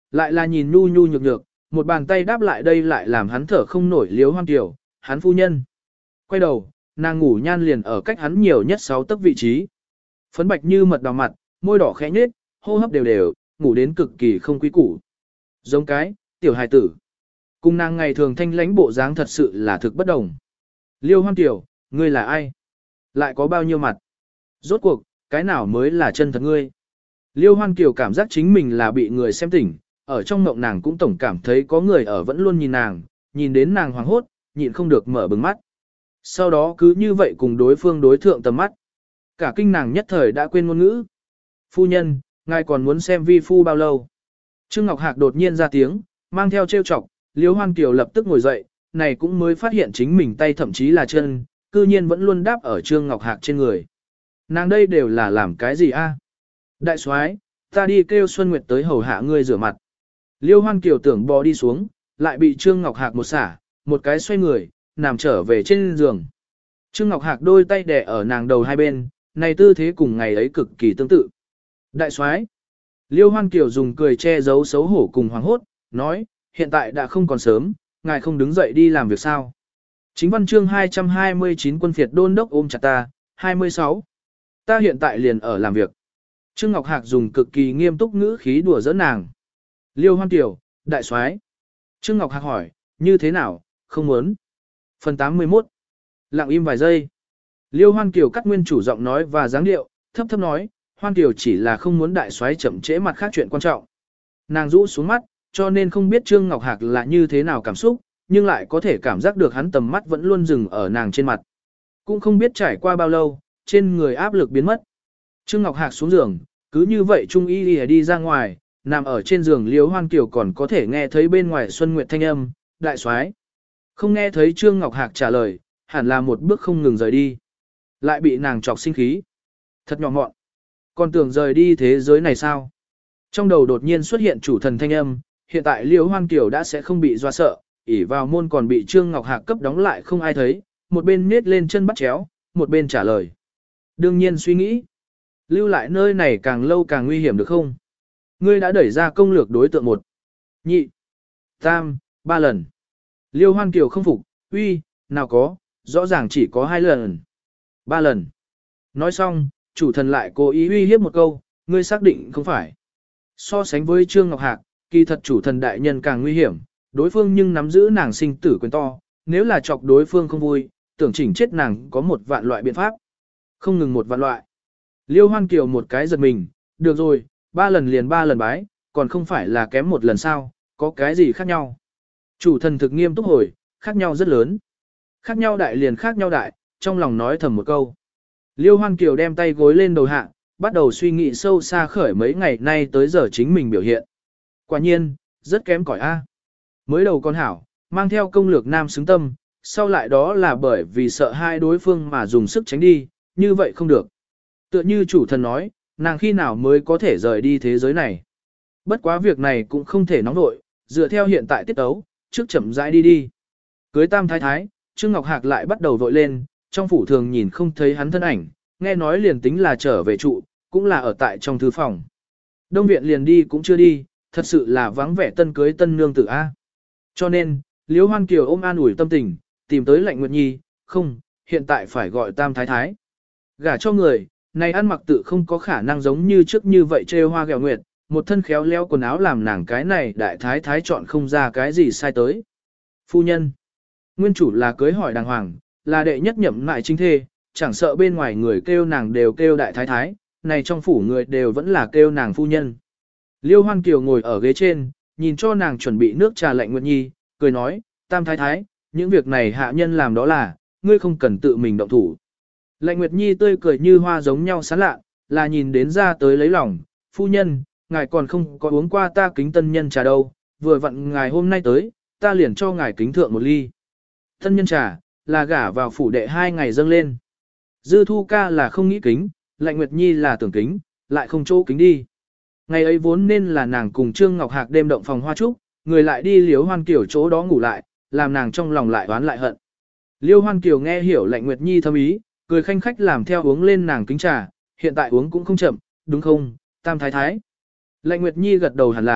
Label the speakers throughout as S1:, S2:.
S1: Lại là nhìn nhu nhu nhược nhược, một bàn tay đáp lại đây lại làm hắn thở không nổi. Liếu Hoan Kiều, hắn phu nhân. Quay đầu, nàng ngủ nhan liền ở cách hắn nhiều nhất 6 tấc vị trí. Phấn bạch như mật đào mặt, môi đỏ khẽ nhếch, hô hấp đều đều, ngủ đến cực kỳ không quý củ. Giống cái, tiểu hài tử. Cùng nàng ngày thường thanh lãnh bộ dáng thật sự là thực bất đồng. Liêu Hoan Kiều, ngươi là ai? Lại có bao nhiêu mặt? Rốt cuộc, cái nào mới là chân thật ngươi? Liêu Hoan Kiều cảm giác chính mình là bị người xem tỉnh, ở trong mộng nàng cũng tổng cảm thấy có người ở vẫn luôn nhìn nàng, nhìn đến nàng hoảng hốt, nhịn không được mở bừng mắt. Sau đó cứ như vậy cùng đối phương đối thượng tầm mắt. Cả kinh nàng nhất thời đã quên ngôn ngữ. Phu nhân, ngài còn muốn xem vi phu bao lâu? Trương Ngọc Hạc đột nhiên ra tiếng, mang theo trêu chọc, Liêu Hoan Kiều lập tức ngồi dậy, này cũng mới phát hiện chính mình tay thậm chí là chân, cư nhiên vẫn luôn đáp ở Trương Ngọc Hạc trên người. Nàng đây đều là làm cái gì a? Đại soái, ta đi kêu Xuân Nguyệt tới hầu hạ ngươi rửa mặt. Liêu Hoan Kiều tưởng bò đi xuống, lại bị Trương Ngọc Hạc một xả, một cái xoay người, nằm trở về trên giường. Trương Ngọc Hạc đôi tay đè ở nàng đầu hai bên, này tư thế cùng ngày ấy cực kỳ tương tự. Đại soái, Liêu Hoan Kiều dùng cười che giấu xấu hổ cùng hoảng hốt, nói, hiện tại đã không còn sớm, ngài không đứng dậy đi làm việc sao. Chính văn chương 229 quân phiệt đôn đốc ôm chặt ta, 26. Ta hiện tại liền ở làm việc. Trương Ngọc Hạc dùng cực kỳ nghiêm túc ngữ khí đùa giỡn nàng. Liêu Hoan Kiều, đại soái. Trương Ngọc Hạc hỏi, như thế nào, không muốn. Phần 81. Lặng im vài giây. Liêu Hoan Kiều cắt nguyên chủ giọng nói và dáng điệu, thấp thấp nói, Hoan Kiều chỉ là không muốn đại soái chậm trễ mặt khác chuyện quan trọng. Nàng rũ xuống mắt, cho nên không biết Trương Ngọc Hạc là như thế nào cảm xúc, nhưng lại có thể cảm giác được hắn tầm mắt vẫn luôn dừng ở nàng trên mặt. Cũng không biết trải qua bao lâu, trên người áp lực biến mất. Trương Ngọc Hạc xuống giường, cứ như vậy Trung Y đi ra ngoài, nằm ở trên giường Liêu Hoan Kiều còn có thể nghe thấy bên ngoài Xuân Nguyệt thanh âm, đại soái. Không nghe thấy Trương Ngọc Hạc trả lời, hẳn là một bước không ngừng rời đi. Lại bị nàng chọc sinh khí. Thật nhỏ mọn. Còn tưởng rời đi thế giới này sao? Trong đầu đột nhiên xuất hiện chủ thần thanh âm, hiện tại Liêu Hoan Kiều đã sẽ không bị doa sợ, ỉ vào môn còn bị Trương Ngọc Hạc cấp đóng lại không ai thấy, một bên nết lên chân bắt chéo, một bên trả lời. Đương nhiên suy nghĩ, lưu lại nơi này càng lâu càng nguy hiểm được không? Ngươi đã đẩy ra công lược đối tượng 1, 2, 3, 3 lần. Liêu Hoan Kiều không phục, uy, nào có, rõ ràng chỉ có 2 lần. 3 lần. Nói xong, chủ thần lại cố ý uy hiếp một câu, ngươi xác định không phải. So sánh với Trương Ngọc Hạc, kỳ thật chủ thần đại nhân càng nguy hiểm, đối phương nhưng nắm giữ nàng sinh tử quyền to, nếu là chọc đối phương không vui, tưởng chỉnh chết nàng có 1 vạn loại biện pháp. Không ngừng 1 vạn loại. Liêu Hoan Kiều một cái giật mình, được rồi, 3 lần liền 3 lần bái, còn không phải là kém 1 lần sao, có cái gì khác nhau. Chủ thần thực nghiêm túc hồi, khác nhau rất lớn. Khác nhau đại liền khác nhau đại, trong lòng nói thầm một câu. Liêu Hoan Kiều đem tay gối lên đầu hạ, bắt đầu suy nghĩ sâu xa khởi mấy ngày nay tới giờ chính mình biểu hiện. Quả nhiên, rất kém cỏi a. Mới đầu con hảo, mang theo công lược nam xứng tâm, sau lại đó là bởi vì sợ hai đối phương mà dùng sức tránh đi, như vậy không được. Tựa như chủ thần nói, nàng khi nào mới có thể rời đi thế giới này. Bất quá việc này cũng không thể nóng nội, dựa theo hiện tại tiết tấu, trước chậm rãi đi đi. Cưới tam thái thái, Trương Ngọc Hạc lại bắt đầu vội lên, trong phủ thường nhìn không thấy hắn thân ảnh, nghe nói liền tính là trở về trụ, cũng là ở tại trong thư phòng. Đông viện liền đi cũng chưa đi, thật sự là vắng vẻ tân cưới tân nương tử A. Cho nên, Liễu Hoan Kiều ôm an ủi tâm tình, tìm tới Lạnh Nguyệt Nhi, không, hiện tại phải gọi tam thái thái. Gả cho người, này ăn mặc tự không có khả năng giống như trước như vậy trêu hoa gẹo nguyệt, một thân khéo léo quần áo làm nàng cái này đại thái thái chọn không ra cái gì sai tới. Phu nhân, nguyên chủ là cưới hỏi đàng hoàng, là đệ nhất nhậm lại chính thê, chẳng sợ bên ngoài người kêu nàng đều kêu đại thái thái, này trong phủ người đều vẫn là kêu nàng phu nhân. Liêu Hoan Kiều ngồi ở ghế trên, nhìn cho nàng chuẩn bị nước trà Lạnh Nguyệt Nhi, cười nói, tam thái thái, những việc này hạ nhân làm đó là, ngươi không cần tự mình động thủ. Lạnh Nguyệt Nhi tươi cười như hoa giống nhau sán lạ, là nhìn đến ra tới lấy lòng, phu nhân, ngài còn không có uống qua ta kính tân nhân trà đâu, vừa vặn ngài hôm nay tới, ta liền cho ngài kính thượng một ly. Tân nhân trà, là gả vào phủ đệ 2 ngày dâng lên. Dư Thu ca là không nghĩ kính, Lạnh Nguyệt Nhi là tưởng kính, lại không chỗ kính đi. Ngày ấy vốn nên là nàng cùng Trương Ngọc Hạc đêm động phòng hoa trúc, người lại đi Liễu Hoan Kiều chỗ đó ngủ lại, làm nàng trong lòng lại oán lại hận. Liễu Hoan Kiều nghe hiểu Lạnh Nguyệt Nhi thâm ý, cười khanh khách làm theo uống lên nàng kính trà, hiện tại uống cũng không chậm, đúng không, tam thái thái. Lạnh Nguyệt Nhi gật đầu hẳn là,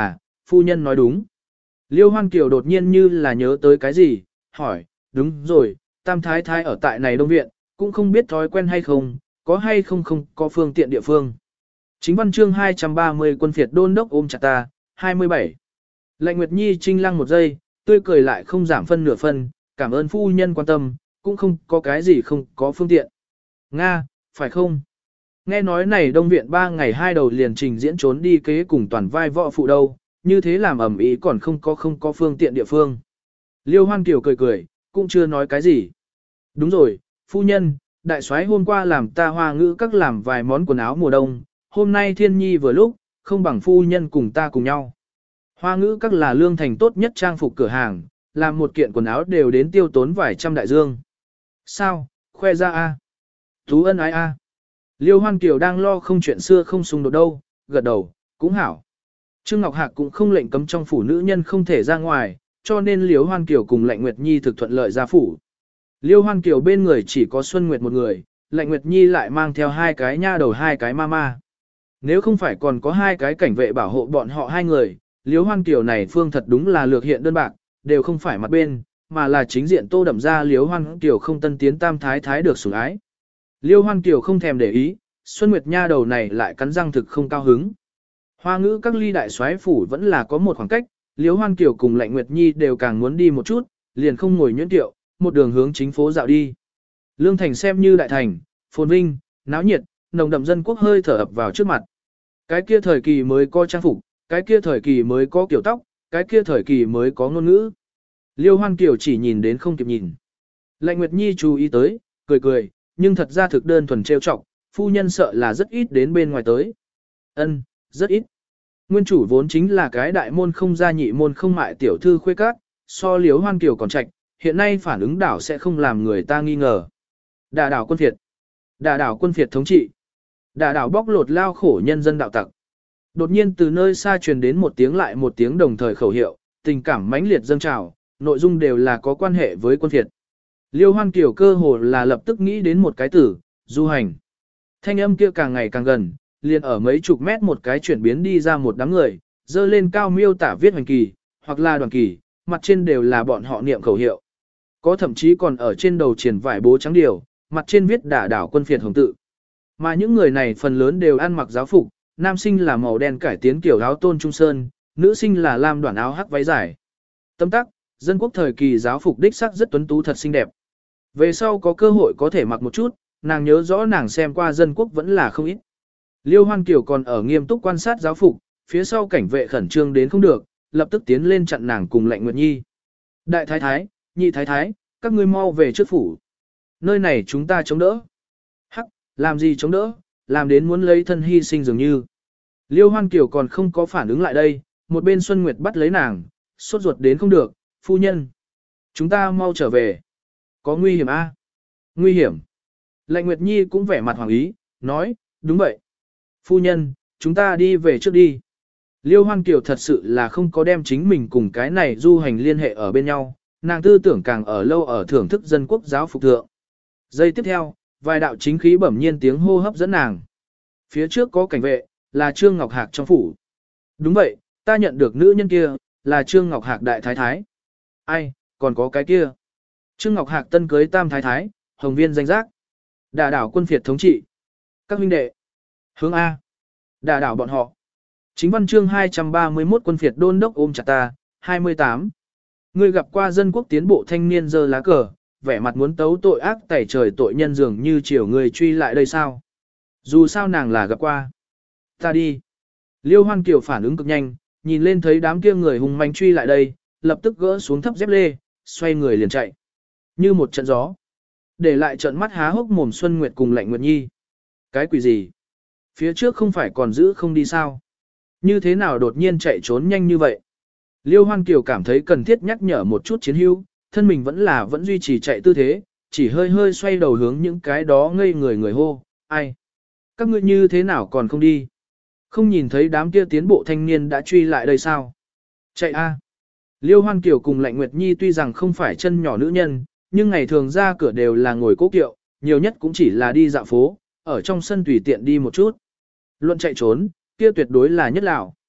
S1: phu nhân nói đúng. Liêu Hoan Kiều đột nhiên như là nhớ tới cái gì, hỏi, đúng rồi, Tam Thái Thái ở tại này Đông Viện, cũng không biết thói quen hay không, có hay không có phương tiện địa phương. Chính văn chương 230 quân phiệt đôn đốc ôm chặt ta, 27. Lệnh Nguyệt Nhi trinh lăng một giây, tươi cười lại không giảm phân nửa phân, cảm ơn phu nhân quan tâm, cũng không có cái gì không có phương tiện. Nga, phải không? Nghe nói này Đông Viện 3 ngày 2 đầu liền trình diễn trốn đi kế cùng toàn vai võ phụ đâu, như thế làm ẩm ý còn không có phương tiện địa phương. Liêu Hoan Kiều cười cười, cũng chưa nói cái gì. Đúng rồi, phu nhân, đại soái hôm qua làm ta Hoa Ngữ các làm vài món quần áo mùa đông, hôm nay thiên nhi vừa lúc, không bằng phu nhân cùng ta cùng nhau. Hoa Ngữ các là lương thành tốt nhất trang phục cửa hàng, làm một kiện quần áo đều đến tiêu tốn vài trăm đại dương. Sao, khoe ra a? Tú ân ái a. Liêu Hoan Kiều đang lo không chuyện xưa không xung đột đâu, gật đầu, cũng hảo. Trương Ngọc Hạc cũng không lệnh cấm trong phủ nữ nhân không thể ra ngoài, cho nên Liêu Hoan Kiều cùng Lệnh Nguyệt Nhi thực thuận lợi ra phủ. Liêu Hoan Kiều bên người chỉ có Xuân Nguyệt một người, Lệnh Nguyệt Nhi lại mang theo 2 cái nha đầu 2 cái mama. Nếu không phải còn có 2 cái cảnh vệ bảo hộ bọn họ 2 người, Liêu Hoan Kiều này phương thật đúng là lược hiện đơn bạc, đều không phải mặt bên, mà là chính diện tô đậm ra Liêu Hoan Kiều không tân tiến Tam Thái Thái được sủng ái. Liêu Hoan Kiều không thèm để ý, Xuân Nguyệt nha đầu này lại cắn răng thực không cao hứng. Hoa Ngữ các ly đại soái phủ vẫn là có một khoảng cách, Liêu Hoan Kiều cùng Lệnh Nguyệt Nhi đều càng muốn đi một chút, liền không ngồi nhuyễn tiệu, một đường hướng chính phố dạo đi. Lương thành xem như đại thành, phồn vinh, náo nhiệt, nồng đậm dân quốc hơi thở ập vào trước mặt. Cái kia thời kỳ mới có trang phục, cái kia thời kỳ mới có kiểu tóc, cái kia thời kỳ mới có ngôn ngữ. Liêu Hoan Kiều chỉ nhìn đến không kịp nhìn. Lệnh Nguyệt Nhi chú ý tới, cười cười, nhưng thật ra thực đơn thuần trêu chọc, phu nhân sợ là rất ít đến bên ngoài tới. Ân, rất ít. Nguyên chủ vốn chính là cái đại môn không gia nhị môn không mại tiểu thư khuê các, so Liêu Hoan Kiều còn trạch, hiện nay phản ứng đảo sẽ không làm người ta nghi ngờ. Đả đảo quân phiệt. Đả đảo quân phiệt thống trị. Đả đảo bóc lột lao khổ nhân dân đạo tặc. Đột nhiên từ nơi xa truyền đến một tiếng lại một tiếng đồng thời khẩu hiệu, tình cảm mãnh liệt dâng trào, nội dung đều là có quan hệ với quân phiệt. Liêu Hoan Kiều cơ hồ là lập tức nghĩ đến một cái từ, du hành. Thanh âm kia càng ngày càng gần, liền ở mấy chục mét một cái chuyển biến đi ra một đám người, dơ lên cao miêu tả viết hoành kỳ, hoặc là đoàn kỳ, mặt trên đều là bọn họ niệm khẩu hiệu. Có thậm chí còn ở trên đầu triển vải bố trắng điều, mặt trên viết đả đảo quân phiệt hồng tự. Mà những người này phần lớn đều ăn mặc giáo phục, nam sinh là màu đen cải tiến kiểu áo tôn trung sơn, nữ sinh là lam đoạn áo hắc váy dài. Tâm tắc, dân quốc thời kỳ giáo phục đích sắc rất tuấn tú thật xinh đẹp. Về sau có cơ hội có thể mặc một chút, nàng nhớ rõ nàng xem qua dân quốc vẫn là không ít. Liêu Hoan Kiều còn ở nghiêm túc quan sát giáo phục, phía sau cảnh vệ khẩn trương đến không được, lập tức tiến lên chặn nàng cùng Lệnh Nguyệt Nhi. Đại thái thái, nhị thái thái, các ngươi mau về trước phủ. Nơi này chúng ta chống đỡ. Hắc, làm gì chống đỡ, làm đến muốn lấy thân hy sinh dường như. Liêu Hoan Kiều còn không có phản ứng lại đây, một bên Xuân Nguyệt bắt lấy nàng, sốt ruột đến không được, phu nhân. Chúng ta mau trở về. Có nguy hiểm a? Nguy hiểm. Lệnh Nguyệt Nhi cũng vẻ mặt hoàng ý, nói, đúng vậy. Phu nhân, chúng ta đi về trước đi. Liêu Hoan Kiều thật sự là không có đem chính mình cùng cái này du hành liên hệ ở bên nhau, nàng tư tưởng càng ở lâu ở thưởng thức dân quốc giáo phục thượng. Giây tiếp theo, vài đạo chính khí bẩm nhiên tiếng hô hấp dẫn nàng. Phía trước có cảnh vệ, là Trương Ngọc Hạc trong phủ. Đúng vậy, ta nhận được nữ nhân kia, là Trương Ngọc Hạc đại thái thái. Ai, còn có cái kia. Trương Ngọc Hạc tân cưới tam thái thái, hồng viên danh giác. Đả đảo quân phiệt thống trị. Các huynh đệ. Hướng A. Đả đảo bọn họ. Chính văn chương 231 quân phiệt đôn đốc ôm chặt ta, 28. Người gặp qua dân quốc tiến bộ thanh niên giơ lá cờ, vẻ mặt muốn tấu tội ác tẩy trời tội nhân dường như chiều người truy lại đây sao. Dù sao nàng là gặp qua. Ta đi. Liêu Hoan Kiều phản ứng cực nhanh, nhìn lên thấy đám kia người hùng manh truy lại đây, lập tức gỡ xuống thấp dép lê, xoay người liền chạy. Như một trận gió. Để lại trận mắt há hốc mồm Xuân Nguyệt cùng Lệnh Nguyệt Nhi. Cái quỷ gì? Phía trước không phải còn giữ không đi sao? Như thế nào đột nhiên chạy trốn nhanh như vậy? Liêu Hoan Kiều cảm thấy cần thiết nhắc nhở một chút chiến hữu, thân mình vẫn duy trì chạy tư thế, chỉ hơi hơi xoay đầu hướng những cái đó ngây người hô, ai? Các ngươi như thế nào còn không đi? Không nhìn thấy đám kia tiến bộ thanh niên đã truy lại đây sao? Chạy a! Liêu Hoan Kiều cùng Lệnh Nguyệt Nhi tuy rằng không phải chân nhỏ nữ nhân, nhưng ngày thường ra cửa đều là ngồi cố kiệu, nhiều nhất cũng chỉ là đi dạo phố, ở trong sân tùy tiện đi một chút. Luận chạy trốn, kia tuyệt đối là nhất lão.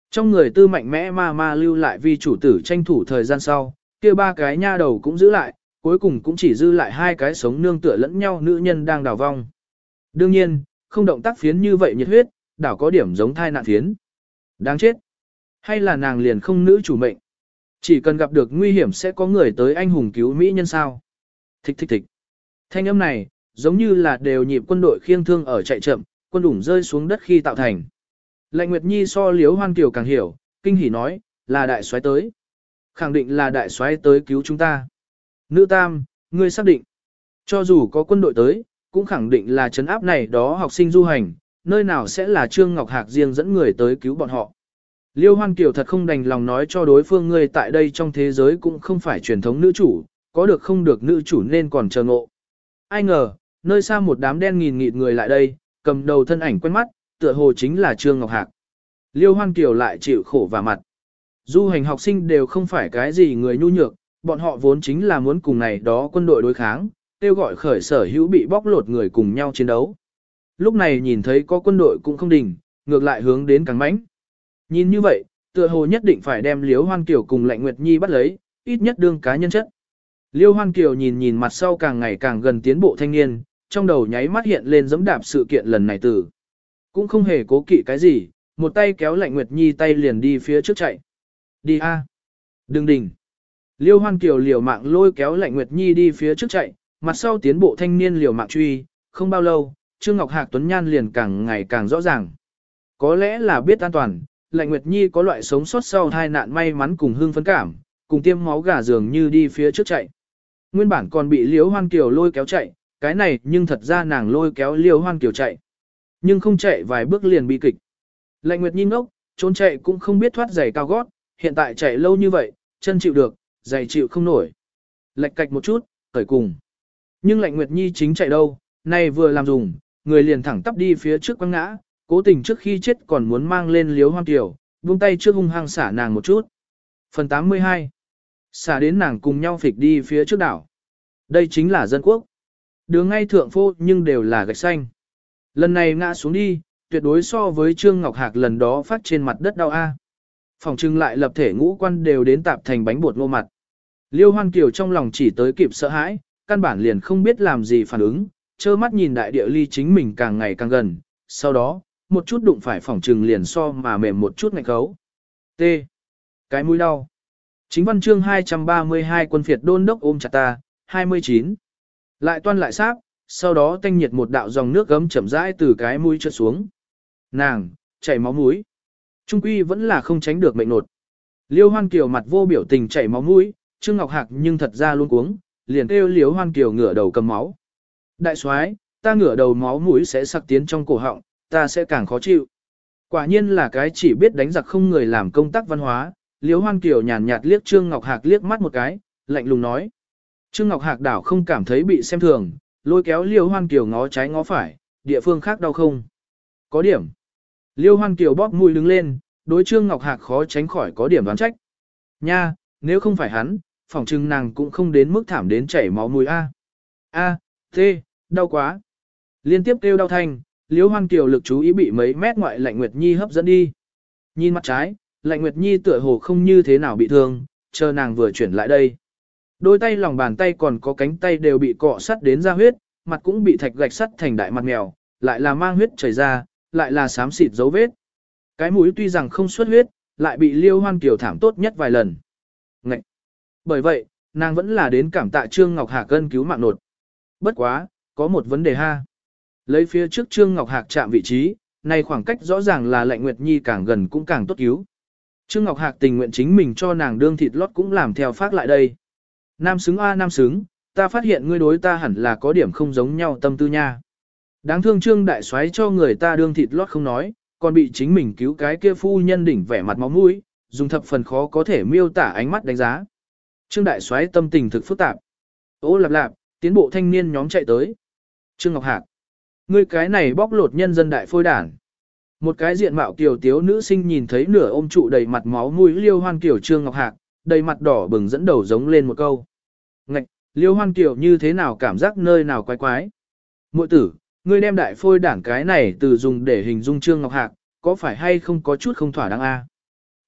S1: Trong người tư mạnh mẽ ma lưu lại vì chủ tử tranh thủ thời gian sau, kia ba cái nha đầu cũng giữ lại, cuối cùng cũng chỉ dư lại hai cái sống nương tựa lẫn nhau nữ nhân đang đào vong. Đương nhiên, không động tác phiến như vậy nhiệt huyết, đảo có điểm giống thai nạn phiến. Đáng chết. Hay là nàng liền không nữ chủ mệnh. Chỉ cần gặp được nguy hiểm sẽ có người tới anh hùng cứu mỹ nhân sao. Thích thích thích. Thanh âm này, giống như là đều nhịp quân đội khiêng thương ở chạy chậm, quân đủng rơi xuống đất khi tạo thành. Lệnh Nguyệt Nhi so Liếu Hoan Kiều càng hiểu, kinh hỉ nói, là đại soái tới. Khẳng định là đại soái tới cứu chúng ta. Nữ tam, ngươi xác định. Cho dù có quân đội tới, cũng khẳng định là trấn áp này đó học sinh du hành, nơi nào sẽ là Trương Ngọc Hạc riêng dẫn người tới cứu bọn họ. Liêu Hoan Kiều thật không đành lòng nói cho đối phương ngươi tại đây trong thế giới cũng không phải truyền thống nữ chủ, có được không được nữ chủ nên còn chờ ngộ. Ai ngờ, nơi xa một đám đen nghìn nghịt người lại đây, cầm đầu thân ảnh quen mắt, tựa hồ chính là Trương Ngọc Hạc. Liêu Hoan Kiều lại chịu khổ và mặt. Du hành học sinh đều không phải cái gì người nhu nhược, bọn họ vốn chính là muốn cùng này đó quân đội đối kháng, kêu gọi khởi sở hữu bị bóc lột người cùng nhau chiến đấu. Lúc này nhìn thấy có quân đội cũng không đình, ngược lại hướng đến càng mãnh. Nhìn như vậy, tựa hồ nhất định phải đem Liêu Hoan Kiều cùng Lệnh Nguyệt Nhi bắt lấy, ít nhất đương cá nhân chất. Liêu Hoan Kiều nhìn nhìn mặt sau càng ngày càng gần tiến bộ thanh niên, trong đầu nháy mắt hiện lên giẫm đạp sự kiện lần này từ. Cũng không hề cố kỵ cái gì, một tay kéo Lệnh Nguyệt Nhi tay liền đi phía trước chạy. Đi a, đừng đình. Liêu Hoan Kiều liều mạng lôi kéo Lệnh Nguyệt Nhi đi phía trước chạy, mặt sau tiến bộ thanh niên liều mạng truy, không bao lâu, Trương Ngọc Hạc Tuấn Nhan liền càng ngày càng rõ ràng. Có lẽ là biết an toàn, Lệnh Nguyệt Nhi có loại sống sót sau tai nạn may mắn cùng hương phấn cảm, cùng tiêm máu gà dường như đi phía trước chạy. Nguyên bản còn bị Liêu Hoan Kiều lôi kéo chạy, cái này nhưng thật ra nàng lôi kéo Liêu Hoan Kiều chạy. Nhưng không chạy vài bước liền bị kịch. Lệnh Nguyệt Nhi ngốc, trốn chạy cũng không biết thoát giày cao gót, hiện tại chạy lâu như vậy, chân chịu được, giày chịu không nổi. Lệch cạch một chút, cởi cùng. Nhưng Lệnh Nguyệt Nhi chính chạy đâu, này vừa làm dùng, người liền thẳng tắp đi phía trước quăng ngã, cố tình trước khi chết còn muốn mang lên Liếu Hoan Kiều, buông tay trước hung hăng xả nàng một chút. Phần 82. Xả đến nàng cùng nhau phịch đi phía trước đảo. Đây chính là dân quốc. Đường ngay thượng phô nhưng đều là gạch xanh. Lần này ngã xuống đi, tuyệt đối so với Trương Ngọc Hạc lần đó phát trên mặt đất đau a. Phòng trưng lại lập thể ngũ quan đều đến tạp thành bánh bột ngô mặt. Liêu Hoan Kiều trong lòng chỉ tới kịp sợ hãi, căn bản liền không biết làm gì phản ứng, trơ mắt nhìn đại địa ly chính mình càng ngày càng gần, sau đó, một chút đụng phải phòng trừng liền so mà mềm một chút ngạch khấu. T. Cái mũi đau. Chính văn chương 232 quân phiệt đôn đốc ôm chặt ta, 29. Lại toan lại sáp, sau đó tanh nhiệt một đạo dòng nước gấm chậm rãi từ cái mũi trượt xuống. Nàng, chảy máu mũi. Trung quy vẫn là không tránh được mệnh nột. Liêu Hoan Kiều mặt vô biểu tình chảy máu mũi, Trương Ngọc Hạc nhưng thật ra luôn cuống, liền kêu Liêu Hoan Kiều ngửa đầu cầm máu. Đại soái, ta ngửa đầu máu mũi sẽ sặc tiến trong cổ họng, ta sẽ càng khó chịu. Quả nhiên là cái chỉ biết đánh giặc không người làm công tác văn hóa. Liêu Hoan Kiều nhàn nhạt liếc Trương Ngọc Hạc liếc mắt một cái, lạnh lùng nói. Trương Ngọc Hạc đảo không cảm thấy bị xem thường, lôi kéo Liêu Hoan Kiều ngó trái ngó phải, địa phương khác đau không? Có điểm. Liêu Hoan Kiều bóp mũi đứng lên, đối Trương Ngọc Hạc khó tránh khỏi có điểm đoán trách. Nha, nếu không phải hắn, phỏng chừng nàng cũng không đến mức thảm đến chảy máu mũi a. A, tê, đau quá. Liên tiếp kêu đau thanh, Liêu Hoan Kiều lực chú ý bị mấy mét ngoại Lệnh Nguyệt Nhi hấp dẫn đi. Nhìn mặt trái, Lệnh Nguyệt Nhi tựa hồ không như thế nào bị thương, chờ nàng vừa chuyển lại đây. Đôi tay lòng bàn tay còn có cánh tay đều bị cọ sắt đến ra huyết, mặt cũng bị thạch gạch sắt thành đại mặt mèo, lại là mang huyết chảy ra, lại là xám xịt dấu vết. Cái mũi tuy rằng không xuất huyết, lại bị Liêu Hoan Kiều thảm tốt nhất vài lần. Ngậy! Bởi vậy, nàng vẫn là đến cảm tạ Trương Ngọc Hạc ân cứu mạng nột. Bất quá, có một vấn đề ha. Lấy phía trước Trương Ngọc Hạc chạm vị trí, này khoảng cách rõ ràng là Lệnh Nguyệt Nhi càng gần cũng càng tốt cứu. Trương Ngọc Hạc tình nguyện chính mình cho nàng đương thịt lót cũng làm theo phát lại đây. Nam xứng a nam xứng, ta phát hiện ngươi đối ta hẳn là có điểm không giống nhau tâm tư nha. Đáng thương Trương đại soái cho người ta đương thịt lót không nói, còn bị chính mình cứu cái kia phu nhân đỉnh vẻ mặt máu mũi, dùng thập phần khó có thể miêu tả ánh mắt đánh giá. Trương đại soái tâm tình thực phức tạp. Ô lạp lạp, tiến bộ thanh niên nhóm chạy tới. Trương Ngọc Hạc, ngươi cái này bóc lột nhân dân đại phôi đản. Một cái diện mạo kiều tiếu nữ sinh nhìn thấy nửa ôm trụ đầy mặt máu mũi Liêu Hoan Kiều Trương Ngọc Hạc, đầy mặt đỏ bừng dẫn đầu giống lên một câu. Ngạch, Liêu Hoan Kiều như thế nào cảm giác nơi nào quái quái. Muội tử, ngươi đem đại phôi đản cái này từ dùng để hình dung Trương Ngọc Hạc, có phải hay không có chút không thỏa đáng a?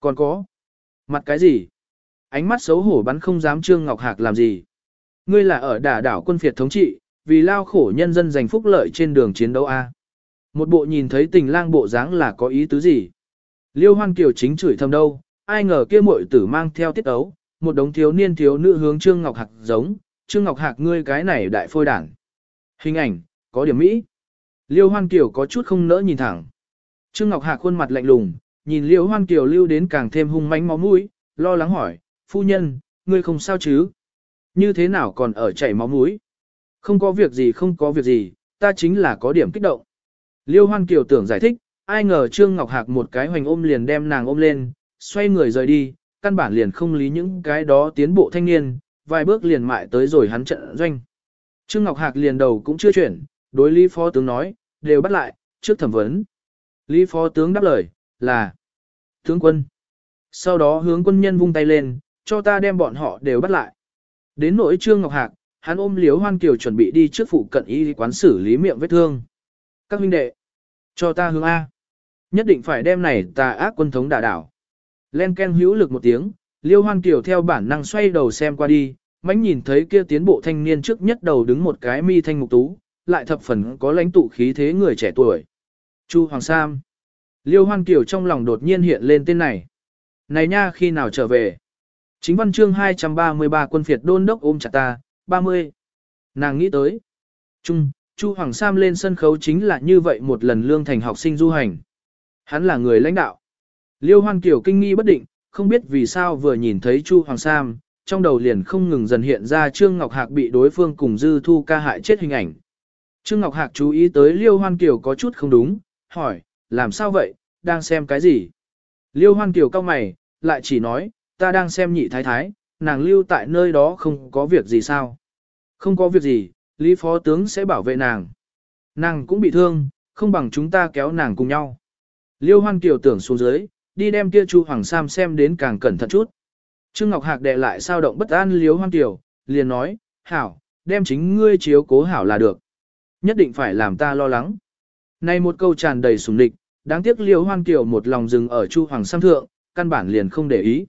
S1: Còn có. Mặt cái gì? Ánh mắt xấu hổ bắn không dám Trương Ngọc Hạc làm gì. Ngươi là ở đả đảo quân phiệt thống trị, vì lao khổ nhân dân giành phúc lợi trên đường chiến đấu A. Một bộ nhìn thấy tình lang bộ dáng là có ý tứ gì? Liêu Hoan Kiều chính chửi thầm đâu, ai ngờ kia muội tử mang theo tiết ấu, một đống thiếu niên thiếu nữ hướng Trương Ngọc Hạc giống, Trương Ngọc Hạc ngươi cái này đại phôi đảng. Hình ảnh, có điểm mỹ. Liêu Hoan Kiều có chút không nỡ nhìn thẳng. Trương Ngọc Hạc khuôn mặt lạnh lùng, nhìn Liêu Hoan Kiều lưu đến càng thêm hung mãnh máu mũi, lo lắng hỏi, phu nhân, ngươi không sao chứ? Như thế nào còn ở chảy máu mũi? Không có việc gì không có việc gì, ta chính là có điểm kích động. Liêu Hoan Kiều tưởng giải thích, ai ngờ Trương Ngọc Hạc một cái hoành ôm liền đem nàng ôm lên, xoay người rời đi, căn bản liền không lý những cái đó tiến bộ thanh niên, vài bước liền mại tới rồi hắn trận doanh. Trương Ngọc Hạc liền đầu cũng chưa chuyển, đối Lý Phó Tướng nói, đều bắt lại, trước thẩm vấn. Lý Phó Tướng đáp lời, là tướng quân. Sau đó hướng quân nhân vung tay lên, cho ta đem bọn họ đều bắt lại. Đến nỗi Trương Ngọc Hạc, hắn ôm Liễu Hoan Kiều chuẩn bị đi trước phụ cận y quán xử lý miệng vết thương. Các huynh đệ, cho ta hướng A. Nhất định phải đem này tà ác quân thống đả đảo. Len ken hữu lực một tiếng, Liêu Hoan Kiều theo bản năng xoay đầu xem qua đi, mãnh nhìn thấy kia tiến bộ thanh niên trước nhất đầu đứng một cái mi thanh mục tú, lại thập phần có lãnh tụ khí thế người trẻ tuổi. Chu Hoàng Sam. Liêu Hoan Kiều trong lòng đột nhiên hiện lên tên này. Này nha khi nào trở về? Chính văn chương 233 quân phiệt đôn đốc ôm chặt ta, 30. Nàng nghĩ tới. Chu Hoàng Sam lên sân khấu chính là như vậy một lần lương thành học sinh du hành. Hắn là người lãnh đạo. Liêu Hoan Kiều kinh nghi bất định, không biết vì sao vừa nhìn thấy Chu Hoàng Sam, trong đầu liền không ngừng dần hiện ra Trương Ngọc Hạc bị đối phương cùng Dư Thu ca hại chết hình ảnh. Trương Ngọc Hạc chú ý tới Liêu Hoan Kiều có chút không đúng, hỏi, làm sao vậy, đang xem cái gì? Liêu Hoan Kiều cau mày, lại chỉ nói, ta đang xem nhị thái thái, nàng lưu tại nơi đó không có việc gì sao? Không có việc gì, Lý Phó Tướng sẽ bảo vệ nàng. Nàng cũng bị thương, không bằng chúng ta kéo nàng cùng nhau. Liêu Hoan Kiều tưởng xuống dưới, đi đem kia Chu Hoàng Sam xem đến càng cẩn thận chút. Trương Ngọc Hạc đè lại sao động bất an Liêu Hoan Kiều, liền nói, hảo, đem chính ngươi chiếu cố hảo là được. Nhất định phải làm ta lo lắng. Này một câu tràn đầy sủng địch, đáng tiếc Liêu Hoan Kiều một lòng dừng ở Chu Hoàng Sam thượng, căn bản liền không để ý.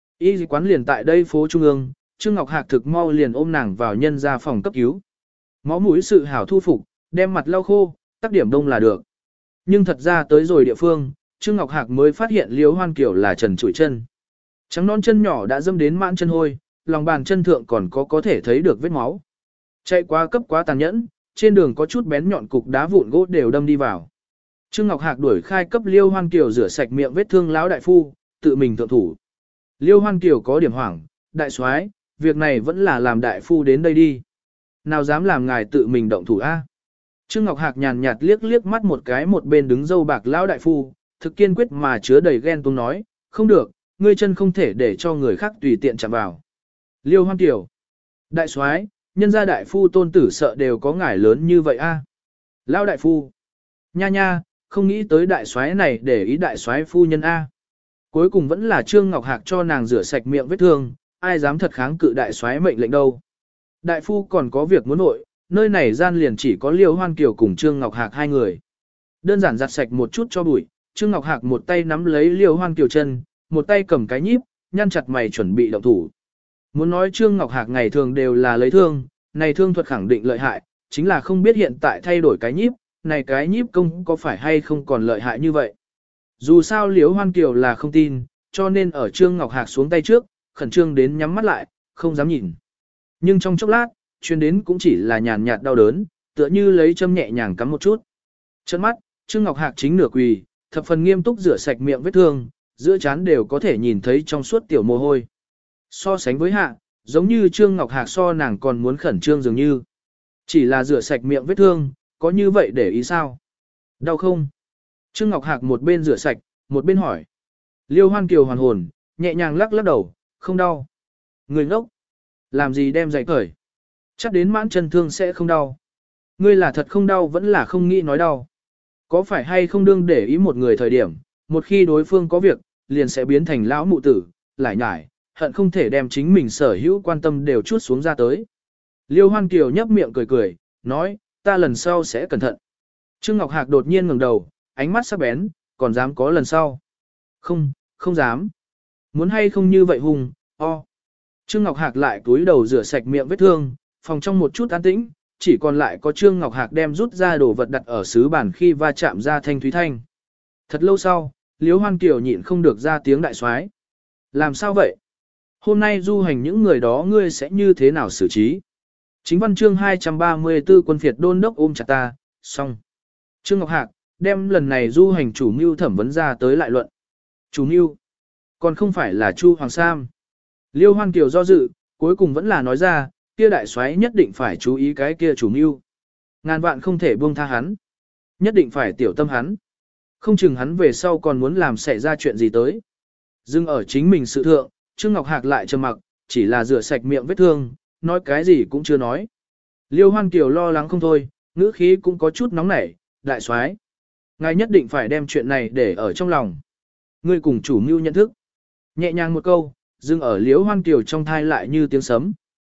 S1: Y quán liền tại đây phố Trung ương, Trương Ngọc Hạc thực mau liền ôm nàng vào nhân ra phòng cấp cứu. Máu mũi sự hảo thu phục, đem mặt lau khô, tắc điểm đông là được. Nhưng thật ra tới rồi địa phương, Trương Ngọc Hạc mới phát hiện Liêu Hoan Kiều là trần trụi chân. Trắng non chân nhỏ đã dâm đến mãn chân hôi, lòng bàn chân thượng còn có thể thấy được vết máu. Chạy quá cấp quá tàn nhẫn, trên đường có chút bén nhọn cục đá vụn gỗ đều đâm đi vào. Trương Ngọc Hạc đuổi khai cấp Liêu Hoan Kiều rửa sạch miệng vết thương lão đại phu, tự mình thượng thủ. Liêu Hoan Kiều có điểm hoảng, đại soái, việc này vẫn là làm đại phu đến đây đi. Nào dám làm ngài tự mình động thủ a? Trương Ngọc Hạc nhàn nhạt liếc liếc mắt một cái một bên đứng dâu bạc lão đại phu, thực kiên quyết mà chứa đầy ghen tuông nói, không được, ngươi chân không thể để cho người khác tùy tiện chạm vào. Liêu Hoan Kiều, đại soái, nhân gia đại phu tôn tử sợ đều có ngài lớn như vậy a. Lão đại phu, nha nha, không nghĩ tới đại soái này để ý đại soái phu nhân a. Cuối cùng vẫn là Trương Ngọc Hạc cho nàng rửa sạch miệng vết thương, ai dám thật kháng cự đại soái mệnh lệnh đâu. Đại phu còn có việc muốn nội, nơi này gian liền chỉ có Liêu Hoan Kiều cùng Trương Ngọc Hạc hai người. Đơn giản giặt sạch một chút cho bụi, Trương Ngọc Hạc một tay nắm lấy Liêu Hoan Kiều chân, một tay cầm cái nhíp, nhăn chặt mày chuẩn bị động thủ. Muốn nói Trương Ngọc Hạc ngày thường đều là lấy thương, này thương thuật khẳng định lợi hại, chính là không biết hiện tại thay đổi cái nhíp, này cái nhíp công có phải hay không còn lợi hại như vậy. Dù sao Liêu Hoan Kiều là không tin, cho nên ở Trương Ngọc Hạc xuống tay trước, khẩn trương đến nhắm mắt lại, không dám nhìn. Nhưng trong chốc lát, chuyên đến cũng chỉ là nhàn nhạt đau đớn, tựa như lấy châm nhẹ nhàng cắm một chút. Chân mắt, Trương Ngọc Hạc chính nửa quỳ, thập phần nghiêm túc rửa sạch miệng vết thương, giữa trán đều có thể nhìn thấy trong suốt tiểu mồ hôi. So sánh với hạ, giống như Trương Ngọc Hạc so nàng còn muốn khẩn trương dường như. Chỉ là rửa sạch miệng vết thương, có như vậy để ý sao? Đau không? Trương Ngọc Hạc một bên rửa sạch, một bên hỏi. Liêu Hoan Kiều hoàn hồn, nhẹ nhàng lắc lắc đầu, không đau. Người ngốc, làm gì đem giày cởi? Chắc đến mãn chân thương sẽ không đau. Ngươi là thật không đau vẫn là không nghĩ nói đau. Có phải hay không đương để ý một người thời điểm, một khi đối phương có việc, liền sẽ biến thành lão mụ tử, lại nhải, hận không thể đem chính mình sở hữu quan tâm đều chút xuống ra tới. Liêu Hoan Kiều nhấp miệng cười cười, nói, ta lần sau sẽ cẩn thận. Trương Ngọc Hạc đột nhiên ngẩng đầu, ánh mắt sắc bén, còn dám có lần sau. Không, không dám, Muốn hay không như vậy hùng, Trương Ngọc Hạc lại túi đầu rửa sạch miệng vết thương, phòng trong một chút an tĩnh, chỉ còn lại có Trương Ngọc Hạc đem rút ra đồ vật đặt ở sứ bàn khi va chạm ra thanh thúy thanh. Thật lâu sau, Liễu Hoan Kiều nhịn không được ra tiếng đại soái. Làm sao vậy? Hôm nay du hành những người đó ngươi sẽ như thế nào xử trí? Chính văn chương 234 quân phiệt đôn đốc ôm chặt ta, xong. Trương Ngọc Hạc, đem lần này du hành chủ mưu thẩm vấn ra tới lại luận. Chủ mưu? Còn không phải là Chu Hoàng Sam. Liêu Hoan Kiều do dự, cuối cùng vẫn là nói ra, kia đại soái nhất định phải chú ý cái kia chủ mưu. Ngàn vạn không thể buông tha hắn. Nhất định phải tiểu tâm hắn. Không chừng hắn về sau còn muốn làm xảy ra chuyện gì tới. Dưng ở chính mình sự thượng, Trương Ngọc Hạc lại trầm mặc, chỉ là rửa sạch miệng vết thương, nói cái gì cũng chưa nói. Liêu Hoan Kiều lo lắng không thôi, ngữ khí cũng có chút nóng nảy, đại soái, ngài nhất định phải đem chuyện này để ở trong lòng. Ngươi cùng chủ mưu nhận thức. Nhẹ nhàng một câu, dưng ở Liêu Hoan Kiều trong thai lại như tiếng sấm.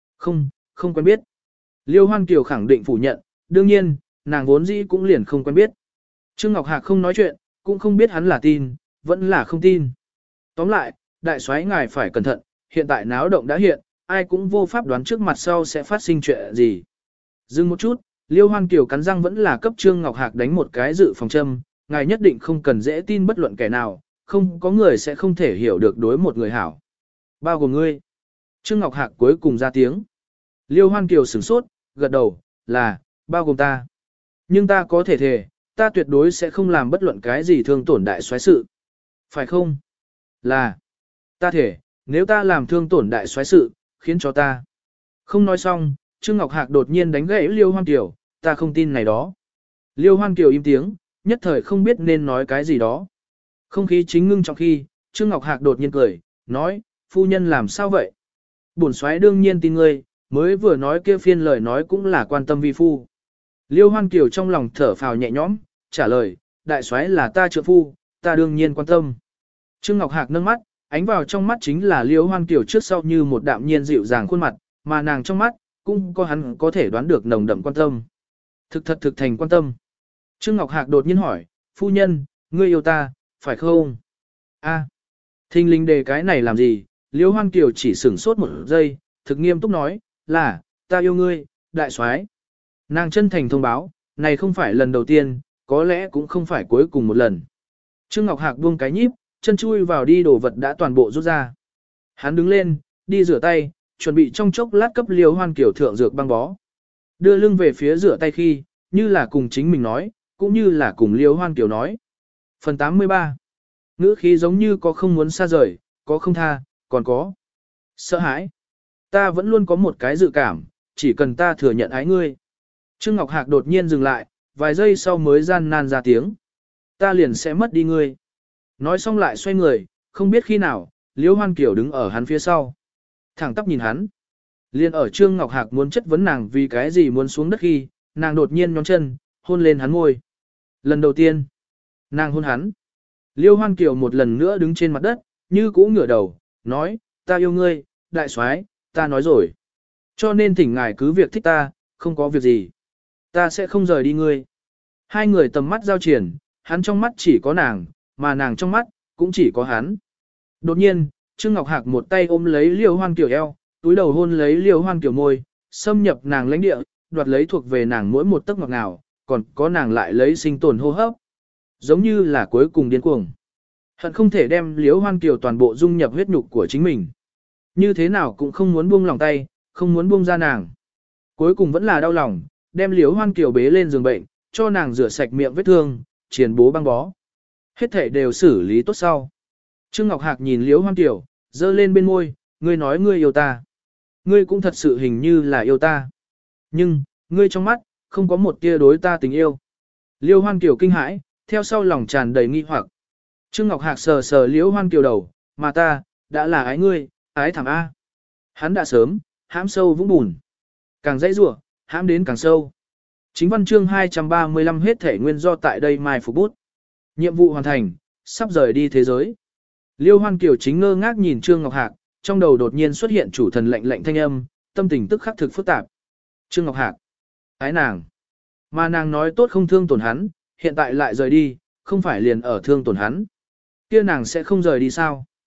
S1: Không quen biết. Liêu Hoan Kiều khẳng định phủ nhận, đương nhiên, nàng vốn dĩ cũng liền không quen biết. Trương Ngọc Hạc không nói chuyện, cũng không biết hắn là tin, vẫn là không tin. Tóm lại, đại soái ngài phải cẩn thận, hiện tại náo động đã hiện, ai cũng vô pháp đoán trước mặt sau sẽ phát sinh chuyện gì. Dừng một chút, Liêu Hoan Kiều cắn răng vẫn là cấp Trương Ngọc Hạc đánh một cái dự phòng châm, ngài nhất định không cần dễ tin bất luận kẻ nào, không có người sẽ không thể hiểu được đối một người hảo. Bao gồm ngươi. Trương Ngọc Hạc cuối cùng ra tiếng. Liêu Hoan Kiều sửng sốt, gật đầu, là, bao gồm ta. Nhưng ta có thể thề, ta tuyệt đối sẽ không làm bất luận cái gì thương tổn đại soái sự. Phải không? Là, ta thể, nếu ta làm thương tổn đại soái sự, khiến cho ta. Không nói xong, Trương Ngọc Hạc đột nhiên đánh gãy Liêu Hoan Kiều, ta không tin này đó. Liêu Hoan Kiều im tiếng, nhất thời không biết nên nói cái gì đó. Không khí chính ngưng trong khi, Trương Ngọc Hạc đột nhiên cười, nói, phu nhân làm sao vậy? Bổn soái đương nhiên tin ngươi, mới vừa nói kia phiên lời nói cũng là quan tâm vi phu. Liêu Hoan Kiều trong lòng thở phào nhẹ nhõm, trả lời, đại soái là ta trượng phu, ta đương nhiên quan tâm. Trương Ngọc Hạc nâng mắt, ánh vào trong mắt chính là Liêu Hoan Kiều trước sau như một đạm nhiên dịu dàng khuôn mặt, mà nàng trong mắt, cũng có hắn có thể đoán được nồng đậm quan tâm. Thực thành quan tâm. Trương Ngọc Hạc đột nhiên hỏi, phu nhân, ngươi yêu ta, phải không? A, thinh linh đề cái này làm gì? Liêu Hoan Kiều chỉ sửng sốt một giây, thực nghiêm túc nói, là, ta yêu ngươi, đại soái. Nàng chân thành thông báo, này không phải lần đầu tiên, có lẽ cũng không phải cuối cùng một lần. Trương Ngọc Hạc buông cái nhíp, chân chui vào đi đồ vật đã toàn bộ rút ra. Hắn đứng lên, đi rửa tay, chuẩn bị trong chốc lát cấp Liêu Hoan Kiều thượng dược băng bó. Đưa lưng về phía rửa tay khi, như là cùng chính mình nói, cũng như là cùng Liêu Hoan Kiều nói. Phần 83. Ngữ khí giống như có không muốn xa rời, có không tha, còn có sợ hãi. Ta vẫn luôn có một cái dự cảm, chỉ cần ta thừa nhận ái ngươi. Trương Ngọc Hạc đột nhiên dừng lại, vài giây sau mới gian nan ra tiếng. Ta liền sẽ mất đi ngươi. Nói xong lại xoay người, không biết khi nào, Liễu Hoan Kiều đứng ở hắn phía sau. Thẳng tắp nhìn hắn. Liên ở Trương Ngọc Hạc muốn chất vấn nàng vì cái gì muốn xuống đất khi, nàng đột nhiên nhón chân, hôn lên hắn ngôi. Lần đầu tiên, nàng hôn hắn. Liễu Hoan Kiều một lần nữa đứng trên mặt đất, như cũ ngửa đầu, nói, ta yêu ngươi, đại soái, ta nói rồi. Cho nên thỉnh ngài cứ việc thích ta, không có việc gì. Ta sẽ không rời đi ngươi. Hai người tầm mắt giao triển, hắn trong mắt chỉ có nàng, mà nàng trong mắt, cũng chỉ có hắn. Đột nhiên, Trương Ngọc Hạc một tay ôm lấy Liêu Hoan Kiều eo, túi đầu hôn lấy Liêu Hoan Kiều môi, xâm nhập nàng lãnh địa, đoạt lấy thuộc về nàng mỗi một tấc ngọt ngào, còn có nàng lại lấy sinh tồn hô hấp. Giống như là cuối cùng điên cuồng. Hận không thể đem Liêu Hoan Kiều toàn bộ dung nhập huyết nhục của chính mình. Như thế nào cũng không muốn buông lòng tay, không muốn buông ra nàng. Cuối cùng vẫn là đau lòng, đem Liêu Hoan Kiều bế lên giường bệnh, cho nàng rửa sạch miệng vết thương, triền bố băng bó. Hết thể đều xử lý tốt sau. Trương Ngọc Hạc nhìn Liễu Hoan Kiều, giơ lên bên môi, ngươi nói ngươi yêu ta. Ngươi cũng thật sự hình như là yêu ta. Nhưng, ngươi trong mắt, không có một tia đối ta tình yêu. Liễu Hoan Kiều kinh hãi, theo sau lòng tràn đầy nghi hoặc. Trương Ngọc Hạc sờ sờ Liễu Hoan Kiều đầu, mà ta, đã là ái ngươi, ái thảm A. Hắn đã sớm, hãm sâu vũng bùn. Càng dãy rủa, hãm đến càng sâu. Chính văn chương 235 hết thể nguyên do tại đây mai phục bút. Nhiệm vụ hoàn thành, sắp rời đi thế giới. Liêu Hoan Kiều chính ngơ ngác nhìn Trương Ngọc Hạc, trong đầu đột nhiên xuất hiện chủ thần lệnh lệnh thanh âm, tâm tình tức khắc thực phức tạp. Trương Ngọc Hạc, ái nàng. Mà nàng nói tốt không thương tổn hắn, hiện tại lại rời đi, không phải liền ở thương tổn hắn. Kia nàng sẽ không rời đi sao?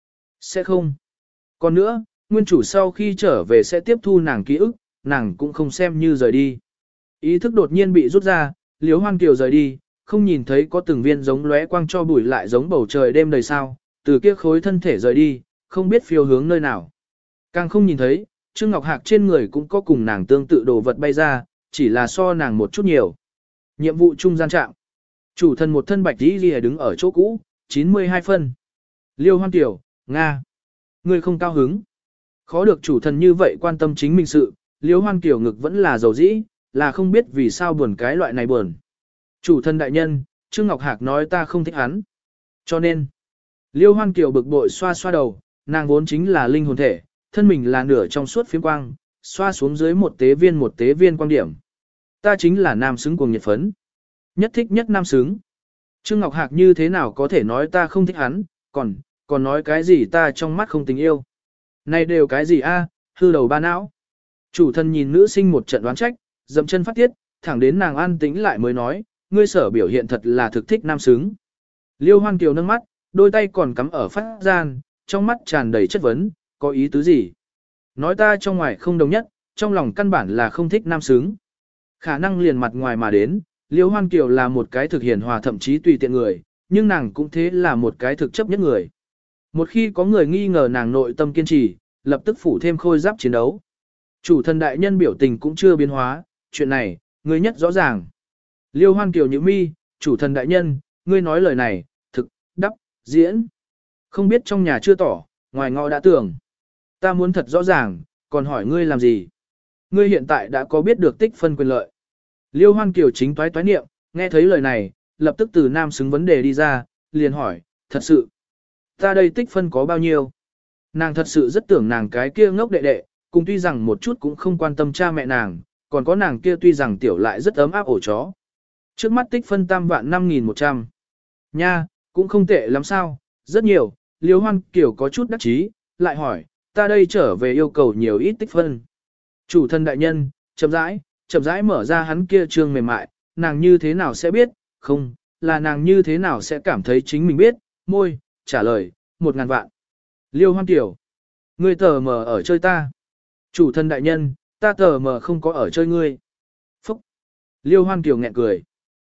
S1: Sẽ không. Còn nữa, nguyên chủ sau khi trở về sẽ tiếp thu nàng ký ức, nàng cũng không xem như rời đi. Ý thức đột nhiên bị rút ra, Liễu Hoan Kiều rời đi, không nhìn thấy có từng viên giống lóe quang cho bụi lại giống bầu trời đêm đầy sao, từ kia khối thân thể rời đi, không biết phiêu hướng nơi nào. Càng không nhìn thấy, Trương Ngọc Hạc trên người cũng có cùng nàng tương tự đồ vật bay ra, chỉ là so nàng một chút nhiều. Nhiệm vụ trung gian trạng. Chủ thần một thân bạch tí ghi đứng ở chỗ cũ, 92 phân. Liêu Hoan Kiều, Nga. Ngươi không cao hứng. Khó được chủ thần như vậy quan tâm chính mình sự, Liêu Hoan Kiều ngực vẫn là dầu dĩ, là không biết vì sao buồn cái loại này buồn. Chủ thần đại nhân, Trương Ngọc Hạc nói ta không thích hắn. Cho nên, Liêu Hoan Kiều bực bội xoa xoa đầu, nàng vốn chính là linh hồn thể, thân mình là nửa trong suốt phiếm quang, xoa xuống dưới một tế viên quang điểm. Ta chính là nam xứng cuồng nhiệt phấn. Nhất thích nhất nam xứng. Trương Ngọc Hạc như thế nào có thể nói ta không thích hắn, còn nói cái gì ta trong mắt không tình yêu. Này đều cái gì a, hư đầu ba não. Chủ thần nhìn nữ sinh một trận đoán trách, dậm chân phát tiết, thẳng đến nàng an tĩnh lại mới nói, ngươi sở biểu hiện thật là thực thích nam xứng. Liêu Hoan Kiều nâng mắt, đôi tay còn cắm ở phát gian, trong mắt tràn đầy chất vấn, có ý tứ gì? Nói ta trong ngoài không đồng nhất, trong lòng căn bản là không thích nam xứng. Khả năng liền mặt ngoài mà đến, Liêu Hoan Kiều là một cái thực hiền hòa thậm chí tùy tiện người, nhưng nàng cũng thế là một cái thực chấp nhất người. Một khi có người nghi ngờ nàng nội tâm kiên trì, lập tức phủ thêm khôi giáp chiến đấu. Chủ thần đại nhân biểu tình cũng chưa biến hóa, chuyện này, ngươi nhất rõ ràng. Liêu Hoan Kiều nhíu mi, chủ thần đại nhân, ngươi nói lời này, thực, đắp, diễn. Không biết trong nhà chưa tỏ, ngoài ngõ đã tưởng. Ta muốn thật rõ ràng, còn hỏi ngươi làm gì? Ngươi hiện tại đã có biết được tích phân quyền lợi. Liêu Hoan Kiều chính toái niệm, nghe thấy lời này, lập tức từ nam xứng vấn đề đi ra, liền hỏi, thật sự. Ta đây tích phân có bao nhiêu? Nàng thật sự rất tưởng nàng cái kia ngốc đệ đệ, cùng tuy rằng một chút cũng không quan tâm cha mẹ nàng, còn có nàng kia tuy rằng tiểu lại rất ấm áp ổ chó. Trước mắt tích phân tam vạn 5.100. Nha, cũng không tệ lắm sao, rất nhiều, Liêu Hoan Kiều có chút đắc chí, lại hỏi, ta đây trở về yêu cầu nhiều ít tích phân. Chủ thân đại nhân, chậm rãi mở ra hắn kia trương mềm mại, nàng như thế nào sẽ biết, không, là nàng như thế nào sẽ cảm thấy chính mình biết, môi, trả lời, 1.000 vạn. Liêu Hoan Kiều, ngươi tờ mờ ở chơi ta. Chủ thân đại nhân, ta tờ mờ không có ở chơi ngươi. Phúc. Liêu Hoan Kiều nghẹn cười.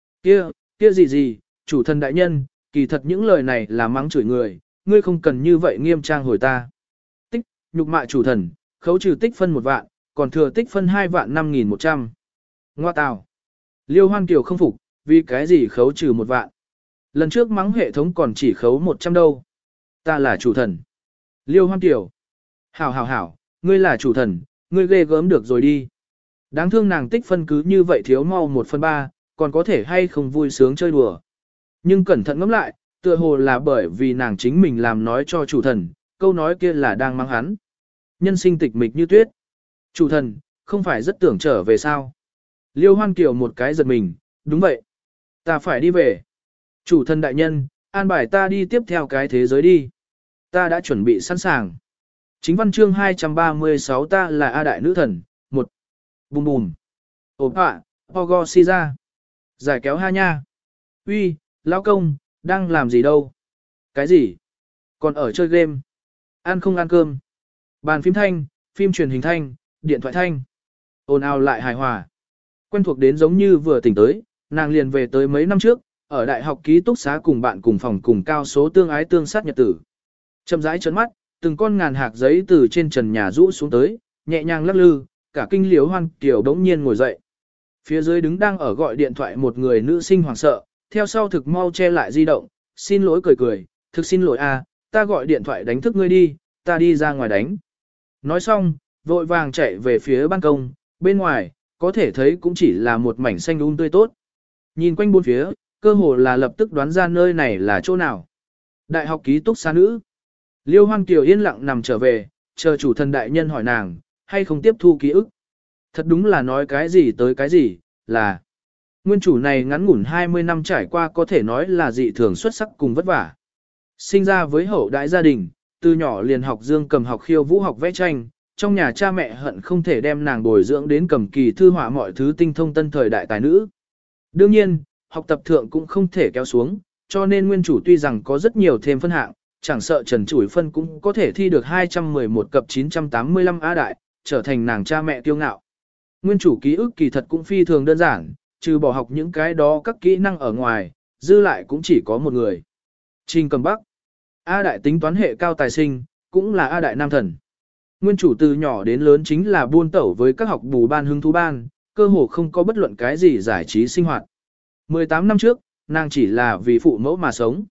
S1: Kia gì, chủ thân đại nhân, kỳ thật những lời này là mắng chửi người, ngươi không cần như vậy nghiêm trang hồi ta. Tích, nhục mạ chủ thần, khấu trừ tích phân 1 vạn, còn thừa tích phân 2 vạn 5.100. Ngoa tào. Liêu Hoan Kiều không phục, vì cái gì khấu trừ 1 vạn. Lần trước mắng hệ thống còn chỉ khấu 100 đâu. Ta là chủ thần. Liêu Hoan Kiều. Hảo, ngươi là chủ thần, ngươi ghê gớm được rồi đi. Đáng thương nàng tích phân cứ như vậy thiếu mau 1/3, còn có thể hay không vui sướng chơi đùa. Nhưng cẩn thận ngẫm lại, tựa hồ là bởi vì nàng chính mình làm nói cho chủ thần, câu nói kia là đang mang hắn. Nhân sinh tịch mịch như tuyết. Chủ thần, không phải rất tưởng trở về sao? Liêu Hoan Kiều một cái giật mình, đúng vậy. Ta phải đi về. Chủ thần đại nhân, an bài ta đi tiếp theo cái thế giới đi. Ta đã chuẩn bị sẵn sàng. Chính văn chương 236 ta là A Đại Nữ Thần, 1. Bùm bùm. Ốp ạ, Pogo si ra. Giải kéo ha nha. Uy, lão công, đang làm gì đâu? Cái gì? Còn ở chơi game? Ăn không ăn cơm? Bàn phím thanh, phim truyền hình thanh, điện thoại thanh. Ồn ào lại hài hòa. Quen thuộc đến giống như vừa tỉnh tới, nàng liền về tới mấy năm trước, ở đại học ký túc xá cùng bạn cùng phòng cùng cao số tương ái tương sát nhật tử. Chậm rãi trấn mắt, từng con ngàn hạt giấy từ trên trần nhà rũ xuống tới, nhẹ nhàng lắc lư, cả kinh Liễu Hoan Kiều đống nhiên ngồi dậy. Phía dưới đứng đang ở gọi điện thoại một người nữ sinh hoảng sợ, theo sau thực mau che lại di động, xin lỗi cười, thực xin lỗi a, ta gọi điện thoại đánh thức ngươi đi, ta đi ra ngoài đánh. Nói xong, vội vàng chạy về phía ban công, bên ngoài, có thể thấy cũng chỉ là một mảnh xanh tươi tốt. Nhìn quanh bốn phía, cơ hồ là lập tức đoán ra nơi này là chỗ nào. Đại học ký túc xá nữ. Liêu Hoan Kiều yên lặng nằm trở về, chờ chủ thần đại nhân hỏi nàng, hay không tiếp thu ký ức. Thật đúng là nói cái gì tới cái gì, là nguyên chủ này ngắn ngủn 20 năm trải qua có thể nói là dị thường xuất sắc cùng vất vả. Sinh ra với hậu đại gia đình, từ nhỏ liền học dương cầm học khiêu vũ học vẽ tranh, trong nhà cha mẹ hận không thể đem nàng bồi dưỡng đến cầm kỳ thư họa mọi thứ tinh thông tân thời đại tài nữ. Đương nhiên, học tập thượng cũng không thể kéo xuống, cho nên nguyên chủ tuy rằng có rất nhiều thêm phân hạng, Chẳng sợ Trần Chủi Phân cũng có thể thi được 211 cập 985 A đại, trở thành nàng cha mẹ kiêu ngạo. Nguyên chủ ký ức kỳ thật cũng phi thường đơn giản, trừ bỏ học những cái đó các kỹ năng ở ngoài, dư lại cũng chỉ có một người. Trình Cầm Bắc. A đại tính toán hệ cao tài sinh, cũng là A đại nam thần. Nguyên chủ từ nhỏ đến lớn chính là buôn tẩu với các học bù ban hứng thú ban, cơ hồ không có bất luận cái gì giải trí sinh hoạt. 18 năm trước, nàng chỉ là vì phụ mẫu mà sống.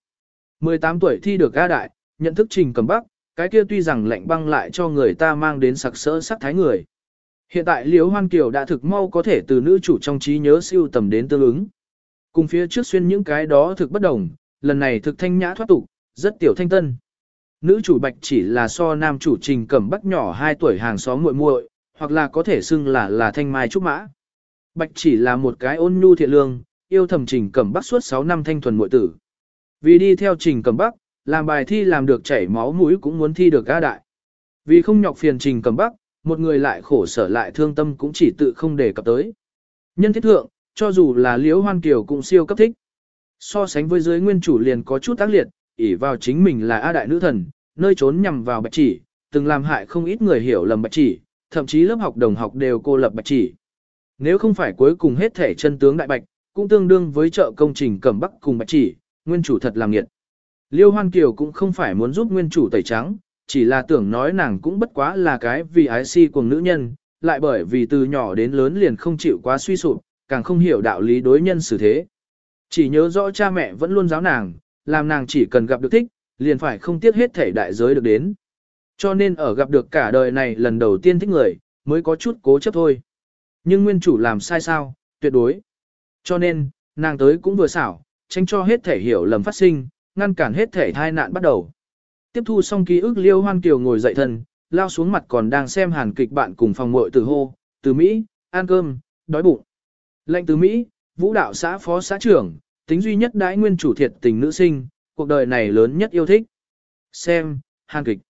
S1: 18 tuổi thi được A đại, nhận thức Trình Cầm Bắc, cái kia tuy rằng lạnh băng lại cho người ta mang đến sặc sỡ sắc thái người. Hiện tại Liễu Hoan Kiều đã thực mau có thể từ nữ chủ trong trí nhớ siêu tầm đến tương ứng. Cùng phía trước xuyên những cái đó thực bất đồng, lần này thực thanh nhã thoát tục, rất tiểu thanh tân. Nữ chủ Bạch chỉ là so nam chủ Trình Cẩm Bắc nhỏ 2 tuổi hàng xóm muội muội, hoặc là có thể xưng là thanh mai trúc mã. Bạch chỉ là một cái ôn nhu thiện lương, yêu thầm Trình Cẩm Bắc suốt 6 năm thanh thuần muội tử. Vì đi theo Trình Cẩm Bắc, làm bài thi làm được chảy máu mũi cũng muốn thi được A đại. Vì không nhọc phiền Trình Cẩm Bắc, một người lại khổ sở lại thương tâm cũng chỉ tự không đề cập tới. Nhân thiết thượng, cho dù là Liễu Hoan Kiều cũng siêu cấp thích. So sánh với dưới nguyên chủ liền có chút tác liệt, ỷ vào chính mình là A đại nữ thần, nơi trốn nhằm vào Bạch Chỉ, từng làm hại không ít người hiểu lầm Bạch Chỉ, thậm chí lớp học đồng học đều cô lập Bạch Chỉ. Nếu không phải cuối cùng hết thể chân tướng đại bạch, cũng tương đương với trợ công Trình Cẩm Bắc cùng Bạch Chỉ, nguyên chủ thật làm nghiệt. Liêu Hoan Kiều cũng không phải muốn giúp nguyên chủ tẩy trắng, chỉ là tưởng nói nàng cũng bất quá là cái vì ái si cùng nữ nhân, lại bởi vì từ nhỏ đến lớn liền không chịu quá suy sụp, càng không hiểu đạo lý đối nhân xử thế. Chỉ nhớ rõ cha mẹ vẫn luôn giáo nàng, làm nàng chỉ cần gặp được thích, liền phải không tiếc hết thể đại giới được đến. Cho nên ở gặp được cả đời này lần đầu tiên thích người, mới có chút cố chấp thôi. Nhưng nguyên chủ làm sai sao, tuyệt đối. Cho nên, nàng tới cũng vừa xảo, tránh cho hết thể hiểu lầm phát sinh, ngăn cản hết thể tai nạn bắt đầu. Tiếp thu xong ký ức Liêu Hoan Kiều ngồi dậy thân, lao xuống mặt còn đang xem hàn kịch bạn cùng phòng muội từ hô, từ Mỹ, ăn cơm, đói bụng. Lệnh từ Mỹ, vũ đạo xã phó xã trưởng, tính duy nhất đãi nguyên chủ thiệt tình nữ sinh, cuộc đời này lớn nhất yêu thích. Xem, hàn kịch.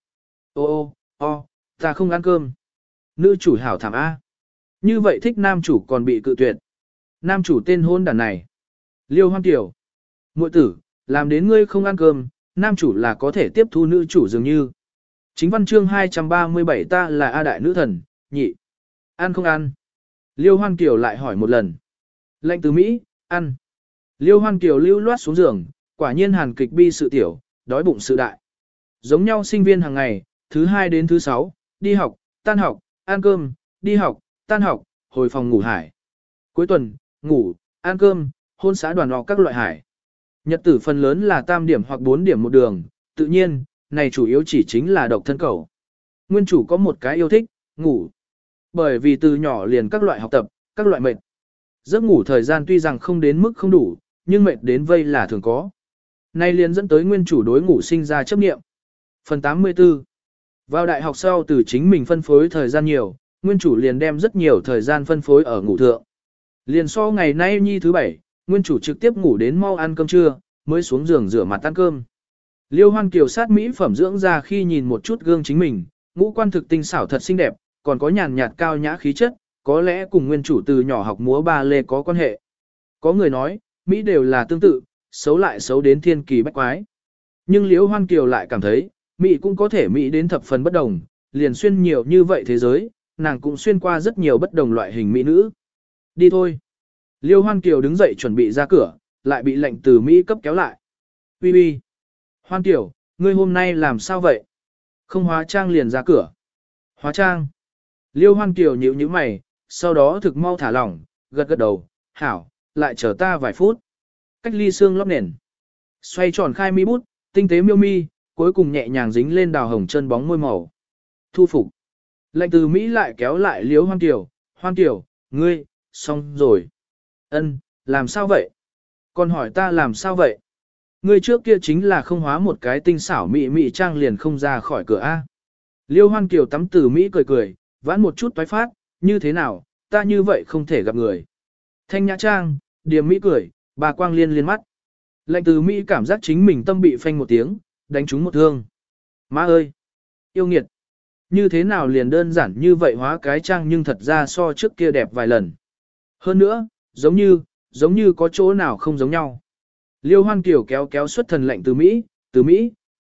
S1: Ta không ăn cơm. Nữ chủ hảo thảm A. Như vậy thích nam chủ còn bị cự tuyệt. Nam chủ tên hôn đàn này. Liêu Hoan Kiều. Muội tử, làm đến ngươi không ăn cơm, nam chủ là có thể tiếp thu nữ chủ dường như. Chính văn chương 237 ta là A đại nữ thần, nhị. Ăn không ăn? Liêu Hoan Kiều lại hỏi một lần. Lệnh từ Mỹ, ăn. Liêu Hoan Kiều lưu loát xuống giường, quả nhiên hàn kịch bi sự tiểu, đói bụng sự đại. Giống nhau sinh viên hàng ngày, thứ 2 đến thứ 6, đi học, tan học, ăn cơm, đi học, tan học, hồi phòng ngủ hải. Cuối tuần, ngủ, ăn cơm, hôn xã đoàn họ các loại hải. Nhật tử phần lớn là tam điểm hoặc 4 điểm một đường, tự nhiên, này chủ yếu chỉ chính là độc thân cầu. Nguyên chủ có một cái yêu thích, ngủ. Bởi vì từ nhỏ liền các loại học tập, các loại mệt. Giấc ngủ thời gian tuy rằng không đến mức không đủ, nhưng mệt đến vây là thường có. Nay liền dẫn tới nguyên chủ đối ngủ sinh ra chấp niệm. Phần 84. Vào đại học sau từ chính mình phân phối thời gian nhiều, nguyên chủ liền đem rất nhiều thời gian phân phối ở ngủ thượng. Liền so ngày nay nhi thứ 7, nguyên chủ trực tiếp ngủ đến mau ăn cơm trưa, mới xuống giường rửa mặt ăn cơm. Liêu Hoan Kiều sát mỹ phẩm dưỡng ra khi nhìn một chút gương chính mình, ngũ quan thực tinh xảo thật xinh đẹp, còn có nhàn nhạt cao nhã khí chất, có lẽ cùng nguyên chủ từ nhỏ học múa ba lê có quan hệ. Có người nói, Mỹ đều là tương tự, xấu lại xấu đến thiên kỳ bách quái. Nhưng Liêu Hoan Kiều lại cảm thấy, Mỹ cũng có thể Mỹ đến thập phần bất đồng, liền xuyên nhiều như vậy thế giới, nàng cũng xuyên qua rất nhiều bất đồng loại hình Mỹ nữ. Đi thôi. Liêu Hoan Kiều đứng dậy chuẩn bị ra cửa, lại bị lệnh từ Mỹ cấp kéo lại. Bi. Hoan Kiều, ngươi hôm nay làm sao vậy? Không hóa trang liền ra cửa. Hóa trang. Liêu Hoan Kiều nhíu nhíu mày, sau đó thực mau thả lỏng, gật gật đầu, hảo, lại chờ ta vài phút. Cách ly xương lót nền. Xoay tròn khai mi bút, tinh tế miêu mi, cuối cùng nhẹ nhàng dính lên đào hồng chân bóng môi màu. Thu phục. Lệnh từ Mỹ lại kéo lại Liêu Hoan Kiều. Hoan Kiều, ngươi, xong rồi. Ân, làm sao vậy? Còn hỏi ta làm sao vậy? Ngươi trước kia chính là không hóa một cái tinh xảo mị mị trang liền không ra khỏi cửa A. Liêu Hoan Kiều tắm từ Mỹ cười cười, vãn một chút toái phát, như thế nào, ta như vậy không thể gặp người. Thanh nhã trang, điềm Mỹ cười, bà quang liên liên mắt. Lệnh từ Mỹ cảm giác chính mình tâm bị phanh một tiếng, đánh trúng một thương. Má ơi! Yêu nghiệt! Như thế nào liền đơn giản như vậy hóa cái trang nhưng thật ra so trước kia đẹp vài lần. Hơn nữa, giống như có chỗ nào không giống nhau. Liêu Hoan Kiều kéo xuất thần lệnh từ Mỹ,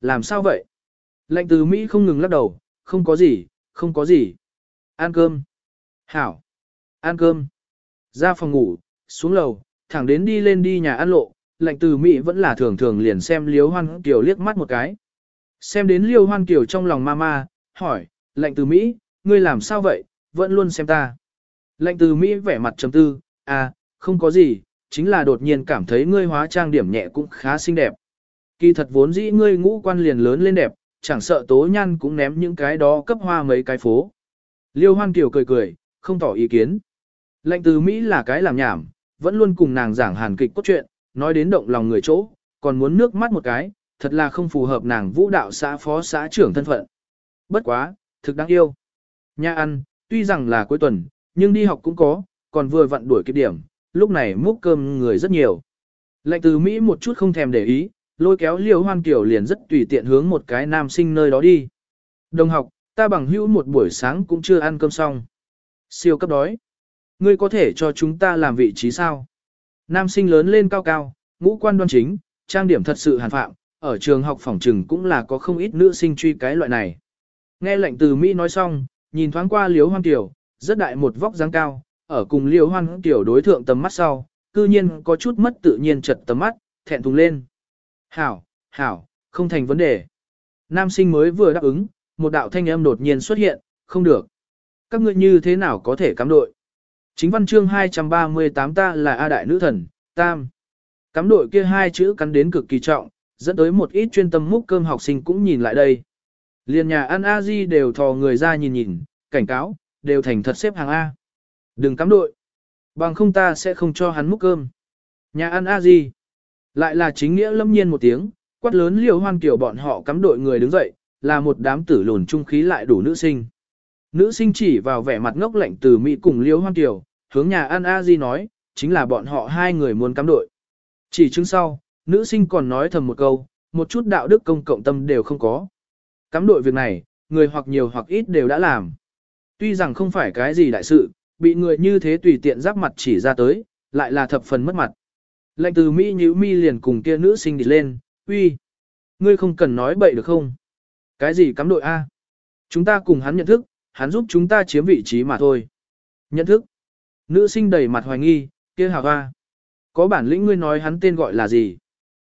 S1: làm sao vậy? Lệnh từ Mỹ không ngừng lắc đầu, không có gì, không có gì. Ăn cơm. Hảo. Ăn cơm. Ra phòng ngủ, xuống lầu, thẳng đến đi lên đi nhà ăn lộ, lệnh từ Mỹ vẫn là thường thường liền xem Liêu Hoan Kiều liếc mắt một cái. Xem đến Liêu Hoan Kiều trong lòng ma ma, hỏi, lệnh từ Mỹ, ngươi làm sao vậy, vẫn luôn xem ta. Lệnh từ Mỹ vẻ mặt trầm tư, à, không có gì, chính là đột nhiên cảm thấy ngươi hóa trang điểm nhẹ cũng khá xinh đẹp. Kỳ thật vốn dĩ ngươi ngũ quan liền lớn lên đẹp, chẳng sợ tố nhăn cũng ném những cái đó cấp hoa mấy cái phố. Liêu Hoan Kiều cười cười, không tỏ ý kiến. Lệnh từ Mỹ là cái làm nhảm, vẫn luôn cùng nàng giảng hàn kịch cốt truyện, nói đến động lòng người chỗ, còn muốn nước mắt một cái, thật là không phù hợp nàng vũ đạo xã phó xã trưởng thân phận. Bất quá, thực đáng yêu. Nhà ăn, tuy rằng là cuối tuần, nhưng đi học cũng có, còn vừa vặn đuổi kịp điểm, lúc này múc cơm người rất nhiều. Lệnh từ Mỹ một chút không thèm để ý, lôi kéo Liêu Hoan Kiều liền rất tùy tiện hướng một cái nam sinh nơi đó đi. Đồng học, ta bằng hữu một buổi sáng cũng chưa ăn cơm xong. Siêu cấp đói. Ngươi có thể cho chúng ta làm vị trí sao? Nam sinh lớn lên cao cao, ngũ quan đoan chính, trang điểm thật sự hàn phạm, ở trường học phỏng trừng cũng là có không ít nữ sinh truy cái loại này. Nghe lệnh từ Mỹ nói xong, nhìn thoáng qua Liêu Hoan Kiều, rất đại một vóc dáng cao, ở cùng Liêu Hoan Kiều đối thượng tầm mắt sau, cư nhiên có chút mất tự nhiên chật tầm mắt, thẹn thùng lên. Hảo, hảo, không thành vấn đề. Nam sinh mới vừa đáp ứng, một đạo thanh âm đột nhiên xuất hiện, không được. Các ngươi như thế nào có thể cắm đội? Chính văn chương 238 ta là A đại nữ thần, tam. Cắm đội kia hai chữ cắn đến cực kỳ trọng, dẫn tới một ít chuyên tâm múc cơm học sinh cũng nhìn lại đây. Liền nhà ăn A-di đều thò người ra nhìn nhìn, cảnh cáo, đều thành thật xếp hàng A. Đừng cắm đội. Bằng không ta sẽ không cho hắn múc cơm. Nhà ăn A-di. Lại là chính nghĩa lâm nhiên một tiếng, quát lớn Liêu Hoan Kiều bọn họ cắm đội người đứng dậy, là một đám tử lùn trung khí lại đủ nữ sinh. Nữ sinh chỉ vào vẻ mặt ngốc lạnh từ Mỹ cùng Liêu Hoan Kiều, hướng nhà ăn A-di nói, chính là bọn họ hai người muốn cắm đội. Chỉ chứng sau, nữ sinh còn nói thầm một câu, một chút đạo đức công cộng tâm đều không có. Cắm đội việc này, người hoặc nhiều hoặc ít đều đã làm. Tuy rằng không phải cái gì đại sự, bị người như thế tùy tiện giáp mặt chỉ ra tới, lại là thập phần mất mặt. Lệnh từ Mỹ nhíu mi liền cùng kia nữ sinh đi lên, uy, ngươi không cần nói bậy được không? Cái gì cắm đội A? Chúng ta cùng hắn nhận thức, hắn giúp chúng ta chiếm vị trí mà thôi. Nhận thức. Nữ sinh đầy mặt hoài nghi, kia hào A. Có bản lĩnh ngươi nói hắn tên gọi là gì?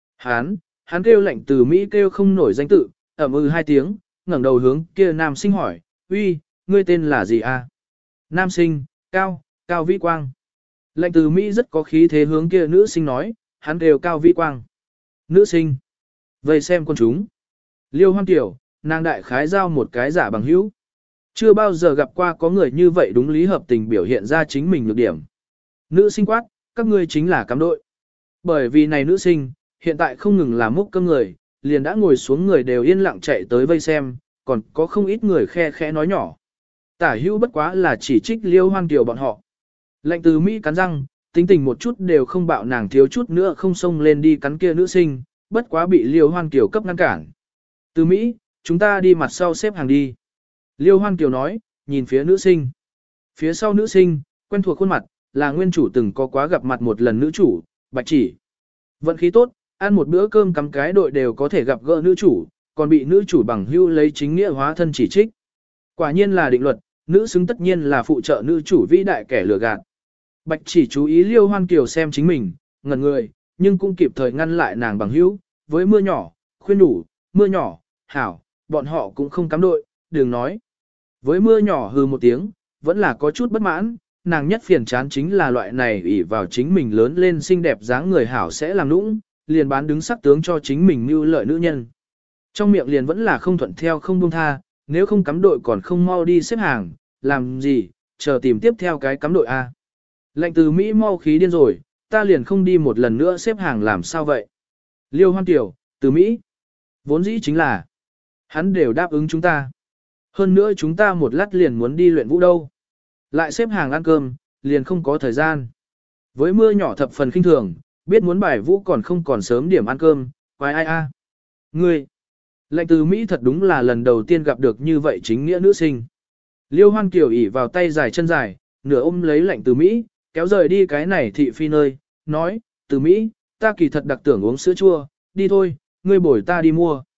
S1: Hắn kêu lệnh từ Mỹ kêu không nổi danh tự, hai tiếng, ngẩng đầu hướng kia nam sinh hỏi, uy, ngươi tên là gì A? Nam sinh, Cao Vĩ Quang. Lệnh từ Mỹ rất có khí thế hướng kia nữ sinh nói, hắn đều Cao Vĩ Quang. Nữ sinh. Vậy xem con chúng. Liêu Hoan Kiều, nàng đại khái giao một cái giả bằng hữu. Chưa bao giờ gặp qua có người như vậy đúng lý hợp tình biểu hiện ra chính mình nhược điểm. Nữ sinh quát, các ngươi chính là cắm đội. Bởi vì này nữ sinh, hiện tại không ngừng làm múc cơm người, liền đã ngồi xuống người đều yên lặng chạy tới vây xem, còn có không ít người khe khẽ nói nhỏ. Tả hữu bất quá là chỉ trích Liêu Hoan Kiều bọn họ. Lệnh từ Mỹ cắn răng, tính tình một chút đều không bạo nàng thiếu chút nữa không xông lên đi cắn kia nữ sinh, bất quá bị Liêu Hoan Kiều cấp ngăn cản. Từ Mỹ, chúng ta đi mặt sau xếp hàng đi. Liêu Hoan Kiều nói, nhìn phía nữ sinh. Phía sau nữ sinh, quen thuộc khuôn mặt, là nguyên chủ từng có quá gặp mặt một lần nữ chủ, Bạch Chỉ. Vận khí tốt, ăn một bữa cơm cắm cái đội đều có thể gặp gỡ nữ chủ, còn bị nữ chủ bằng hưu lấy chính nghĩa hóa thân chỉ trích. Quả nhiên là định luật, nữ xứng tất nhiên là phụ trợ nữ chủ vĩ đại kẻ lừa gạt. Bạch Chỉ chú ý Liêu Hoan Kiều xem chính mình, ngẩn người, nhưng cũng kịp thời ngăn lại nàng bằng hữu, với mưa nhỏ, khuyên đủ, mưa nhỏ, hảo, bọn họ cũng không cắm đội, đừng nói. Với mưa nhỏ hừ một tiếng, vẫn là có chút bất mãn, nàng nhất phiền chán chính là loại này ỷ vào chính mình lớn lên xinh đẹp dáng người hảo sẽ làm nũng, liền bán đứng sắc tướng cho chính mình mưu lợi nữ nhân. Trong miệng liền vẫn là không thuận theo không buông tha, nếu không cắm đội còn không mau đi xếp hàng, làm gì, chờ tìm tiếp theo cái cắm đội A. Lệnh từ Mỹ mau khí điên rồi, ta liền không đi một lần nữa xếp hàng làm sao vậy? Liêu Hoan Kiều, từ Mỹ. Vốn dĩ chính là, hắn đều đáp ứng chúng ta. Hơn nữa chúng ta một lát liền muốn đi luyện vũ đâu. Lại xếp hàng ăn cơm, liền không có thời gian. Với mưa nhỏ thập phần khinh thường, biết muốn bài vũ còn không còn sớm điểm ăn cơm, quái ai a? Ngươi. Lệnh từ Mỹ thật đúng là lần đầu tiên gặp được như vậy chính nghĩa nữ sinh. Liêu Hoan Kiều ỉ vào tay dài chân dài, nửa ôm lấy lệnh từ Mỹ, kéo rời đi cái này thị phi nơi, nói, từ Mỹ, ta kỳ thật đặc tưởng uống sữa chua, đi thôi, ngươi bồi ta đi mua.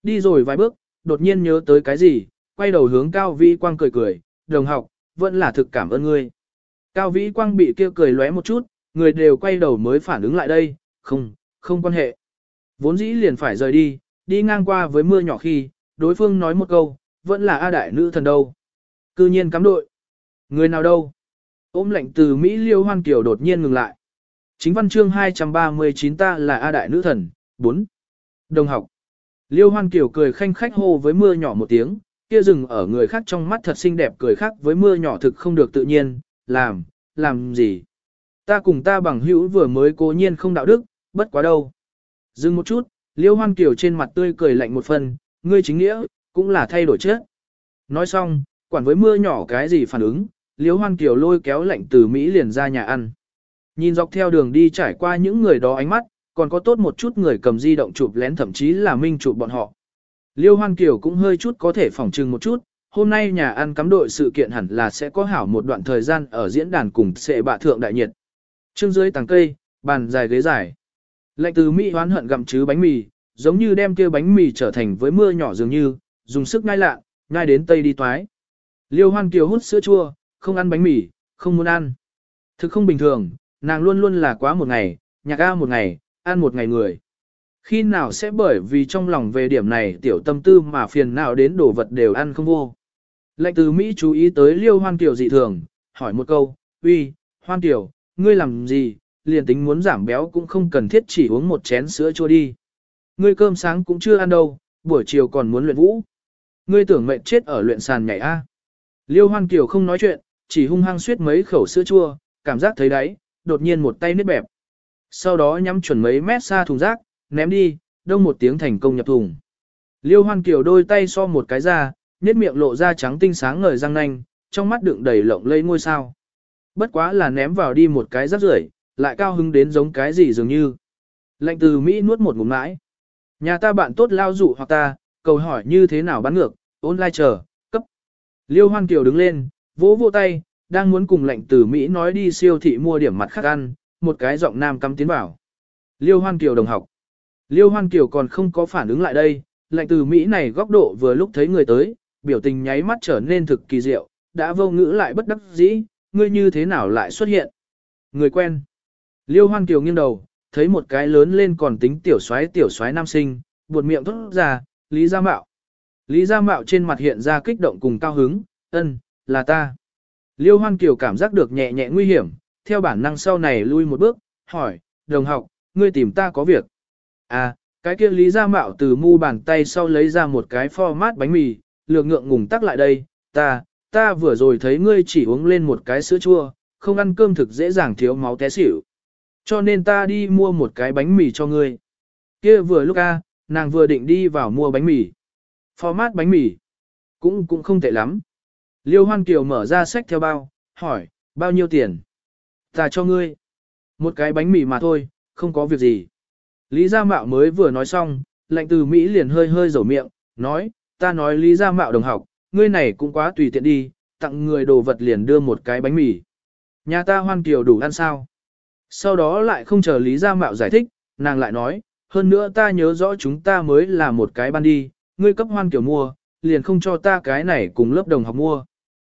S1: Đi rồi vài bước, đột nhiên nhớ tới cái gì, quay đầu hướng Cao Vĩ Quang cười cười, đồng học, vẫn là thực cảm ơn ngươi. Cao Vĩ Quang bị kia cười lóe một chút, người đều quay đầu mới phản ứng lại đây, không quan hệ. Vốn dĩ liền phải rời đi, đi ngang qua với mưa nhỏ khi, đối phương nói một câu, vẫn là A đại nữ thần đâu. Cư nhiên cắm đội. Người nào đâu? Ôm lệnh từ Mỹ Liêu Hoan Kiều đột nhiên ngừng lại. Chính văn chương 239 ta là A đại nữ thần, 4. Đồng học. Liêu Hoan Kiều cười khanh khách hô với mưa nhỏ một tiếng, kia rừng ở người khác trong mắt thật xinh đẹp cười khác với mưa nhỏ thực không được tự nhiên, làm gì? Ta cùng ta bằng hữu vừa mới cố nhiên không đạo đức, bất quá đâu. Dừng một chút, Liêu Hoan Kiều trên mặt tươi cười lạnh một phần, ngươi chính nghĩa, cũng là thay đổi chết. Nói xong, quản với mưa nhỏ cái gì phản ứng, Liêu Hoan Kiều lôi kéo lạnh từ Mỹ liền ra nhà ăn. Nhìn dọc theo đường đi trải qua những người đó ánh mắt, còn có tốt một chút người cầm di động chụp lén thậm chí là minh chụp bọn họ. Liêu Hoan Kiều cũng hơi chút có thể phỏng trừng một chút, hôm nay nhà ăn cắm đội sự kiện hẳn là sẽ có hảo một đoạn thời gian ở diễn đàn cùng sẽ bạ thượng đại nhiệt. Trương dưới tàng cây, bàn dài ghế dài. Lệnh từ Mỹ hoán hận gặm chứ bánh mì, giống như đem kia bánh mì trở thành với mưa nhỏ dường như, dùng sức ngai lạ, ngai đến tây đi toái. Liêu Hoan Kiều hút sữa chua, không ăn bánh mì, không muốn ăn. Thực không bình thường, nàng luôn luôn là quá một ngày, nhạc A một ngày, ăn một ngày người. Khi nào sẽ bởi vì trong lòng về điểm này tiểu tâm tư mà phiền nào đến đồ vật đều ăn không vô. Lệnh từ Mỹ chú ý tới Liêu Hoan Kiều dị thường, hỏi một câu, uy, Hoan Kiều, ngươi làm gì, liền tính muốn giảm béo cũng không cần thiết chỉ uống một chén sữa chua đi. Ngươi cơm sáng cũng chưa ăn đâu, buổi chiều còn muốn luyện vũ. Ngươi tưởng mệt chết ở luyện sàn nhảy A. Liêu Hoan Kiều không nói chuyện, chỉ hung hăng suýt mấy khẩu sữa chua, cảm giác thấy đáy, đột nhiên một tay nứt bẹp. Sau đó nhắm chuẩn mấy mét xa thùng rác, ném đi, đông một tiếng thành công nhập thùng. Liêu Hoan Kiều đôi tay so một cái ra, nhếch miệng lộ ra trắng tinh sáng ngời răng nanh, trong mắt đựng đầy lộng lẫy ngôi sao. Bất quá là ném vào đi một cái rác rưởi, lại cao hứng đến giống cái gì dường như. Lệnh từ Mỹ nuốt một ngụm mãi. Nhà ta bạn tốt lao dụ hoặc ta, cầu hỏi như thế nào bán ngược, online chờ, cấp. Liêu Hoan Kiều đứng lên, vỗ vỗ tay, đang muốn cùng lệnh từ Mỹ nói đi siêu thị mua điểm mặt khác ăn, một cái giọng nam cắm tiến vào. Liêu Hoan Kiều đồng học. Liêu Hoan Kiều còn không có phản ứng lại đây, lệnh từ Mỹ này góc độ vừa lúc thấy người tới, biểu tình nháy mắt trở nên thực kỳ diệu, đã vô ngữ lại bất đắc dĩ, ngươi như thế nào lại xuất hiện. Người quen. Liêu Hoan Kiều nghiêng đầu, thấy một cái lớn lên còn tính tiểu soái nam sinh, buột miệng thốt ra, Lý Gia Mạo. Lý Gia Mạo trên mặt hiện ra kích động cùng cao hứng, là ta. Liêu Hoan Kiều cảm giác được nhẹ nhẹ nguy hiểm, theo bản năng sau này lui một bước, hỏi, đồng học, ngươi tìm ta có việc. À, cái kia Lý Gia Mạo từ mu bàn tay sau lấy ra một cái format bánh mì, lược ngượng ngùng tắc lại đây, ta vừa rồi thấy ngươi chỉ uống lên một cái sữa chua, không ăn cơm thực dễ dàng thiếu máu té xỉu. Cho nên ta đi mua một cái bánh mì cho ngươi. Kia vừa lúc nàng vừa định đi vào mua bánh mì. Format bánh mì. Cũng không tệ lắm. Liêu Hoan Kiều mở ra sách theo bao, hỏi, bao nhiêu tiền? Ta cho ngươi. Một cái bánh mì mà thôi, không có việc gì. Lý Gia Mạo mới vừa nói xong, lệnh từ Mỹ liền hơi dầu miệng, nói, ta nói Lý Gia Mạo đồng học, ngươi này cũng quá tùy tiện đi, tặng người đồ vật liền đưa một cái bánh mì. Nhà ta Hoan Kiều đủ ăn sao? Sau đó lại không chờ Lý Gia Mạo giải thích, nàng lại nói, hơn nữa ta nhớ rõ chúng ta mới là một cái ban đi, ngươi cấp Hoan Kiều mua, liền không cho ta cái này cùng lớp đồng học mua.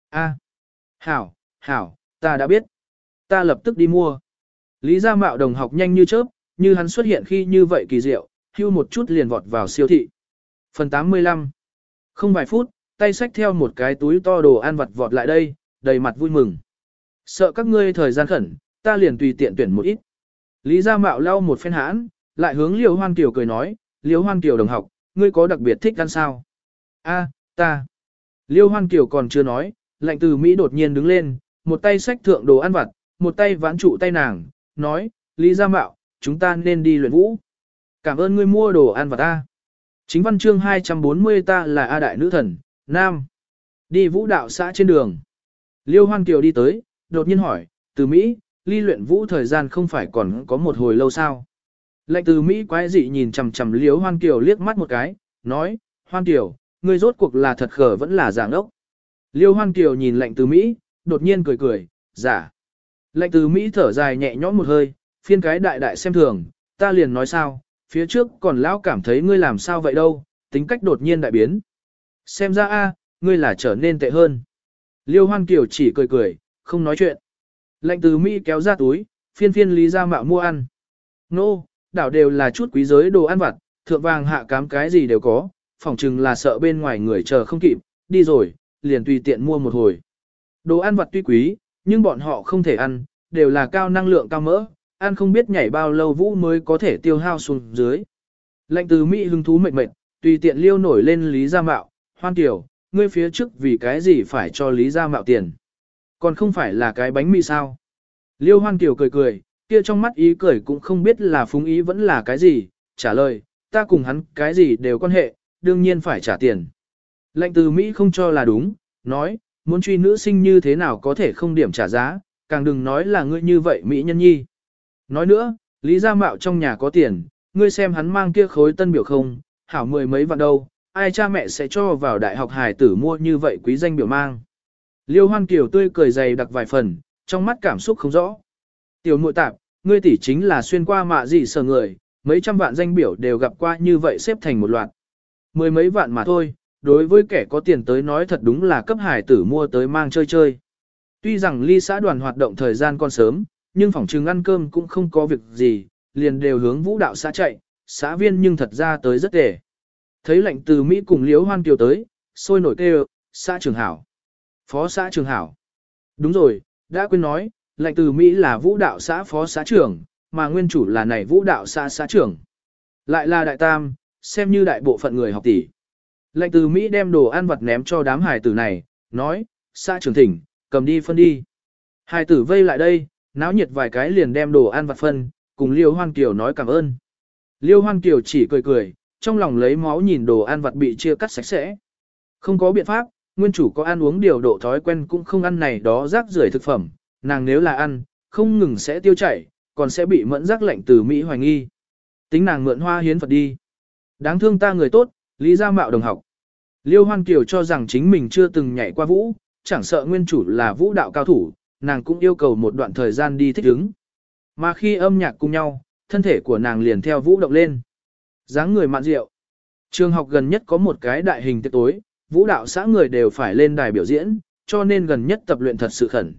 S1: Hảo, ta đã biết. Ta lập tức đi mua. Lý Gia Mạo đồng học nhanh như chớp, như hắn xuất hiện khi như vậy kỳ diệu, hưu một chút liền vọt vào siêu thị. Phần 85. Không vài phút, tay xách theo một cái túi to đồ ăn vặt vọt lại đây, đầy mặt vui mừng. Sợ các ngươi thời gian khẩn, ta liền tùy tiện tuyển một ít. Lý Gia Mạo lau một phen hãn, lại hướng Liêu Hoan Kiều cười nói, Liêu Hoan Kiều đồng học, ngươi có đặc biệt thích ăn sao? Ta. Liêu Hoan Kiều còn chưa nói, lệnh từ Mỹ đột nhiên đứng lên, một tay xách thượng đồ ăn vặt, một tay vãn trụ tay nàng, nói, Lý Gia Mạo, chúng ta nên đi luyện vũ. Cảm ơn ngươi mua đồ ăn vặt ta. Chính văn chương 240 ta là A đại nữ thần, Nam. Đi vũ đạo xã trên đường. Liêu Hoan Kiều đi tới, đột nhiên hỏi, từ Mỹ, ly luyện vũ thời gian không phải còn có một hồi lâu sao? Lệnh từ Mỹ quái dị nhìn chằm chằm Liêu Hoan Kiều liếc mắt một cái, nói, Hoan Kiều, ngươi rốt cuộc là thật khờ vẫn là giả ngốc. Liêu Hoan Kiều nhìn lệnh từ Mỹ, đột nhiên cười, giả. Lệnh từ Mỹ thở dài nhẹ nhõm một hơi, phiên cái đại xem thường, ta liền nói sao, phía trước còn lão cảm thấy ngươi làm sao vậy đâu, tính cách đột nhiên đại biến. Xem ra ngươi là trở nên tệ hơn. Liêu Hoan Kiều chỉ cười cười, không nói chuyện. Lệnh Từ Mỹ kéo ra túi, phiên phiên Lý Gia Mạo mua ăn. Nô, đảo đều là chút quý giới đồ ăn vặt, thượng vàng hạ cám cái gì đều có, phỏng chừng là sợ bên ngoài người chờ không kịp, đi rồi, liền tùy tiện mua một hồi. Đồ ăn vặt tuy quý, nhưng bọn họ không thể ăn, đều là cao năng lượng cao mỡ, ăn không biết nhảy bao lâu vũ mới có thể tiêu hao xuống dưới. Lệnh Từ Mỹ hứng thú mệt mệt, tùy tiện liêu nổi lên Lý Gia Mạo, Hoan Kiều, ngươi phía trước vì cái gì phải cho Lý Gia Mạo tiền. Còn không phải là cái bánh mì sao. Liêu Hoan Kiều cười cười, kia trong mắt ý cười cũng không biết là phúng ý vẫn là cái gì, trả lời, ta cùng hắn cái gì đều quan hệ, đương nhiên phải trả tiền. Lệnh Từ Mỹ không cho là đúng, nói, muốn truy nữ sinh như thế nào có thể không điểm trả giá, càng đừng nói là ngươi như vậy Mỹ nhân nhi. Nói nữa, Lý Gia Mạo trong nhà có tiền, ngươi xem hắn mang kia khối tân biểu không, hảo mười mấy vạn đâu, ai cha mẹ sẽ cho vào đại học hài tử mua như vậy quý danh biểu mang. Liêu Hoan Kiều tươi cười dày đặc vài phần, trong mắt cảm xúc không rõ. Tiểu muội tạp, ngươi tỷ chính là xuyên qua mạ gì sở người, mấy trăm vạn danh biểu đều gặp qua như vậy xếp thành một loạt. Mười mấy vạn mà thôi, đối với kẻ có tiền tới nói thật đúng là cấp hài tử mua tới mang chơi chơi. Tuy rằng ly xã đoàn hoạt động thời gian còn sớm, nhưng phòng trừng ăn cơm cũng không có việc gì, liền đều hướng vũ đạo xã chạy, xã viên nhưng thật ra tới rất để. Thấy lệnh Từ Mỹ cùng Liễu Hoan Kiều tới, sôi nổi kêu, xã trưởng hảo, phó xã trưởng hảo. Đúng rồi, đã quên nói, lệnh Từ Mỹ là vũ đạo xã phó xã trưởng, mà nguyên chủ là này vũ đạo xã xã trưởng. Lại là đại tam, xem như đại bộ phận người học tỷ. Lệnh Từ Mỹ đem đồ ăn vặt ném cho đám hài tử này, nói, xã trưởng thỉnh, cầm đi phân đi. Hài tử vây lại đây, náo nhiệt vài cái liền đem đồ ăn vặt phân, cùng Liêu Hoan Kiều nói cảm ơn. Liêu Hoan Kiều chỉ cười cười, trong lòng lấy máu nhìn đồ ăn vặt bị chia cắt sạch sẽ. Không có biện pháp, nguyên chủ có ăn uống điều độ thói quen cũng không ăn này đó rác rưởi thực phẩm, nàng nếu là ăn, không ngừng sẽ tiêu chảy, còn sẽ bị mẫn rác lệnh Từ Mỹ hoài nghi. Tính nàng mượn hoa hiến Phật đi. Đáng thương ta người tốt, Lý Gia Mạo đồng học. Liêu Hoan Kiều cho rằng chính mình chưa từng nhảy qua vũ, chẳng sợ nguyên chủ là vũ đạo cao thủ, nàng cũng yêu cầu một đoạn thời gian đi thích ứng. Mà khi âm nhạc cùng nhau, thân thể của nàng liền theo vũ động lên. Dáng người mạn diệu. Trường học gần nhất có một cái đại hình tiệc tối, vũ đạo xã người đều phải lên đài biểu diễn, cho nên gần nhất tập luyện thật sự khẩn.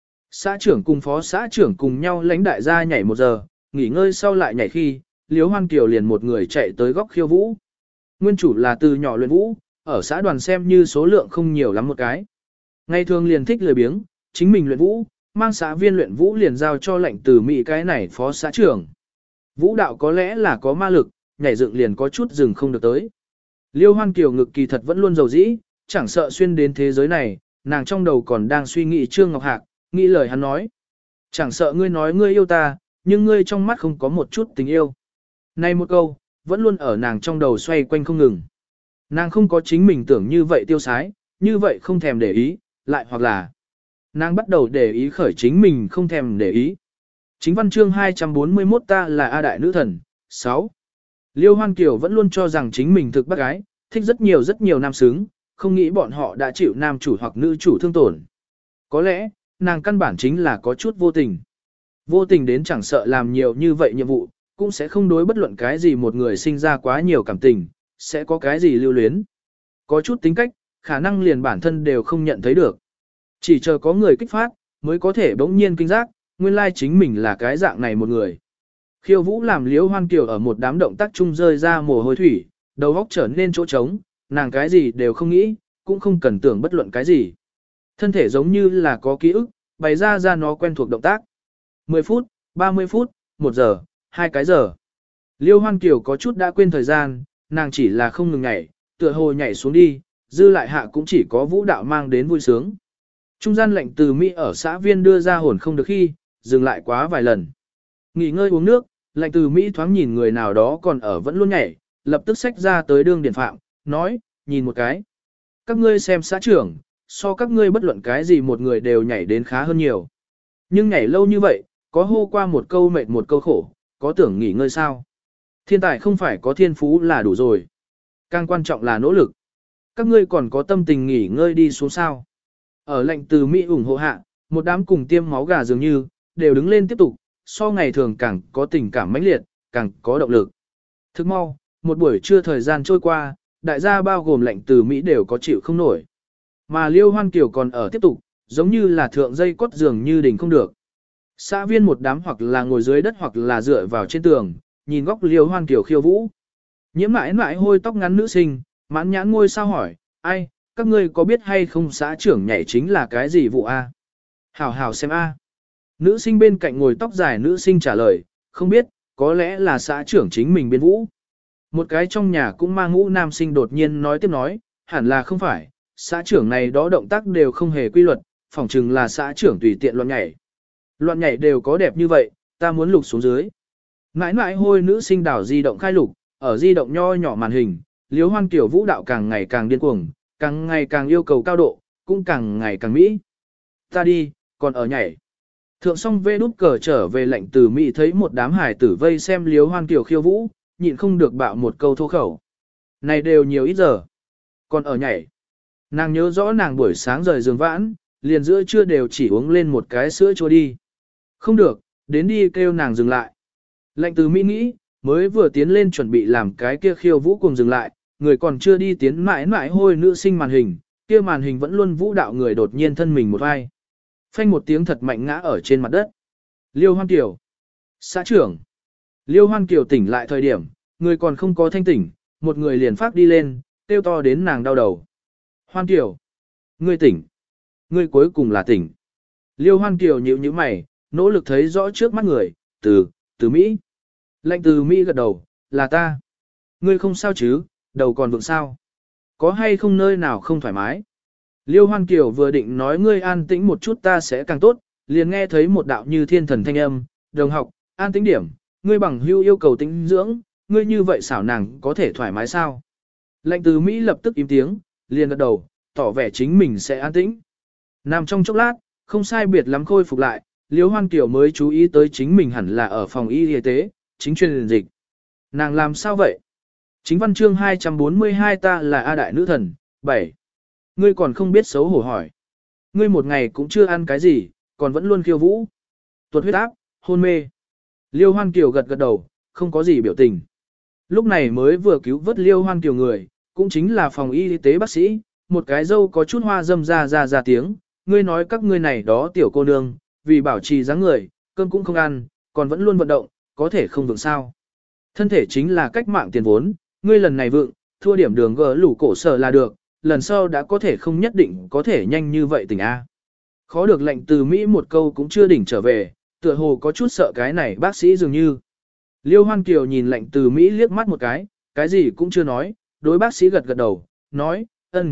S1: Xã trưởng cùng phó xã trưởng cùng nhau lãnh đại gia nhảy 1 giờ, nghỉ ngơi sau lại nhảy khi, Liễu Hoan Kiều liền một người chạy tới góc khiêu vũ. Nguyên chủ là từ nhỏ luyện vũ, ở xã đoàn xem như số lượng không nhiều lắm một cái. Ngày thường liền thích lười biếng, chính mình luyện vũ, mang xã viên luyện vũ liền giao cho lệnh Từ Mỹ cái này phó xã trưởng. Vũ đạo có lẽ là có ma lực, nhảy dựng liền có chút dừng không được tới. Liêu Hoan Kiều ngực kỳ thật vẫn luôn dầu dĩ, chẳng sợ xuyên đến thế giới này, nàng trong đầu còn đang suy nghĩ Trương Ngọc Hạc, nghĩ lời hắn nói. Chẳng sợ ngươi nói ngươi yêu ta, nhưng ngươi trong mắt không có một chút tình yêu. Này một câu, vẫn luôn ở nàng trong đầu xoay quanh không ngừng. Nàng không có chính mình tưởng như vậy tiêu sái, như vậy không thèm để ý, lại hoặc là nàng bắt đầu để ý khởi chính mình không thèm để ý. Chính văn chương 241 ta là A Đại Nữ Thần, 6. Liêu Hoan Kiều vẫn luôn cho rằng chính mình thực bác gái, thích rất nhiều nam xứng, không nghĩ bọn họ đã chịu nam chủ hoặc nữ chủ thương tổn. Có lẽ, nàng căn bản chính là có chút vô tình. Vô tình đến chẳng sợ làm nhiều như vậy nhiệm vụ, cũng sẽ không đối bất luận cái gì một người sinh ra quá nhiều cảm tình, sẽ có cái gì lưu luyến. Có chút tính cách, khả năng liền bản thân đều không nhận thấy được. Chỉ chờ có người kích phát, mới có thể bỗng nhiên kinh giác, nguyên lai chính mình là cái dạng này một người. Khiêu vũ làm Liễu Hoan Kiều ở một đám động tác chung rơi ra mồ hôi thủy, đầu óc trở nên chỗ trống, nàng cái gì đều không nghĩ, cũng không cần tưởng bất luận cái gì. Thân thể giống như là có ký ức, bày ra nó quen thuộc động tác. 10 phút, 30 phút, 1 giờ, 2 cái giờ. Liêu Hoan Kiều có chút đã quên thời gian, nàng chỉ là không ngừng nhảy, tựa hồ nhảy xuống đi, dư lại hạ cũng chỉ có vũ đạo mang đến vui sướng. Trung gian lệnh Từ Mỹ ở xã viên đưa ra hồn không được khi, dừng lại quá vài lần. Nghỉ ngơi uống nước, lệnh Từ Mỹ thoáng nhìn người nào đó còn ở vẫn luôn nhảy, lập tức xách ra tới đương điển phạm, nói, nhìn một cái. Các ngươi xem xã trưởng, so các ngươi bất luận cái gì một người đều nhảy đến khá hơn nhiều. Nhưng nhảy lâu như vậy, có hô qua một câu mệt một câu khổ, có tưởng nghỉ ngơi sao? Thiên tài không phải có thiên phú là đủ rồi. Càng quan trọng là nỗ lực. Các ngươi còn có tâm tình nghỉ ngơi đi xuống sao? Ở lệnh Từ Mỹ ủng hộ hạ, một đám cùng tiêm máu gà dường như, đều đứng lên tiếp tục, so ngày thường càng có tình cảm mãnh liệt, càng có động lực. Thức mau, một buổi trưa thời gian trôi qua, đại gia bao gồm lệnh từ Mỹ đều có chịu không nổi. Mà Liêu Hoan Kiều còn ở tiếp tục, giống như là thượng dây cốt giường như đỉnh không được. Xã viên một đám hoặc là ngồi dưới đất hoặc là dựa vào trên tường, nhìn góc Liêu Hoan Kiều khiêu vũ. Nhiễm mãi mãi hôi tóc ngắn nữ sinh, mãn nhãn ngôi sao hỏi, ai, các ngươi có biết hay không xã trưởng nhảy chính là cái gì vụ A? Hảo hảo xem A. Nữ sinh bên cạnh ngồi tóc dài nữ sinh trả lời, không biết, có lẽ là xã trưởng chính mình biên vũ. Một cái trong nhà cũng mang ngũ nam sinh đột nhiên nói tiếp nói, hẳn là không phải, xã trưởng này đó động tác đều không hề quy luật, phỏng chừng là xã trưởng tùy tiện loạn nhảy. Loạn nhảy đều có đẹp như vậy, ta muốn lục xuống dưới. Mãi mãi hôi nữ sinh đảo di động khai lục, ở di động nho nhỏ màn hình, Liêu Hoan Kiều vũ đạo càng ngày càng điên cuồng, càng ngày càng yêu cầu cao độ, cũng càng ngày càng mỹ. Ta đi, còn ở nhảy. Thượng song vê đút cờ trở về lệnh từ Mỹ thấy một đám hải tử vây xem Liêu Hoan Kiều khiêu vũ, nhịn không được bạo một câu thô khẩu. Này đều nhiều ít giờ. Còn ở nhảy. Nàng nhớ rõ nàng buổi sáng rời giường vãn, liền giữa trưa đều chỉ uống lên một cái sữa chua đi. Không được, đến đi kêu nàng dừng lại. Lệnh từ Mỹ nghĩ, mới vừa tiến lên chuẩn bị làm cái kia khiêu vũ cùng dừng lại, người còn chưa đi tiến mãi mãi hôi nữ sinh màn hình, kia màn hình vẫn luôn vũ đạo người đột nhiên thân mình một vai. Phanh một tiếng thật mạnh ngã ở trên mặt đất. Liêu Hoan Kiều. Xã trưởng. Liêu Hoan Kiều tỉnh lại thời điểm, người còn không có thanh tỉnh, một người liền phát đi lên, kêu to đến nàng đau đầu. Hoan Kiều. Ngươi tỉnh. Ngươi cuối cùng là tỉnh. Liêu Hoan Kiều nhíu nhíu mày, nỗ lực thấy rõ trước mắt người, từ Mỹ. Lệnh từ Mỹ gật đầu, là ta. Ngươi không sao chứ, đầu còn vượng sao. Có hay không nơi nào không thoải mái. Liêu Hoan Kiều vừa định nói ngươi an tĩnh một chút ta sẽ càng tốt, liền nghe thấy một đạo như thiên thần thanh âm, đồng học, an tĩnh điểm, ngươi bằng hưu yêu cầu tĩnh dưỡng, ngươi như vậy xảo nàng có thể thoải mái sao. Lệnh từ Mỹ lập tức im tiếng, liền gật đầu, tỏ vẻ chính mình sẽ an tĩnh. Nằm trong chốc lát, không sai biệt lắm khôi phục lại, Liêu Hoan Kiều mới chú ý tới chính mình hẳn là ở phòng y tế, chính truyền dịch. Nàng làm sao vậy? Chính văn chương 242 ta là A Đại Nữ Thần, 7. Ngươi còn không biết xấu hổ hỏi. Ngươi một ngày cũng chưa ăn cái gì, còn vẫn luôn khiêu vũ. Tuột huyết áp, hôn mê. Liêu Hoan Kiều gật gật đầu, không có gì biểu tình. Lúc này mới vừa cứu vớt Liêu Hoan Kiều người, cũng chính là phòng y tế bác sĩ, một cái dâu có chút hoa dâm ra tiếng. Ngươi nói các ngươi này đó tiểu cô nương, vì bảo trì dáng người, cơm cũng không ăn, còn vẫn luôn vận động, có thể không vượng sao. Thân thể chính là cách mạng tiền vốn, ngươi lần này vượng, thua điểm đường gỡ lủ cổ sở là được, lần sau đã có thể không nhất định có thể nhanh như vậy tỉnh A. Khó được lệnh từ Mỹ một câu cũng chưa đỉnh trở về, tựa hồ có chút sợ cái này bác sĩ dường như. Liêu Hoan Kiều nhìn lệnh từ Mỹ liếc mắt một cái gì cũng chưa nói, đối bác sĩ gật gật đầu, nói,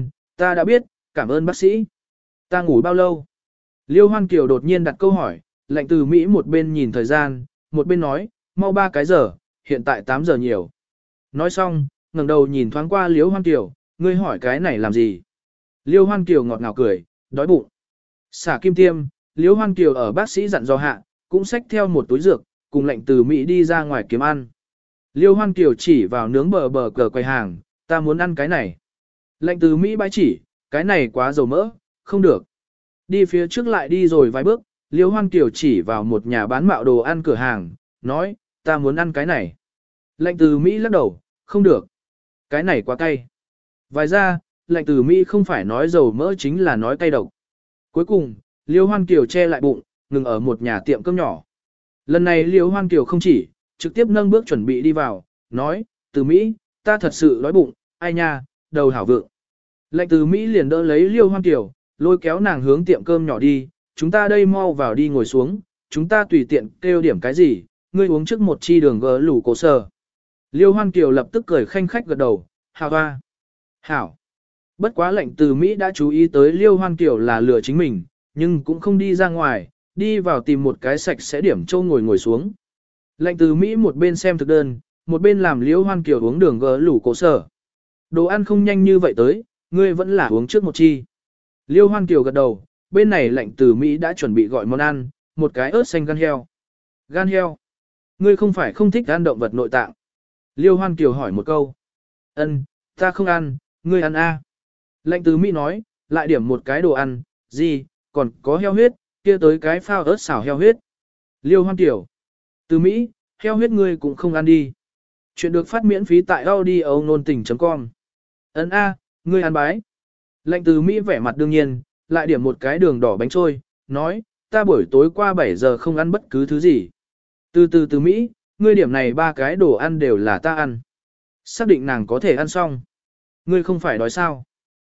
S1: ta đã biết, cảm ơn bác sĩ. Ta ngủ bao lâu? Liêu Hoan Kiều đột nhiên đặt câu hỏi, lệnh từ Mỹ một bên nhìn thời gian, một bên nói, mau 3 cái giờ, hiện tại 8 giờ nhiều. Nói xong, ngẩng đầu nhìn thoáng qua Liêu Hoan Kiều, ngươi hỏi cái này làm gì? Liêu Hoan Kiều ngọt ngào cười, đói bụng. Xả kim tiêm, Liêu Hoan Kiều ở bác sĩ dặn dò hạ, cũng xách theo một túi dược, cùng lệnh từ Mỹ đi ra ngoài kiếm ăn. Liêu Hoan Kiều chỉ vào nướng bờ cờ quầy hàng, ta muốn ăn cái này. Lệnh từ Mỹ bãi chỉ, cái này quá dầu mỡ, không được. Đi phía trước lại đi rồi vài bước, Liêu Hoan Kiều chỉ vào một nhà bán mạo đồ ăn cửa hàng, nói, ta muốn ăn cái này. Lệnh từ Mỹ lắc đầu, không được. Cái này quá cay. Vài ra, lệnh từ Mỹ không phải nói dầu mỡ chính là nói cay độc. Cuối cùng, Liêu Hoan Kiều che lại bụng, ngừng ở một nhà tiệm cơm nhỏ. Lần này Liêu Hoan Kiều không chỉ, trực tiếp nâng bước chuẩn bị đi vào, nói, từ Mỹ, ta thật sự đói bụng, ai nha, đầu hảo vượng. Lệnh từ Mỹ liền đỡ lấy Liêu Hoan Kiều, lôi kéo nàng hướng tiệm cơm nhỏ đi, chúng ta đây mau vào đi ngồi xuống, chúng ta tùy tiện kêu điểm cái gì, ngươi uống trước một chi đường gỡ lủ cổ sở. Liêu Hoan Kiều lập tức cười khanh khách gật đầu, hào hoa. Hảo. Bất quá lệnh từ Mỹ đã chú ý tới Liêu Hoan Kiều là lừa chính mình, nhưng cũng không đi ra ngoài, đi vào tìm một cái sạch sẽ điểm châu ngồi xuống. Lệnh từ Mỹ một bên xem thực đơn, một bên làm Liêu Hoan Kiều uống đường gỡ lủ cổ sở. Đồ ăn không nhanh như vậy tới, ngươi vẫn là uống trước một chi. Liêu Hoan Kiều gật đầu, bên này lệnh từ Mỹ đã chuẩn bị gọi món ăn, một cái ớt xanh gan heo. Gan heo? Ngươi không phải không thích ăn động vật nội tạng. Liêu Hoan Kiều hỏi một câu. Ta không ăn, ngươi ăn a. Lệnh từ Mỹ nói, lại điểm một cái đồ ăn, gì, còn có heo huyết, kia tới cái phao ớt xào heo huyết. Liêu Hoan Kiều. Từ Mỹ, heo huyết ngươi cũng không ăn đi. Chuyện được phát miễn phí tại audio nôn tình.com Ấn A, ngươi ăn bái. Lệnh từ Mỹ vẻ mặt đương nhiên, lại điểm một cái đường đỏ bánh trôi, nói, ta buổi tối qua 7 giờ không ăn bất cứ thứ gì. Từ Mỹ, ngươi điểm này ba cái đồ ăn đều là ta ăn. Xác định nàng có thể ăn xong. Ngươi không phải đói sao?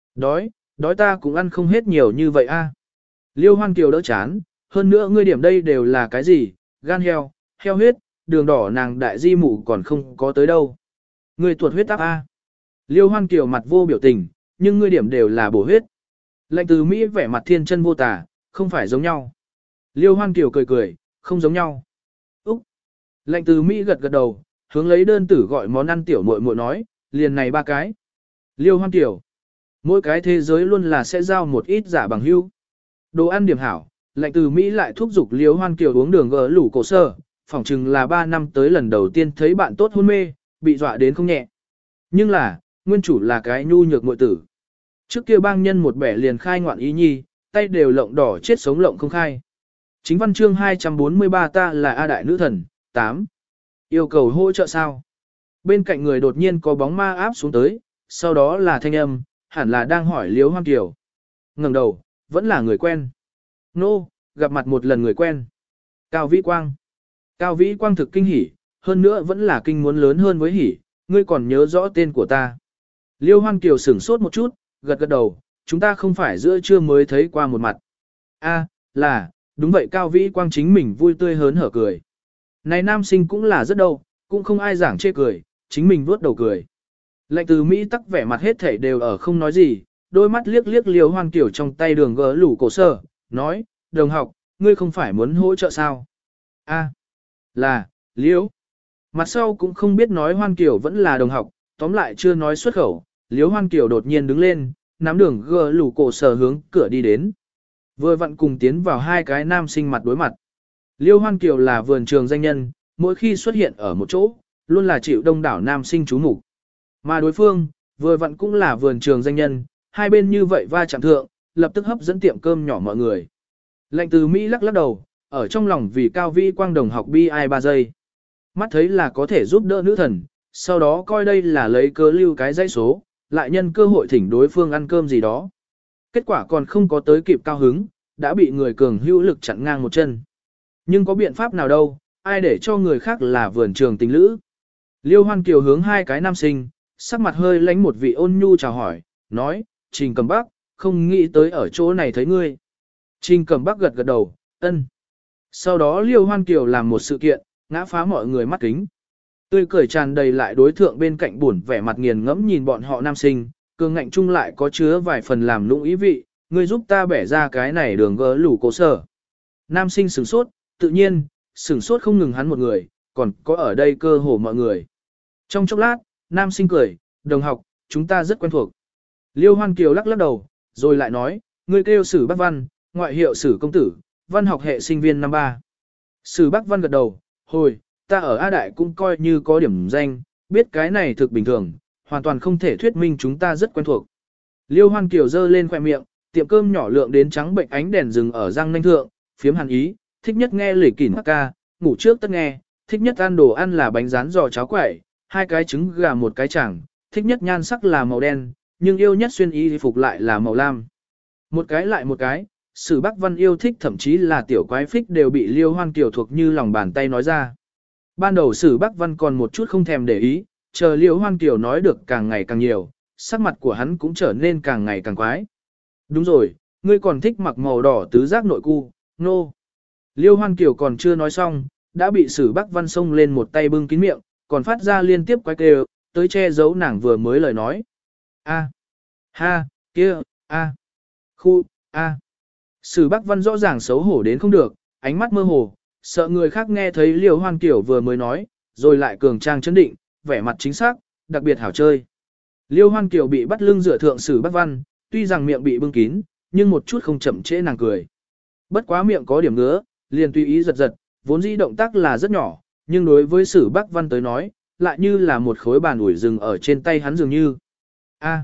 S1: Đói ta cũng ăn không hết nhiều như vậy a. Liêu Hoan Kiều đỡ chán, hơn nữa ngươi điểm đây đều là cái gì, gan heo, heo huyết, đường đỏ nàng đại di mụ còn không có tới đâu. Ngươi tuột huyết áp a. Liêu Hoan Kiều mặt vô biểu tình, nhưng ngươi điểm đều là bổ huyết. Lệnh từ Mỹ vẻ mặt thiên chân vô tả, không phải giống nhau. Liêu Hoan Kiều cười cười, không giống nhau. Úc! Lệnh từ Mỹ gật gật đầu, hướng lấy đơn tử gọi món ăn tiểu muội muội nói, liền này ba cái. Liêu Hoan Kiều. Mỗi cái thế giới luôn là sẽ giao một ít giả bằng hữu. Đồ ăn điểm hảo, lệnh từ Mỹ lại thúc giục Liêu Hoan Kiều uống đường gỡ lủ cổ sơ, phỏng chừng là 3 năm tới lần đầu tiên thấy bạn tốt hôn mê, bị dọa đến không nhẹ. Nhưng là, nguyên chủ là cái nhu nhược muội tử. Trước kia bang nhân một bẻ liền khai ngoạn ý nhi, tay đều lộng đỏ chết sống lộng không khai. Chính văn chương 243 ta là A Đại Nữ Thần, 8. Yêu cầu hỗ trợ sao? Bên cạnh người đột nhiên có bóng ma áp xuống tới, sau đó là thanh âm, hẳn là đang hỏi Liêu Hoan Kiều. Ngẩng đầu, vẫn là người quen. Nô, gặp mặt một lần người quen. Cao Vĩ Quang. Cao Vĩ Quang thực kinh hỉ, hơn nữa vẫn là kinh muốn lớn hơn với hỉ, ngươi còn nhớ rõ tên của ta. Liêu Hoan Kiều sửng sốt một chút, gật gật đầu, chúng ta không phải giữa trưa mới thấy qua một mặt. A, là, đúng vậy Cao Vĩ Quang chính mình vui tươi hớn hở cười. Này nam sinh cũng là rất đâu, cũng không ai giảng chê cười, chính mình vuốt đầu cười. Lệnh từ Mỹ tắc vẻ mặt hết thảy đều ở không nói gì, đôi mắt liếc liếc Liêu Hoan Kiều trong tay đường gỡ lủ cổ sơ, nói, đồng học, ngươi không phải muốn hỗ trợ sao? A, là, Liêu. Mặt sau cũng không biết nói Hoan Kiều vẫn là đồng học, tóm lại chưa nói xuất khẩu, Liêu Hoan Kiều đột nhiên đứng lên, nắm đường gỡ lủ cổ sơ hướng cửa đi đến. Vừa vặn cùng tiến vào hai cái nam sinh mặt đối mặt. Liêu Hoan Kiều là vườn trường danh nhân, mỗi khi xuất hiện ở một chỗ, luôn là chịu đông đảo nam sinh chú mục. Mà đối phương, vừa vặn cũng là vườn trường danh nhân, hai bên như vậy va chạm thượng, lập tức hấp dẫn tiệm cơm nhỏ mọi người. Lệnh từ Mỹ lắc lắc đầu, ở trong lòng vì Cao Vĩ Quang đồng học bi ai 3 giây. Mắt thấy là có thể giúp đỡ nữ thần, sau đó coi đây là lấy cớ lưu cái dãy số, lại nhân cơ hội thỉnh đối phương ăn cơm gì đó. Kết quả còn không có tới kịp cao hứng, đã bị người cường hữu lực chặn ngang một chân. Nhưng có biện pháp nào đâu, ai để cho người khác là vườn trường tình lữ. Liêu Hoan Kiều hướng hai cái nam sinh, sắc mặt hơi lánh một vị ôn nhu chào hỏi, nói, Trình Cẩm Bắc, không nghĩ tới ở chỗ này thấy ngươi. Trình Cẩm Bắc gật gật đầu, ân. Sau đó Liêu Hoan Kiều làm một sự kiện, ngã phá mọi người mắt kính. Tươi cười tràn đầy lại đối thượng bên cạnh buồn vẻ mặt nghiền ngẫm nhìn bọn họ nam sinh, cường ngạnh chung lại có chứa vài phần làm lũng ý vị, ngươi giúp ta bẻ ra cái này đường gỡ lủ cổ sở. Nam sinh sửng sốt, tự nhiên, sửng sốt không ngừng hắn một người, còn có ở đây cơ hồ mọi người. Trong chốc lát, nam sinh cười, đồng học, chúng ta rất quen thuộc. Liêu Hoan Kiều lắc lắc đầu, rồi lại nói, ngươi kêu Sử Bắc Văn, ngoại hiệu Sử công tử, văn học hệ sinh viên năm 3. Sử Bắc Văn gật đầu, hồi, ta ở A Đại cũng coi như có điểm danh, biết cái này thực bình thường, hoàn toàn không thể thuyết minh chúng ta rất quen thuộc. Liêu Hoan Kiều giơ lên khoẻ miệng, tiệm cơm nhỏ lượng đến trắng bệnh ánh đèn rừng ở răng nanh thượng, phiếm hàn ý, thích nhất nghe lỉ kỉn ca, ngủ trước tất nghe, thích nhất ăn đồ ăn là bánh rán giò cháo quẩy, 2 cái trứng gà một cái chẳng, thích nhất nhan sắc là màu đen, nhưng yêu nhất xuyên y phục lại là màu lam. Một cái lại một cái, Sử Bắc Văn yêu thích thậm chí là tiểu quái phích đều bị Liêu Hoan Kiều thuộc như lòng bàn tay nói ra. Ban đầu Sử Bắc Văn còn một chút không thèm để ý, chờ Liêu Hoan Kiều nói được càng ngày càng nhiều, sắc mặt của hắn cũng trở nên càng ngày càng quái. Đúng rồi, ngươi còn thích mặc màu đỏ tứ giác nội cu, nô. No. Liêu Hoan Kiều còn chưa nói xong, đã bị Sử Bắc Văn xông lên một tay bưng kín miệng, còn phát ra liên tiếp quái kêu, tới che giấu nàng vừa mới lời nói. A, ha, kia, a, khu, a. Sử Bắc Văn rõ ràng xấu hổ đến không được, ánh mắt mơ hồ, sợ người khác nghe thấy Liêu Hoan Kiều vừa mới nói, rồi lại cường trang chấn định, vẻ mặt chính xác, đặc biệt hảo chơi. Liêu Hoan Kiều bị bắt lưng dựa thượng Sử Bắc Văn, tuy rằng miệng bị bưng kín, nhưng một chút không chậm trễ nàng cười. Bất quá miệng có điểm ngứa, liền tùy ý giật giật, vốn dĩ động tác là rất nhỏ, nhưng đối với Sử Bắc Văn tới nói, lại như là một khối bàn ủi rừng ở trên tay hắn dường như. A.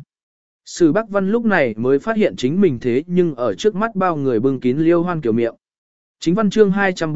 S1: Sử Bắc Văn lúc này mới phát hiện chính mình thế nhưng ở trước mắt bao người bưng kín Liêu Hoan Kiều miệng. Chính văn chương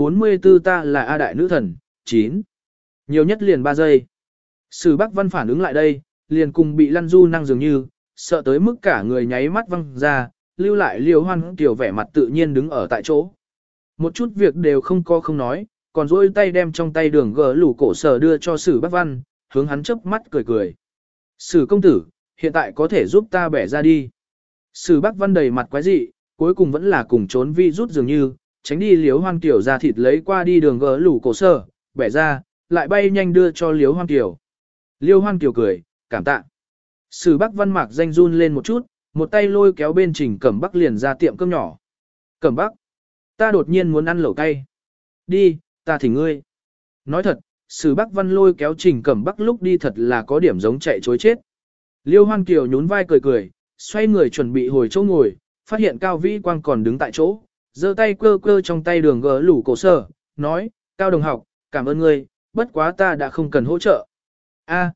S1: 244 ta là A Đại Nữ Thần, 9. Nhiều nhất liền 3 giây. Sử Bắc Văn phản ứng lại đây, liền cùng bị lăn du năng dường như, sợ tới mức cả người nháy mắt văng ra, lưu lại Liêu Hoan Kiều vẻ mặt tự nhiên đứng ở tại chỗ. Một chút việc đều không có không nói, còn duỗi tay đem trong tay đường gỡ lủ cổ sở đưa cho Sử Bắc Văn, hướng hắn chớp mắt cười cười. Sử công tử, hiện tại có thể giúp ta bẻ ra đi. Sử Bắc Văn đầy mặt quái dị, cuối cùng vẫn là cùng trốn vi rút dường như, tránh đi Liêu Hoan Kiều ra thịt lấy qua đi đường gỡ lủ cổ sở, bẻ ra, lại bay nhanh đưa cho Liêu Hoan Kiều. Liêu Hoan Kiều cười, cảm tạ. Sử Bắc Văn mạc danh run lên một chút, một tay lôi kéo bên Trình Cẩm Bắc liền ra tiệm cơm nhỏ. Cẩm Bắc, ta đột nhiên muốn ăn lẩu cay. Đi, ta thỉnh ngươi. Nói thật, Sử Bắc Văn lôi kéo Trình Cẩm Bắc lúc đi thật là có điểm giống chạy chối chết. Liêu Hoan Kiều nhún vai cười cười, xoay người chuẩn bị hồi chỗ ngồi, phát hiện Cao Vĩ Quang còn đứng tại chỗ, giơ tay quơ quơ trong tay đường gỡ lủ cổ sở, nói, Cao đồng học, cảm ơn ngươi, bất quá ta đã không cần hỗ trợ. A,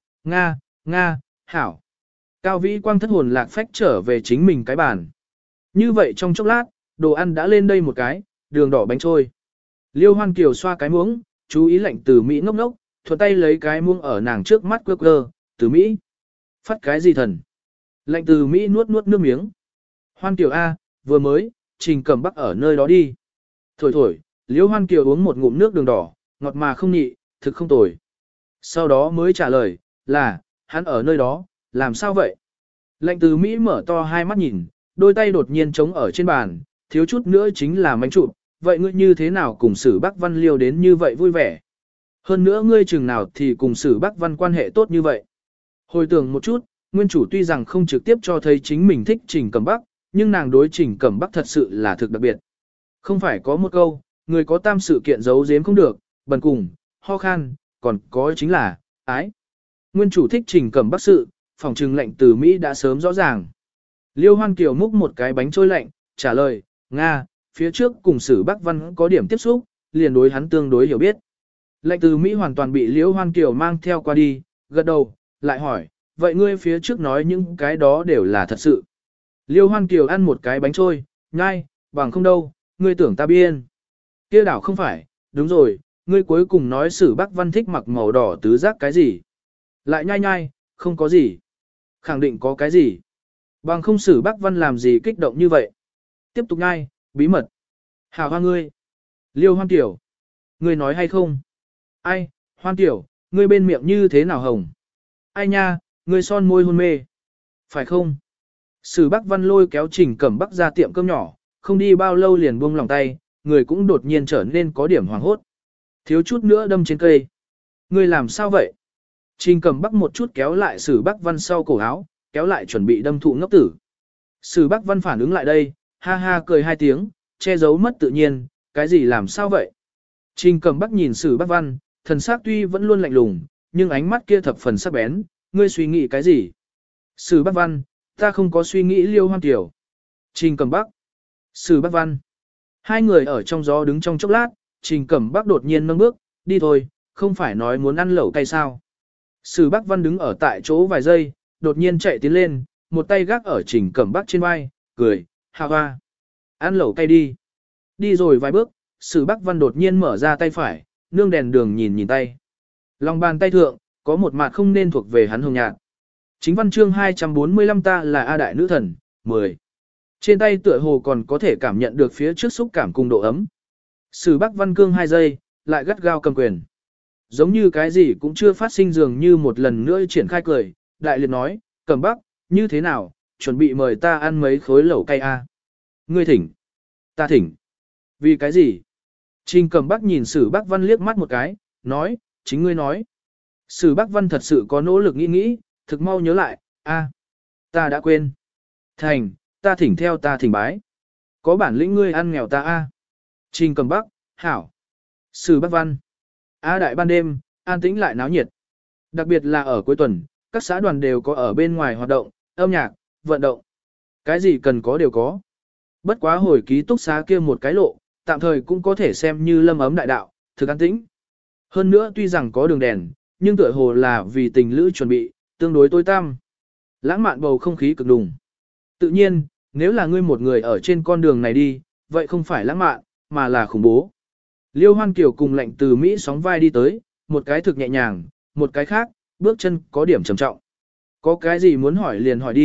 S1: Nga, hảo. Cao Vĩ Quang thất hồn lạc phách trở về chính mình cái bàn. Như vậy trong chốc lát, đồ ăn đã lên đây một cái, đường đỏ bánh trôi. Liêu Hoan Kiều xoa cái muỗng, chú ý lệnh từ Mỹ ngốc ngốc, thuận tay lấy cái muỗng ở nàng trước mắt quơ quơ, từ Mỹ. Phát cái gì thần? Lệnh từ Mỹ nuốt nước miếng. Hoan Kiều A, vừa mới, Trình Cẩm Bắc ở nơi đó đi. Thổi, Liêu Hoan Kiều uống một ngụm nước đường đỏ, ngọt mà không nhị, thực không tồi. Sau đó mới trả lời, là, hắn ở nơi đó, làm sao vậy? Lệnh từ Mỹ mở to hai mắt nhìn, đôi tay đột nhiên trống ở trên bàn, thiếu chút nữa chính là mánh chụp. Vậy ngươi như thế nào cùng Sử Bắc Văn liêu đến như vậy vui vẻ? Hơn nữa ngươi chừng nào thì cùng Sử Bắc Văn quan hệ tốt như vậy? Hồi tưởng một chút, nguyên chủ tuy rằng không trực tiếp cho thấy chính mình thích Trình Cẩm Bắc, nhưng nàng đối Trình Cẩm Bắc thật sự là thực đặc biệt. Không phải có một câu, người có tam sự kiện giấu giếm không được, bần cùng, ho khan, còn có chính là, ái. Nguyên chủ thích Trình Cẩm Bắc sự, phòng trừng lệnh từ Mỹ đã sớm rõ ràng. Liêu Hoan Kiều múc một cái bánh trôi lạnh, trả lời, Nga, phía trước cùng Sử Bắc Văn có điểm tiếp xúc, liền đối hắn tương đối hiểu biết. Lệnh từ Mỹ hoàn toàn bị Liêu Hoan Kiều mang theo qua đi, gật đầu, lại hỏi, vậy ngươi phía trước nói những cái đó đều là thật sự. Liêu Hoan Kiều ăn một cái bánh trôi, nhai, bằng không đâu, ngươi tưởng ta biên. Kia đảo không phải, đúng rồi, ngươi cuối cùng nói Sử Bắc Văn thích mặc màu đỏ tứ giác cái gì. Lại nhai, không có gì. Khẳng định có cái gì. Bằng không Sử Bắc Văn làm gì kích động như vậy. Tiếp tục nhai, bí mật. Hảo hoa ngươi. Liêu Hoan Kiều. Ngươi nói hay không? Ai, Hoan Kiều, ngươi bên miệng như thế nào hồng? Ai nha, ngươi son môi hôn mê. Phải không? Sử Bắc Văn lôi kéo Trình Cẩm Bắc ra tiệm cơm nhỏ, không đi bao lâu liền buông lòng tay, người cũng đột nhiên trở nên có điểm hoàng hốt. Thiếu chút nữa đâm trên cây. Ngươi làm sao vậy? Trình Cẩm Bắc một chút kéo lại Sử Bắc Văn sau cổ áo, kéo lại chuẩn bị đâm thụ ngốc tử. Sử Bắc Văn phản ứng lại đây, ha ha cười hai tiếng, che giấu mất tự nhiên, cái gì làm sao vậy? Trình Cẩm Bắc nhìn Sử Bắc Văn, thần sắc tuy vẫn luôn lạnh lùng, nhưng ánh mắt kia thập phần sắc bén, ngươi suy nghĩ cái gì? Sử Bắc Văn, ta không có suy nghĩ Liêu Hoan Kiều. Trình Cẩm Bắc, Sử Bắc Văn. Hai người ở trong gió đứng trong chốc lát, Trình Cẩm Bắc đột nhiên nâng bước, đi thôi, không phải nói muốn ăn lẩu cay sao? Sử Bắc Văn đứng ở tại chỗ vài giây, đột nhiên chạy tiến lên, một tay gác ở Trình Cẩm Bắc trên vai, cười, ha hoa. Ăn lẩu cay đi. Đi rồi vài bước, Sử Bắc Văn đột nhiên mở ra tay phải, nương đèn đường nhìn tay. Lòng bàn tay thượng, có một mặt không nên thuộc về hắn hồng nhạt. Chính văn chương 245 ta là A Đại Nữ Thần, 10. Trên tay tựa hồ còn có thể cảm nhận được phía trước xúc cảm cùng độ ấm. Sử Bắc Văn cương 2 giây, lại gắt gao cầm quyền. Giống như cái gì cũng chưa phát sinh dường như một lần nữa triển khai cười, đại liệt nói, Cẩm Bắc, như thế nào, chuẩn bị mời ta ăn mấy khối lẩu cay a. Ngươi thỉnh. Ta thỉnh. Vì cái gì? Trình Cẩm Bắc nhìn Sử Bắc Văn liếc mắt một cái, nói, chính ngươi nói. Sử Bắc Văn thật sự có nỗ lực nghĩ, thực mau nhớ lại, ta đã quên. Thành, ta thỉnh theo ta thỉnh bái. Có bản lĩnh ngươi ăn nghèo ta a. Trình Cẩm Bắc, hảo. Sử Bắc Văn. Đại ban đêm, an tĩnh lại náo nhiệt. Đặc biệt là ở cuối tuần, các xã đoàn đều có ở bên ngoài hoạt động, âm nhạc, vận động. Cái gì cần có đều có. Bất quá hồi ký túc xá kia một cái lộ, tạm thời cũng có thể xem như lâm ấm đại đạo, thực an tĩnh. Hơn nữa tuy rằng có đường đèn, nhưng tựa hồ là vì tình lữ chuẩn bị, tương đối tối tăm. Lãng mạn bầu không khí cực đùng. Tự nhiên, nếu là ngươi một người ở trên con đường này đi, vậy không phải lãng mạn, mà là khủng bố. Liêu Hoan Kiều cùng lệnh từ Mỹ sóng vai đi tới, một cái thực nhẹ nhàng, một cái khác, bước chân có điểm trầm trọng. Có cái gì muốn hỏi liền hỏi đi,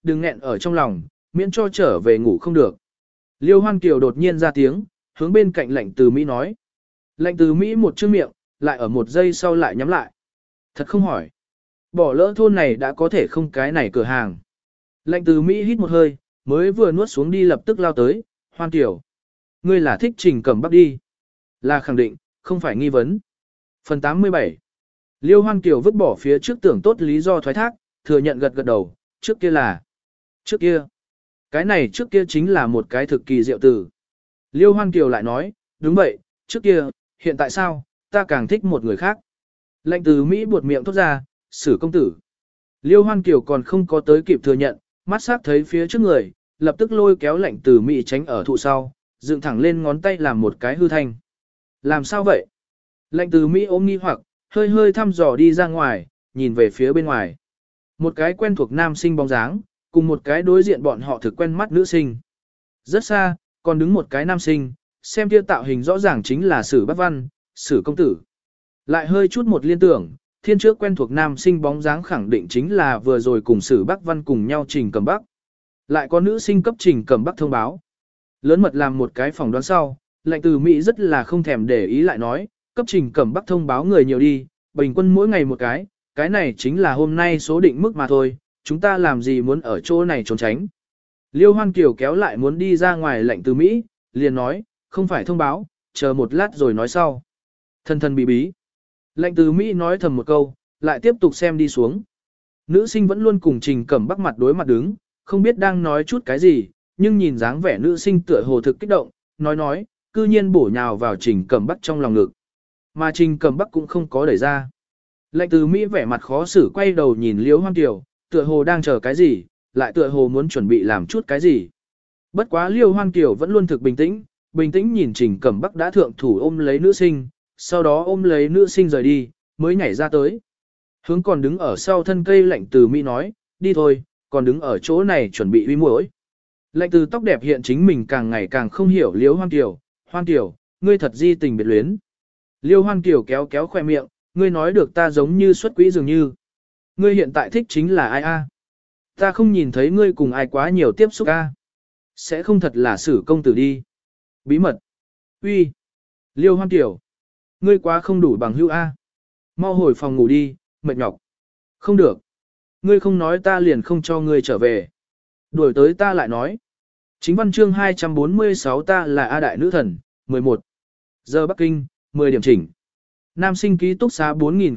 S1: đừng nghẹn ở trong lòng, miễn cho trở về ngủ không được. Liêu Hoan Kiều đột nhiên ra tiếng, hướng bên cạnh Lệnh Từ Mỹ nói. Lệnh Từ Mỹ một chữ miệng, lại ở một giây sau lại nhắm lại. Thật không hỏi. Bỏ lỡ thôn này đã có thể không cái này cửa hàng. Lệnh Từ Mỹ hít một hơi, mới vừa nuốt xuống đi lập tức lao tới. Hoan Kiều, ngươi là thích Trình Cẩm Bắc đi. Là khẳng định, không phải nghi vấn. Phần 87. Liêu Hoan Kiều vứt bỏ phía trước tưởng tốt lý do thoái thác, thừa nhận gật gật đầu, trước kia là. Trước kia. Cái này trước kia chính là một cái thực kỳ diệu từ. Liêu Hoan Kiều lại nói, đúng vậy, trước kia, hiện tại sao, ta càng thích một người khác. Lệnh Từ Mỹ buột miệng thốt ra, Sử công tử. Liêu Hoan Kiều còn không có tới kịp thừa nhận, mắt sắc thấy phía trước người, lập tức lôi kéo Lệnh Từ Mỹ tránh ở thụ sau, dựng thẳng lên ngón tay làm một cái hư thanh. Làm sao vậy? Lệnh Từ Mỹ ôm nghi hoặc, hơi hơi thăm dò đi ra ngoài, nhìn về phía bên ngoài. Một cái quen thuộc nam sinh bóng dáng, cùng một cái đối diện bọn họ thực quen mắt nữ sinh. Rất xa, còn đứng một cái nam sinh, xem kia tạo hình rõ ràng chính là Sử Bắc Văn, Sử công tử. Lại hơi chút một liên tưởng, thiên trước quen thuộc nam sinh bóng dáng khẳng định chính là vừa rồi cùng Sử Bắc Văn cùng nhau Trình Cẩm Bắc. Lại có nữ sinh cấp Trình Cẩm Bắc thông báo. Lớn mật làm một cái phỏng đoán sau, Lệnh Từ Mỹ rất là không thèm để ý lại nói, cấp Trình Cẩm Bắc thông báo người nhiều đi, bình quân mỗi ngày một cái này chính là hôm nay số định mức mà thôi, chúng ta làm gì muốn ở chỗ này trốn tránh. Liêu Hoan Kiều kéo lại muốn đi ra ngoài Lệnh Từ Mỹ, liền nói, không phải thông báo, chờ một lát rồi nói sau. Thân thân bí bí. Lệnh Từ Mỹ nói thầm một câu, lại tiếp tục xem đi xuống. Nữ sinh vẫn luôn cùng Trình Cẩm Bắc mặt đối mặt đứng, không biết đang nói chút cái gì, nhưng nhìn dáng vẻ nữ sinh tựa hồ thực kích động, nói, cư nhiên bổ nhào vào Trình Cẩm Bắc trong lòng ngực. Mà Trình Cẩm Bắc cũng không có đẩy ra. Lệnh Từ Mỹ vẻ mặt khó xử quay đầu nhìn Liêu Hoan Kiều, tựa hồ đang chờ cái gì, lại tựa hồ muốn chuẩn bị làm chút cái gì. Bất quá Liêu Hoan Kiều vẫn luôn thực bình tĩnh nhìn Trình Cẩm Bắc đã thượng thủ ôm lấy nữ sinh, sau đó ôm lấy nữ sinh rời đi, mới nhảy ra tới. Hướng còn đứng ở sau thân cây Lệnh Từ Mỹ nói, đi thôi, còn đứng ở chỗ này chuẩn bị uy muỗi. Lệnh Từ tóc đẹp hiện chính mình càng ngày càng không hiểu Liêu Hoan Kiều, ngươi thật di tình biệt luyến. Liêu Hoan Kiều kéo kéo khoe miệng, ngươi nói được ta giống như xuất quỹ dường như. Ngươi hiện tại thích chính là ai a? Ta không nhìn thấy ngươi cùng ai quá nhiều tiếp xúc a. Sẽ không thật là Sử công tử đi. Bí mật. Uy. Liêu Hoan Kiều. Ngươi quá không đủ bằng hữu a. Mau hồi phòng ngủ đi, mệt nhọc. Không được. Ngươi không nói ta liền không cho ngươi trở về. Đuổi tới ta lại nói. Chính văn chương 246 ta là A Đại Nữ Thần, 11. Giờ Bắc Kinh, 10 điểm chỉnh. Nam sinh ký túc xá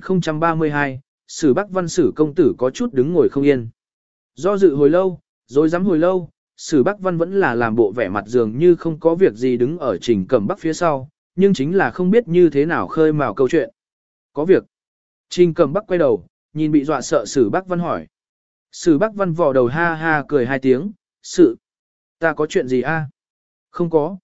S1: 4032, Sử Bắc Văn Sử công tử có chút đứng ngồi không yên. Do dự hồi lâu, rồi dám hồi lâu, Sử Bắc Văn vẫn là làm bộ vẻ mặt dường như không có việc gì đứng ở Trình Cẩm Bắc phía sau, nhưng chính là không biết như thế nào khơi mào câu chuyện. Có việc. Trình Cẩm Bắc quay đầu, nhìn bị dọa sợ Sử Bắc Văn hỏi. Sử Bắc Văn vò đầu ha ha cười hai tiếng, ta có chuyện gì a? Không có.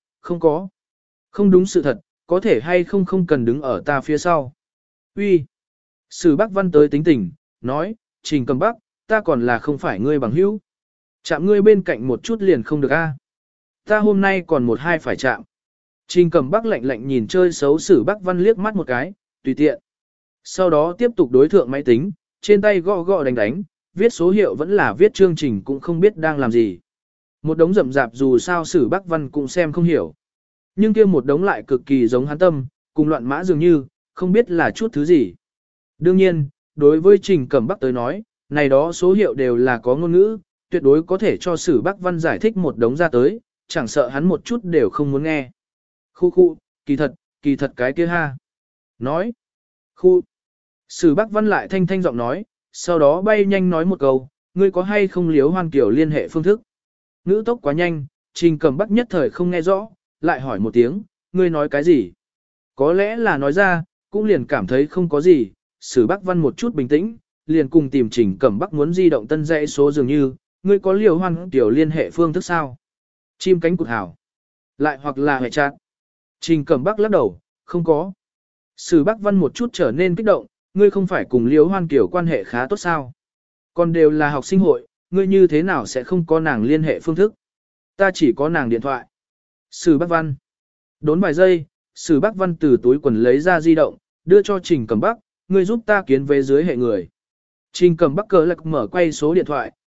S1: Không đúng sự thật, có thể hay không cần đứng ở ta phía sau. Uy. Sử Bắc Văn tới tính tình, nói, Trình Cẩm Bắc, ta còn là không phải ngươi bằng hữu. Chạm ngươi bên cạnh một chút liền không được a. Ta hôm nay còn một hai phải chạm. Trình Cẩm Bắc lạnh lạnh nhìn chơi xấu Sử Bắc Văn liếc mắt một cái, tùy tiện. Sau đó tiếp tục đối thượng máy tính, trên tay gõ gõ đánh, viết số hiệu vẫn là viết chương trình cũng không biết đang làm gì. Một đống rậm rạp dù sao Sử Bắc Văn cũng xem không hiểu. Nhưng kia một đống lại cực kỳ giống hắn tâm, cùng loạn mã dường như, không biết là chút thứ gì. Đương nhiên, đối với Trình Cẩm Bắc tới nói, này đó số hiệu đều là có ngôn ngữ, tuyệt đối có thể cho Sử Bắc Văn giải thích một đống ra tới, chẳng sợ hắn một chút đều không muốn nghe. Khu, kỳ thật cái kia ha. Nói. Khu. Sử Bắc Văn lại thanh thanh giọng nói, sau đó bay nhanh nói một câu, ngươi có hay không Liêu Hoan Kiều liên hệ phương thức. Ngữ tốc quá nhanh, Trình Cẩm Bắc nhất thời không nghe rõ, lại hỏi một tiếng, ngươi nói cái gì? Có lẽ là nói ra, cũng liền cảm thấy không có gì, Sử Bắc Văn một chút bình tĩnh, liền cùng tìm Trình Cẩm Bắc muốn di động tân dãy số dường như, ngươi có Liêu Hoan Kiều liên hệ phương thức sao? Chim cánh cụt hảo. Lại hoặc là hệ chát. Trình Cẩm Bắc lắc đầu, không có. Sử Bắc Văn một chút trở nên kích động, ngươi không phải cùng Liêu Hoan Kiều quan hệ khá tốt sao? Còn đều là học sinh hội, ngươi như thế nào sẽ không có nàng liên hệ phương thức? Ta chỉ có nàng điện thoại. Sử Bắc Văn. Đốn vài giây, Sử Bắc Văn từ túi quần lấy ra di động, đưa cho Trình Cẩm Bắc, ngươi giúp ta kiến về dưới hệ người. Trình Cẩm Bắc cờ lạc mở quay số điện thoại,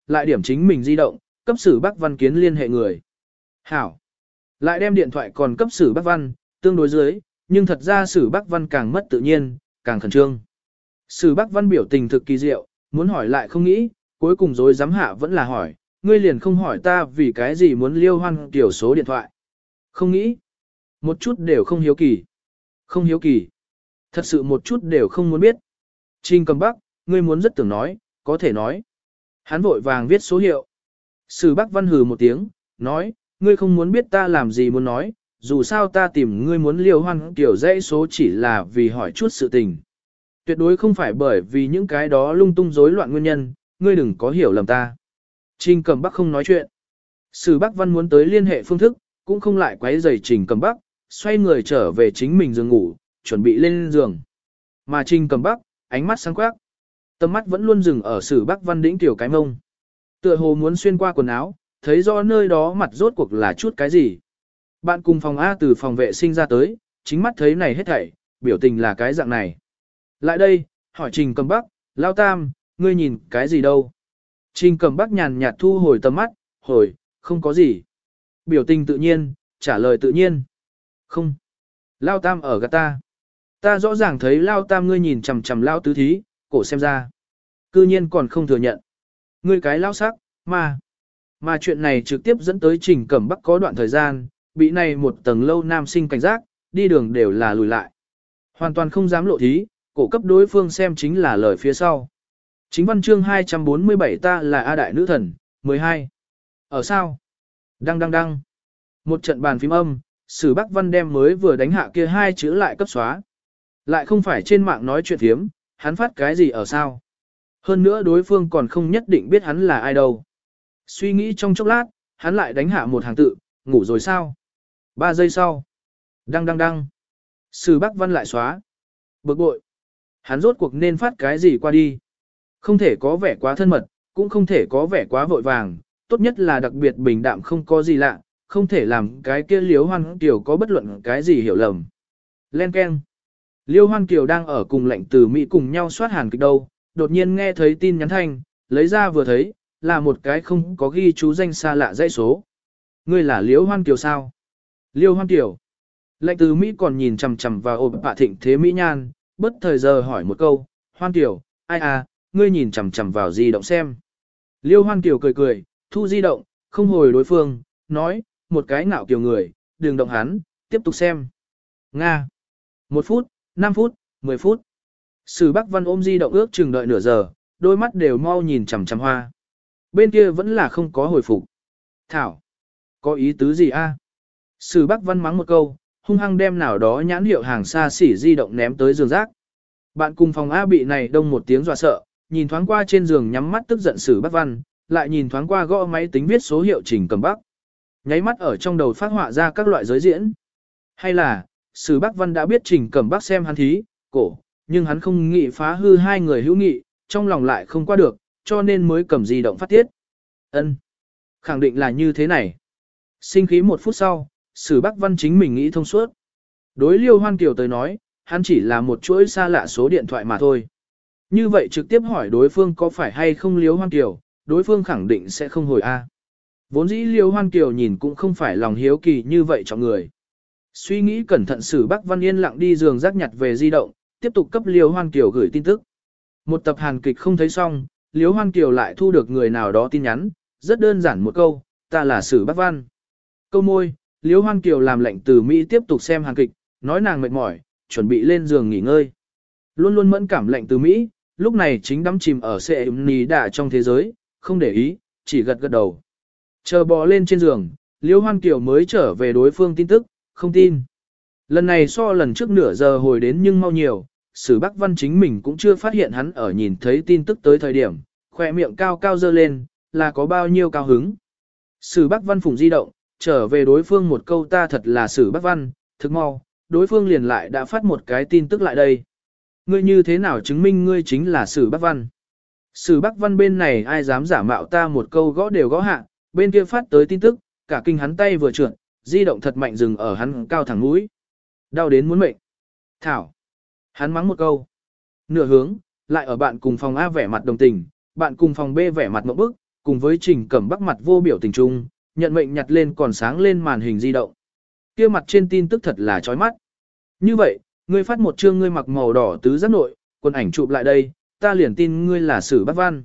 S1: lại điểm chính mình di động, cấp Sử Bắc Văn kiến liên hệ người. Hảo. Lại đem điện thoại còn cấp Sử Bắc Văn, tương đối dưới, nhưng thật ra Sử Bắc Văn càng mất tự nhiên, càng khẩn trương. Sử Bắc Văn biểu tình thực kỳ diệu, muốn hỏi lại không nghĩ, cuối cùng dối dám hạ vẫn là hỏi, ngươi liền không hỏi ta vì cái gì muốn Liêu Hoan Kiều số điện thoại. Không nghĩ. Một chút đều không hiếu kỳ. Không hiếu kỳ. Thật sự một chút đều không muốn biết. Trình Cầm Bắc, ngươi muốn rất tưởng nói, có thể nói. Hắn vội vàng viết số hiệu. Sử Bắc Văn hừ một tiếng, nói, ngươi không muốn biết ta làm gì muốn nói, dù sao ta tìm ngươi muốn Liêu Hoan Kiều dãy số chỉ là vì hỏi chút sự tình. Tuyệt đối không phải bởi vì những cái đó lung tung rối loạn nguyên nhân, ngươi đừng có hiểu lầm ta. Trình Cầm Bắc không nói chuyện. Sử Bắc Văn muốn tới liên hệ phương thức, cũng không lại quấy rầy Trình Cầm Bắc, xoay người trở về chính mình giường ngủ, chuẩn bị lên giường. Mà Trình Cầm Bắc, ánh mắt sáng quắc. Tầm mắt vẫn luôn dừng ở Sử Bắc Văn đỉnh tiểu cái mông. Tựa hồ muốn xuyên qua quần áo, thấy rõ nơi đó mặt rốt cuộc là chút cái gì. Bạn cùng phòng A từ phòng vệ sinh ra tới, chính mắt thấy này hết thảy, biểu tình là cái dạng này. Lại đây, hỏi Trình Cầm Bắc, Lao Tam, ngươi nhìn cái gì đâu? Trình Cầm Bắc nhàn nhạt thu hồi tầm mắt, hồi, không có gì. Biểu tình tự nhiên, trả lời tự nhiên. Không. Lao Tam ở gạt ta. Ta rõ ràng thấy Lao Tam ngươi nhìn chằm chằm Lao Tứ Thí, cổ xem ra. Cư nhiên còn không thừa nhận. Ngươi cái Lao sắc, mà chuyện này trực tiếp dẫn tới Trình Cẩm Bắc có đoạn thời gian, bị này một tầng lâu nam sinh cảnh giác, đi đường đều là lùi lại. Hoàn toàn không dám lộ thí, cổ cấp đối phương xem chính là lời phía sau. Chính văn chương 247 ta là A Đại Nữ Thần, 12. Ở sao? Đăng. Một trận bàn phím âm, Sử Bắc Văn đem mới vừa đánh hạ kia hai chữ lại cấp xóa. Lại không phải trên mạng nói chuyện phiếm, hắn phát cái gì ở sao? Hơn nữa đối phương còn không nhất định biết hắn là ai đâu. Suy nghĩ trong chốc lát, hắn lại đánh hạ một hàng tự, ngủ rồi sao? 3 giây sau. Đăng. Sử Bắc Văn lại xóa. Bực bội. Hắn rốt cuộc nên phát cái gì qua đi? Không thể có vẻ quá thân mật, cũng không thể có vẻ quá vội vàng, tốt nhất là đặc biệt bình đạm không có gì lạ, không thể làm cái kia Liêu Hoan Kiều có bất luận cái gì hiểu lầm. Len keng. Liêu Hoan Kiều đang ở cùng lệnh từ Mỹ cùng nhau soát hàn kịch đâu, đột nhiên nghe thấy tin nhắn thanh, lấy ra vừa thấy, là một cái không có ghi chú danh xa lạ dãy số. Ngươi là Liêu Hoan Kiều sao? Liêu Hoan Kiều. Lệnh từ Mỹ còn nhìn chằm chằm vào ộp bạ thịnh thế Mỹ nhan, bất thời giờ hỏi một câu, Hoan Kiều, ai à, ngươi nhìn chằm chằm vào di động xem. Liêu Hoan Kiều cười, thu di động, không hồi đối phương, nói, một cái ngạo kiều người, đừng động hắn, tiếp tục xem. Nga. 1 phút, 5 phút, 10 phút. Sử Bắc Văn ôm di động ước chừng đợi nửa giờ, đôi mắt đều mau nhìn chằm chằm hoa. Bên kia vẫn là không có hồi phục. Thảo. Có ý tứ gì a? Sử Bắc Văn mắng một câu, hung hăng đem nào đó nhãn hiệu hàng xa xỉ di động ném tới giường rác. Bạn cùng phòng A bị này đông một tiếng dọa sợ, nhìn thoáng qua trên giường nhắm mắt tức giận Sử Bắc Văn, lại nhìn thoáng qua gõ máy tính viết số hiệu Trình Cầm Bắc. Nháy mắt ở trong đầu phát họa ra các loại giới diễn. Hay là, Sử Bắc Văn đã biết Trình Cầm Bắc xem hắn thí, cổ, nhưng hắn không nghĩ phá hư hai người hữu nghị, trong lòng lại không qua được, cho nên mới cầm di động phát tiết. Ân, khẳng định là như thế này. Sinh khí 1 phút sau, Sử Bắc Văn chính mình nghĩ thông suốt. Đối Liêu Hoan Kiều tới nói, hắn chỉ là một chuỗi xa lạ số điện thoại mà thôi. Như vậy trực tiếp hỏi đối phương có phải hay không Liêu Hoan Kiều, đối phương khẳng định sẽ không hồi A. Vốn dĩ Liêu Hoan Kiều nhìn cũng không phải lòng hiếu kỳ như vậy cho người. Suy nghĩ cẩn thận Sử Bắc Văn yên lặng đi giường rác nhặt về di động, tiếp tục cấp Liêu Hoan Kiều gửi tin tức. Một tập hàn kịch không thấy xong, Liêu Hoan Kiều lại thu được người nào đó tin nhắn, rất đơn giản một câu, ta là Sử Bắc Văn. Câu môi, Liêu Hoan Kiều làm lệnh từ Mỹ tiếp tục xem hàn kịch, nói nàng mệt mỏi, chuẩn bị lên giường nghỉ ngơi. Luôn luôn mẫn cảm lệnh từ Mỹ, lúc này chính đắm chìm ở xe nì đà trong thế giới, không để ý, chỉ gật gật đầu. Chờ bò lên trên giường, Liêu Hoan Kiều mới trở về đối phương tin tức, không tin. Lần này so lần trước nửa giờ hồi đến nhưng mau nhiều, Sử Bắc Văn chính mình cũng chưa phát hiện hắn ở nhìn thấy tin tức tới thời điểm, khỏe miệng cao cao dơ lên, là có bao nhiêu cao hứng. Sử Bắc Văn phùng di động, trở về đối phương một câu ta thật là Sử Bắc Văn, thực mau, đối phương liền lại đã phát một cái tin tức lại đây. Ngươi như thế nào chứng minh ngươi chính là Sử Bắc Văn? Sử Bắc Văn bên này ai dám giả mạo ta một câu gõ đều gõ hạ, bên kia phát tới tin tức, cả kinh hắn tay vừa trượt, di động thật mạnh dừng ở hắn cao thẳng mũi. Đau đến muốn mệnh. Thảo. Hắn mắng một câu. Nửa hướng, lại ở bạn cùng phòng A vẻ mặt đồng tình, bạn cùng phòng B vẻ mặt mộng bức, cùng với Trình Cẩm Bắc mặt vô biểu tình trung, nhận mệnh nhặt lên còn sáng lên màn hình di động. Kia mặt trên tin tức thật là chói mắt. Như vậy, ngươi phát một chương ngươi mặc màu đỏ tứ giác nội, quần ảnh chụp lại đây, ta liền tin ngươi là Sử Bắc Văn.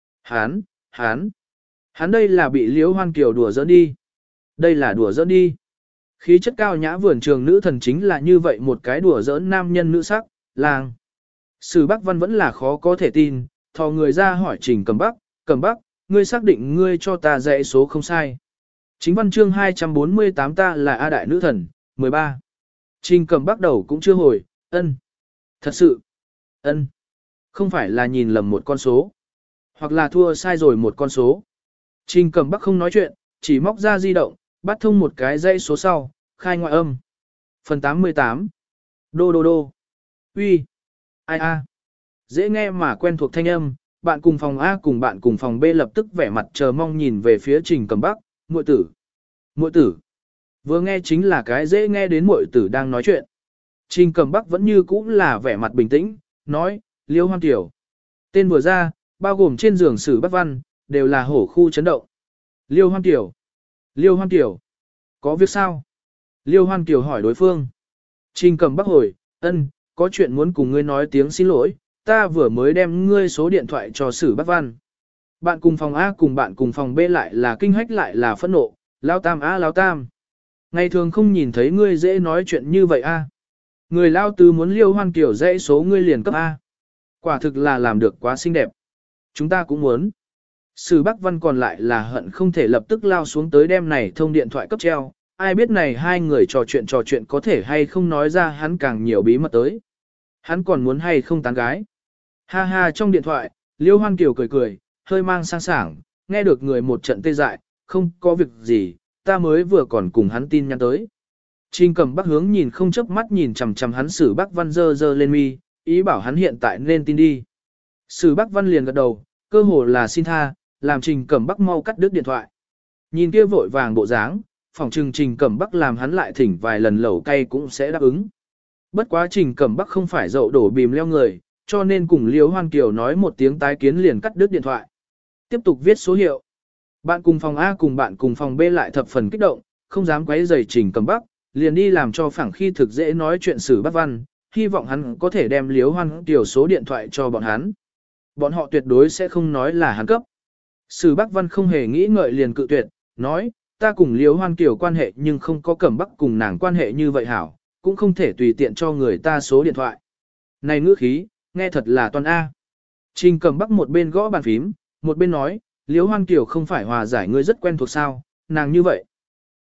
S1: Hắn đây là bị Liễu Hoan Kiều đùa giỡn đi. Đây là đùa giỡn đi. Khí chất cao nhã vườn trường nữ thần chính là như vậy một cái đùa giỡn nam nhân nữ sắc, làng. Sử Bắc Văn vẫn là khó có thể tin, thò người ra hỏi Trình Cẩm Bắc, ngươi xác định ngươi cho ta dãy số không sai. Chính văn chương 248 ta là A Đại Nữ Thần, 13. Trình Cẩm Bắc đầu cũng chưa hồi, ân. Thật sự, ân. Không phải là nhìn lầm một con số, hoặc là thua sai rồi một con số. Trình Cẩm Bắc không nói chuyện, chỉ móc ra di động, bắt thông một cái dãy số sau, khai ngoại âm. Phần 88. Đô đô đô. Uy. Ai a. Dễ nghe mà quen thuộc thanh âm, bạn cùng phòng A cùng bạn cùng phòng B lập tức vẻ mặt chờ mong nhìn về phía Trình Cẩm Bắc, muội tử. Muội tử. Vừa nghe chính là cái dễ nghe đến muội tử đang nói chuyện. Trình Cẩm Bắc vẫn như cũ là vẻ mặt bình tĩnh, nói, Liễu Hoan Kiều. Tên vừa ra, bao gồm trên giường Sử Bắc Văn, đều là hổ khu chấn động. Liễu Hoan Kiều. Liễu Hoan Kiều. Có việc sao? Liễu Hoan Kiều hỏi đối phương. Trình Cẩm Bắc hồi, ân, có chuyện muốn cùng ngươi nói tiếng xin lỗi, ta vừa mới đem ngươi số điện thoại cho Sử Bắc Văn. Bạn cùng phòng A cùng bạn cùng phòng B lại là kinh hách lại là phẫn nộ, Lao Tam A Lao Tam. Ngày thường không nhìn thấy ngươi dễ nói chuyện như vậy A. Người Lao Tứ muốn Liễu Hoan Kiều dãy số ngươi liền cấp A. Quả thực là làm được quá xinh đẹp. Chúng ta cũng muốn. Sử Bắc Văn còn lại là hận không thể lập tức lao xuống tới đem này thông điện thoại cấp treo. Ai biết này hai người trò chuyện có thể hay không nói ra hắn càng nhiều bí mật tới. Hắn còn muốn hay không tán gái. Ha ha trong điện thoại, Liễu Hoan Kiều cười cười, hơi mang sang sảng, nghe được người một trận tê dại, không có việc gì, ta mới vừa còn cùng hắn tin nhắn tới. Trình Cẩm Bắc hướng nhìn không chớp mắt nhìn chằm chằm hắn Sử Bắc Văn dơ lên mi, ý bảo hắn hiện tại nên tin đi. Sử Bắc Văn liền gật đầu, cơ hồ là xin tha, làm Trình Cẩm Bắc mau cắt đứt điện thoại. Nhìn kia vội vàng bộ dáng, phòng trừng Trình Cẩm Bắc làm hắn lại thỉnh vài lần lẩu cay cũng sẽ đáp ứng. Bất quá Trình Cẩm Bắc không phải dậu đổ bìm leo người, cho nên cùng Liễu Hoan Kiều nói một tiếng tái kiến liền cắt đứt điện thoại. Tiếp tục viết số hiệu. Bạn cùng phòng A cùng bạn cùng phòng B lại thập phần kích động, không dám quấy rầy Trình Cẩm Bắc, liền đi làm cho phẳng khi thực dễ nói chuyện Sử Bắc Văn, hy vọng hắn có thể đem Liễu Hoan Kiều số điện thoại cho bọn hắn. Bọn họ tuyệt đối sẽ không nói là hắn cấp. Sử Bắc Văn không hề nghĩ ngợi liền cự tuyệt, nói, ta cùng Liễu Hoan Kiều quan hệ nhưng không có Cẩm Bắc cùng nàng quan hệ như vậy hảo, cũng không thể tùy tiện cho người ta số điện thoại. Này ngữ khí, nghe thật là toàn A. Trình Cẩm Bắc một bên gõ bàn phím, một bên nói, Liễu Hoan Kiều không phải hòa giải ngươi rất quen thuộc sao, nàng như vậy.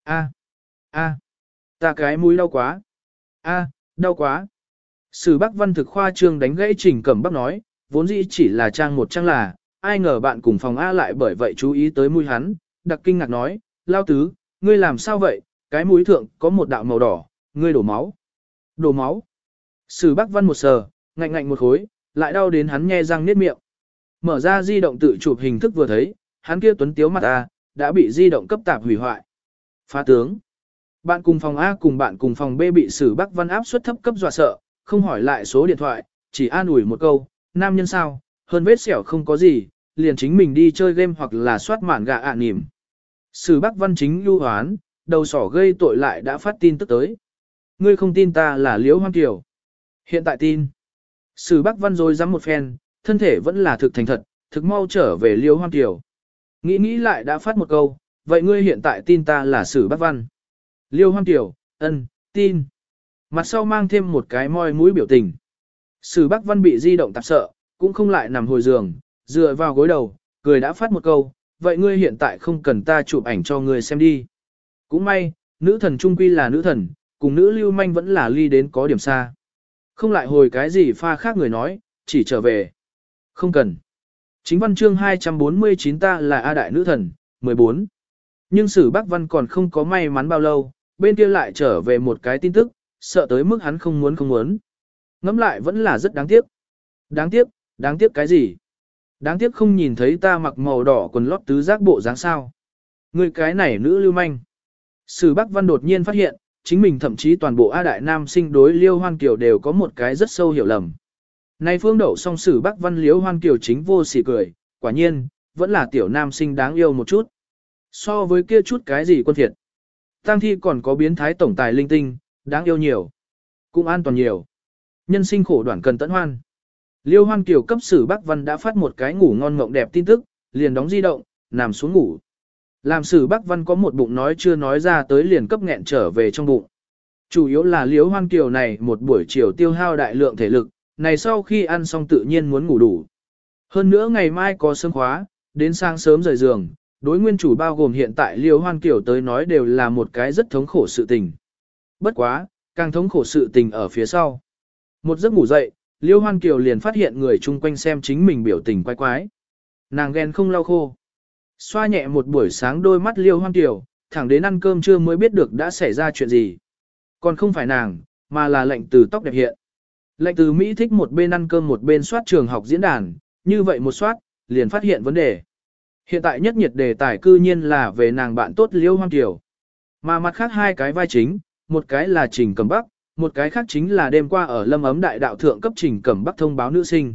S1: Ta cái mũi đau quá. Đau quá. Sử Bắc Văn thực khoa trương đánh gãy Trình Cẩm Bắc nói, vốn dĩ chỉ là trang một trang là, ai ngờ bạn cùng phòng A lại bởi vậy chú ý tới mũi hắn, đặc kinh ngạc nói, Lao Tứ, ngươi làm sao vậy, cái mũi thượng có một đạo màu đỏ, ngươi đổ máu. Đổ máu. Sử Bắc Văn một sờ, ngạnh một khối, lại đau đến hắn nhe răng niết miệng. Mở ra di động tự chụp hình thức vừa thấy, hắn kia tuấn tiếu mặt A, đã bị di động cấp tạp hủy hoại. Phá tướng. Bạn cùng phòng A cùng bạn cùng phòng B bị Sử Bắc Văn áp suất thấp cấp dọa sợ, không hỏi lại số điện thoại, chỉ an ủi một câu, nam nhân sao, hơn vết sẹo không có gì, liền chính mình đi chơi game hoặc là soát mạn gà ạ nỉm. Sử Bắc Văn chính lưu hoán, đầu sỏ gây tội lại đã phát tin tức tới. Ngươi không tin ta là Liễu Hoan Kiều. Hiện tại tin. Sử Bắc Văn rồi dám một phen, thân thể vẫn là thực thành thật, thực mau trở về Liễu Hoan Kiều. Nghĩ lại đã phát một câu, vậy ngươi hiện tại tin ta là Sử Bắc Văn. Liễu Hoan Kiều, ân, tin. Mặt sau mang thêm một cái moi mũi biểu tình. Sử Bắc Văn bị di động tạp sợ, cũng không lại nằm hồi giường, dựa vào gối đầu, cười đã phát một câu, vậy ngươi hiện tại không cần ta chụp ảnh cho ngươi xem đi. Cũng may, nữ thần trung quy là nữ thần, cùng nữ lưu manh vẫn là ly đến có điểm xa. Không lại hồi cái gì pha khác người nói, chỉ trở về. Không cần. Chính văn chương 249 ta là A Đại Nữ Thần, 14. Nhưng Sử Bắc Văn còn không có may mắn bao lâu, bên kia lại trở về một cái tin tức, sợ tới mức hắn không muốn. Ngẫm lại vẫn là rất đáng tiếc. Đáng tiếc cái gì? Đáng tiếc không nhìn thấy ta mặc màu đỏ quần lót tứ giác bộ dáng sao. Người cái này nữ lưu manh. Sử Bắc Văn đột nhiên phát hiện, chính mình thậm chí toàn bộ A Đại Nam sinh đối Liễu Hoan Kiều đều có một cái rất sâu hiểu lầm. Nay phương đậu song Sử Bắc Văn Liễu Hoan Kiều chính vô sỉ cười, quả nhiên, vẫn là tiểu nam sinh đáng yêu một chút. So với kia chút cái gì quân thiệt. Tang thi còn có biến thái tổng tài linh tinh, đáng yêu nhiều. Cũng an toàn nhiều. Nhân sinh khổ đoạn cần tận hoan. Liêu Hoan Kiều cấp Sử Bắc Văn đã phát một cái ngủ ngon mộng đẹp tin tức, liền đóng di động, nằm xuống ngủ. Làm Sử Bắc Văn có một bụng nói chưa nói ra tới liền cấp nghẹn trở về trong bụng. Chủ yếu là Liêu Hoan Kiều này một buổi chiều tiêu hao đại lượng thể lực, này sau khi ăn xong tự nhiên muốn ngủ đủ. Hơn nữa ngày mai có sớm khóa, đến sáng sớm rời giường, đối nguyên chủ bao gồm hiện tại Liêu Hoan Kiều tới nói đều là một cái rất thống khổ sự tình. Bất quá, càng thống khổ sự tình ở phía sau. Một giấc ngủ dậy, Liêu Hoan Kiều liền phát hiện người chung quanh xem chính mình biểu tình quái quái. Nàng ghen không lau khô. Xoa nhẹ một buổi sáng đôi mắt Liêu Hoan Kiều, thẳng đến ăn cơm trưa mới biết được đã xảy ra chuyện gì. Còn không phải nàng, mà là lệnh từ tóc đẹp hiện. Lệnh từ Mỹ thích một bên ăn cơm một bên soát trường học diễn đàn, như vậy một soát, liền phát hiện vấn đề. Hiện tại nhất nhiệt đề tài cư nhiên là về nàng bạn tốt Liêu Hoan Kiều. Mà mặt khác hai cái vai chính, một cái là Trình Cẩm Bắc, một cái khác chính là đêm qua ở Lâm Ấm Đại Đạo Thượng cấp Trình Cẩm Bắc thông báo nữ sinh.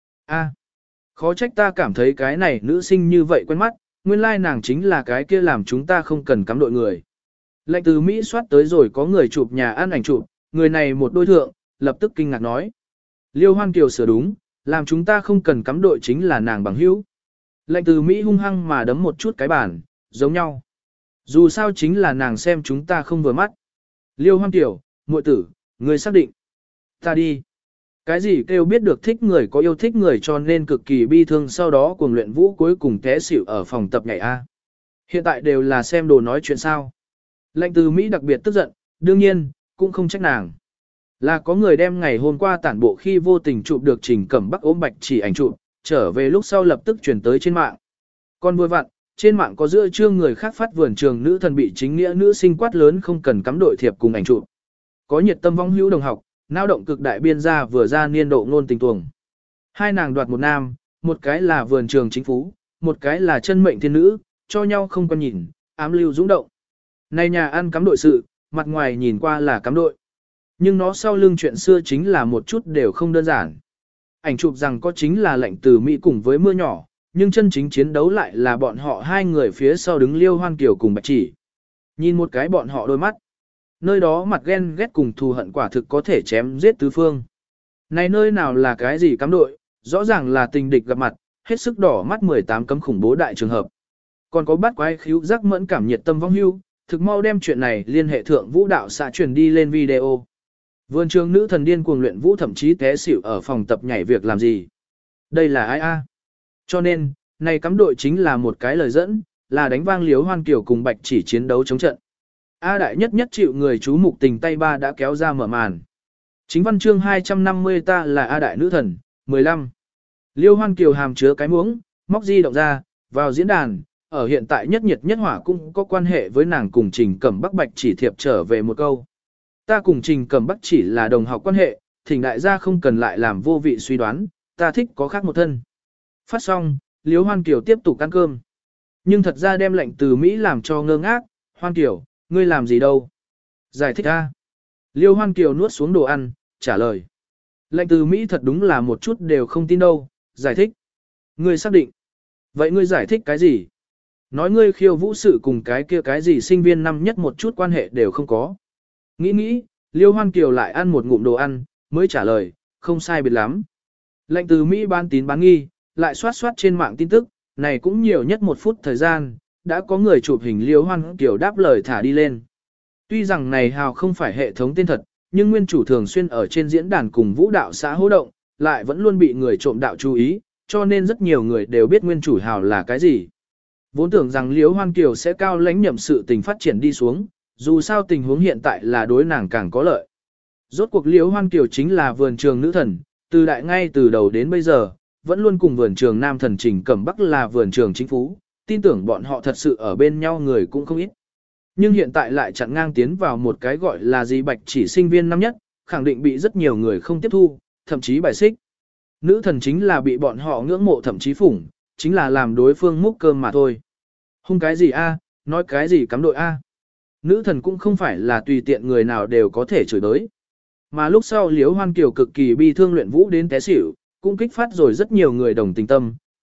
S1: Khó trách ta cảm thấy cái này nữ sinh như vậy quen mắt, nguyên lai nàng chính là cái kia làm chúng ta không cần cắm đội người. Lệnh từ Mỹ soát tới rồi có người chụp nhà ăn ảnh chụp, người này một đôi thượng, lập tức kinh ngạc nói. Liêu Hoan Kiều sửa đúng, làm chúng ta không cần cắm đội chính là nàng bằng hữu. Lệnh từ Mỹ hung hăng mà đấm một chút cái bàn, giống nhau. Dù sao chính là nàng xem chúng ta không vừa mắt. Liêu Hoan Kiều, muội tử, người xác định. Ta đi. Cái gì kêu biết được thích người có yêu thích người cho nên cực kỳ bi thương sau đó cuồng luyện vũ cuối cùng té xỉu ở phòng tập nhảy A. Hiện tại đều là xem đồ nói chuyện sao. Lệnh từ Mỹ đặc biệt tức giận, đương nhiên, cũng không trách nàng. Là có người đem ngày hôm qua tản bộ khi vô tình chụp được Trình Cẩm Bắc ôm Bạch Chỉ ảnh chụp, trở về lúc sau lập tức chuyển tới trên mạng. Còn vừa vặn, trên mạng có giữa trương người khác phát vườn trường nữ thần bị chính nghĩa nữ sinh quát lớn không cần cắm đội thiệp cùng ảnh chụp. Có nhiệt tâm vong hữu đồng học, nao động cực đại biên gia vừa ra niên độ ngôn tình tuồng. Hai nàng đoạt một nam, một cái là vườn trường chính phú, một cái là chân mệnh thiên nữ, cho nhau không quan nhìn, ám lưu dũng động. Này nhà ăn cắm đội sự, mặt ngoài nhìn qua là cắm đội. Nhưng nó sau lưng chuyện xưa chính là một chút đều không đơn giản. Ảnh chụp rằng có chính là lệnh từ Mỹ cùng với mưa nhỏ, nhưng chân chính chiến đấu lại là bọn họ hai người phía sau đứng Liêu Hoan Kiều cùng Bạch Chỉ. Nhìn một cái bọn họ đôi mắt. Nơi đó mặt ghen ghét cùng thù hận quả thực có thể chém giết tứ phương. Này nơi nào là cái gì cắm đội, rõ ràng là tình địch gặp mặt, hết sức đỏ mắt 18 cấm khủng bố đại trường hợp. Còn có bắt quái khíu giác mẫn cảm nhiệt tâm vong hưu, thực mau đem chuyện này liên hệ thượng vũ đạo xã truyền đi lên video. Vườn trường nữ thần điên cuồng luyện vũ thậm chí té xỉu ở phòng tập nhảy việc làm gì. Đây là ai a? Cho nên, này cắm đội chính là một cái lời dẫn, là đánh vang Liếu Hoan Kiều cùng Bạch Chỉ chiến đấu chống trận. A đại nhất nhất chịu người chú mục tình tay ba đã kéo ra mở màn. Chính văn chương 250 ta là A đại nữ thần, 15. Liêu Hoan Kiều hàm chứa cái muỗng, móc di động ra, vào diễn đàn, ở hiện tại nhất nhiệt nhất hỏa cũng có quan hệ với nàng cùng Trình Cẩm Bắc Bạch Chỉ thiệp trở về một câu. Ta cùng Trình Cẩm Bắc chỉ là đồng học quan hệ, thỉnh đại gia không cần lại làm vô vị suy đoán, ta thích có khác một thân. Phát xong, Liêu Hoan Kiều tiếp tục ăn cơm. Nhưng thật ra đem lệnh từ Mỹ làm cho ngơ ngác, Hoan Kiều, ngươi làm gì đâu? Giải thích a. Liêu Hoan Kiều nuốt xuống đồ ăn, trả lời. Lệnh từ Mỹ thật đúng là một chút đều không tin đâu, giải thích. Ngươi xác định. Vậy ngươi giải thích cái gì? Nói ngươi khiêu vũ sự cùng cái kia cái gì sinh viên năm nhất một chút quan hệ đều không có. Nghĩ, Liêu Hoan Kiều lại ăn một ngụm đồ ăn, mới trả lời, không sai biệt lắm. Lệnh từ Mỹ ban tín bán nghi, lại soát trên mạng tin tức, này cũng nhiều nhất một phút thời gian, đã có người chụp hình Liêu Hoan Kiều đáp lời thả đi lên. Tuy rằng này hào không phải hệ thống tên thật, nhưng nguyên chủ thường xuyên ở trên diễn đàn cùng vũ đạo xã hô động, lại vẫn luôn bị người trộm đạo chú ý, cho nên rất nhiều người đều biết nguyên chủ hào là cái gì. Vốn tưởng rằng Liêu Hoan Kiều sẽ cao lãnh nhậm sự tình phát triển đi xuống, dù sao tình huống hiện tại là đối nàng càng có lợi. Rốt cuộc Liêu Hoan Kiều chính là vườn trường nữ thần, từ đại ngay từ đầu đến bây giờ, vẫn luôn cùng vườn trường nam thần Trình Cẩm Bắc là vườn trường chính phú, tin tưởng bọn họ thật sự ở bên nhau người cũng không ít. Nhưng hiện tại lại chặn ngang tiến vào một cái gọi là gì Bạch Chỉ sinh viên năm nhất, khẳng định bị rất nhiều người không tiếp thu, thậm chí bài xích. Nữ thần chính là bị bọn họ ngưỡng mộ thậm chí phủng, chính là làm đối phương múc cơm mà thôi. Hung cái gì a, nói cái gì cắm đội a. Nữ thần cũng không phải là tùy tiện người nào đều có thể chửi tới. Mà lúc sau Liễu Hoan Kiều cực kỳ bi thương luyện vũ đến té xỉu, cũng kích phát rồi rất nhiều người đồng tình tâm,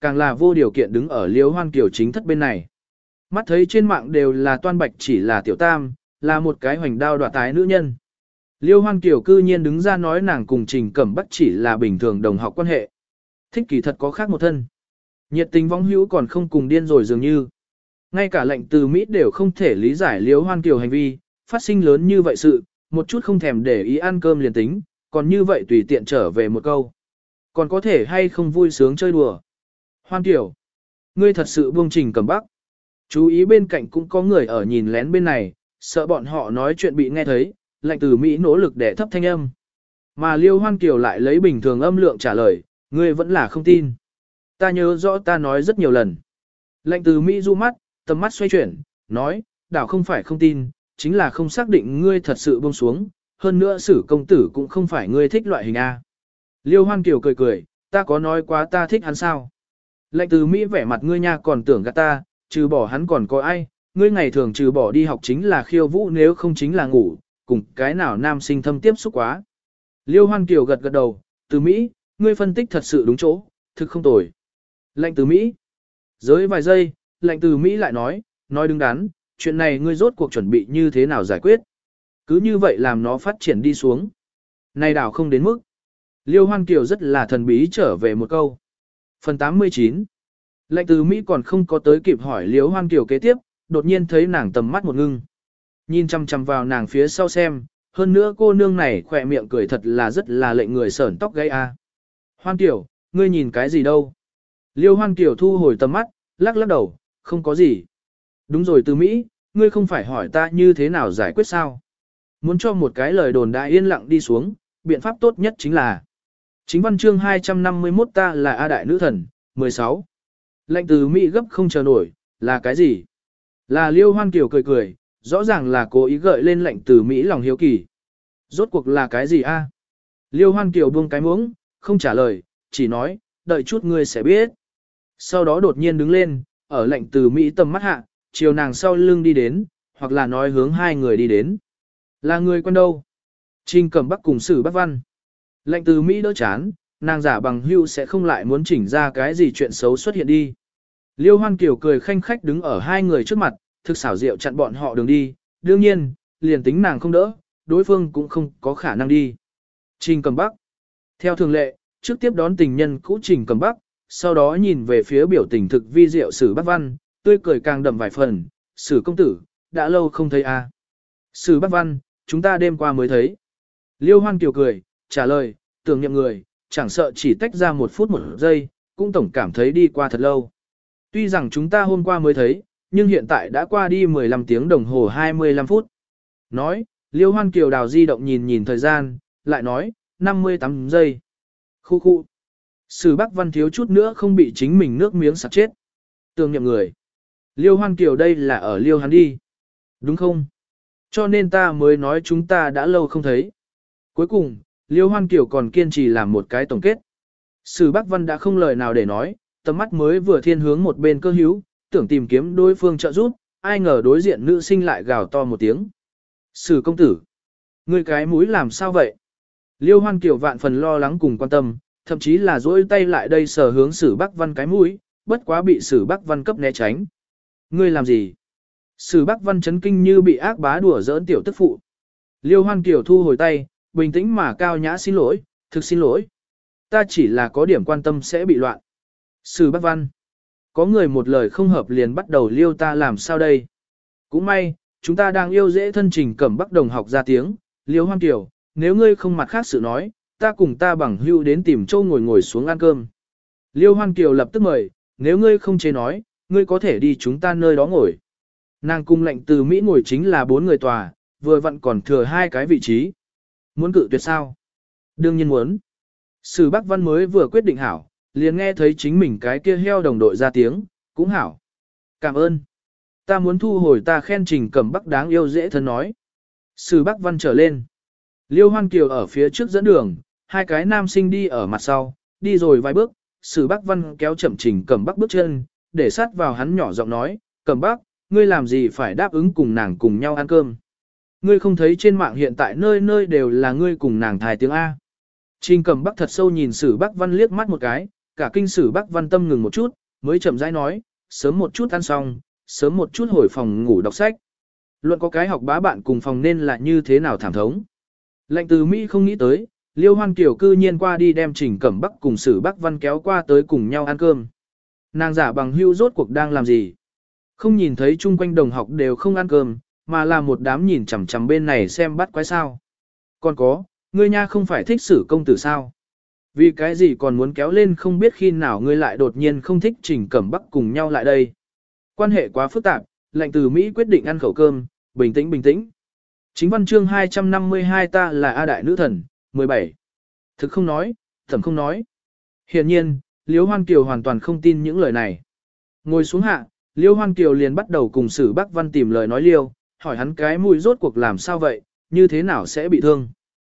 S1: càng là vô điều kiện đứng ở Liêu Hoan Kiều chính thất bên này. Mắt thấy trên mạng đều là Toan Bạch chỉ là tiểu tam, là một cái hoành đao đoạt tái nữ nhân. Liêu Hoan Kiều cư nhiên đứng ra nói nàng cùng Trình Cẩm Bắc chỉ là bình thường đồng học quan hệ. Thích kỳ thật có khác một thân. Nhiệt tình vong hữu còn không cùng điên rồi dường như. Ngay cả lệnh từ Mỹ đều không thể lý giải Liêu Hoan Kiều hành vi, phát sinh lớn như vậy sự, một chút không thèm để ý ăn cơm liền tính, còn như vậy tùy tiện trở về một câu. Còn có thể hay không vui sướng chơi đùa. Hoan Kiều, ngươi thật sự buông Trình Cẩm Bắc. Chú ý bên cạnh cũng có người ở nhìn lén bên này, sợ bọn họ nói chuyện bị nghe thấy, lệnh từ Mỹ nỗ lực để thấp thanh âm. Mà Liêu Hoan Kiều lại lấy bình thường âm lượng trả lời, ngươi vẫn là không tin. Ta nhớ rõ ta nói rất nhiều lần. Lệnh từ Mỹ du mắt, tầm mắt xoay chuyển, nói, đảo không phải không tin, chính là không xác định ngươi thật sự buông xuống, hơn nữa Sử công tử cũng không phải ngươi thích loại hình A. Liêu Hoan Kiều cười cười, ta có nói quá ta thích hắn sao? Lệnh từ Mỹ vẻ mặt ngươi nha còn tưởng gạt ta, trừ bỏ hắn còn có ai, ngươi ngày thường trừ bỏ đi học chính là khiêu vũ nếu không chính là ngủ, cùng cái nào nam sinh thâm tiếp xúc quá. Liêu Hoan Kiều gật gật đầu, từ Mỹ, ngươi phân tích thật sự đúng chỗ, thực không tồi. Lệnh từ Mỹ. Giới vài giây, lệnh từ Mỹ lại nói đứng đắn, chuyện này ngươi rốt cuộc chuẩn bị như thế nào giải quyết. Cứ như vậy làm nó phát triển đi xuống. Này đảo không đến mức. Liêu Hoan Kiều rất là thần bí trở về một câu. Phần 89. Lệnh từ Mỹ còn không có tới kịp hỏi Liêu Hoan Kiều kế tiếp, đột nhiên thấy nàng tầm mắt một ngưng. Nhìn chăm chăm vào nàng phía sau xem, hơn nữa cô nương này khỏe miệng cười thật là rất là lệnh người sởn tóc gáy a. Hoan Kiều, ngươi nhìn cái gì đâu? Liêu Hoan Kiều thu hồi tầm mắt, lắc lắc đầu, không có gì. Đúng rồi từ Mỹ, ngươi không phải hỏi ta như thế nào giải quyết sao? Muốn cho một cái lời đồn đại yên lặng đi xuống, biện pháp tốt nhất chính là chính văn chương 251 ta là A Đại Nữ Thần, 16. Lệnh từ Mỹ gấp không chờ nổi, là cái gì? Là Liêu Hoan Kiều cười cười, rõ ràng là cố ý gợi lên lệnh từ Mỹ lòng hiếu kỳ. Rốt cuộc là cái gì a? Liêu Hoan Kiều buông cái muỗng, không trả lời, chỉ nói, đợi chút ngươi sẽ biết. Sau đó đột nhiên đứng lên, ở lệnh từ Mỹ tầm mắt hạ, chiều nàng sau lưng đi đến, hoặc là nói hướng hai người đi đến. Là người quen đâu? Trình Cẩm Bắc cùng Sử Bắc Văn. Lệnh từ Mỹ đỡ chán, nàng giả bằng hưu sẽ không lại muốn chỉnh ra cái gì chuyện xấu xuất hiện đi. Liêu Hoan Kiều cười khanh khách đứng ở hai người trước mặt, thực xảo diệu chặn bọn họ đường đi, đương nhiên, liền tính nàng không đỡ, đối phương cũng không có khả năng đi. Trình Cẩm Bắc. Theo thường lệ, trước tiếp đón tình nhân cũ Trình Cẩm Bắc, sau đó nhìn về phía biểu tình thực vi diệu Sử Bắc Văn, tươi cười càng đậm vài phần, Sử công tử, đã lâu không thấy a. Sử Bắc Văn, chúng ta đêm qua mới thấy. Liêu Hoan Kiều cười, trả lời, tưởng niệm người, chẳng sợ chỉ tách ra 1 phút 1 giây, cũng tổng cảm thấy đi qua thật lâu. Tuy rằng chúng ta hôm qua mới thấy, nhưng hiện tại đã qua đi 15 tiếng đồng hồ 25 phút. Nói, Liêu Hoan Kiều đào di động nhìn nhìn thời gian, lại nói, 58 giây. Khu khu. Sử Bắc Văn thiếu chút nữa không bị chính mình nước miếng sặc chết. Tưởng niệm người. Liêu Hoan Kiều đây là ở Liêu hắn đi. Đúng không? Cho nên ta mới nói chúng ta đã lâu không thấy. Cuối cùng, Liêu Hoan Kiều còn kiên trì làm một cái tổng kết. Sử Bắc Văn đã không lời nào để nói, tầm mắt mới vừa thiên hướng một bên cơ hữu, tưởng tìm kiếm đối phương trợ giúp, ai ngờ đối diện nữ sinh lại gào to một tiếng. Sử công tử, ngươi cái mũi làm sao vậy? Liêu Hoan Kiều vạn phần lo lắng cùng quan tâm, thậm chí là dỗi tay lại đây sờ hướng Sử Bắc Văn cái mũi, bất quá bị Sử Bắc Văn cấp né tránh. Ngươi làm gì? Sử Bắc Văn chấn kinh như bị ác bá đùa giỡn tiểu tức phụ. Liêu Hoan Kiều thu hồi tay, bình tĩnh mà cao nhã xin lỗi, thực xin lỗi. Ta chỉ là có điểm quan tâm sẽ bị loạn. Sử Bắc Văn. Có người một lời không hợp liền bắt đầu liêu ta làm sao đây? Cũng may, chúng ta đang yêu dễ thân Trình Cẩm Bắc đồng học ra tiếng, Liêu Hoan Kiều, nếu ngươi không mặt khác sự nói, ta cùng ta bằng hưu đến tìm châu ngồi ngồi xuống ăn cơm. Liêu Hoan Kiều lập tức mời, nếu ngươi không chế nói, ngươi có thể đi chúng ta nơi đó ngồi. Nàng cung lệnh từ Mỹ ngồi chính là 4 người tòa, vừa vặn còn thừa 2 cái vị trí. Muốn cự tuyệt sao? Đương nhiên muốn. Sử Bắc Văn mới vừa quyết định hảo, liền nghe thấy chính mình cái kia heo đồng đội ra tiếng, cũng hảo. Cảm ơn. Ta muốn thu hồi ta khen Trình Cẩm Bắc đáng yêu dễ thân nói. Sử Bắc Văn trở lên. Liêu Hoan Kiều ở phía trước dẫn đường, 2 cái nam sinh đi ở mặt sau, đi rồi vài bước, Sử Bắc Văn kéo chậm Trình Cẩm Bắc bước chân, để sát vào hắn nhỏ giọng nói, Cẩm Bắc, ngươi làm gì phải đáp ứng cùng nàng cùng nhau ăn cơm. Ngươi không thấy trên mạng hiện tại nơi nơi đều là ngươi cùng nàng thài tiếng A. Trình Cẩm Bắc thật sâu nhìn Sử Bắc Văn liếc mắt một cái cả kinh sử Bắc Văn Tâm ngừng một chút, mới chậm rãi nói, sớm một chút ăn xong, sớm một chút hồi phòng ngủ đọc sách. Luận có cái học bá bạn cùng phòng nên là như thế nào thảm thống. Lệnh từ Mỹ không nghĩ tới, Liêu Hoan Kiều cư nhiên qua đi đem Trình Cẩm Bắc cùng sử Bắc Văn kéo qua tới cùng nhau ăn cơm. Nàng giả bằng hưu rốt cuộc đang làm gì? Không nhìn thấy chung quanh đồng học đều không ăn cơm, mà là một đám nhìn chằm chằm bên này xem bắt quái sao. Còn có, ngươi nha không phải thích sử công tử sao? Vì cái gì còn muốn kéo lên không biết khi nào ngươi lại đột nhiên không thích Trình Cẩm Bắc cùng nhau lại đây. Quan hệ quá phức tạp, lệnh từ Mỹ quyết định ăn khẩu cơm, bình tĩnh bình tĩnh. Chính văn chương 252 ta là A Đại Nữ Thần, 17. Thực không nói, thẩm không nói. Hiển nhiên, Liêu Hoan Kiều hoàn toàn không tin những lời này. Ngồi xuống hạ, Liêu Hoan Kiều liền bắt đầu cùng sử Bắc Văn tìm lời nói liêu, hỏi hắn cái mùi rốt cuộc làm sao vậy, như thế nào sẽ bị thương.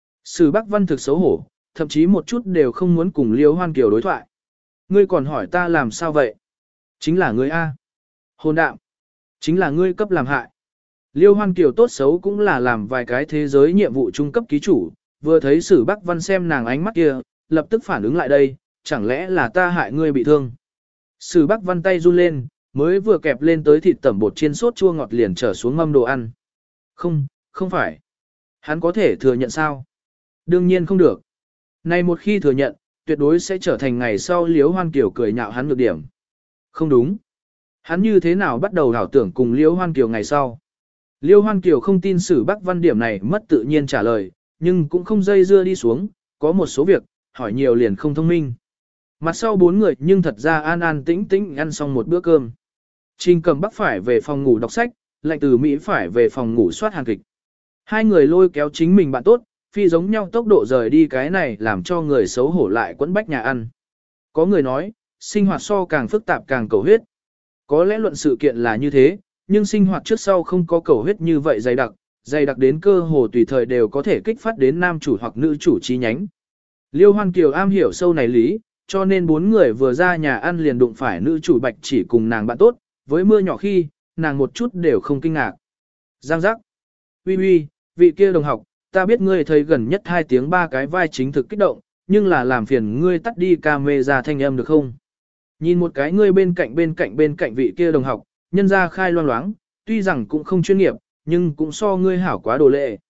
S1: Sử Bắc Văn thực xấu hổ, thậm chí một chút đều không muốn cùng Liêu Hoan Kiều đối thoại. Ngươi còn hỏi ta làm sao vậy? Chính là ngươi A. Hồn đạm. Chính là ngươi cấp làm hại. Liêu Hoan Kiều tốt xấu cũng là làm vài cái thế giới nhiệm vụ trung cấp ký chủ, vừa thấy sử Bắc Văn xem nàng ánh mắt kia, lập tức phản ứng lại đây, chẳng lẽ là ta hại ngươi bị thương. Sử Bắc Văn tay run lên, mới vừa kẹp lên tới thịt tẩm bột chiên sốt chua ngọt liền trở xuống mâm đồ ăn. Không, không phải. Hắn có thể thừa nhận sao? Đương nhiên không được. Này một khi thừa nhận, tuyệt đối sẽ trở thành ngày sau Liêu Hoan Kiều cười nhạo hắn nhược điểm. Không đúng. Hắn như thế nào bắt đầu đảo tưởng cùng Liêu Hoan Kiều ngày sau? Liêu Hoan Kiều không tin sử Bắc Văn điểm này mất tự nhiên trả lời, nhưng cũng không dây dưa đi xuống, có một số việc, hỏi nhiều liền không thông minh. Mặt sau bốn người nhưng thật ra an an tĩnh tĩnh ăn xong một bữa cơm. Trình Cẩm Bắc phải về phòng ngủ đọc sách, lệnh từ Mỹ phải về phòng ngủ soát hàn kịch. Hai người lôi kéo chính mình bạn tốt, phi giống nhau tốc độ rời đi cái này làm cho người xấu hổ lại quẫn bách nhà ăn. Có người nói, sinh hoạt so càng phức tạp càng cầu huyết. Có lẽ luận sự kiện là như thế, nhưng sinh hoạt trước sau không có cầu huyết như vậy dày đặc đến cơ hồ tùy thời đều có thể kích phát đến nam chủ hoặc nữ chủ chi nhánh. Liêu Hoan Kiều am hiểu sâu này lý, cho nên bốn người vừa ra nhà ăn liền đụng phải nữ chủ Bạch Chỉ cùng nàng bạn tốt, với mưa nhỏ khi, nàng một chút đều không kinh ngạc. Giang giác. Uy, vị kia đồng học, ta biết ngươi thấy gần nhất 2 tiếng 3 cái vai chính thực kích động, nhưng là làm phiền ngươi tắt đi camera thanh âm được không? Nhìn một cái ngươi bên cạnh vị kia đồng học, nhân ra khai loang loáng, tuy rằng cũng không chuyên nghiệp, nhưng cũng so ngươi hảo quá đồ lệ.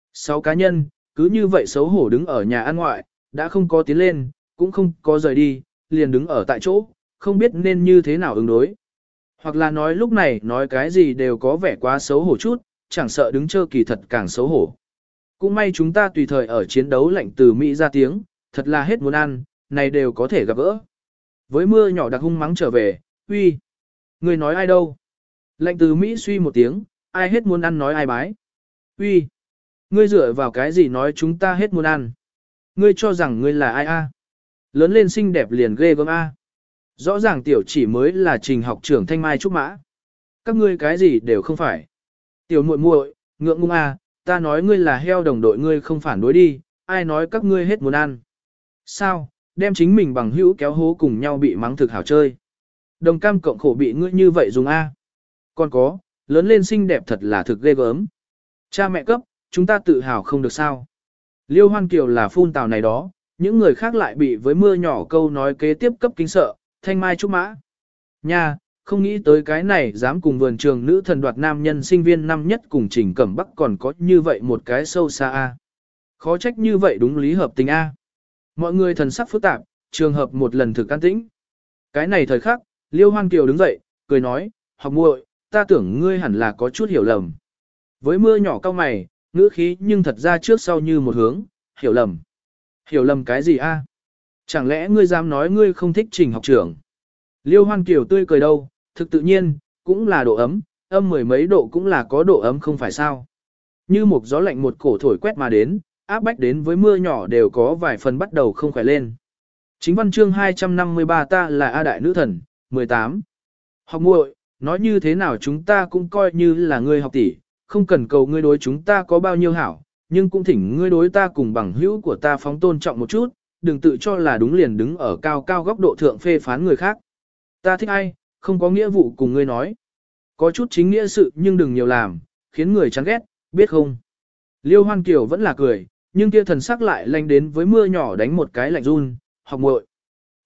S1: 6 cá nhân, cứ như vậy xấu hổ đứng ở nhà ăn ngoại, đã không có tiến lên, cũng không có rời đi, liền đứng ở tại chỗ, không biết nên như thế nào ứng đối. Hoặc là nói lúc này nói cái gì đều có vẻ quá xấu hổ chút, chẳng sợ đứng chơ kỳ thật càng xấu hổ. Cũng may chúng ta tùy thời ở chiến đấu lạnh từ Mỹ ra tiếng, thật là hết muốn ăn, này đều có thể gặp gỡ. Với mưa nhỏ đặc hung mắng trở về, uy, người nói ai đâu? Lạnh từ Mỹ suy một tiếng, ai hết muốn ăn nói ai bái. Uy, ngươi dựa vào cái gì nói chúng ta hết muốn ăn? Ngươi cho rằng ngươi là ai a? Lớn lên xinh đẹp liền ghê gớm a. Rõ ràng tiểu chỉ mới là trình học trưởng Thanh Mai Trúc Mã. Các ngươi cái gì đều không phải. Tiểu muội muội, ngượng ngung a, ta nói ngươi là heo đồng đội ngươi không phản đối đi, ai nói các ngươi hết muốn ăn. Sao, đem chính mình bằng hữu kéo hố cùng nhau bị mắng thực hảo chơi. Đồng cam cộng khổ bị ngươi như vậy dùng a. Còn có, lớn lên xinh đẹp thật là thực ghê gớm. Cha mẹ cấp, chúng ta tự hào không được sao. Liêu Hoan Kiều là phun tào này đó, những người khác lại bị với mưa nhỏ câu nói kế tiếp cấp kính sợ, Thanh Mai Trúc Mã. Nha, không nghĩ tới cái này dám cùng vườn trường nữ thần đoạt nam nhân sinh viên năm nhất cùng Trình Cẩm Bắc còn có như vậy một cái sâu xa a. Khó trách như vậy đúng lý hợp tình a. Mọi người thần sắc phức tạp, trường hợp một lần thực an tĩnh. Cái này thời khắc, Liêu Hoan Kiều đứng dậy, cười nói, học muội, ta tưởng ngươi hẳn là có chút hiểu lầm. Với mưa nhỏ cao mày, ngữ khí nhưng thật ra trước sau như một hướng, hiểu lầm. Hiểu lầm cái gì a? Chẳng lẽ ngươi dám nói ngươi không thích Trình học trưởng? Liêu Hoan Kiều tươi cười đâu, thực tự nhiên, cũng là độ ấm, âm mười mấy độ cũng là có độ ấm không phải sao. Như một gió lạnh một cổ thổi quét mà đến, áp bách đến với mưa nhỏ đều có vài phần bắt đầu không khỏe lên. Chính văn chương 253 ta là A Đại Nữ Thần, 18. Học muội, nói như thế nào chúng ta cũng coi như là ngươi học tỷ, không cần cầu ngươi đối chúng ta có bao nhiêu hảo, nhưng cũng thỉnh ngươi đối ta cùng bằng hữu của ta phóng tôn trọng một chút, đừng tự cho là đúng liền đứng ở cao cao góc độ thượng phê phán người khác. Ta thích ai, không có nghĩa vụ cùng ngươi nói. Có chút chính nghĩa sự nhưng đừng nhiều làm, khiến người chán ghét, biết không? Liêu Hoan Kiều vẫn là cười, nhưng kia thần sắc lại lanh đến với mưa nhỏ đánh một cái lạnh run, học muội.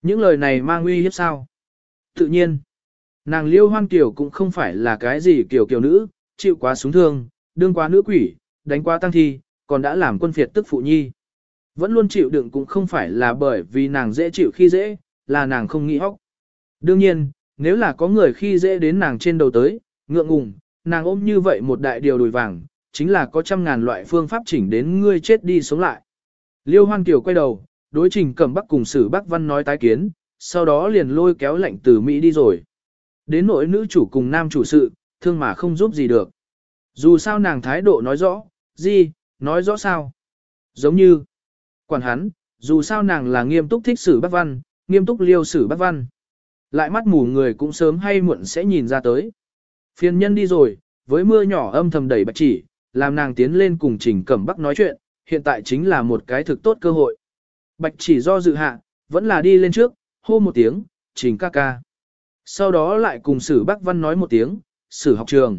S1: Những lời này mang uy hiếp sao? Tự nhiên, nàng Liêu Hoan Kiều cũng không phải là cái gì kiểu nữ, chịu quá súng thương, đương quá nữ quỷ, đánh quá tăng thi, còn đã làm quân phiệt tức phụ nhi. Vẫn luôn chịu đựng cũng không phải là bởi vì nàng dễ chịu khi dễ, là nàng không nghĩ hóc. Đương nhiên, nếu là có người khi dễ đến nàng trên đầu tới, ngượng ngùng, nàng ôm như vậy một đại điều đùi vàng, chính là có trăm ngàn loại phương pháp chỉnh đến ngươi chết đi sống lại. Liêu Hoan Kiều quay đầu, đối Trình Cẩm Bắc cùng Sử Bắc Văn nói tái kiến, sau đó liền lôi kéo Lệnh Từ Mỹ đi rồi. Đến nỗi nữ chủ cùng nam chủ sự, thương mà không giúp gì được. Dù sao nàng thái độ nói rõ, gì, nói rõ sao. Giống như, quản hắn, dù sao nàng là nghiêm túc thích Sử Bắc Văn, nghiêm túc liêu Sử Bắc Văn. Lại mắt mù người cũng sớm hay muộn sẽ nhìn ra tới. Phiền nhân đi rồi, với mưa nhỏ âm thầm đẩy Bạch Chỉ, làm nàng tiến lên cùng Trình Cẩm Bắc nói chuyện, hiện tại chính là một cái thực tốt cơ hội. Bạch Chỉ do dự hạ, vẫn là đi lên trước, hô một tiếng, Trình ca ca. Sau đó lại cùng Sử Bắc Văn nói một tiếng, Sử học trường.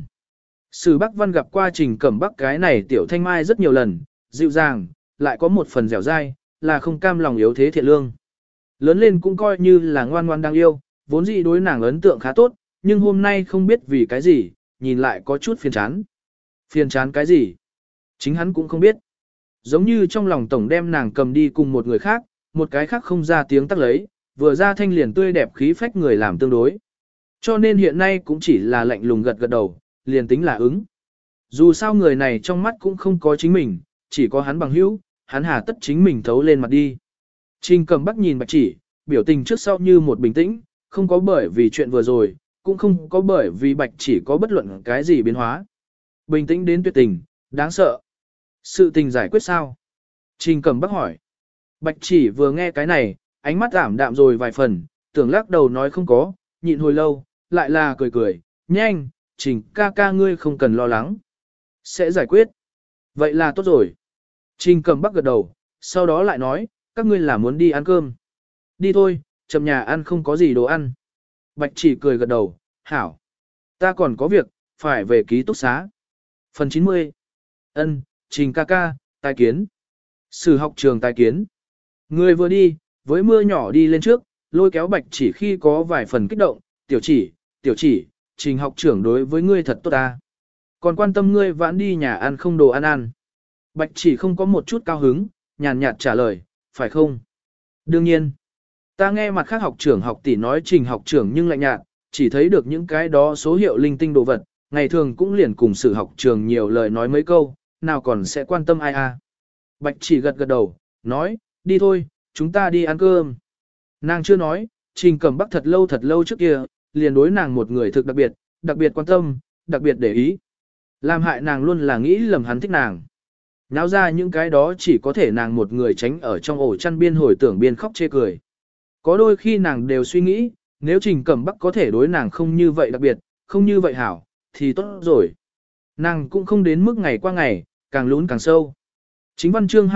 S1: Sử Bắc Văn gặp qua Trình Cẩm Bắc cái này tiểu thanh mai rất nhiều lần, dịu dàng, lại có một phần dẻo dai, là không cam lòng yếu thế thiện lương. Lớn lên cũng coi như là ngoan ngoan đáng yêu, vốn dĩ đối nàng ấn tượng khá tốt, nhưng hôm nay không biết vì cái gì, nhìn lại có chút phiền chán. Phiền chán cái gì? Chính hắn cũng không biết. Giống như trong lòng tổng đem nàng cầm đi cùng một người khác, một cái khác không ra tiếng tắc lấy, vừa ra thanh liền tươi đẹp khí phách người làm tương đối. Cho nên hiện nay cũng chỉ là lạnh lùng gật gật đầu, liền tính là ứng. Dù sao người này trong mắt cũng không có chính mình, chỉ có hắn bằng hữu, hắn hà tất chính mình thấu lên mặt đi. Trình Cẩm Bắc nhìn Bạch Chỉ, biểu tình trước sau như một bình tĩnh, không có bởi vì chuyện vừa rồi, cũng không có bởi vì Bạch Chỉ có bất luận cái gì biến hóa. Bình tĩnh đến tuyệt tình, đáng sợ. Sự tình giải quyết sao? Trình Cẩm Bắc hỏi. Bạch Chỉ vừa nghe cái này, ánh mắt ảm đạm rồi vài phần, tưởng lắc đầu nói không có, nhịn hồi lâu, lại là cười cười, nhanh, Trình ca ca ngươi không cần lo lắng. Sẽ giải quyết. Vậy là tốt rồi. Trình Cẩm Bắc gật đầu, sau đó lại nói, các ngươi là muốn đi ăn cơm. Đi thôi, chậm nhà ăn không có gì đồ ăn. Bạch Chỉ cười gật đầu, hảo. Ta còn có việc, phải về ký túc xá. Phần 90. Ân, Trình ca ca, tai kiến. Sử học trường tai kiến. Người vừa đi, với mưa nhỏ đi lên trước, lôi kéo Bạch Chỉ khi có vài phần kích động, tiểu chỉ, Trình học trưởng đối với ngươi thật tốt ta. Còn quan tâm ngươi vãn đi nhà ăn không đồ ăn. Bạch Chỉ không có một chút cao hứng, nhàn nhạt trả lời, phải không? Đương nhiên. Ta nghe mặt khác học trưởng học tỷ nói Trình học trưởng nhưng lạnh nhạt, chỉ thấy được những cái đó số hiệu linh tinh đồ vật, ngày thường cũng liền cùng Sử học trường nhiều lời nói mấy câu, nào còn sẽ quan tâm ai à. Bạch Chỉ gật gật đầu, nói, đi thôi, chúng ta đi ăn cơm. Nàng chưa nói, Trình Cẩm Bắc thật lâu trước kia, liền đối nàng một người thực đặc biệt quan tâm, đặc biệt để ý. Làm hại nàng luôn là nghĩ lầm hắn thích nàng. Náo ra những cái đó chỉ có thể nàng một người tránh ở trong ổ chăn biên hồi tưởng biên khóc chê cười. Có đôi khi nàng đều suy nghĩ, nếu Trình Cẩm Bắc có thể đối nàng không như vậy đặc biệt, không như vậy hảo, thì tốt rồi. Nàng cũng không đến mức ngày qua ngày, càng lún càng sâu. Chính văn chương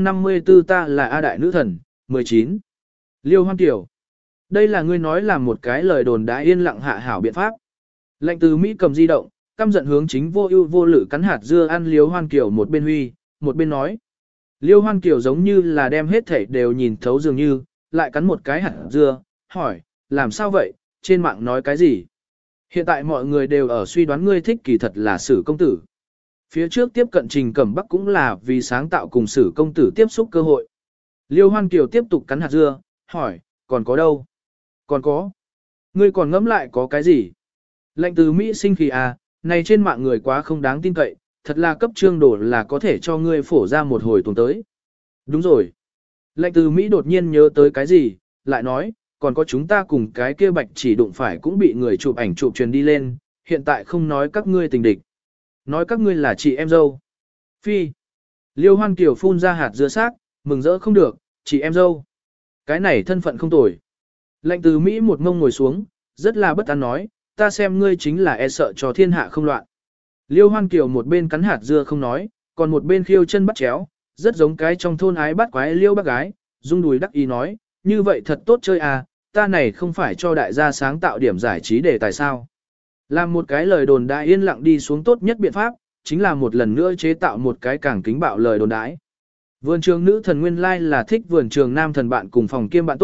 S1: 254 ta là A Đại Nữ Thần, 19. Liêu Hoan Kiều. Đây là ngươi nói là một cái lời đồn đã yên lặng hạ hảo biện pháp. Lệnh Từ Mỹ cầm di động, căm giận hướng chính vô ưu vô lự cắn hạt dưa ăn Liêu Hoan Kiều một bên huy, một bên nói. Liêu Hoan Kiều giống như là đem hết thảy đều nhìn thấu dường như, lại cắn một cái hạt dưa, hỏi, làm sao vậy, trên mạng nói cái gì? Hiện tại mọi người đều ở suy đoán ngươi thích kỳ thật là Sử công tử. Phía trước tiếp cận Trình Cẩm Bắc cũng là vì sáng tạo cùng Sử công tử tiếp xúc cơ hội. Liêu Hoan Kiều tiếp tục cắn hạt dưa, hỏi, còn có đâu? Còn có. Ngươi còn ngẫm lại có cái gì? Lệnh Từ Mỹ sinh khí à, này trên mạng người quá không đáng tin cậy, thật là cấp trương đổ là có thể cho ngươi phổ ra một hồi tuần tới. Đúng rồi. Lệnh Từ Mỹ đột nhiên nhớ tới cái gì, lại nói, còn có chúng ta cùng cái kia Bạch Chỉ đụng phải cũng bị người chụp ảnh chụp truyền đi lên, hiện tại không nói các ngươi tình địch. Nói các ngươi là chị em dâu. Phi. Liêu Hoan Kiều phun ra hạt dưa xác, mừng rỡ không được, chị em dâu. Cái này thân phận không tồi. Lệnh Từ Mỹ một ngông ngồi xuống, rất là bất an nói, ta xem ngươi chính là e sợ cho thiên hạ không loạn. Liêu Hoan Kiều một bên cắn hạt dưa không nói, còn một bên khiêu chân bắt chéo, rất giống cái trong thôn ái bắt quái liêu bác gái, rung đùi đắc ý nói, như vậy thật tốt chơi à, ta này không phải cho đại gia sáng tạo điểm giải trí để tại sao. Làm một cái lời đồn đại yên lặng đi xuống tốt nhất biện pháp, chính là một lần nữa chế tạo một cái càng kính bạo lời đồn đãi. Vườn trường nữ thần nguyên lai là thích vườn trường nam thần bạn cùng phòng kiêm bạn tốt,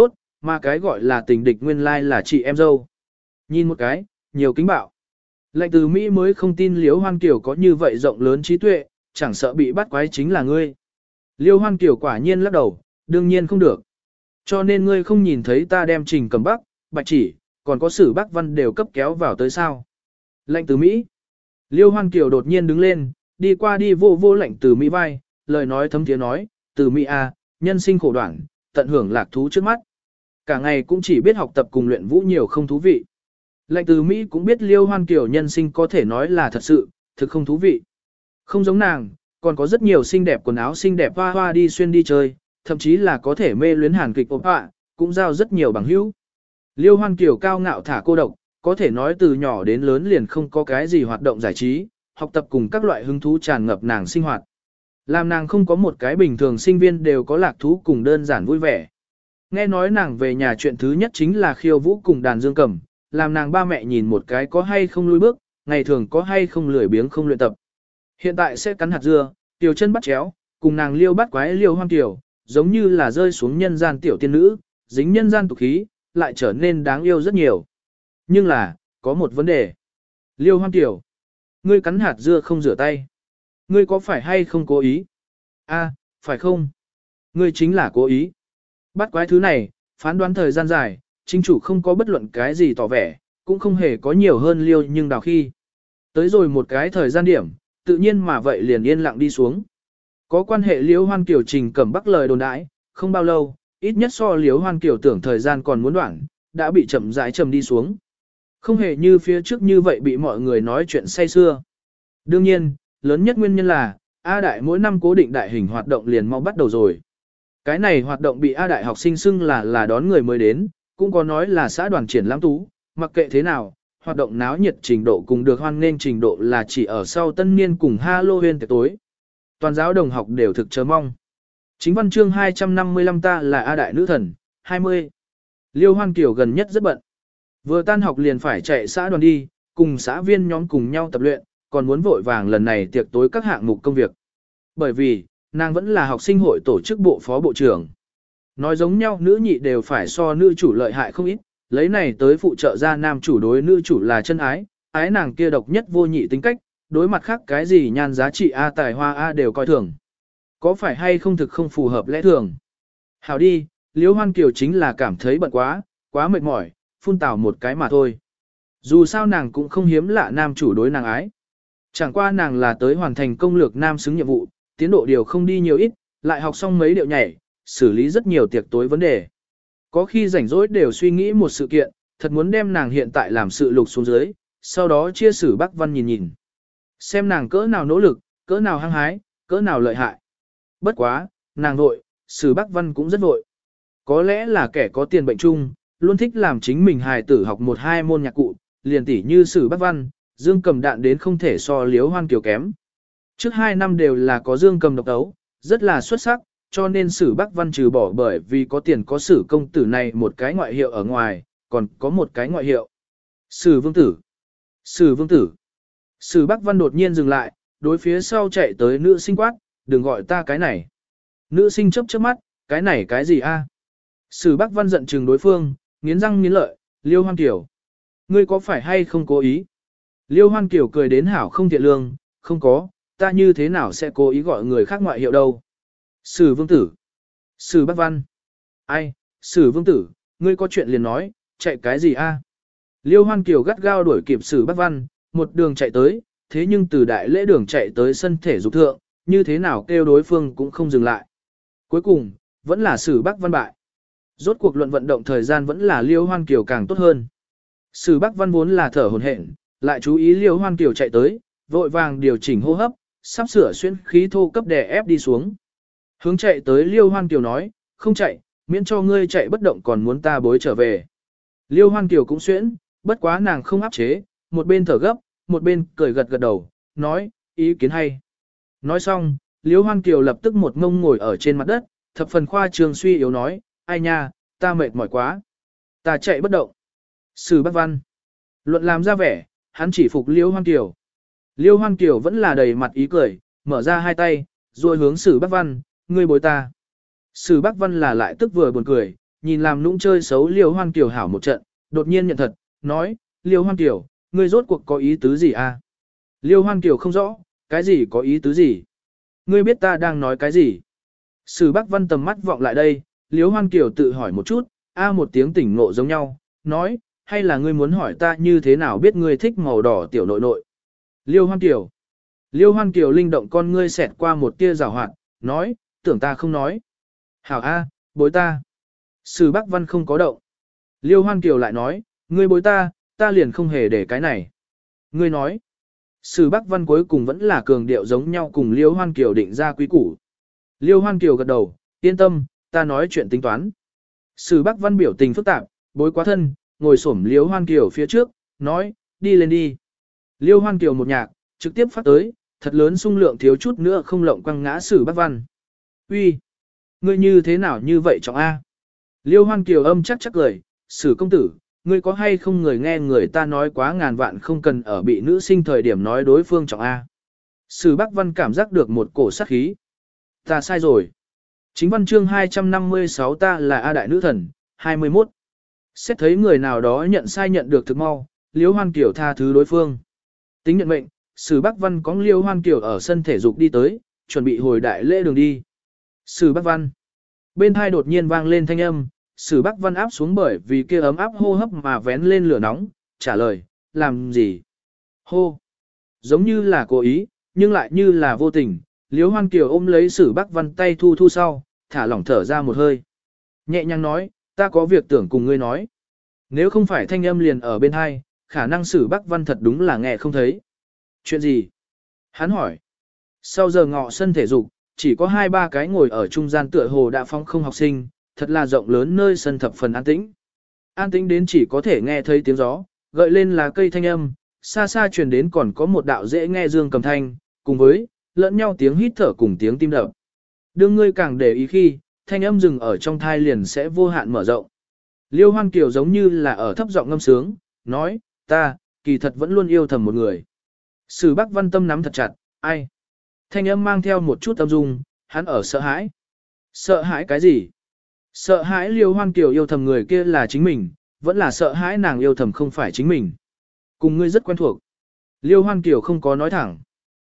S1: mà cái gọi là tình địch nguyên lai là chị em dâu. Nhìn một cái, nhiều kính bạo. Lệnh từ Mỹ mới không tin Liễu Hoan Kiều có như vậy rộng lớn trí tuệ, chẳng sợ bị bắt quái chính là ngươi. Liễu Hoan Kiều quả nhiên lắc đầu, đương nhiên không được. Cho nên ngươi không nhìn thấy ta đem Trình Cẩm Bắc, Bạch Chỉ, còn có Sử Bắc Văn đều cấp kéo vào tới sao. Lệnh từ Mỹ. Liễu Hoan Kiều đột nhiên đứng lên, đi qua đi vô vô lệnh từ Mỹ vai, lời nói thấm thiế nói, từ Mỹ à, nhân sinh khổ đoạn, tận hưởng lạc thú trước mắt. Cả ngày cũng chỉ biết học tập cùng luyện vũ nhiều không thú vị. Lệnh từ Mỹ cũng biết Liêu Hoan Kiều nhân sinh có thể nói là thật sự, thực không thú vị. Không giống nàng, còn có rất nhiều xinh đẹp quần áo xinh đẹp hoa hoa đi xuyên đi chơi, thậm chí là có thể mê luyến hàn kịch opera, cũng giao rất nhiều bằng hữu. Liêu Hoan Kiều cao ngạo thả cô độc, có thể nói từ nhỏ đến lớn liền không có cái gì hoạt động giải trí, học tập cùng các loại hứng thú tràn ngập nàng sinh hoạt. Làm nàng không có một cái bình thường sinh viên đều có lạc thú cùng đơn giản vui vẻ. Nghe nói nàng về nhà chuyện thứ nhất chính là khiêu vũ cùng đàn dương cầm, làm nàng ba mẹ nhìn một cái có hay không lùi bước, ngày thường có hay không lười biếng không luyện tập. Hiện tại sẽ cắn hạt dưa, tiểu chân bắt chéo, cùng nàng liêu bắt quái Liêu Hoan Kiều, giống như là rơi xuống nhân gian tiểu tiên nữ, dính nhân gian tục khí, lại trở nên đáng yêu rất nhiều. Nhưng là, có một vấn đề. Liêu Hoan Kiều, ngươi cắn hạt dưa không rửa tay. Ngươi có phải hay không cố ý? A, phải không? Ngươi chính là cố ý. Bắt quái thứ này, phán đoán thời gian dài, chính chủ không có bất luận cái gì tỏ vẻ, cũng không hề có nhiều hơn Liêu nhưng đào khi. Tới rồi một cái thời gian điểm, tự nhiên mà vậy liền yên lặng đi xuống. Có quan hệ Liêu Hoan Kiều Trình Cẩm Bắc lời đồn đãi, không bao lâu, ít nhất so Liêu Hoan Kiều tưởng thời gian còn muốn đoạn, đã bị chậm rãi trầm đi xuống. Không hề như phía trước như vậy bị mọi người nói chuyện say xưa. Đương nhiên, lớn nhất nguyên nhân là, A Đại mỗi năm cố định đại hình hoạt động liền mau bắt đầu rồi. Cái này hoạt động bị A Đại học sinh xưng là đón người mới đến, cũng có nói là xã đoàn triển lãm tú, mặc kệ thế nào, hoạt động náo nhiệt trình độ cùng được hoan nghênh trình độ là chỉ ở sau tân niên cùng Halloween tiệc tối. Toàn giáo đồng học đều thực chờ mong. Chính văn chương 255 ta là A Đại nữ thần, 20. Liêu Hoan Kiều gần nhất rất bận. Vừa tan học liền phải chạy xã đoàn đi, cùng xã viên nhóm cùng nhau tập luyện, còn muốn vội vàng lần này tiệc tối các hạng mục công việc. Bởi vì, nàng vẫn là học sinh hội tổ chức bộ phó bộ trưởng. Nói giống nhau nữ nhị đều phải so nữ chủ lợi hại không ít, lấy này tới phụ trợ ra nam chủ đối nữ chủ là chân ái, ái nàng kia độc nhất vô nhị tính cách, đối mặt khác cái gì nhan giá trị A tài hoa A đều coi thường. Có phải hay không thực không phù hợp lẽ thường? Hảo đi, Liễu Hoan Kiều chính là cảm thấy bận quá mệt mỏi, phun tào một cái mà thôi. Dù sao nàng cũng không hiếm lạ nam chủ đối nàng ái. Chẳng qua nàng là tới hoàn thành công lược nam xứng nhiệm vụ, tiến độ điều không đi nhiều ít, lại học xong mấy điệu nhảy, xử lý rất nhiều tiệc tối vấn đề. Có khi rảnh rỗi đều suy nghĩ một sự kiện, thật muốn đem nàng hiện tại làm sự lục xuống dưới, sau đó chia xử Bắc Văn nhìn nhìn. Xem nàng cỡ nào nỗ lực, cỡ nào hăng hái, cỡ nào lợi hại. Bất quá, nàng vội, Sử Bắc Văn cũng rất vội. Có lẽ là kẻ có tiền bệnh chung, luôn thích làm chính mình hài tử học một hai môn nhạc cụ, liền tỉ như Sử Bắc Văn, Dương Cầm đạn đến không thể so Liễu Hoan Kiều kém. Trước 2 năm đều là có Dương Cầm độc tấu, rất là xuất sắc, cho nên Sử Bắc Văn trừ bỏ bởi vì có tiền có Sử công tử này một cái ngoại hiệu ở ngoài, còn có một cái ngoại hiệu. Sử Vương Tử. Sử Vương Tử. Sử Bắc Văn đột nhiên dừng lại, đối phía sau chạy tới nữ sinh quát, đừng gọi ta cái này. Nữ sinh chớp chớp mắt, cái này cái gì a? Sử Bắc Văn giận trừng đối phương, nghiến răng nghiến lợi, Liêu Hoan Kiều. Ngươi có phải hay không cố ý? Liêu Hoan Kiều cười đến hảo không thiện lương, không có, ta như thế nào sẽ cố ý gọi người khác ngoại hiệu đâu. Sử Vương Tử. Sử Bắc Văn. Ai, Sử Vương Tử, ngươi có chuyện liền nói, chạy cái gì a? Liêu Hoan Kiều gắt gao đuổi kịp Sử Bắc Văn, một đường chạy tới, thế nhưng từ đại lễ đường chạy tới sân thể dục thượng, như thế nào kêu đối phương cũng không dừng lại. Cuối cùng, vẫn là Sử Bắc Văn bại. Rốt cuộc luận vận động thời gian vẫn là Liêu Hoan Kiều càng tốt hơn. Sử Bắc Văn vốn là thở hổn hển, lại chú ý Liêu Hoan Kiều chạy tới, vội vàng điều chỉnh hô hấp, sắp sửa xuyên khí thô cấp đè ép đi xuống. Hướng chạy tới Liêu Hoan Kiều nói, không chạy, miễn cho ngươi chạy bất động còn muốn ta bối trở về. Liêu Hoan Kiều cũng xuyễn, bất quá nàng không áp chế, một bên thở gấp, một bên cười gật gật đầu, nói, ý kiến hay. Nói xong, Liêu Hoan Kiều lập tức một ngông ngồi ở trên mặt đất, thập phần khoa trương suy yếu nói, ai nha, ta mệt mỏi quá. Ta chạy bất động. Sử Bắc Văn. Luận làm ra vẻ, hắn chỉ phục Liêu Hoan Kiều. Liêu Hoan Kiều vẫn là đầy mặt ý cười, mở ra hai tay, rồi hướng Sử Bắc Văn, ngươi bối ta. Sử Bắc Văn là lại tức vừa buồn cười, nhìn làm nũng chơi xấu Liêu Hoan Kiều hảo một trận, đột nhiên nhận thật, nói, Liêu Hoan Kiều, ngươi rốt cuộc có ý tứ gì a? Liêu Hoan Kiều không rõ, cái gì có ý tứ gì? Ngươi biết ta đang nói cái gì? Sử Bắc Văn tầm mắt vọng lại đây, Liêu Hoan Kiều tự hỏi một chút, một tiếng tỉnh ngộ giống nhau, nói, hay là ngươi muốn hỏi ta như thế nào biết ngươi thích màu đỏ tiểu nội nội? Liêu Hoan Kiều. Liêu Hoan Kiều linh động con ngươi xẹt qua một tia rào hoạt, nói, tưởng ta không nói. Hảo A, bối ta. Sử Bắc Văn không có động. Liêu Hoan Kiều lại nói, ngươi bối ta liền không hề để cái này. Ngươi nói. Sử Bắc Văn cuối cùng vẫn là cường điệu giống nhau cùng Liêu Hoan Kiều định ra quý củ. Liêu Hoan Kiều gật đầu, yên tâm, ta nói chuyện tính toán. Sử Bắc Văn biểu tình phức tạp, bối quá thân, ngồi xổm Liêu Hoan Kiều phía trước, nói, đi lên đi. Liêu Hoan Kiều một nhạc, trực tiếp phát tới, thật lớn sung lượng thiếu chút nữa không lộng quăng ngã Sử Bắc Văn. Uy, ngươi như thế nào như vậy trọng A? Liêu Hoan Kiều âm chắc cười, Sử công tử, ngươi có hay không người nghe người ta nói quá ngàn vạn không cần ở bị nữ sinh thời điểm nói đối phương trọng A. Sử Bắc Văn cảm giác được một cổ sát khí. Ta sai rồi. Chính văn chương 256 ta là A đại nữ thần, 21. Xét thấy người nào đó nhận sai nhận được thực mau, Liêu Hoan Kiều tha thứ đối phương. Tính nhận mệnh, Sử Bắc Văn có Liêu Hoan Kiều ở sân thể dục đi tới, chuẩn bị hồi đại lễ đường đi. Sử Bắc Văn. Bên hai đột nhiên vang lên thanh âm, Sử Bắc Văn áp xuống bởi vì kia ấm áp hô hấp mà vén lên lửa nóng, trả lời, làm gì? Hô. Giống như là cố ý, nhưng lại như là vô tình, Liêu Hoan Kiều ôm lấy Sử Bắc Văn tay thu thu sau, thả lỏng thở ra một hơi. Nhẹ nhàng nói, ta có việc tưởng cùng ngươi nói. Nếu không phải thanh âm liền ở bên hai, khả năng Sử Bắc Văn thật đúng là nghe không thấy. Chuyện gì? Hắn hỏi. Sau giờ ngọ sân thể dục, chỉ có 2-3 cái ngồi ở trung gian tựa hồ đã phong không học sinh, thật là rộng lớn nơi sân thập phần an tĩnh. An tĩnh đến chỉ có thể nghe thấy tiếng gió, gợi lên là cây thanh âm, xa xa truyền đến còn có một đạo dễ nghe dương cầm thanh, cùng với lẫn nhau tiếng hít thở cùng tiếng tim đập. Đương ngươi càng để ý khi, thanh âm dừng ở trong thai liền sẽ vô hạn mở rộng. Liêu Hoan Kiều giống như là ở thấp giọng ngâm sướng, nói, ta, kỳ thật vẫn luôn yêu thầm một người. Sử Bắc Văn tâm nắm thật chặt, ai? Thanh âm mang theo một chút âm dung, hắn ở sợ hãi. Sợ hãi cái gì? Sợ hãi Liêu Hoan Kiều yêu thầm người kia là chính mình, vẫn là sợ hãi nàng yêu thầm không phải chính mình. Cùng ngươi rất quen thuộc. Liêu Hoan Kiều không có nói thẳng.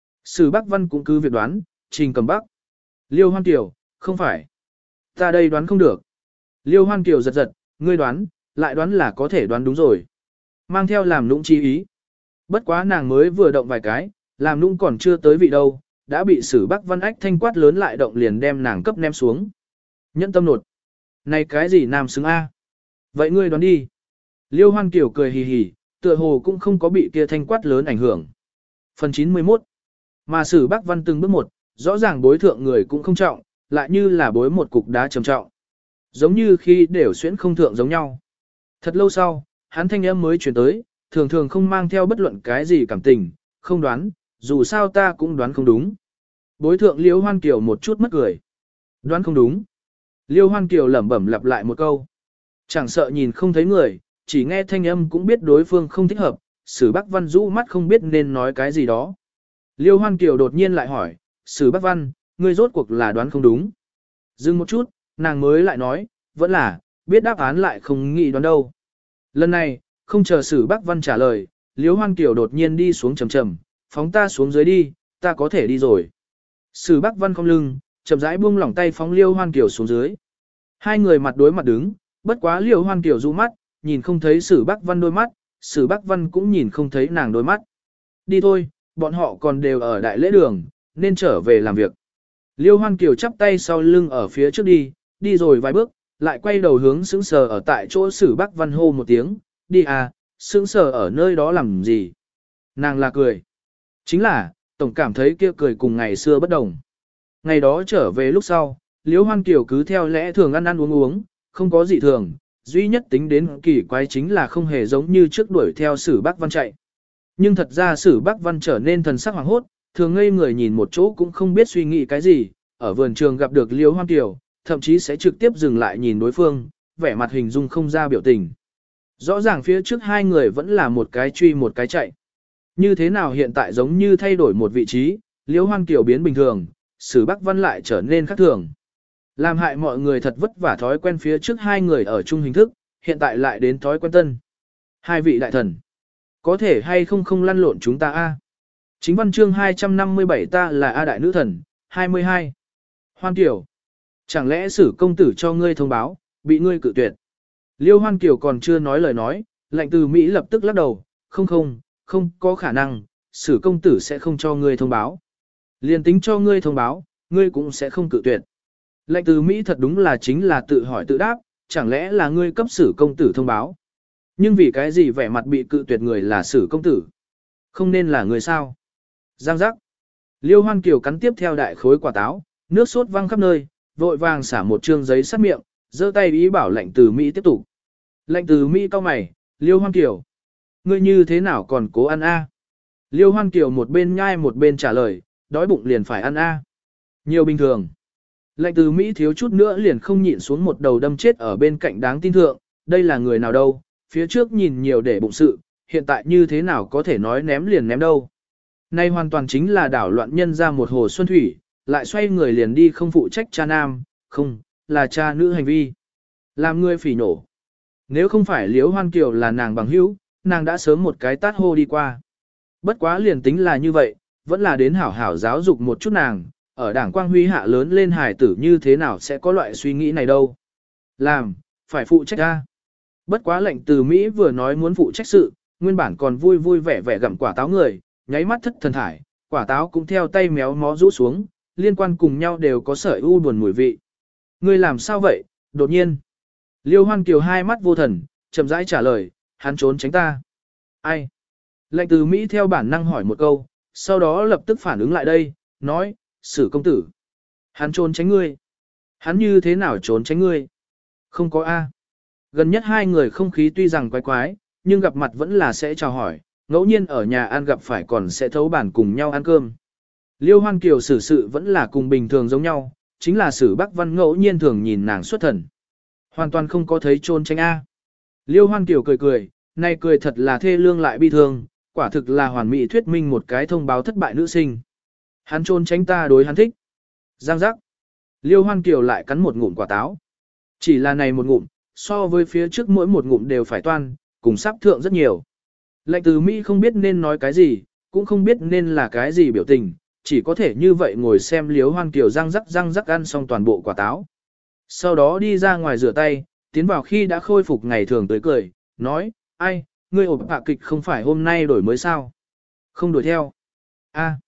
S1: Sử Bắc Văn cũng cứ việc đoán, Trình Cầm Bắc. Liêu Hoan Kiều, không phải. Ta đây đoán không được. Liêu Hoan Kiều giật giật, ngươi đoán, lại đoán là có thể đoán đúng rồi. Mang theo làm nũng chi ý. Bất quá nàng mới vừa động vài cái, làm nũng còn chưa tới vị đâu, đã bị Sử Bắc Văn ách thanh quát lớn lại động liền đem nàng cấp ném xuống. Nhẫn tâm nột. Này cái gì nam xứng A? Vậy ngươi đoán đi. Liêu Hoan Kiều cười hì hì, tựa hồ cũng không có bị kia thanh quát lớn ảnh hưởng. Phần 91. Mà Sử Bắc Văn từng bước một, rõ ràng bối thượng người cũng không trọng, lại như là bối một cục đá trầm trọng. Giống như khi đều xuyễn không thượng giống nhau. Thật lâu sau, hắn thanh âm mới chuyển tới, thường thường không mang theo bất luận cái gì cảm tình, không đoán, dù sao ta cũng đoán không đúng. Bối thượng Liêu Hoan Kiều một chút mất cười. Đoán không đúng. Liêu Hoan Kiều lẩm bẩm lặp lại một câu. Chẳng sợ nhìn không thấy người, chỉ nghe thanh âm cũng biết đối phương không thích hợp, Sử Bắc Văn rũ mắt không biết nên nói cái gì đó. Liêu Hoan Kiều đột nhiên lại hỏi, Sử Bắc Văn, ngươi rốt cuộc là đoán không đúng. Dừng một chút, nàng mới lại nói, vẫn là, biết đáp án lại không nghĩ đoán đâu. Lần này, không chờ Sử Bắc Văn trả lời, Liêu Hoan Kiều đột nhiên đi xuống trầm trầm, phóng ta xuống dưới đi, ta có thể đi rồi. Sử Bắc Văn cong lưng, chậm rãi buông lỏng tay phóng Liêu Hoan Kiều xuống dưới. Hai người mặt đối mặt đứng, bất quá Liêu Hoan Kiều du mắt, nhìn không thấy Sử Bắc Văn đôi mắt, Sử Bắc Văn cũng nhìn không thấy nàng đôi mắt. Đi thôi, bọn họ còn đều ở đại lễ đường, nên trở về làm việc. Liêu Hoan Kiều chắp tay sau lưng ở phía trước đi rồi vài bước, lại quay đầu hướng sững sờ ở tại chỗ Sử Bắc Văn hô một tiếng, đi à, sững sờ ở nơi đó làm gì. Nàng là cười. Chính là, tổng cảm thấy kia cười cùng ngày xưa bất đồng. Ngày đó trở về lúc sau, Liêu Hoan Kiều cứ theo lẽ thường ăn ăn uống uống, không có gì thường, duy nhất tính đến kỳ quái chính là không hề giống như trước đuổi theo Sử Bắc Văn chạy. Nhưng thật ra Sử Bắc Văn trở nên thần sắc hoàng hốt, thường ngây người nhìn một chỗ cũng không biết suy nghĩ cái gì, ở vườn trường gặp được Liêu Hoan Kiều, thậm chí sẽ trực tiếp dừng lại nhìn đối phương, vẻ mặt hình dung không ra biểu tình. Rõ ràng phía trước hai người vẫn là một cái truy một cái chạy. Như thế nào hiện tại giống như thay đổi một vị trí, Liêu Hoan Kiều biến bình thường, Sử Bắc Văn lại trở nên khác thường. Làm hại mọi người thật vất vả thói quen phía trước hai người ở chung hình thức, hiện tại lại đến thói quen tân. Hai vị đại thần, có thể hay không không lăn lộn chúng ta a? Chính văn chương 257 ta là A đại nữ thần, 22. Hoan Kiều, chẳng lẽ Sử công tử cho ngươi thông báo, bị ngươi cự tuyệt. Liêu Hoan Kiều còn chưa nói lời nói, Lệnh Từ Mỹ lập tức lắc đầu, không có khả năng, Sử công tử sẽ không cho ngươi thông báo. Liên tính cho ngươi thông báo, ngươi cũng sẽ không cự tuyệt. Lệnh Từ Mỹ thật đúng là chính là tự hỏi tự đáp, chẳng lẽ là ngươi cấp Sử công tử thông báo. Nhưng vì cái gì vẻ mặt bị cự tuyệt người là Sử công tử? Không nên là người sao? Giang giác. Liêu Hoan Kiều cắn tiếp theo đại khối quả táo, nước sốt văng khắp nơi, vội vàng xả một trương giấy sát miệng, giơ tay ý bảo Lệnh Từ Mỹ tiếp tục. Lệnh Từ Mỹ cau mày, Liêu Hoan Kiều, ngươi như thế nào còn cố ăn a? Liêu Hoan Kiều một bên nhai một bên trả lời, đói bụng liền phải ăn a. Nhiều bình thường. Lệnh Từ Mỹ thiếu chút nữa liền không nhịn xuống một đầu đâm chết ở bên cạnh đáng tin thượng, đây là người nào đâu, phía trước nhìn nhiều để bụng sự, hiện tại như thế nào có thể nói ném liền ném đâu. Nay hoàn toàn chính là đảo loạn nhân ra một hồ xuân thủy, lại xoay người liền đi không phụ trách cha nam, không, là cha nữ hành vi. Làm người phỉ nổ. Nếu không phải Liễu Hoan Kiều là nàng bằng hữu, nàng đã sớm một cái tát hô đi qua. Bất quá liền tính là như vậy, vẫn là đến hảo hảo giáo dục một chút nàng, ở đảng quang huy hạ lớn lên hài tử như thế nào sẽ có loại suy nghĩ này đâu. Làm, phải phụ trách ra. Bất quá Lệnh Từ Mỹ vừa nói muốn phụ trách sự, nguyên bản còn vui vui vẻ vẻ gặm quả táo người, nháy mắt thất thần thải, quả táo cũng theo tay méo mó rũ xuống, liên quan cùng nhau đều có sợi u buồn mùi vị. Ngươi làm sao vậy, đột nhiên. Liêu Hoan Kiều hai mắt vô thần, chậm rãi trả lời, hắn trốn tránh ta. Ai? Lệnh Từ Mỹ theo bản năng hỏi một câu, sau đó lập tức phản ứng lại đây, nói, Sử công tử. Hắn trốn tránh ngươi. Hắn như thế nào trốn tránh ngươi? Không có A. Gần nhất hai người không khí tuy rằng quái quái, nhưng gặp mặt vẫn là sẽ chào hỏi, ngẫu nhiên ở nhà ăn gặp phải còn sẽ thấu bản cùng nhau ăn cơm. Liêu Hoan Kiều xử sự vẫn là cùng bình thường giống nhau, chính là Sử Bắc Văn ngẫu nhiên thường nhìn nàng xuất thần. Hoàn toàn không có thấy trốn tránh A. Liêu Hoan Kiều cười cười, nay cười thật là thê lương lại bi thương, quả thực là hoàn mỹ thuyết minh một cái thông báo thất bại nữ sinh. Hắn trốn tránh ta đối hắn thích. Giang giác. Liêu Hoan Kiều lại cắn một ngụm quả táo. Chỉ là này một ngụm, so với phía trước mỗi một ngụm đều phải toan, cùng sắp thượng rất nhiều. Lệnh Từ Mỹ không biết nên nói cái gì, cũng không biết nên là cái gì biểu tình, chỉ có thể như vậy ngồi xem Liêu Hoan Kiều răng rắc ăn xong toàn bộ quả táo. Sau đó đi ra ngoài rửa tay, tiến vào khi đã khôi phục ngày thường tới cười, nói, ai, ngươi ổn hạ kịch không phải hôm nay đổi mới sao? Không đuổi theo. A,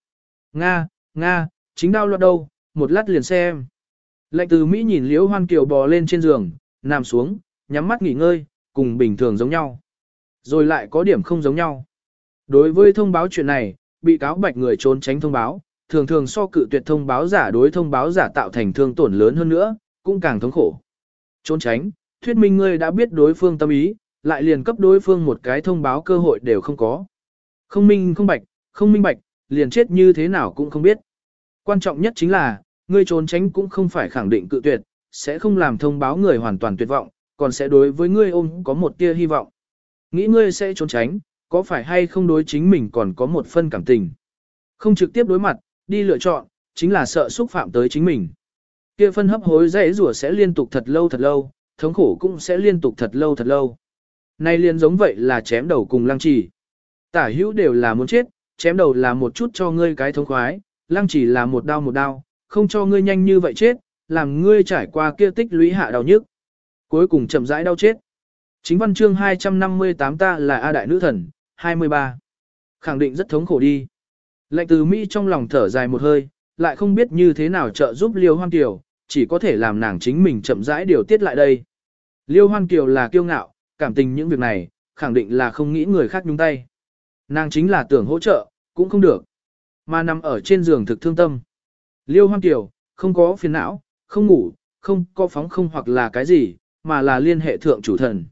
S1: Nga, chính đau loạt đâu, một lát liền xem. Lệnh Từ Mỹ nhìn Liễu Hoan Kiều bò lên trên giường, nằm xuống, nhắm mắt nghỉ ngơi, cùng bình thường giống nhau. Rồi lại có điểm không giống nhau. Đối với thông báo chuyện này, bị cáo bạch người trốn tránh thông báo, thường thường so cự tuyệt thông báo giả đối thông báo giả tạo thành thương tổn lớn hơn nữa, cũng càng thống khổ. Trốn tránh, thuyết minh ngươi đã biết đối phương tâm ý, lại liền cấp đối phương một cái thông báo cơ hội đều không có. Không minh bạch, liền chết như thế nào cũng không biết. Quan trọng nhất chính là, ngươi trốn tránh cũng không phải khẳng định cự tuyệt, sẽ không làm thông báo người hoàn toàn tuyệt vọng, còn sẽ đối với ngươi ôm có một tia hy vọng. Nghĩ ngươi sẽ trốn tránh, có phải hay không đối chính mình còn có một phân cảm tình. Không trực tiếp đối mặt, đi lựa chọn, chính là sợ xúc phạm tới chính mình. Kia phân hấp hối dãy rủa sẽ liên tục thật lâu, thống khổ cũng sẽ liên tục thật lâu. Này liền giống vậy là chém đầu cùng lăng trì. Tả hữu đều là muốn chết, chém đầu là một chút cho ngươi cái thống khoái, lăng trì là một đao, không cho ngươi nhanh như vậy chết, làm ngươi trải qua kia tích lũy hạ đau nhức. Cuối cùng chậm rãi đau chết. Chính văn chương 258 ta là A đại nữ thần, 23. Khẳng định rất thống khổ đi. Lệnh Từ Mỹ trong lòng thở dài một hơi, lại không biết như thế nào trợ giúp Liêu Hoan Kiều, chỉ có thể làm nàng chính mình chậm rãi điều tiết lại đây. Liêu Hoan Kiều là kiêu ngạo, cảm tình những việc này, khẳng định là không nghĩ người khác nhúng tay. Nàng chính là tưởng hỗ trợ, cũng không được. Mà nằm ở trên giường thực thương tâm. Liêu Hoan Kiều, không có phiền não, không ngủ, không có phóng không hoặc là cái gì, mà là liên hệ thượng chủ thần.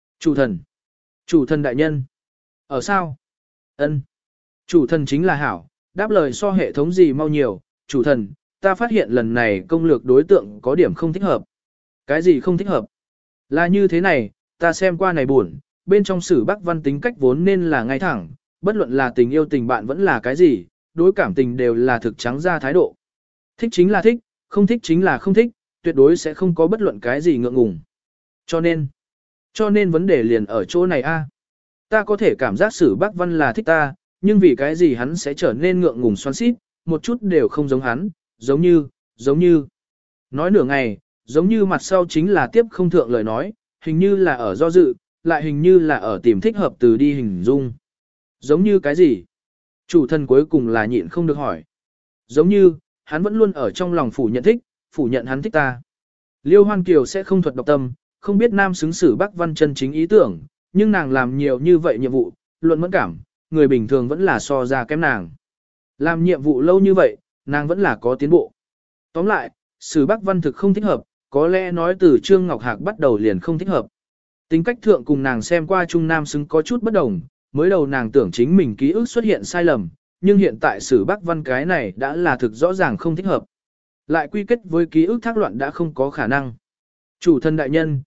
S1: Chủ thần đại nhân. Ở sao? Ân. Chủ thần chính là hảo, đáp lời so hệ thống gì mau nhiều. Chủ thần, ta phát hiện lần này công lược đối tượng có điểm không thích hợp. Cái gì không thích hợp? Là như thế này, ta xem qua này buồn, bên trong Sử Bắc Văn tính cách vốn nên là ngay thẳng, bất luận là tình yêu tình bạn vẫn là cái gì, đối cảm tình đều là thực trắng ra thái độ. Thích chính là thích, không thích chính là không thích, tuyệt đối sẽ không có bất luận cái gì ngượng ngùng. Cho nên vấn đề liền ở chỗ này a. Ta có thể cảm giác Sử Bắc Văn là thích ta, nhưng vì cái gì hắn sẽ trở nên ngượng ngùng xoắn xít, một chút đều không giống hắn, giống như. Nói nửa ngày, giống như mặt sau chính là tiếp không thượng lời nói, hình như là ở do dự, lại hình như là ở tìm thích hợp từ đi hình dung. Giống như cái gì? Chủ thần cuối cùng là nhịn không được hỏi. Giống như, hắn vẫn luôn ở trong lòng phủ nhận hắn thích ta. Liêu Hoan Kiều sẽ không thuật độc tâm, không biết nam xứng Sử Bắc Văn chân chính ý tưởng, nhưng nàng làm nhiều như vậy nhiệm vụ, luận mẫn cảm, người bình thường vẫn là so ra kém nàng. Làm nhiệm vụ lâu như vậy, nàng vẫn là có tiến bộ. Tóm lại, Sử Bắc Văn thực không thích hợp, có lẽ nói từ Trương Ngọc Hạc bắt đầu liền không thích hợp. Tính cách thượng cùng nàng xem qua Trung Nam xứng có chút bất đồng, mới đầu nàng tưởng chính mình ký ức xuất hiện sai lầm, nhưng hiện tại Sử Bắc Văn cái này đã là thực rõ ràng không thích hợp. Lại quy kết với ký ức thác loạn đã không có khả năng. Chủ thân đại nhân,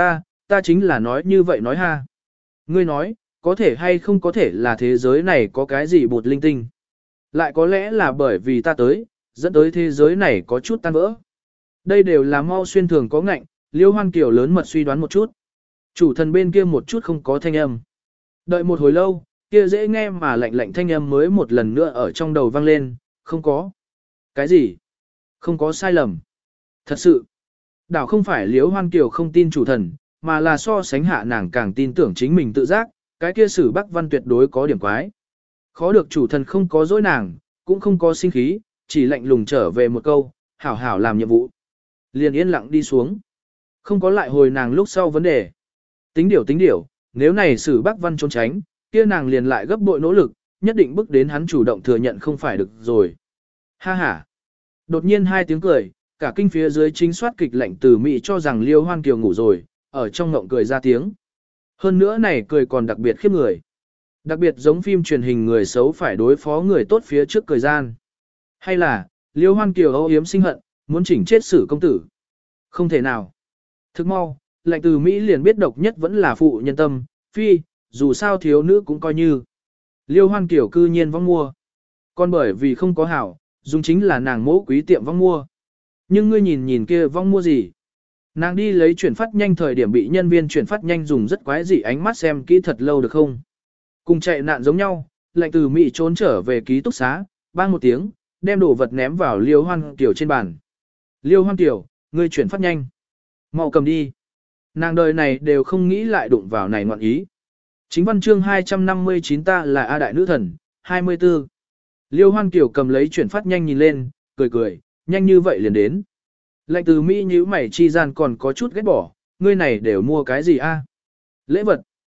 S1: ta chính là nói như vậy nói ha. Ngươi nói, có thể hay không có thể là thế giới này có cái gì bột linh tinh. Lại có lẽ là bởi vì ta tới, dẫn tới thế giới này có chút tan vỡ. Đây đều là mau xuyên thường có ngạnh, Liêu Hoan Kiều lớn mật suy đoán một chút. Chủ thần bên kia một chút không có thanh âm. Đợi một hồi lâu, kia dễ nghe mà lạnh lạnh thanh âm mới một lần nữa ở trong đầu vang lên, không có. Cái gì? Không có sai lầm. Thật sự, đảo không phải Liêu Hoan Kiều không tin chủ thần, mà là so sánh hạ nàng càng tin tưởng chính mình tự giác, cái kia Sử Bắc Văn tuyệt đối có điểm quái. Khó được chủ thần không có dối nàng, cũng không có sinh khí, chỉ lạnh lùng trở về một câu, hảo hảo làm nhiệm vụ. Liền yên lặng đi xuống. Không có lại hồi nàng lúc sau vấn đề. Tính điểu, nếu này Sử Bắc Văn trốn tránh, kia nàng liền lại gấp bội nỗ lực, nhất định bước đến hắn chủ động thừa nhận không phải được rồi. Ha ha. Đột nhiên hai tiếng cười, cả kinh phía dưới chính soát kịch lạnh từ Mỹ cho rằng Liêu Hoan Kiều ngủ rồi, ở trong ngộng cười ra tiếng. Hơn nữa này cười còn đặc biệt khiếp người. Đặc biệt giống phim truyền hình người xấu phải đối phó người tốt phía trước cười gian. Hay là, Liêu Hoan Kiều âu yếm sinh hận, muốn chỉnh chết Sử công tử. Không thể nào. Thức mau, lạnh từ Mỹ liền biết độc nhất vẫn là phụ nhân tâm, phi, dù sao thiếu nữ cũng coi như. Liêu Hoan Kiều cư nhiên vong mua. Còn bởi vì không có hảo, dùng chính là nàng mỗ quý tiệm vong mua. Nhưng ngươi nhìn kia vong mua gì? Nàng đi lấy chuyển phát nhanh thời điểm bị nhân viên chuyển phát nhanh dùng rất quái dị ánh mắt xem kỹ thật lâu được không? Cùng chạy nạn giống nhau, lạnh từ Mỹ trốn trở về ký túc xá, bang một tiếng, đem đồ vật ném vào Liêu Hoan Kiều trên bàn. Liêu Hoan Kiều, ngươi chuyển phát nhanh. Mau cầm đi. Nàng đời này đều không nghĩ lại đụng vào này ngoạn ý. Chính văn chương 259 ta là A Đại Nữ Thần, 24. Liêu Hoan Kiều cầm lấy chuyển phát nhanh nhìn lên, cười, nhanh như vậy liền đến. Lạnh từ Mỹ nhíu mày chi gian còn có chút ghét bỏ, ngươi này đều mua cái gì a? Lễ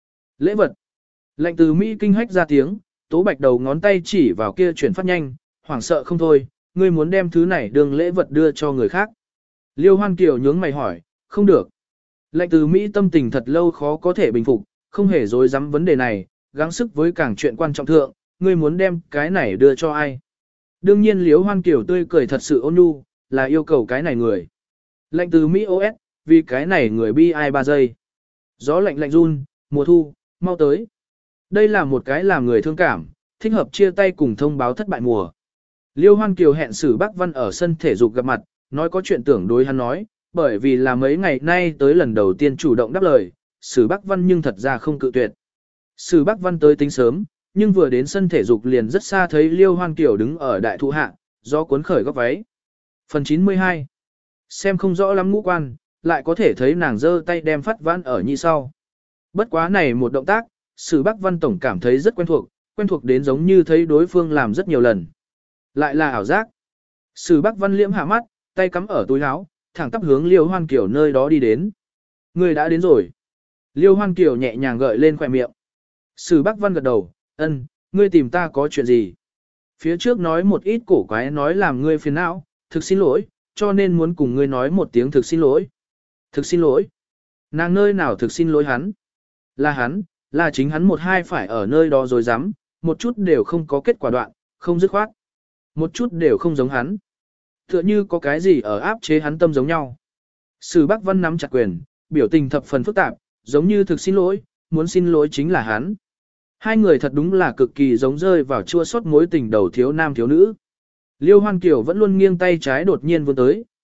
S1: vật. Lạnh từ Mỹ kinh hách ra tiếng, Tố Bạch đầu ngón tay chỉ vào kia chuyển phát nhanh, hoảng sợ không thôi, ngươi muốn đem thứ này đương lễ vật đưa cho người khác. Liêu Hoan Kiều nhướng mày hỏi, không được. Lạnh từ Mỹ tâm tình thật lâu khó có thể bình phục, không hề dối dám vấn đề này, gắng sức với càng chuyện quan trọng thượng, ngươi muốn đem cái này đưa cho ai. Đương nhiên Liêu Hoan Kiều tươi cười thật sự ôn nhu, là yêu cầu cái này người. Lạnh từ Mỹ OS, vì cái này người bi ai 3 giây. Gió lạnh run, mùa thu, mau tới. Đây là một cái làm người thương cảm, thích hợp chia tay cùng thông báo thất bại mùa. Liêu Hoan Kiều hẹn Sử Bắc Văn ở sân thể dục gặp mặt, nói có chuyện tưởng đối hắn nói, bởi vì là mấy ngày nay tới lần đầu tiên chủ động đáp lời, Sử Bắc Văn nhưng thật ra không cự tuyệt. Sử Bắc Văn tới tính sớm, nhưng vừa đến sân thể dục liền rất xa thấy Liêu Hoan Kiều đứng ở đại thụ hạ, gió cuốn khởi góc váy. Phần 92. Xem không rõ lắm ngũ quan, lại có thể thấy nàng giơ tay đem phát vãn ở nhị sau. Bất quá này một động tác, Sử Bắc Văn tổng cảm thấy rất quen thuộc đến giống như thấy đối phương làm rất nhiều lần. Lại là ảo giác. Sử Bắc Văn liễm hạ mắt, tay cắm ở túi áo, thẳng tắp hướng Liêu Hoan Kiều nơi đó đi đến. Người đã đến rồi. Liêu Hoan Kiều nhẹ nhàng gợi lên khỏe miệng. Sử Bắc Văn gật đầu, ân, ngươi tìm ta có chuyện gì? Phía trước nói một ít cổ quái nói làm ngươi phiền não, thực xin lỗi, cho nên muốn cùng ngươi nói một tiếng thực xin lỗi. Thực xin lỗi. Nàng nơi nào thực xin lỗi hắn? Hắn, là chính hắn một hai phải ở nơi đó rồi dám, một chút đều không có kết quả đoạn, không dứt khoát. Một chút đều không giống hắn. Tựa như có cái gì ở áp chế hắn tâm giống nhau. Sử Bắc Văn nắm chặt quyền, biểu tình thập phần phức tạp, giống như thực xin lỗi, muốn xin lỗi chính là hắn. Hai người thật đúng là cực kỳ giống rơi vào chua xót mối tình đầu thiếu nam thiếu nữ. Liêu Hoan Kiều vẫn luôn nghiêng tay trái đột nhiên vươn tới,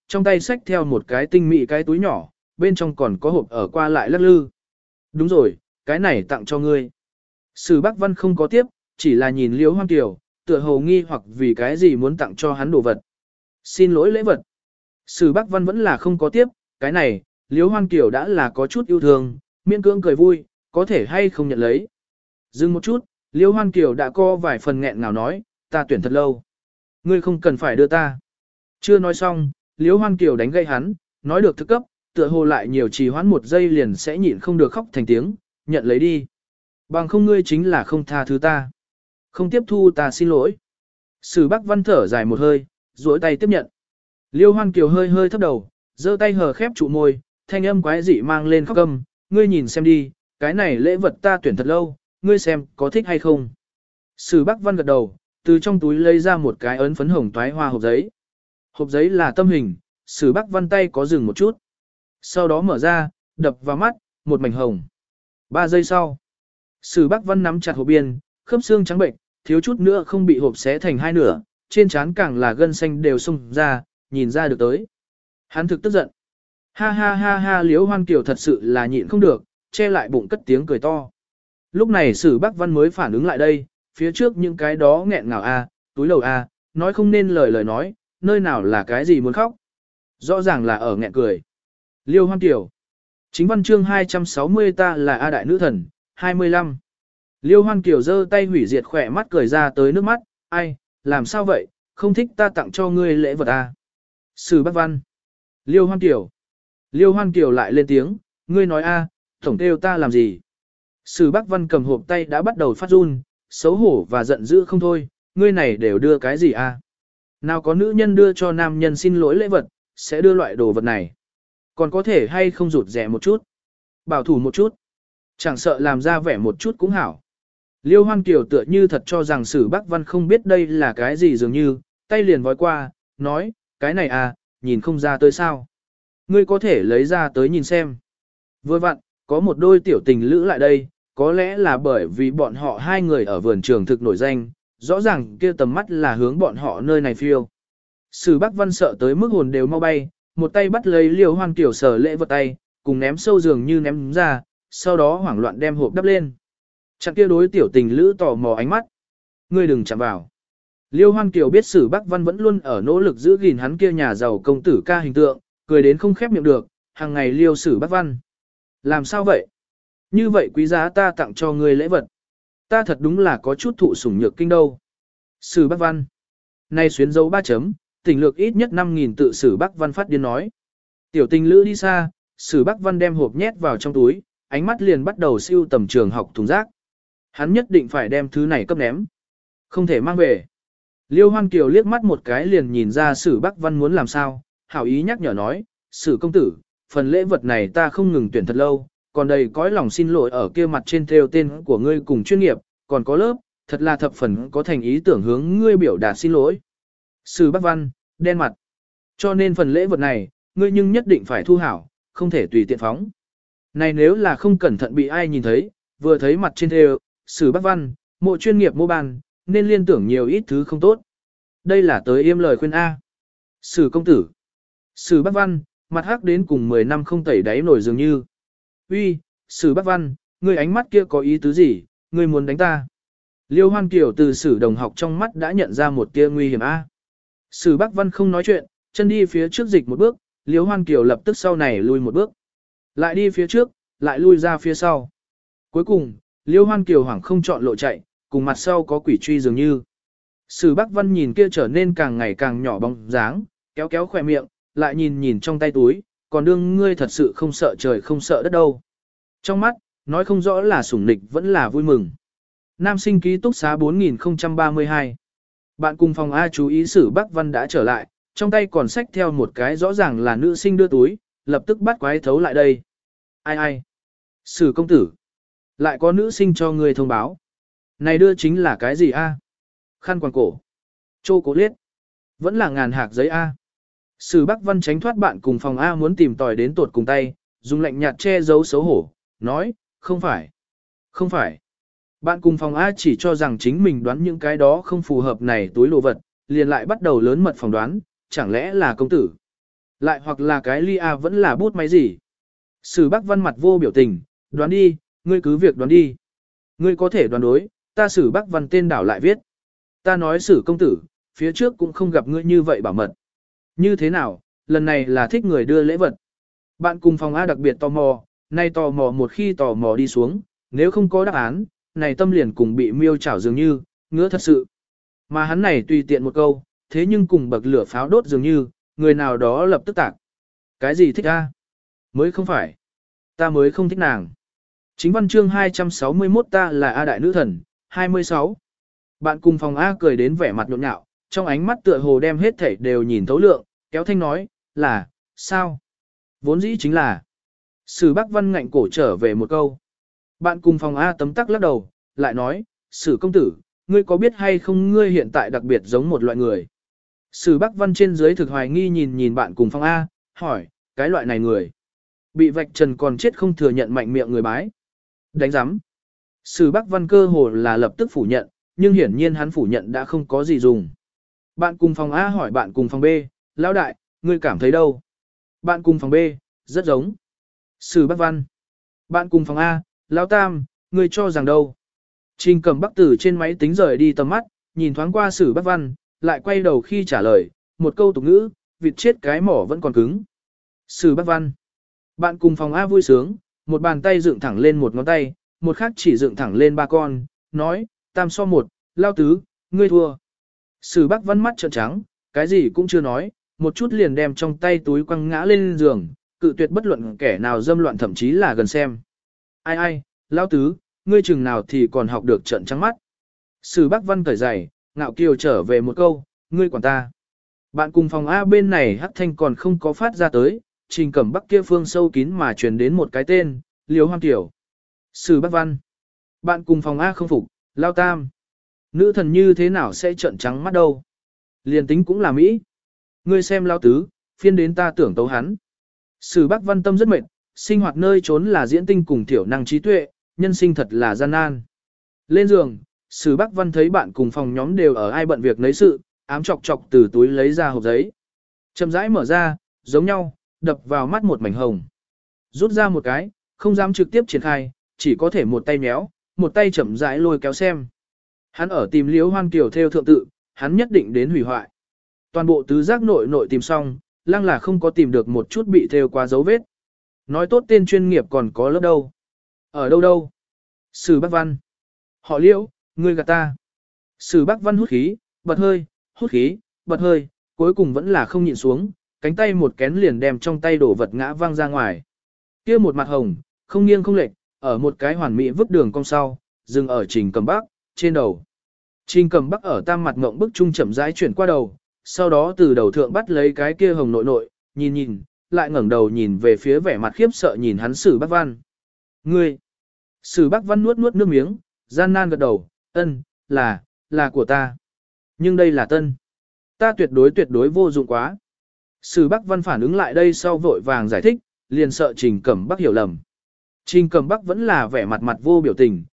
S1: trong tay xách theo một cái tinh mị cái túi nhỏ, bên trong còn có hộp ở qua lại lắc lư. Đúng rồi, cái này tặng cho ngươi. Sử Bắc Văn không có tiếp, chỉ là nhìn Liễu Hoang Kiều, tựa hồ nghi hoặc vì cái gì muốn tặng cho hắn đồ vật. Xin lỗi lễ vật. Sử Bắc Văn vẫn là không có tiếp, cái này, Liễu Hoang Kiều đã là có chút yêu thương, miễn cưỡng cười vui, có thể hay không nhận lấy. Dừng một chút, Liễu Hoang Kiều đã có vài phần nghẹn ngào nói, ta tuyển thật lâu. Ngươi không cần phải đưa ta. Chưa nói xong, Liễu Hoang Kiều đánh gây hắn, nói được thức cấp, tựa hồ lại nhiều trì hoãn một giây liền sẽ nhịn không được khóc thành tiếng, nhận lấy đi. Bằng không ngươi chính là không tha thứ ta. Không tiếp thu ta xin lỗi. Sử Bắc Văn thở dài một hơi, duỗi tay tiếp nhận. Liêu Hoan Kiều hơi hơi thấp đầu, giơ tay hờ khép trụ môi, thanh âm quái dị mang lên khóc câm, ngươi nhìn xem đi, cái này lễ vật ta tuyển thật lâu, ngươi xem có thích hay không. Sử Bắc Văn gật đầu, từ trong túi lấy ra một cái ấn phấn hồng toái hoa hộp giấy. Hộp giấy là tâm hình, Sử Bắc Văn tay có dừng một chút. Sau đó mở ra, đập vào mắt, một mảnh hồng. 3 giây sau, Sử Bắc Văn nắm chặt hộp biên, khớp xương trắng bệnh, thiếu chút nữa không bị hộp xé thành hai nửa, trên trán càng là gân xanh đều xông ra, nhìn ra được tới. Hắn thực tức giận. Ha ha ha ha, Liễu Hoan Kiều thật sự là nhịn không được, che lại bụng cất tiếng cười to. Lúc này Sử Bắc Văn mới phản ứng lại đây, phía trước những cái đó nghẹn ngào a, túi lầu a, nói không nên lời nói, nơi nào là cái gì muốn khóc. Rõ ràng là ở nghẹn cười. Liêu Hoan Kiều. Chính văn chương 260 ta là A Đại Nữ Thần, 25. Liêu Hoan Kiều giơ tay hủy diệt khỏe mắt cười ra tới nước mắt, ai, làm sao vậy, không thích ta tặng cho ngươi lễ vật à. Sử Bắc Văn. Liêu Hoan Kiều. Liêu Hoan Kiều lại lên tiếng, ngươi nói a, tổng kêu ta làm gì. Sử Bắc Văn cầm hộp tay đã bắt đầu phát run, xấu hổ và giận dữ không thôi, ngươi này đều đưa cái gì a? Nào có nữ nhân đưa cho nam nhân xin lỗi lễ vật, sẽ đưa loại đồ vật này. Còn có thể hay không rụt rẻ một chút, bảo thủ một chút, chẳng sợ làm ra vẻ một chút cũng hảo. Liêu Hoan Kiều tựa như thật cho rằng Sử Bắc Văn không biết đây là cái gì dường như, tay liền vói qua, nói, cái này à, nhìn không ra tới sao. Ngươi có thể lấy ra tới nhìn xem. Vừa vặn, có một đôi tiểu tình lữ lại đây, có lẽ là bởi vì bọn họ hai người ở vườn trường thực nổi danh, rõ ràng kia tầm mắt là hướng bọn họ nơi này phiêu. Sử Bắc Văn sợ tới mức hồn đều mau bay, một tay bắt lấy Liêu Hoan Kiều sờ lễ vật tay, cùng ném sâu dường như ném ra, sau đó hoảng loạn đem hộp đắp lên. Chặn kia đối tiểu tình lữ tò mò ánh mắt. Ngươi đừng chạm vào. Liêu Hoan Kiều biết Sử Bắc Văn vẫn luôn ở nỗ lực giữ gìn hắn kia nhà giàu công tử ca hình tượng, cười đến không khép miệng được, hàng ngày liêu Sử Bắc Văn. Làm sao vậy? Như vậy quý giá ta tặng cho ngươi lễ vật. Ta thật đúng là có chút thụ sủng nhược kinh đâu. Sử Bắc Văn. Nay xuyến dấu 3 chấm, tình lược ít nhất 5.000 tự Sử Bắc Văn phát điên nói. Tiểu tình lữ đi xa, Sử Bắc Văn đem hộp nhét vào trong túi, ánh mắt liền bắt đầu siêu tầm trường học thùng rác. Hắn nhất định phải đem thứ này cấp ném. Không thể mang về. Liêu Hoan Kiều liếc mắt một cái liền nhìn ra Sử Bắc Văn muốn làm sao, hảo ý nhắc nhở nói, Sử công tử, phần lễ vật này ta không ngừng tuyển thật lâu, còn đầy cõi lòng xin lỗi ở kia mặt trên theo tên của ngươi cùng chuyên nghiệp, còn có lớp, thật là thập phần có thành ý tưởng hướng ngươi biểu đạt xin lỗi. Sử Bắc Văn, đen mặt. Cho nên phần lễ vật này, ngươi nhưng nhất định phải thu hảo, không thể tùy tiện phóng. Này nếu là không cẩn thận bị ai nhìn thấy, vừa thấy mặt trên theo, Sử Bắc Văn, mộ chuyên nghiệp mô ban, nên liên tưởng nhiều ít thứ không tốt. Đây là tới yêm lời khuyên A. Sử công tử. Sử Bắc Văn, mặt hắc đến cùng 10 năm không tẩy đáy nổi dường như. Uy, Sử Bắc Văn, ngươi ánh mắt kia có ý tứ gì, ngươi muốn đánh ta. Liêu Hoan Kiều từ Sử đồng học trong mắt đã nhận ra một tia nguy hiểm A. Sử Bắc Văn không nói chuyện, chân đi phía trước dịch một bước, Liêu Hoan Kiều lập tức sau này lui một bước. Lại đi phía trước, lại lui ra phía sau. Cuối cùng, Liêu Hoan Kiều hoảng không chọn lộ chạy, cùng mặt sau có quỷ truy dường như. Sử Bắc Văn nhìn kia trở nên càng ngày càng nhỏ bóng dáng, kéo kéo khỏe miệng, lại nhìn nhìn trong tay túi, còn đương ngươi thật sự không sợ trời không sợ đất đâu. Trong mắt, nói không rõ là sủng nịch vẫn là vui mừng. Nam sinh ký túc xá 4032. Bạn cùng phòng A chú ý Sử Bắc Văn đã trở lại, trong tay còn xách theo một cái rõ ràng là nữ sinh đưa túi, lập tức bắt quái thấu lại đây. Ai ai? Sử công tử. Lại có nữ sinh cho ngươi thông báo. Này đưa chính là cái gì a? Khăn quàng cổ. Chô cố liết. Vẫn là ngàn hạc giấy a. Sử Bắc Văn tránh thoát bạn cùng phòng A muốn tìm tòi đến tột cùng tay, dùng lạnh nhạt che giấu xấu hổ, nói, không phải. Không phải. Bạn cùng phòng A chỉ cho rằng chính mình đoán những cái đó không phù hợp này túi đồ vật, liền lại bắt đầu lớn mật phỏng đoán, chẳng lẽ là công tử. Lại hoặc là cái ly A vẫn là bút máy gì. Sử Bắc Văn mặt vô biểu tình, đoán đi, ngươi cứ việc đoán đi. Ngươi có thể đoán đối, ta Sử Bắc Văn tên đảo lại viết. Ta nói Sử công tử, phía trước cũng không gặp ngươi như vậy bảo mật. Như thế nào, lần này là thích người đưa lễ vật. Bạn cùng phòng A đặc biệt tò mò, nay tò mò một khi tò mò đi xuống, nếu không có đáp án, này tâm liền cùng bị miêu chảo dường như, ngứa thật sự. Mà hắn này tùy tiện một câu, thế nhưng cùng bậc lửa pháo đốt dường như, người nào đó lập tức tạc. Cái gì thích a? Mới không phải. Ta mới không thích nàng. Chính văn chương 261 ta là A đại nữ thần, 26. Bạn cùng phòng A cười đến vẻ mặt nhộn nhạo, trong ánh mắt tựa hồ đem hết thảy đều nhìn thấu lượng, kéo thanh nói, là, sao? Vốn dĩ chính là. Sử Bắc Văn ngạnh cổ trở về một câu. Bạn cùng phòng A tấm tắc lắc đầu, lại nói, Sử công tử, ngươi có biết hay không ngươi hiện tại đặc biệt giống một loại người. Sử Bắc Văn trên dưới thực hoài nghi nhìn bạn cùng phòng A, hỏi, cái loại này người. Bị vạch trần còn chết không thừa nhận mạnh miệng người bái. Đánh giám. Sử Bắc Văn cơ hồ là lập tức phủ nhận, nhưng hiển nhiên hắn phủ nhận đã không có gì dùng. Bạn cùng phòng A hỏi bạn cùng phòng B, lão đại, ngươi cảm thấy đâu? Bạn cùng phòng B, rất giống. Sử Bắc Văn. Bạn cùng phòng A, lão tam, ngươi cho rằng đâu? Trình Cẩm Bắc từ trên máy tính rời đi tầm mắt, nhìn thoáng qua Sử Bắc Văn, lại quay đầu khi trả lời, một câu tục ngữ, vịt chết cái mỏ vẫn còn cứng. Sử Bắc Văn. Bạn cùng phòng A vui sướng, một bàn tay dựng thẳng lên một ngón tay, một khác chỉ dựng thẳng lên ba con, nói, tam so một, lao tứ, ngươi thua. Sử Bắc Văn mắt trợn trắng, cái gì cũng chưa nói, một chút liền đem trong tay túi quăng ngã lên giường, cự tuyệt bất luận kẻ nào dâm loạn thậm chí là gần xem. Ai ai, lao tứ, ngươi chừng nào thì còn học được trợn trắng mắt. Sử Bắc Văn cởi giày, ngạo kiều trở về một câu, ngươi quản ta. Bạn cùng phòng A bên này hắc thanh còn không có phát ra tới, Trình Cẩm Bắc kia phương sâu kín mà truyền đến một cái tên, Liêu Hoang Tiểu. Sử Bắc Văn. Bạn cùng phòng A không phục, lao tam. Nữ thần như thế nào sẽ trợn trắng mắt đâu. Liền tính cũng là Mỹ. Ngươi xem lao tứ, phiên đến ta tưởng tấu hắn. Sử Bắc Văn tâm rất mệt, sinh hoạt nơi trốn là diễn tinh cùng tiểu năng trí tuệ, nhân sinh thật là gian nan. Lên giường, Sử Bắc Văn thấy bạn cùng phòng nhóm đều ở ai bận việc nấy sự, ám chọc chọc từ túi lấy ra hộp giấy. Chậm rãi mở ra, giống nhau, đập vào mắt một mảnh hồng. Rút ra một cái, không dám trực tiếp triển khai, chỉ có thể một tay méo, một tay chậm rãi lôi kéo xem. Hắn ở tìm Liễu Hoan Kiều theo thượng tự, hắn nhất định đến hủy hoại. Toàn bộ tứ giác nội tìm xong, lăng là không có tìm được một chút bị theo qua dấu vết. Nói tốt tên chuyên nghiệp còn có lớp đâu. Ở đâu? Sử Bắc Văn. Họ Liễu, ngươi gạt ta. Sử Bắc Văn hút khí, bật hơi, hút khí, bật hơi, cuối cùng vẫn là không nhịn xuống, cánh tay một kén liền đem trong tay đổ vật ngã văng ra ngoài. Kia một mặt hồng, không nghiêng không lệch, ở một cái hoàn mỹ vứt đường cong sau, dừng ở Trình Cẩm Bắc, trên đầu. Trình Cẩm Bắc ở tam mặt ngộng bức trung chậm rãi chuyển qua đầu, sau đó từ đầu thượng bắt lấy cái kia hồng nội, nhìn, lại ngẩng đầu nhìn về phía vẻ mặt khiếp sợ nhìn hắn Sử Bắc Văn. Ngươi! Sử Bắc Văn nuốt nước miếng, gian nan gật đầu, ân, là của ta. Nhưng đây là tân. Ta tuyệt đối vô dụng quá. Sử Bắc Văn phản ứng lại đây sau vội vàng giải thích, liền sợ Trình Cẩm Bắc hiểu lầm. Trình Cẩm Bắc vẫn là vẻ mặt vô biểu tình,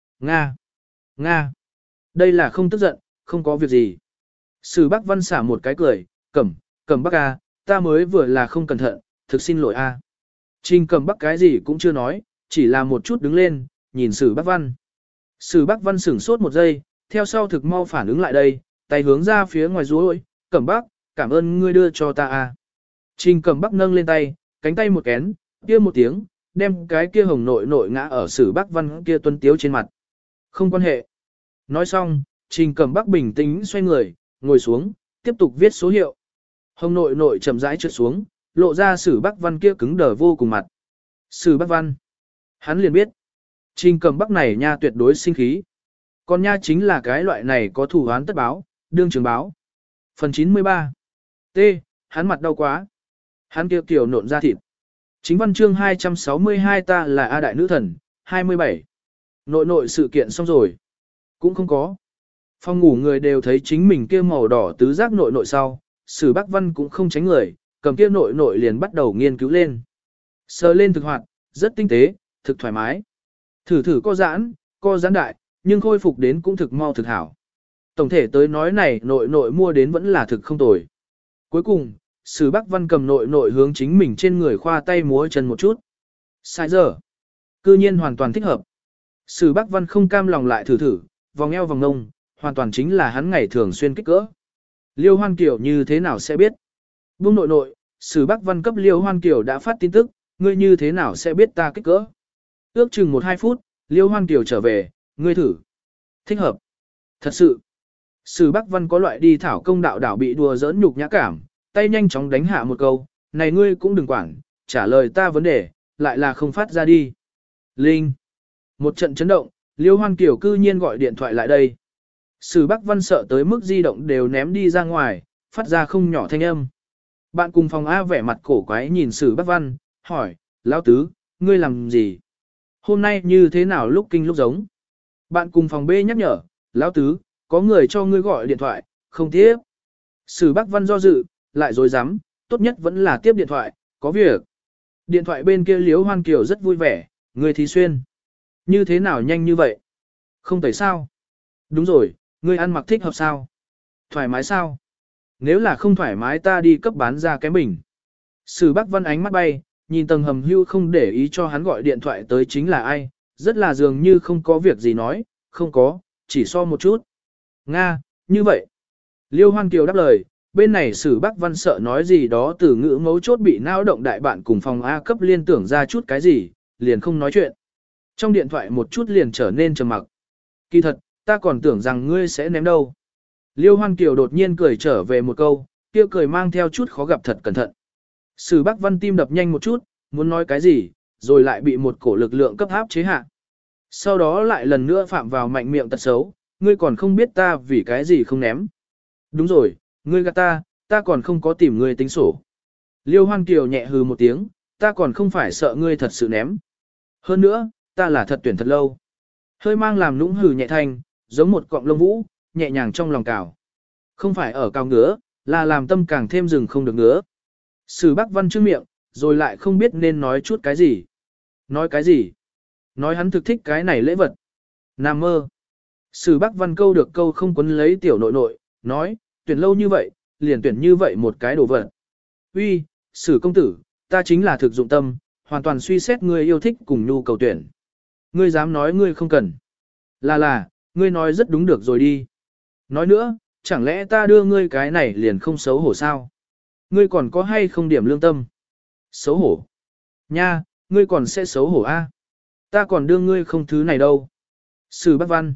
S1: Nga. Đây là không tức giận, không có việc gì. Sử Bắc Văn xả một cái cười, Cẩm Bắc à, ta mới vừa là không cẩn thận, thực xin lỗi a. Trình Cẩm Bắc cái gì cũng chưa nói, chỉ là một chút đứng lên, nhìn Sử Bắc Văn. Sử Bắc Văn sửng sốt một giây, theo sau thực mau phản ứng lại đây, tay hướng ra phía ngoài rối, Cẩm Bắc, cảm ơn ngươi đưa cho ta a. Trình Cẩm Bắc nâng lên tay, cánh tay một kén, kia một tiếng, đem cái kia hồng nội ngã ở Sử Bắc Văn kia tuấn tiếu trên mặt. Không quan hệ. Nói xong, Trình Cẩm Bắc bình tĩnh xoay người, ngồi xuống, tiếp tục viết số hiệu. Hồng nội chậm rãi trượt xuống, lộ ra Sử Bắc Văn kia cứng đờ vô cùng mặt. Sử Bắc Văn. Hắn liền biết. Trình Cẩm Bắc này nha tuyệt đối sinh khí. Còn nha chính là cái loại này có thủ án tất báo, đương trường báo. Phần 93. T. Hắn mặt đau quá. Hắn kia kiểu nộn ra thịt. Chính văn chương 262 ta là A đại nữ thần, 27. Nội sự kiện xong rồi. Cũng không có. Phòng ngủ người đều thấy chính mình kia màu đỏ tứ giác nội sau, Sử Bắc Văn cũng không tránh người, cầm kia nội liền bắt đầu nghiên cứu lên. Sờ lên thực hoạt, rất tinh tế, thực thoải mái. Thử co giãn đại, nhưng khôi phục đến cũng thực mau thực hảo. Tổng thể tới nói này nội mua đến vẫn là thực không tồi. Cuối cùng, Sử Bắc Văn cầm nội nội hướng chính mình trên người khoa tay múa chân một chút. Sai giờ. Cư nhiên hoàn toàn thích hợp. Sử Bắc Văn không cam lòng lại thử thử, vòng eo vòng ngông, hoàn toàn chính là hắn ngày thường xuyên kích cỡ. Liêu Hoan Kiều như thế nào sẽ biết? Buông nội nội, Sử Bắc Văn cấp Liêu Hoan Kiều đã phát tin tức, ngươi như thế nào sẽ biết ta kích cỡ? Ước chừng 1-2 phút, Liêu Hoan Kiều trở về, ngươi thử. Thích hợp. Thật sự. Sử Bắc Văn có loại đi thảo công đạo đảo bị đùa giỡn nhục nhã cảm, tay nhanh chóng đánh hạ một câu, này ngươi cũng đừng quản, trả lời ta vấn đề, lại là không phát ra đi. Linh. Một trận chấn động, Liêu Hoan Kiều cư nhiên gọi điện thoại lại đây. Sử Bắc Văn sợ tới mức di động đều ném đi ra ngoài, phát ra không nhỏ thanh âm. Bạn cùng phòng A vẻ mặt cổ quái nhìn Sử Bắc Văn, hỏi, Lão Tứ, ngươi làm gì? Hôm nay như thế nào lúc kinh lúc giống? Bạn cùng phòng B nhắc nhở, Lão Tứ, có người cho ngươi gọi điện thoại, không tiếp. Sử Bắc Văn do dự, lại dối rắm tốt nhất vẫn là tiếp điện thoại, có việc. Điện thoại bên kia Liêu Hoan Kiều rất vui vẻ, ngươi Thí Xuyên. Như thế nào nhanh như vậy? Không tẩy sao? Đúng rồi, ngươi ăn mặc thích hợp sao? Thoải mái sao? Nếu là không thoải mái ta đi cấp bán ra cái bình. Sử Bắc Văn ánh mắt bay, nhìn tầng hầm hưu không để ý cho hắn gọi điện thoại tới chính là ai, rất là dường như không có việc gì nói, không có, chỉ so một chút. Nga, như vậy. Liêu Hoan Kiều đáp lời, bên này Sử Bắc Văn sợ nói gì đó từ ngữ mấu chốt bị não động đại bạn cùng phòng A cấp liên tưởng ra chút cái gì, liền không nói chuyện. Trong điện thoại một chút liền trở nên trầm mặc. Kỳ thật, ta còn tưởng rằng ngươi sẽ ném đâu. Liêu Hoan Kiều đột nhiên cười trở về một câu, kia cười mang theo chút khó gặp thật cẩn thận. Sử Bắc Văn tim đập nhanh một chút, muốn nói cái gì, rồi lại bị một cổ lực lượng cấp áp chế hạ. Sau đó lại lần nữa phạm vào mạnh miệng tật xấu, ngươi còn không biết ta vì cái gì không ném. Đúng rồi, ngươi gạt ta còn không có tìm ngươi tính sổ. Liêu Hoan Kiều nhẹ hừ một tiếng, ta còn không phải sợ ngươi thật sự ném. Hơn nữa, ta là thật tuyển thật lâu. Hơi mang làm nũng hừ nhẹ thanh, giống một cọng lông vũ, nhẹ nhàng trong lòng cào. Không phải ở cào ngứa, là làm tâm càng thêm rừng không được ngứa. Sử Bắc Văn trước miệng, rồi lại không biết nên nói chút cái gì. Nói cái gì? Nói hắn thực thích cái này lễ vật. Nam mơ. Sử Bắc Văn câu được câu không quấn lấy tiểu nội nội, nói, tuyển lâu như vậy, liền tuyển như vậy một cái đồ vật. Uy, Sử công tử, ta chính là thực dụng tâm, hoàn toàn suy xét ngươi yêu thích cùng nhu cầu tuyển. Ngươi dám nói ngươi không cần. Là, ngươi nói rất đúng được rồi đi. Nói nữa, chẳng lẽ ta đưa ngươi cái này liền không xấu hổ sao? Ngươi còn có hay không điểm lương tâm? Xấu hổ. Nha, ngươi còn sẽ xấu hổ a? Ta còn đưa ngươi không thứ này đâu. Sử Bắc Văn.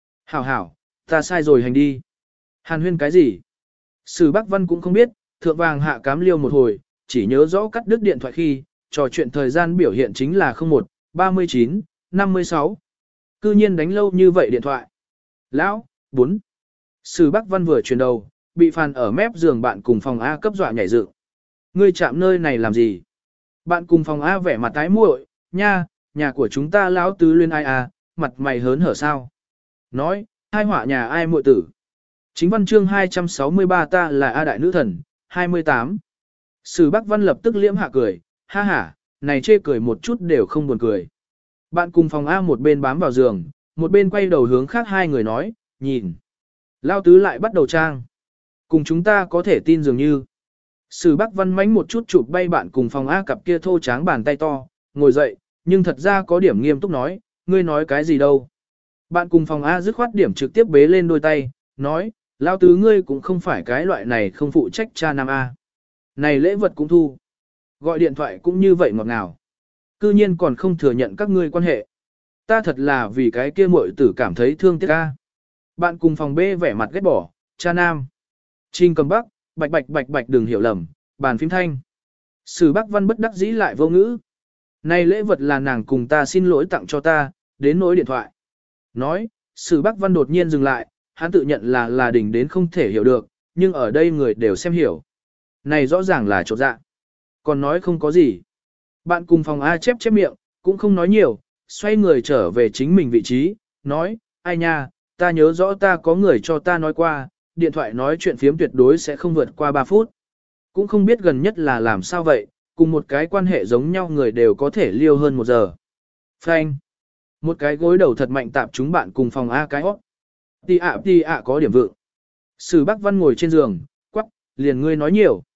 S1: Hảo, ta sai rồi hành đi. Hàn huyên cái gì? Sử Bắc Văn cũng không biết, thượng vàng hạ cám liêu một hồi, chỉ nhớ rõ cắt đứt điện thoại khi, trò chuyện thời gian biểu hiện chính là 01, 39, 56. Cư nhiên đánh lâu như vậy điện thoại. Lão, 4. Sử Bắc Văn vừa chuyển đầu, bị phàn ở mép giường bạn cùng phòng A cấp dọa nhảy dựng. Ngươi chạm nơi này làm gì? Bạn cùng phòng A vẻ mặt tái muội, nha, nhà của chúng ta lão tứ luyên ai à, mặt mày hớn hở sao? Nói, hai họa nhà ai muội tử? Chính văn chương 263 ta là A đại nữ thần, 28. Sử Bắc Văn lập tức liễm hạ cười, ha ha, này chê cười một chút đều không buồn cười. Bạn cùng phòng A một bên bám vào giường, một bên quay đầu hướng khác hai người nói, nhìn. Lao tứ lại bắt đầu trang. Cùng chúng ta có thể tin dường như. Sử Bắc Văn mánh một chút chụp bay bạn cùng phòng A cặp kia thô tráng bàn tay to, ngồi dậy, nhưng thật ra có điểm nghiêm túc nói, ngươi nói cái gì đâu. Bạn cùng phòng A dứt khoát điểm trực tiếp bế lên đôi tay, nói, Lao tứ ngươi cũng không phải cái loại này không phụ trách cha nam A. Này lễ vật cũng thu. Gọi điện thoại cũng như vậy ngọt ngào. Cư nhiên còn không thừa nhận các ngươi quan hệ. Ta thật là vì cái kia muội tử cảm thấy thương tiếc a. Bạn cùng phòng B vẻ mặt ghét bỏ, cha nam. Trình cầm bắc, bạch đừng hiểu lầm, bàn phím thanh. Sử Bắc Văn bất đắc dĩ lại vô ngữ. Này lễ vật là nàng cùng ta xin lỗi tặng cho ta, đến nỗi điện thoại. Nói, Sử Bắc Văn đột nhiên dừng lại, hắn tự nhận là đỉnh đến không thể hiểu được, nhưng ở đây người đều xem hiểu. Này rõ ràng là chột dạ. Còn nói không có gì. Bạn cùng phòng A chép miệng, cũng không nói nhiều, xoay người trở về chính mình vị trí, nói, ai nha, ta nhớ rõ ta có người cho ta nói qua, điện thoại nói chuyện phiếm tuyệt đối sẽ không vượt qua 3 phút. Cũng không biết gần nhất là làm sao vậy, cùng một cái quan hệ giống nhau người đều có thể liêu hơn 1 giờ. Phanh. Một cái gối đầu thật mạnh tạp chúng bạn cùng phòng A cái hót. Tì ạ có điểm vượng. Sử Bắc Văn ngồi trên giường, quắc, liền ngươi nói nhiều.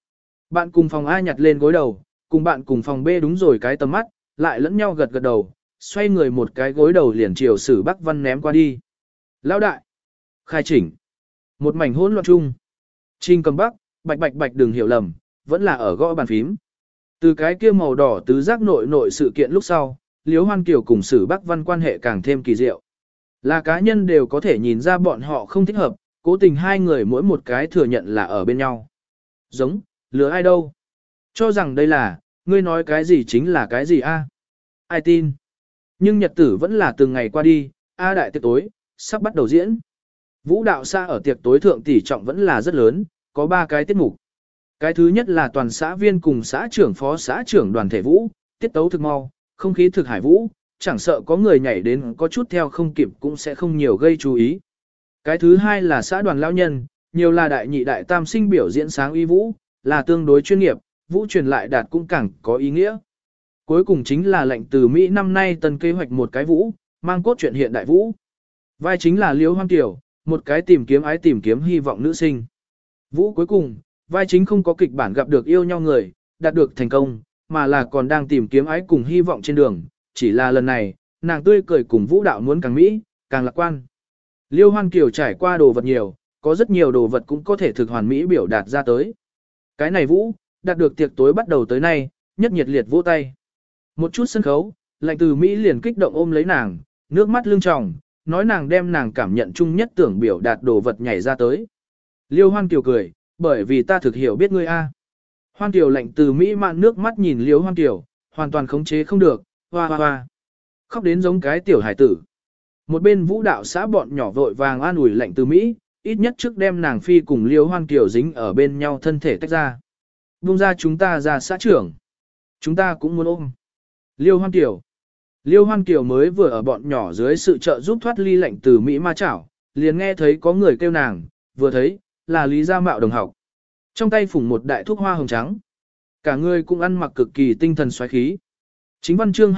S1: Bạn cùng phòng A nhặt lên gối đầu, cùng bạn cùng phòng B đúng rồi cái tầm mắt, lại lẫn nhau gật gật đầu, xoay người một cái gối đầu liền chiều Sử Bắc Văn ném qua đi. Lão đại, khai chỉnh, một mảnh hỗn loạn chung. Trình Cầm Bắc, bạch bạch bạch đừng hiểu lầm, vẫn là ở gõ bàn phím. Từ cái kia màu đỏ tứ giác nội sự kiện lúc sau, Liễu Hoan Kiều cùng Sử Bắc Văn quan hệ càng thêm kỳ diệu. Là cá nhân đều có thể nhìn ra bọn họ không thích hợp, cố tình hai người mỗi một cái thừa nhận là ở bên nhau. Giống, lừa ai đâu? Cho rằng đây là, ngươi nói cái gì chính là cái gì a? Ai tin? Nhưng nhật tử vẫn là từng ngày qua đi, a đại tiệc tối, sắp bắt đầu diễn. Vũ đạo xã ở tiệc tối thượng tỷ trọng vẫn là rất lớn, có 3 cái tiết mục. Cái thứ nhất là toàn xã viên cùng xã trưởng phó xã trưởng đoàn thể vũ, tiết tấu thực mau, không khí thực hải vũ, chẳng sợ có người nhảy đến có chút theo không kịp cũng sẽ không nhiều gây chú ý. Cái thứ hai là xã đoàn lão nhân, nhiều là đại nhị đại tam sinh biểu diễn sáng uy vũ, là tương đối chuyên nghiệp, vũ truyền lại đạt cũng càng có ý nghĩa. Cuối cùng chính là lệnh từ Mỹ năm nay tân kế hoạch một cái vũ, mang cốt truyện hiện đại vũ. Vai chính là Liễu Hoan Kiều, một cái tìm kiếm hy vọng nữ sinh. Vũ cuối cùng, vai chính không có kịch bản gặp được yêu nhau người, đạt được thành công, mà là còn đang tìm kiếm ái cùng hy vọng trên đường, chỉ là lần này, nàng tươi cười cùng vũ đạo muốn càng mỹ, càng lạc quan. Liêu Hoan Kiều trải qua đồ vật nhiều, có rất nhiều đồ vật cũng có thể thực hoàn mỹ biểu đạt ra tới. Cái này vũ, đạt được tiệc tối bắt đầu tới nay, nhất nhiệt liệt vỗ tay. Một chút sân khấu, lạnh từ Mỹ liền kích động ôm lấy nàng, nước mắt lưng tròng, nói nàng đem nàng cảm nhận chung nhất tưởng biểu đạt đồ vật nhảy ra tới. Liêu Hoan Kiều cười, bởi vì ta thực hiểu biết ngươi a. Hoan Kiều lạnh từ Mỹ mạn nước mắt nhìn Liêu Hoan Kiều, hoàn toàn khống chế không được, hoa hoa hoa. Khóc đến giống cái tiểu hải tử. Một bên vũ đạo xã bọn nhỏ vội vàng an ủi lạnh từ Mỹ, ít nhất trước đem nàng phi cùng Liêu Hoan Kiều dính ở bên nhau thân thể tách ra. Buông ra chúng ta ra xã trưởng. Chúng ta cũng muốn ôm. Liêu Hoan Kiều. Liêu Hoan Kiều mới vừa ở bọn nhỏ dưới sự trợ giúp thoát ly lạnh từ Mỹ ma chảo, liền nghe thấy có người kêu nàng, vừa thấy, là Lý Gia Mạo đồng học. Trong tay phủng một đại thuốc hoa hồng trắng. Cả người cũng ăn mặc cực kỳ tinh thần xoáy khí. Chính văn chương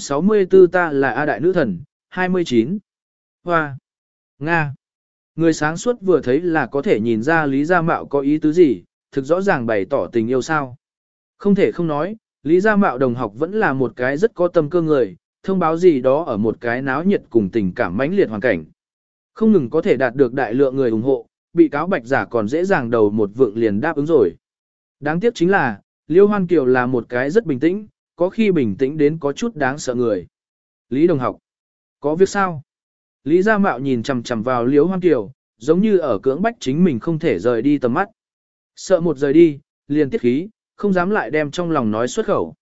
S1: 264 ta là A đại nữ thần, 29. Hoa. Nga. Người sáng suốt vừa thấy là có thể nhìn ra Lý Gia Mạo có ý tứ gì, thực rõ ràng bày tỏ tình yêu sao. Không thể không nói, Lý Gia Mạo đồng học vẫn là một cái rất có tâm cơ người, thông báo gì đó ở một cái náo nhiệt cùng tình cảm mãnh liệt hoàn cảnh. Không ngừng có thể đạt được đại lượng người ủng hộ, bị cáo bạch giả còn dễ dàng đầu một vượng liền đáp ứng rồi. Đáng tiếc chính là, Liêu Hoan Kiều là một cái rất bình tĩnh, có khi bình tĩnh đến có chút đáng sợ người. Lý đồng học, có việc sao? Lý Gia Mạo nhìn chằm chằm vào Liêu Hoan Kiều, giống như ở cưỡng bách chính mình không thể rời đi tầm mắt. Sợ một rời đi, liền tiết khí, không dám lại đem trong lòng nói xuất khẩu.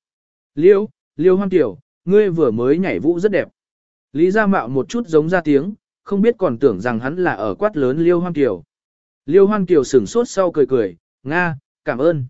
S1: Liêu Hoan Kiều, ngươi vừa mới nhảy vũ rất đẹp. Lý Gia Mạo một chút giống ra tiếng, không biết còn tưởng rằng hắn là ở quát lớn Liêu Hoan Kiều. Liêu Hoan Kiều sửng sốt sau cười cười, Nga, cảm ơn.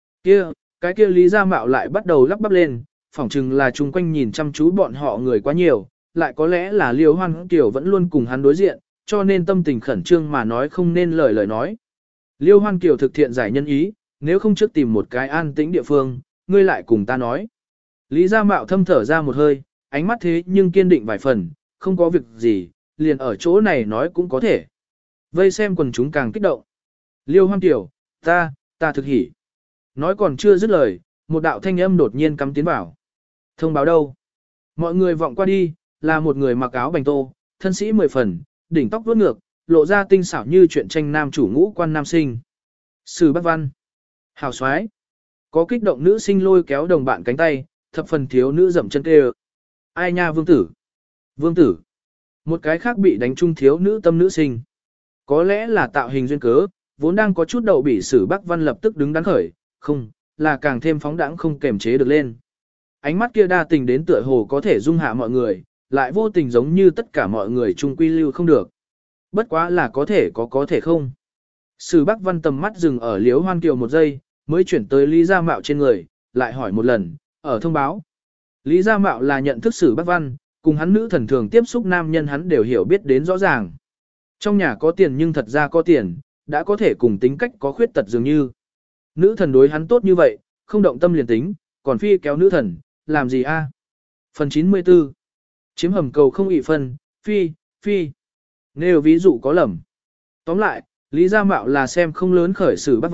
S1: Cái kia Lý Gia Mạo lại bắt đầu lắp bắp lên, phỏng chừng là chung quanh nhìn chăm chú bọn họ người quá nhiều, lại có lẽ là Liêu Hoan Kiều vẫn luôn cùng hắn đối diện, cho nên tâm tình khẩn trương mà nói không nên lời nói. Liêu Hoan Kiều thực thiện giải nhân ý, nếu không trước tìm một cái an tĩnh địa phương, ngươi lại cùng ta nói. Lý Gia Mạo thâm thở ra một hơi, ánh mắt thế nhưng kiên định vài phần, không có việc gì, liền ở chỗ này nói cũng có thể. Vây xem quần chúng càng kích động. Liêu Hoan Kiều, ta thực hỉ. Nói còn chưa dứt lời, một đạo thanh âm đột nhiên cắm tiến vào. Thông báo đâu? Mọi người vọng qua đi, là một người mặc áo bành tô, thân sĩ 10 phần, đỉnh tóc vuốt ngược, lộ ra tinh xảo như chuyện tranh nam chủ ngũ quan nam sinh. Sử Bắc Văn. Hào xoái. Có kích động nữ sinh lôi kéo đồng bạn cánh tay, thập phần thiếu nữ dậm chân kêu. Ai nha vương tử? Vương tử. Một cái khác bị đánh trung thiếu nữ tâm nữ sinh. Có lẽ là tạo hình duyên cớ, vốn đang có chút đậu bị Sử Bắc Văn lập tức đứng đắn khởi, không, là càng thêm phóng đãng không kềm chế được lên. Ánh mắt kia đa tình đến tựa hồ có thể dung hạ mọi người, lại vô tình giống như tất cả mọi người chung quy lưu không được. Bất quá là có thể không. Sử Bắc Văn tầm mắt dừng ở Liễu Hoan Kiều một giây, mới chuyển tới Lý Gia Mạo trên người, lại hỏi một lần, ở thông báo. Lý Gia Mạo là nhận thức Sử Bắc Văn, cùng hắn nữ thần thường tiếp xúc nam nhân hắn đều hiểu biết đến rõ ràng. Trong nhà có tiền nhưng thật ra có tiền, đã có thể cùng tính cách có khuyết tật dường như. Nữ thần đối hắn tốt như vậy, không động tâm liền tính, còn phi kéo nữ thần, làm gì a? Phần 94. Chiếm hầm cầu không ị phân, phi. Nếu ví dụ có lầm. Tóm lại, Lý Gia Mạo là xem không lớn khởi Sử Bắc Văn,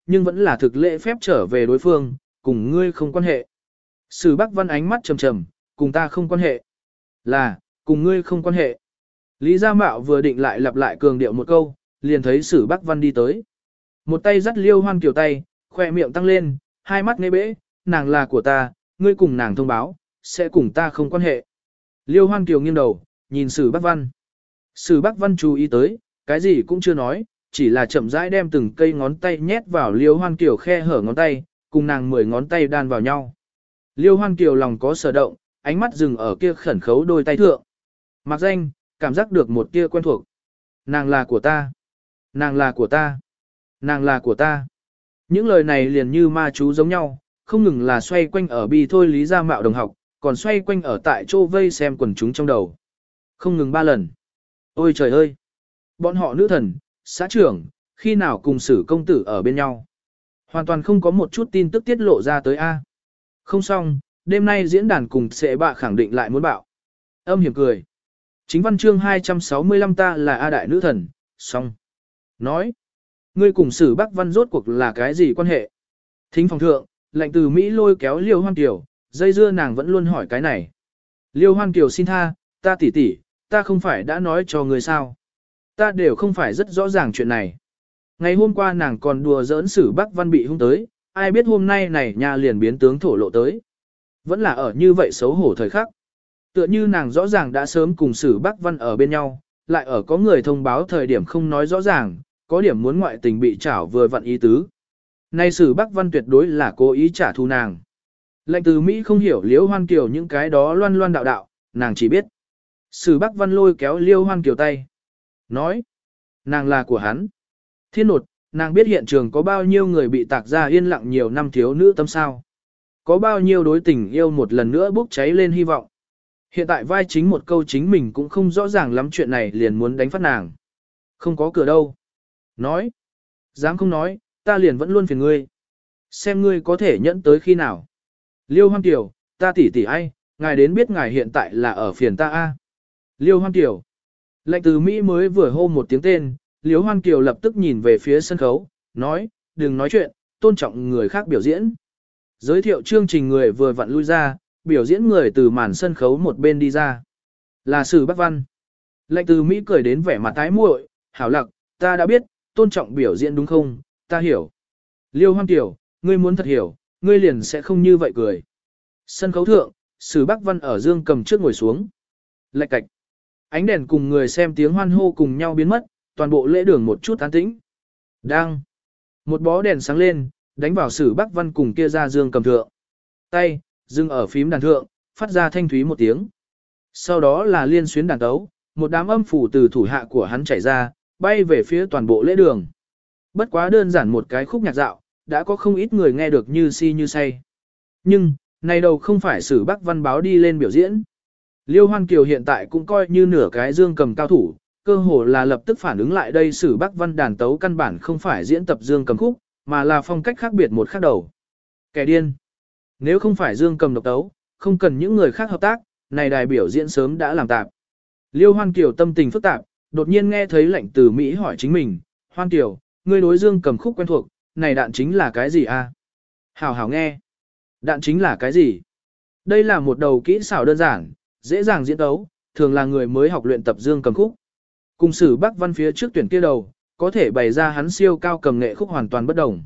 S1: nhưng vẫn là thực lễ phép trở về đối phương, cùng ngươi không quan hệ. Sử Bắc Văn ánh mắt trầm trầm, cùng ta không quan hệ. Là, cùng ngươi không quan hệ. Lý Gia Mạo vừa định lại lặp lại cường điệu một câu, liền thấy Sử Bắc Văn đi tới. Một tay dắt Liêu Hoan Kiều tay, khoe miệng tăng lên, hai mắt ngây bẽ, nàng là của ta, ngươi cùng nàng thông báo, sẽ cùng ta không quan hệ. Liêu Hoan Kiều nghiêng đầu, nhìn Sử Bắc Văn. Sử Bắc Văn chú ý tới, cái gì cũng chưa nói, chỉ là chậm rãi đem từng cây ngón tay nhét vào Liêu Hoan Kiều khe hở ngón tay, cùng nàng 10 ngón tay đan vào nhau. Liêu Hoan Kiều lòng có sở động, ánh mắt dừng ở kia khẩn khấu đôi tay thượng. Mặc danh, cảm giác được một kia quen thuộc. Nàng là của ta. Nàng là của ta. Nàng là của ta. Những lời này liền như ma chú giống nhau, không ngừng là xoay quanh ở bi thôi Lý Gia Mạo đồng học, còn xoay quanh ở tại chỗ vây xem quần chúng trong đầu. Không ngừng 3 lần. Ôi trời ơi! Bọn họ nữ thần, xã trưởng, khi nào cùng Sử công tử ở bên nhau. Hoàn toàn không có một chút tin tức tiết lộ ra tới A. Không xong, đêm nay diễn đàn cùng sẽ bạ khẳng định lại muốn bạo. Âm hiểm cười. Chính văn chương 265 ta là A đại nữ thần, xong. Nói. Ngươi cùng Sử Bắc Văn rốt cuộc là cái gì quan hệ? Thính phòng thượng, lệnh từ Mỹ lôi kéo Liêu Hoan Kiều, dây dưa nàng vẫn luôn hỏi cái này. Liêu Hoan Kiều xin tha, ta tỷ tỷ, ta không phải đã nói cho ngươi sao. Ta đều không phải rất rõ ràng chuyện này. Ngày hôm qua nàng còn đùa giỡn Sử Bắc Văn bị hung tới, ai biết hôm nay này nhà liền biến tướng thổ lộ tới. Vẫn là ở như vậy xấu hổ thời khắc. Tựa như nàng rõ ràng đã sớm cùng Sử Bắc Văn ở bên nhau, lại ở có người thông báo thời điểm không nói rõ ràng, có điểm muốn ngoại tình bị trảo vừa vặn ý tứ. Nay Sử Bắc Văn tuyệt đối là cố ý trả thù nàng. Lệnh từ Mỹ không hiểu Liêu Hoan Kiều những cái đó loan loan đạo đạo, nàng chỉ biết. Sử Bắc Văn lôi kéo Liêu Hoan Kiều tay. Nói, nàng là của hắn. Thiên nột, nàng biết hiện trường có bao nhiêu người bị tạc ra yên lặng nhiều năm thiếu nữ tâm sao. Có bao nhiêu đối tình yêu một lần nữa bốc cháy lên hy vọng. Hiện tại vai chính một câu chính mình cũng không rõ ràng lắm chuyện này liền muốn đánh phát nàng. Không có cửa đâu. Nói. Dám không nói, ta liền vẫn luôn phiền ngươi. Xem ngươi có thể nhẫn tới khi nào. Liêu Hoan Kiều, ta tỷ tỷ ai, ngài đến biết ngài hiện tại là ở phiền ta a. Liêu Hoan Kiều. Lệnh từ Mỹ mới vừa hô một tiếng tên, Liêu Hoan Kiều lập tức nhìn về phía sân khấu, nói, đừng nói chuyện, tôn trọng người khác biểu diễn. Giới thiệu chương trình người vừa vặn lui ra, biểu diễn người từ màn sân khấu một bên đi ra. Là Sử Bắc Văn. Lệnh từ Mỹ cười đến vẻ mặt tái muội, hảo lặc, ta đã biết, tôn trọng biểu diễn đúng không, ta hiểu. Liêu Hoan Kiều, ngươi muốn thật hiểu, ngươi liền sẽ không như vậy cười. Sân khấu thượng, Sử Bắc Văn ở dương cầm trước ngồi xuống. Lạch cạch. Ánh đèn cùng người xem tiếng hoan hô cùng nhau biến mất, toàn bộ lễ đường một chút an tĩnh. Đang. Một bó đèn sáng lên, đánh vào Sử Bắc Văn cùng kia ra dương cầm thượng. Tay, dừng ở phím đàn thượng, phát ra thanh thúy một tiếng. Sau đó là liên xuyến đàn tấu, một đám âm phủ từ thủ hạ của hắn chảy ra, bay về phía toàn bộ lễ đường. Bất quá đơn giản một cái khúc nhạc dạo, đã có không ít người nghe được như si như say. Nhưng, này đầu không phải Sử Bắc Văn báo đi lên biểu diễn. Liêu Hoan Kiều hiện tại cũng coi như nửa cái dương cầm cao thủ, cơ hồ là lập tức phản ứng lại đây Sử Bắc Văn đàn tấu căn bản không phải diễn tập dương cầm khúc, mà là phong cách khác biệt một khác đầu. Kẻ điên. Nếu không phải dương cầm độc tấu, không cần những người khác hợp tác, này đài biểu diễn sớm đã làm tạp. Liêu Hoan Kiều tâm tình phức tạp, đột nhiên nghe thấy lệnh từ Mỹ hỏi chính mình, Hoan Kiều, ngươi đối dương cầm khúc quen thuộc, này đạn chính là cái gì a? Hảo hảo nghe. Đạn chính là cái gì? Đây là một đầu kỹ xảo đơn giản, dễ dàng diễn tấu, thường là người mới học luyện tập dương cầm khúc. Cùng Sử Bắc Văn phía trước tuyển kia đầu, có thể bày ra hắn siêu cao cầm nghệ khúc hoàn toàn bất đồng.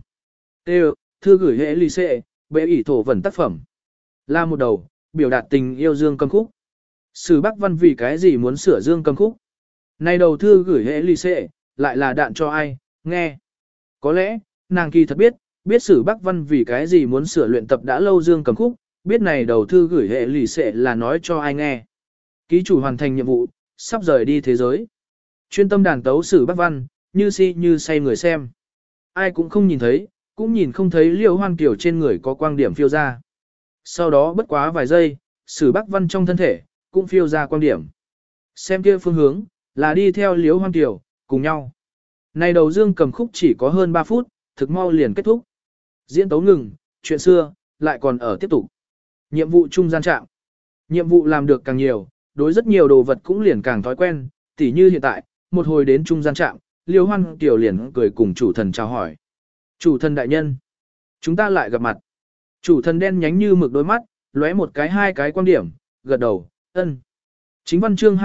S1: Thư gửi hệ ly xệ, bệ ỷ thổ vẩn tác phẩm. Là một đầu, biểu đạt tình yêu dương cầm khúc. Sử Bắc Văn vì cái gì muốn sửa dương cầm khúc? Này đầu thư gửi hệ ly xệ, lại là đạn cho ai, nghe. Có lẽ, nàng kỳ thật biết Sử Bắc Văn vì cái gì muốn sửa luyện tập đã lâu dương cầm khúc, biết này đầu thư gửi hệ lì xệ là nói cho ai nghe. Ký chủ hoàn thành nhiệm vụ, sắp rời đi thế giới. Chuyên tâm đàn tấu Sử Bắc Văn, như si như say người xem. Ai cũng không nhìn thấy, cũng nhìn không thấy Liêu Hoan Kiều trên người có quang điểm phiêu ra. Sau đó bất quá vài giây, Sử Bắc Văn trong thân thể, cũng phiêu ra quang điểm. Xem kia phương hướng, là đi theo Liêu Hoan Kiều, cùng nhau. Này đầu dương cầm khúc chỉ có hơn 3 phút, thực mau liền kết thúc. Diễn tấu ngừng, chuyện xưa, lại còn ở tiếp tục. Nhiệm vụ trung gian trạng. Nhiệm vụ làm được càng nhiều, đối rất nhiều đồ vật cũng liền càng thói quen, tỉ như hiện tại, một hồi đến trung gian trạng, Liêu Hoan Kiều liền cười cùng chủ thần chào hỏi. Chủ thần đại nhân. Chúng ta lại gặp mặt. Chủ thần đen nhánh như mực đôi mắt, lóe một cái hai cái quan điểm, gật đầu, ân. Chính văn chương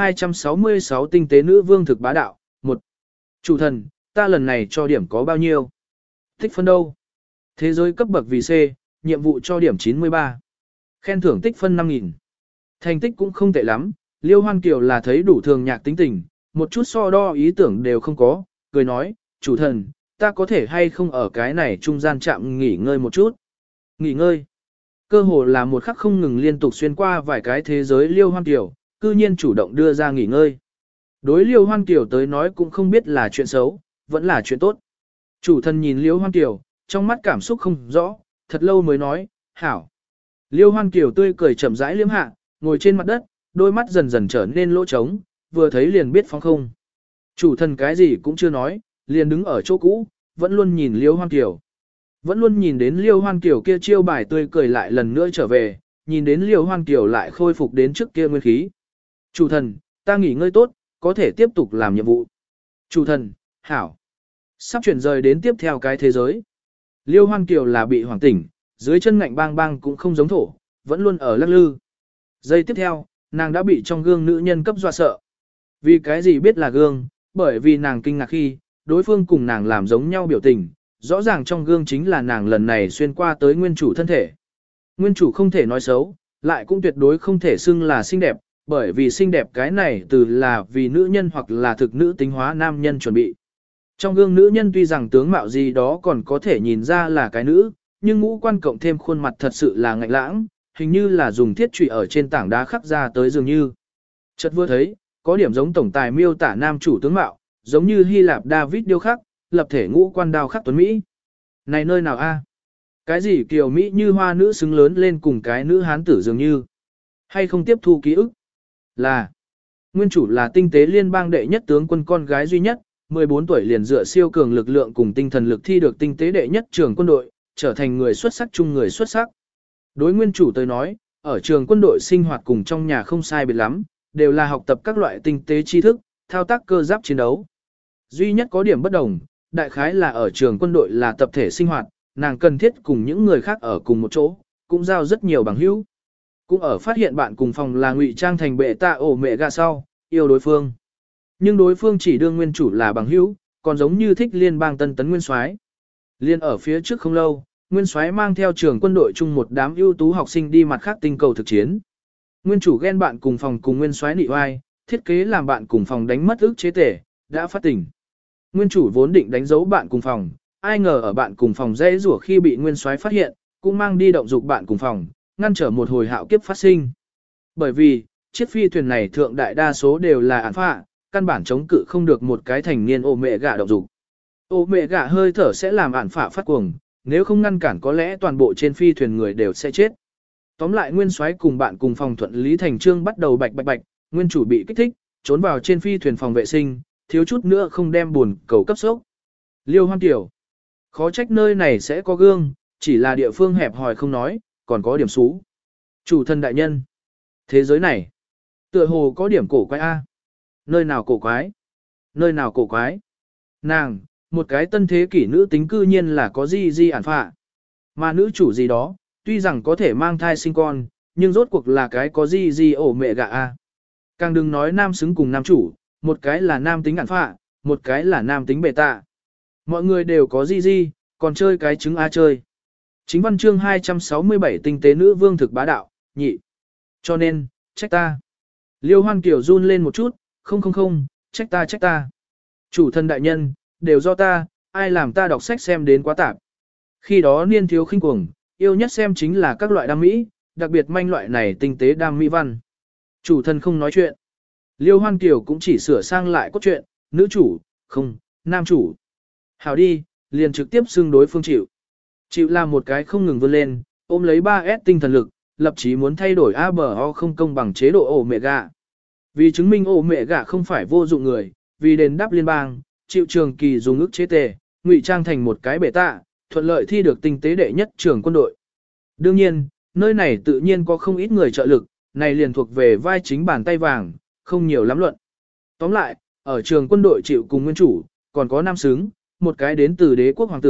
S1: 266 tinh tế nữ vương thực bá đạo, 1. Chủ thần, ta lần này cho điểm có bao nhiêu? Tích phân đâu? Thế giới cấp bậc vì C, nhiệm vụ cho điểm 93. Khen thưởng tích phân 5.000. Thành tích cũng không tệ lắm, Liêu Hoan Kiều là thấy đủ thường nhạc tính tình, một chút so đo ý tưởng đều không có, cười nói, chủ thần, ta có thể hay không ở cái này trung gian chạm nghỉ ngơi một chút. Nghỉ ngơi. Cơ hồ là một khắc không ngừng liên tục xuyên qua vài cái thế giới Liêu Hoan Kiều, cư nhiên chủ động đưa ra nghỉ ngơi. Đối Liêu Hoan Kiều tới nói cũng không biết là chuyện xấu, vẫn là chuyện tốt. Chủ thần nhìn Liêu Hoan Kiều, trong mắt cảm xúc không rõ, thật lâu mới nói, hảo. Liêu Hoan Kiều tươi cười chậm rãi liếm hạ, ngồi trên mặt đất, đôi mắt dần dần trở nên lỗ trống, vừa thấy liền biết phóng không. Chủ thần cái gì cũng chưa nói, liền đứng ở chỗ cũ, vẫn luôn nhìn Liêu Hoan Kiều. Vẫn luôn nhìn đến Liêu Hoan Kiều kia chiêu bài tươi cười lại lần nữa trở về, nhìn đến Liêu Hoan Kiều lại khôi phục đến trước kia nguyên khí. Chủ thần, ta nghỉ ngơi tốt, có thể tiếp tục làm nhiệm vụ. Chủ thần, hảo. Sắp chuyển rời đến tiếp theo cái thế giới. Liêu Hoan Kiều là bị hoảng tỉnh, dưới chân ngạnh bang bang cũng không giống thổ, vẫn luôn ở lắc lư. Giây tiếp theo, nàng đã bị trong gương nữ nhân cấp dọa sợ. Vì cái gì biết là gương, bởi vì nàng kinh ngạc khi, đối phương cùng nàng làm giống nhau biểu tình, rõ ràng trong gương chính là nàng lần này xuyên qua tới nguyên chủ thân thể. Nguyên chủ không thể nói xấu, lại cũng tuyệt đối không thể xưng là xinh đẹp, bởi vì xinh đẹp cái này từ là vì nữ nhân hoặc là thực nữ tính hóa nam nhân chuẩn bị. Trong gương nữ nhân tuy rằng tướng mạo gì đó còn có thể nhìn ra là cái nữ, nhưng ngũ quan cộng thêm khuôn mặt thật sự là ngạnh lãng, hình như là dùng thiết trụy ở trên tảng đá khắc ra tới dường như. Chợt vừa thấy, có điểm giống tổng tài miêu tả nam chủ tướng mạo, giống như Hy Lạp David điêu khắc, lập thể ngũ quan đao khắc tuấn Mỹ. Này nơi nào a? Cái gì kiều Mỹ như hoa nữ xứng lớn lên cùng cái nữ hán tử dường như? Hay không tiếp thu ký ức? Là, nguyên chủ là tinh tế liên bang đệ nhất tướng quân con gái duy nhất, 14 tuổi liền dựa siêu cường lực lượng cùng tinh thần lực thi được tinh tế đệ nhất trường quân đội, trở thành người xuất sắc chung người xuất sắc. Đối nguyên chủ tới nói, ở trường quân đội sinh hoạt cùng trong nhà không sai biệt lắm, đều là học tập các loại tinh tế tri thức, thao tác cơ giáp chiến đấu. Duy nhất có điểm bất đồng, đại khái là ở trường quân đội là tập thể sinh hoạt, nàng cần thiết cùng những người khác ở cùng một chỗ, cũng giao rất nhiều bằng hữu. Cũng ở phát hiện bạn cùng phòng là ngụy trang thành bệ tạ ổ mẹ gà sau, yêu đối phương. Nhưng đối phương chỉ đương nguyên chủ là bằng hữu, còn giống như thích liên bang tân tấn nguyên soái. Liên ở phía trước không lâu, nguyên soái mang theo trường quân đội chung một đám ưu tú học sinh đi mặt khác tinh cầu thực chiến. Nguyên chủ ghen bạn cùng phòng cùng nguyên soái nị oai, thiết kế làm bạn cùng phòng đánh mất ức chế tể, đã phát tỉnh. Nguyên chủ vốn định đánh dấu bạn cùng phòng, ai ngờ ở bạn cùng phòng dễ rủa khi bị nguyên soái phát hiện, cũng mang đi động dục bạn cùng phòng, ngăn trở một hồi hạo kiếp phát sinh. Bởi vì, chiếc phi thuyền này thượng đại đa số đều là án phạ, căn bản chống cự không được một cái thành niên ô mẹ gạ động dục. Ô mẹ gạ hơi thở sẽ làm án phạ phát cuồng, nếu không ngăn cản có lẽ toàn bộ trên phi thuyền người đều sẽ chết. Tóm lại nguyên soái cùng bạn cùng phòng thuận lý thành trương bắt đầu bạch bạch bạch, nguyên chủ bị kích thích, trốn vào trên phi thuyền phòng vệ sinh, thiếu chút nữa không đem buồn cầu cấp sốc. Liêu Hoan Kiều. Khó trách nơi này sẽ có gương, chỉ là địa phương hẹp hòi không nói, còn có điểm xú. Chủ thần đại nhân. Thế giới này, tựa hồ có điểm cổ quái A. Nơi nào cổ quái? Nơi nào cổ quái? Nàng, một cái tân thế kỷ nữ tính cư nhiên là có di ản phạ. Mà nữ chủ gì đó, tuy rằng có thể mang thai sinh con, nhưng rốt cuộc là cái có di ổ mẹ gạ A. Càng đừng nói nam xứng cùng nam chủ, một cái là nam tính ản phạ, một cái là nam tính bệ tạ. Mọi người đều có di, còn chơi cái trứng A chơi. Chính văn chương 267 tinh tế nữ vương thực bá đạo, nhị. Cho nên, trách ta. Liêu Hoan Kiều run lên một chút, không, trách ta. Chủ thần đại nhân, đều do ta, ai làm ta đọc sách xem đến quá tạp. Khi đó niên thiếu khinh cuồng, yêu nhất xem chính là các loại đam mỹ, đặc biệt manh loại này tinh tế đam mỹ văn. Chủ thần không nói chuyện. Liêu Hoan Kiều cũng chỉ sửa sang lại cốt truyện, nữ chủ, không, nam chủ. Hảo đi, liền trực tiếp xưng đối phương chịu. Chịu làm một cái không ngừng vươn lên, ôm lấy 3S tinh thần lực, lập chí muốn thay đổi ABO không công bằng chế độ ổ mẹ gạ. Vì chứng minh ổ mẹ gạ không phải vô dụng người, vì đền đáp liên bang, chịu trường kỳ dùng ức chế tề, ngụy trang thành một cái bể tạ, thuận lợi thi được tinh tế đệ nhất trường quân đội. Đương nhiên, nơi này tự nhiên có không ít người trợ lực, này liền thuộc về vai chính bàn tay vàng, không nhiều lắm luận. Tóm lại, ở trường quân đội chịu cùng nguyên chủ, còn có nam xứng, một cái đến từ đế quốc hoàng tử,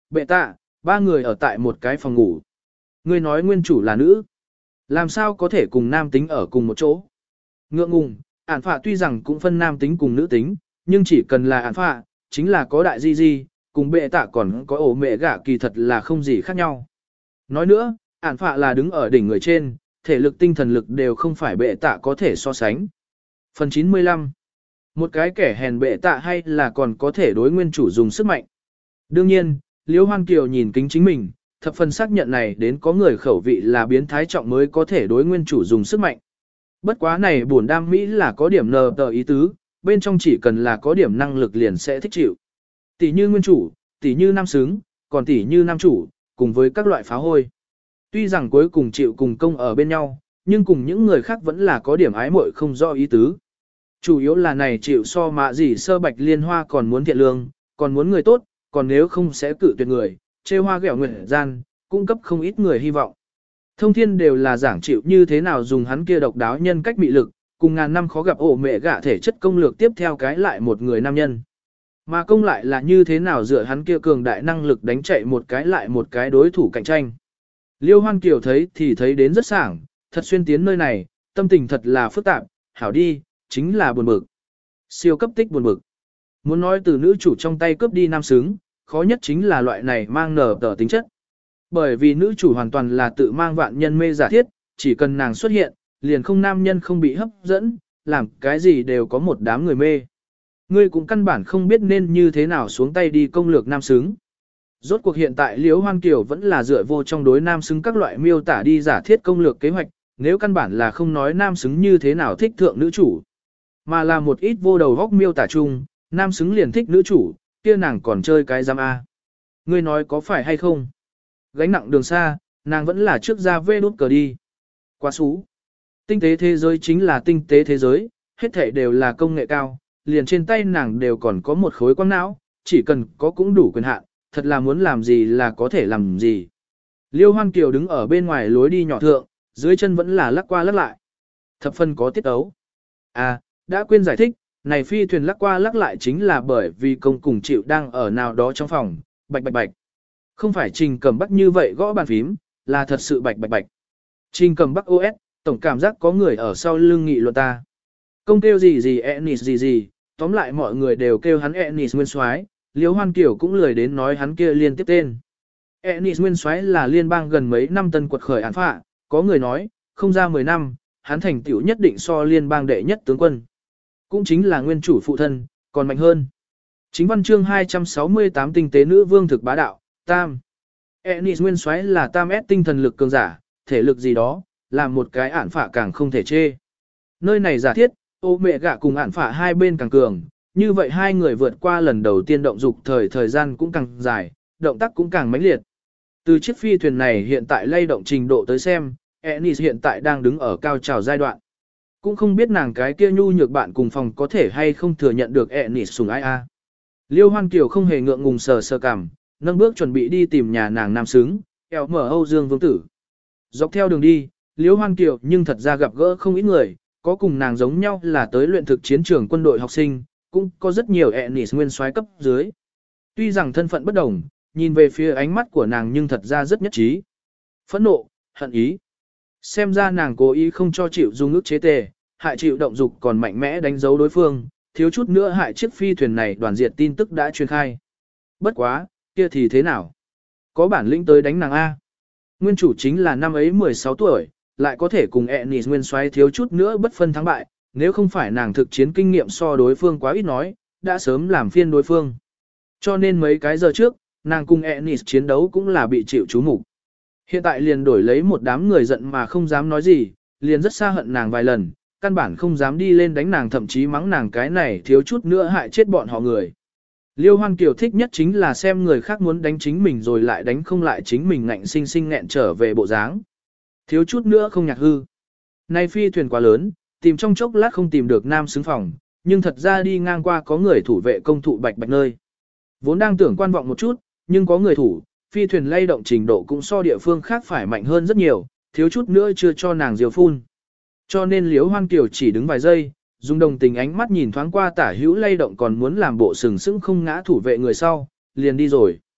S1: bệ tạ, ba người ở tại một cái phòng ngủ. Ngươi nói nguyên chủ là nữ. Làm sao có thể cùng nam tính ở cùng một chỗ? Ngượng ngùng, ản phạ tuy rằng cũng phân nam tính cùng nữ tính, nhưng chỉ cần là ản phạ, chính là có đại di, cùng bệ tạ còn có ổ mẹ gả kỳ thật là không gì khác nhau. Nói nữa, ản phạ là đứng ở đỉnh người trên, thể lực tinh thần lực đều không phải bệ tạ có thể so sánh. Phần 95. Một cái kẻ hèn bệ tạ hay là còn có thể đối nguyên chủ dùng sức mạnh. Đương nhiên, Liễu Hoan Kiều nhìn kính chính mình, thập phần xác nhận này đến có người khẩu vị là biến thái trọng mới có thể đối nguyên chủ dùng sức mạnh. Bất quá này buồn đam mỹ là có điểm nờ tờ ý tứ, bên trong chỉ cần là có điểm năng lực liền sẽ thích chịu. Tỷ như nguyên chủ, tỷ như nam xứng, còn tỷ như nam chủ, cùng với các loại phá hôi. Tuy rằng cuối cùng chịu cùng công ở bên nhau, nhưng cùng những người khác vẫn là có điểm ái muội không rõ ý tứ. Chủ yếu là này chịu so mạ gì sơ bạch liên hoa còn muốn thiện lương, còn muốn người tốt, còn nếu không sẽ cự tuyệt người, chê hoa ghẹo nguyện gian, cung cấp không ít người hy vọng. Thông thiên đều là giảng chịu như thế nào dùng hắn kia độc đáo nhân cách bị lực, cùng ngàn năm khó gặp ổ mẹ gạ thể chất công lược tiếp theo cái lại một người nam nhân. Mà công lại là như thế nào dựa hắn kia cường đại năng lực đánh chạy một cái lại một cái đối thủ cạnh tranh. Liêu Hoan Kiều thấy thì thấy đến rất sảng, thật xuyên tiến nơi này, tâm tình thật là phức tạp, hảo đi, chính là buồn bực. Siêu cấp tích buồn bực. Muốn nói từ nữ chủ trong tay cướp đi nam xứng, khó nhất chính là loại này mang nở tờ tính chất. Bởi vì nữ chủ hoàn toàn là tự mang vạn nhân mê giả thiết, chỉ cần nàng xuất hiện, liền không nam nhân không bị hấp dẫn, làm cái gì đều có một đám người mê. Ngươi cũng căn bản không biết nên như thế nào xuống tay đi công lược nam xứng. Rốt cuộc hiện tại Liễu Hoan Kiều vẫn là dựa vô trong đối nam xứng các loại miêu tả đi giả thiết công lược kế hoạch, nếu căn bản là không nói nam xứng như thế nào thích thượng nữ chủ, mà là một ít vô đầu góc miêu tả chung, nam xứng liền thích nữ chủ, kia nàng còn chơi cái giam A. Ngươi nói có phải hay không? Gánh nặng đường xa, nàng vẫn là trước ra vê đút cờ đi. Quá xú. Tinh tế thế giới chính là tinh tế thế giới, hết thảy đều là công nghệ cao, liền trên tay nàng đều còn có một khối quang não, chỉ cần có cũng đủ quyền hạn, thật là muốn làm gì là có thể làm gì. Liêu Hoan Kiều đứng ở bên ngoài lối đi nhỏ thượng, dưới chân vẫn là lắc qua lắc lại. Thập phân có tiết ấu. À, đã quên giải thích, này phi thuyền lắc qua lắc lại chính là bởi vì công cùng chịu đang ở nào đó trong phòng, bạch bạch bạch. Không phải Trình Cẩm Bắc như vậy gõ bàn phím, là thật sự bạch bạch bạch. Trình Cẩm Bắc OS, tổng cảm giác có người ở sau lưng nghị luận ta. Công kêu gì gì Ennis gì, tóm lại mọi người đều kêu hắn Ennis Nguyên Soái, Liễu Hoan Kiều cũng lười đến nói hắn kia liên tiếp tên. Ennis Nguyên Soái là liên bang gần mấy năm tân quật khởi án phạ, có người nói, không ra 10 năm, hắn thành tựu nhất định so liên bang đệ nhất tướng quân. Cũng chính là nguyên chủ phụ thân, còn mạnh hơn. Chính văn chương 268 tinh tế nữ vương thực bá đạo, tam. Ennis Nguyên Soái là tam S tinh thần lực cường giả, thể lực gì đó, làm một cái ản phạ càng không thể chê. Nơi này giả thiết, ô mẹ gạ cùng ản phạ hai bên càng cường, như vậy hai người vượt qua lần đầu tiên động dục thời gian cũng càng dài, động tác cũng càng mãnh liệt. Từ chiếc phi thuyền này hiện tại lay động trình độ tới xem, Ennis hiện tại đang đứng ở cao trào giai đoạn. Cũng không biết nàng cái kia nhu nhược bạn cùng phòng có thể hay không thừa nhận được Ennis sùng ai a. Liêu Hoan Kiều không hề ngượng ngùng sờ cảm, nâng bước chuẩn bị đi tìm nhà nàng nam xứng, eo mở Âu Dương Vương Tử. Dọc theo đường đi, Liêu Hoan Kiều nhưng thật ra gặp gỡ không ít người, có cùng nàng giống nhau là tới luyện thực chiến trường quân đội học sinh, cũng có rất nhiều Ennis Nguyên Soái cấp dưới. Tuy rằng thân phận bất đồng, nhìn về phía ánh mắt của nàng nhưng thật ra rất nhất trí. Phẫn nộ, hận ý. Xem ra nàng cố ý không cho chịu dùng ức chế tề, hại chịu động dục còn mạnh mẽ đánh dấu đối phương, thiếu chút nữa hại chiếc phi thuyền này đoàn diệt tin tức đã truyền khai. Bất quá, kia thì thế nào? Có bản lĩnh tới đánh nàng A. Nguyên chủ chính là năm ấy 16 tuổi, lại có thể cùng Ennis Nguyên Soái thiếu chút nữa bất phân thắng bại, nếu không phải nàng thực chiến kinh nghiệm so đối phương quá ít nói, đã sớm làm phiên đối phương. Cho nên mấy cái giờ trước, nàng cùng Ennis chiến đấu cũng là bị chịu chú mục. Hiện tại liền đổi lấy một đám người giận mà không dám nói gì, liền rất xa hận nàng vài lần, căn bản không dám đi lên đánh nàng, thậm chí mắng nàng cái này thiếu chút nữa hại chết bọn họ người. Liêu Hoan Kiều thích nhất chính là xem người khác muốn đánh chính mình rồi lại đánh không lại chính mình, ngạnh sinh sinh nghẹn trở về bộ dáng. Thiếu chút nữa không nhạc hư. Nay phi thuyền quá lớn, tìm trong chốc lát không tìm được nam xứng phòng, nhưng thật ra đi ngang qua có người thủ vệ công thụ bạch bạch nơi. Vốn đang tưởng quan vọng một chút, nhưng có người thủ, phi thuyền lay động trình độ cũng so địa phương khác phải mạnh hơn rất nhiều, thiếu chút nữa chưa cho nàng diều phun. Cho nên Liễu Hoan Kiều chỉ đứng vài giây, dùng đồng tình ánh mắt nhìn thoáng qua tả hữu lay động còn muốn làm bộ sừng sững không ngã thủ vệ người sau, liền đi rồi.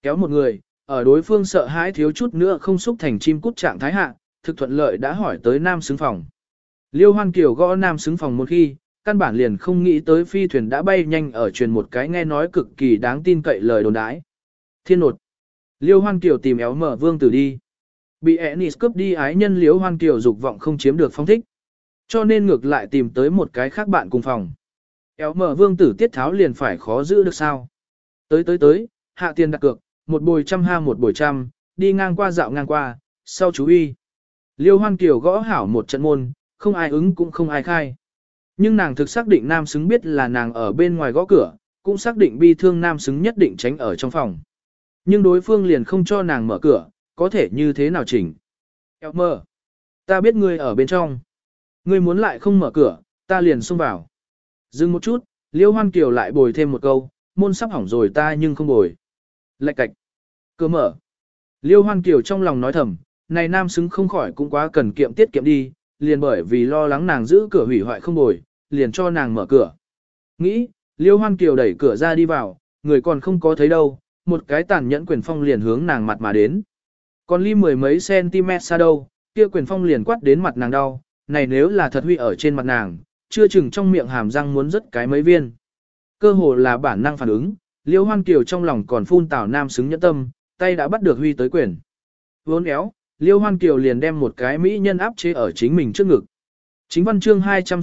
S1: Kéo một người, ở đối phương sợ hãi thiếu chút nữa không xúc thành chim cút trạng thái hạ, thực thuận lợi đã hỏi tới nam xứng phòng. Liêu Hoan Kiều gõ nam xứng phòng một khi, căn bản liền không nghĩ tới phi thuyền đã bay nhanh ở truyền một cái nghe nói cực kỳ đáng tin cậy lời đồn đãi. Thiên nột. Liêu Hoan Kiều tìm éo mở vương tử đi. Bị Ennis cướp đi ái nhân Liêu Hoan Kiều dục vọng không chiếm được phong thích. Cho nên ngược lại tìm tới một cái khác bạn cùng phòng. Éo mở vương tử tiết tháo liền phải khó giữ được sao. Tới, hạ tiền đặt cược, một bồi trăm ha một bồi trăm, đi ngang qua dạo ngang qua, sau chú uy. Liêu Hoan Kiều gõ hảo một trận môn, không ai ứng cũng không ai khai. Nhưng nàng thực xác định nam xứng biết là nàng ở bên ngoài gõ cửa, cũng xác định bi thương nam xứng nhất định tránh ở trong phòng. Nhưng đối phương liền không cho nàng mở cửa, có thể như thế nào chỉnh. Eo mơ, ta biết ngươi ở bên trong. Ngươi muốn lại không mở cửa, ta liền xông vào. Dừng một chút, Liêu Hoan Kiều lại bồi thêm một câu, môn sắp hỏng rồi ta nhưng không bồi. Lạch cạch. Cửa mở. Liêu Hoan Kiều trong lòng nói thầm, này nam xứng không khỏi cũng quá cần kiệm tiết kiệm đi, liền bởi vì lo lắng nàng giữ cửa hủy hoại không bồi, liền cho nàng mở cửa. Nghĩ, Liêu Hoan Kiều đẩy cửa ra đi vào, người còn không có thấy đâu, một cái tàn nhẫn quyền phong liền hướng nàng mặt mà đến. Còn ly mười mấy cm xa đâu, kia quyền phong liền quát đến mặt nàng đau, này nếu là thật huy ở trên mặt nàng, chưa chừng trong miệng hàm răng muốn rớt cái mấy viên. Cơ hồ là bản năng phản ứng, Liêu Hoan Kiều trong lòng còn phun tảo nam xứng nhẫn tâm, tay đã bắt được huy tới quyền. Vốn éo, Liêu Hoan Kiều liền đem một cái mỹ nhân áp chế ở chính mình trước ngực. Chính văn chương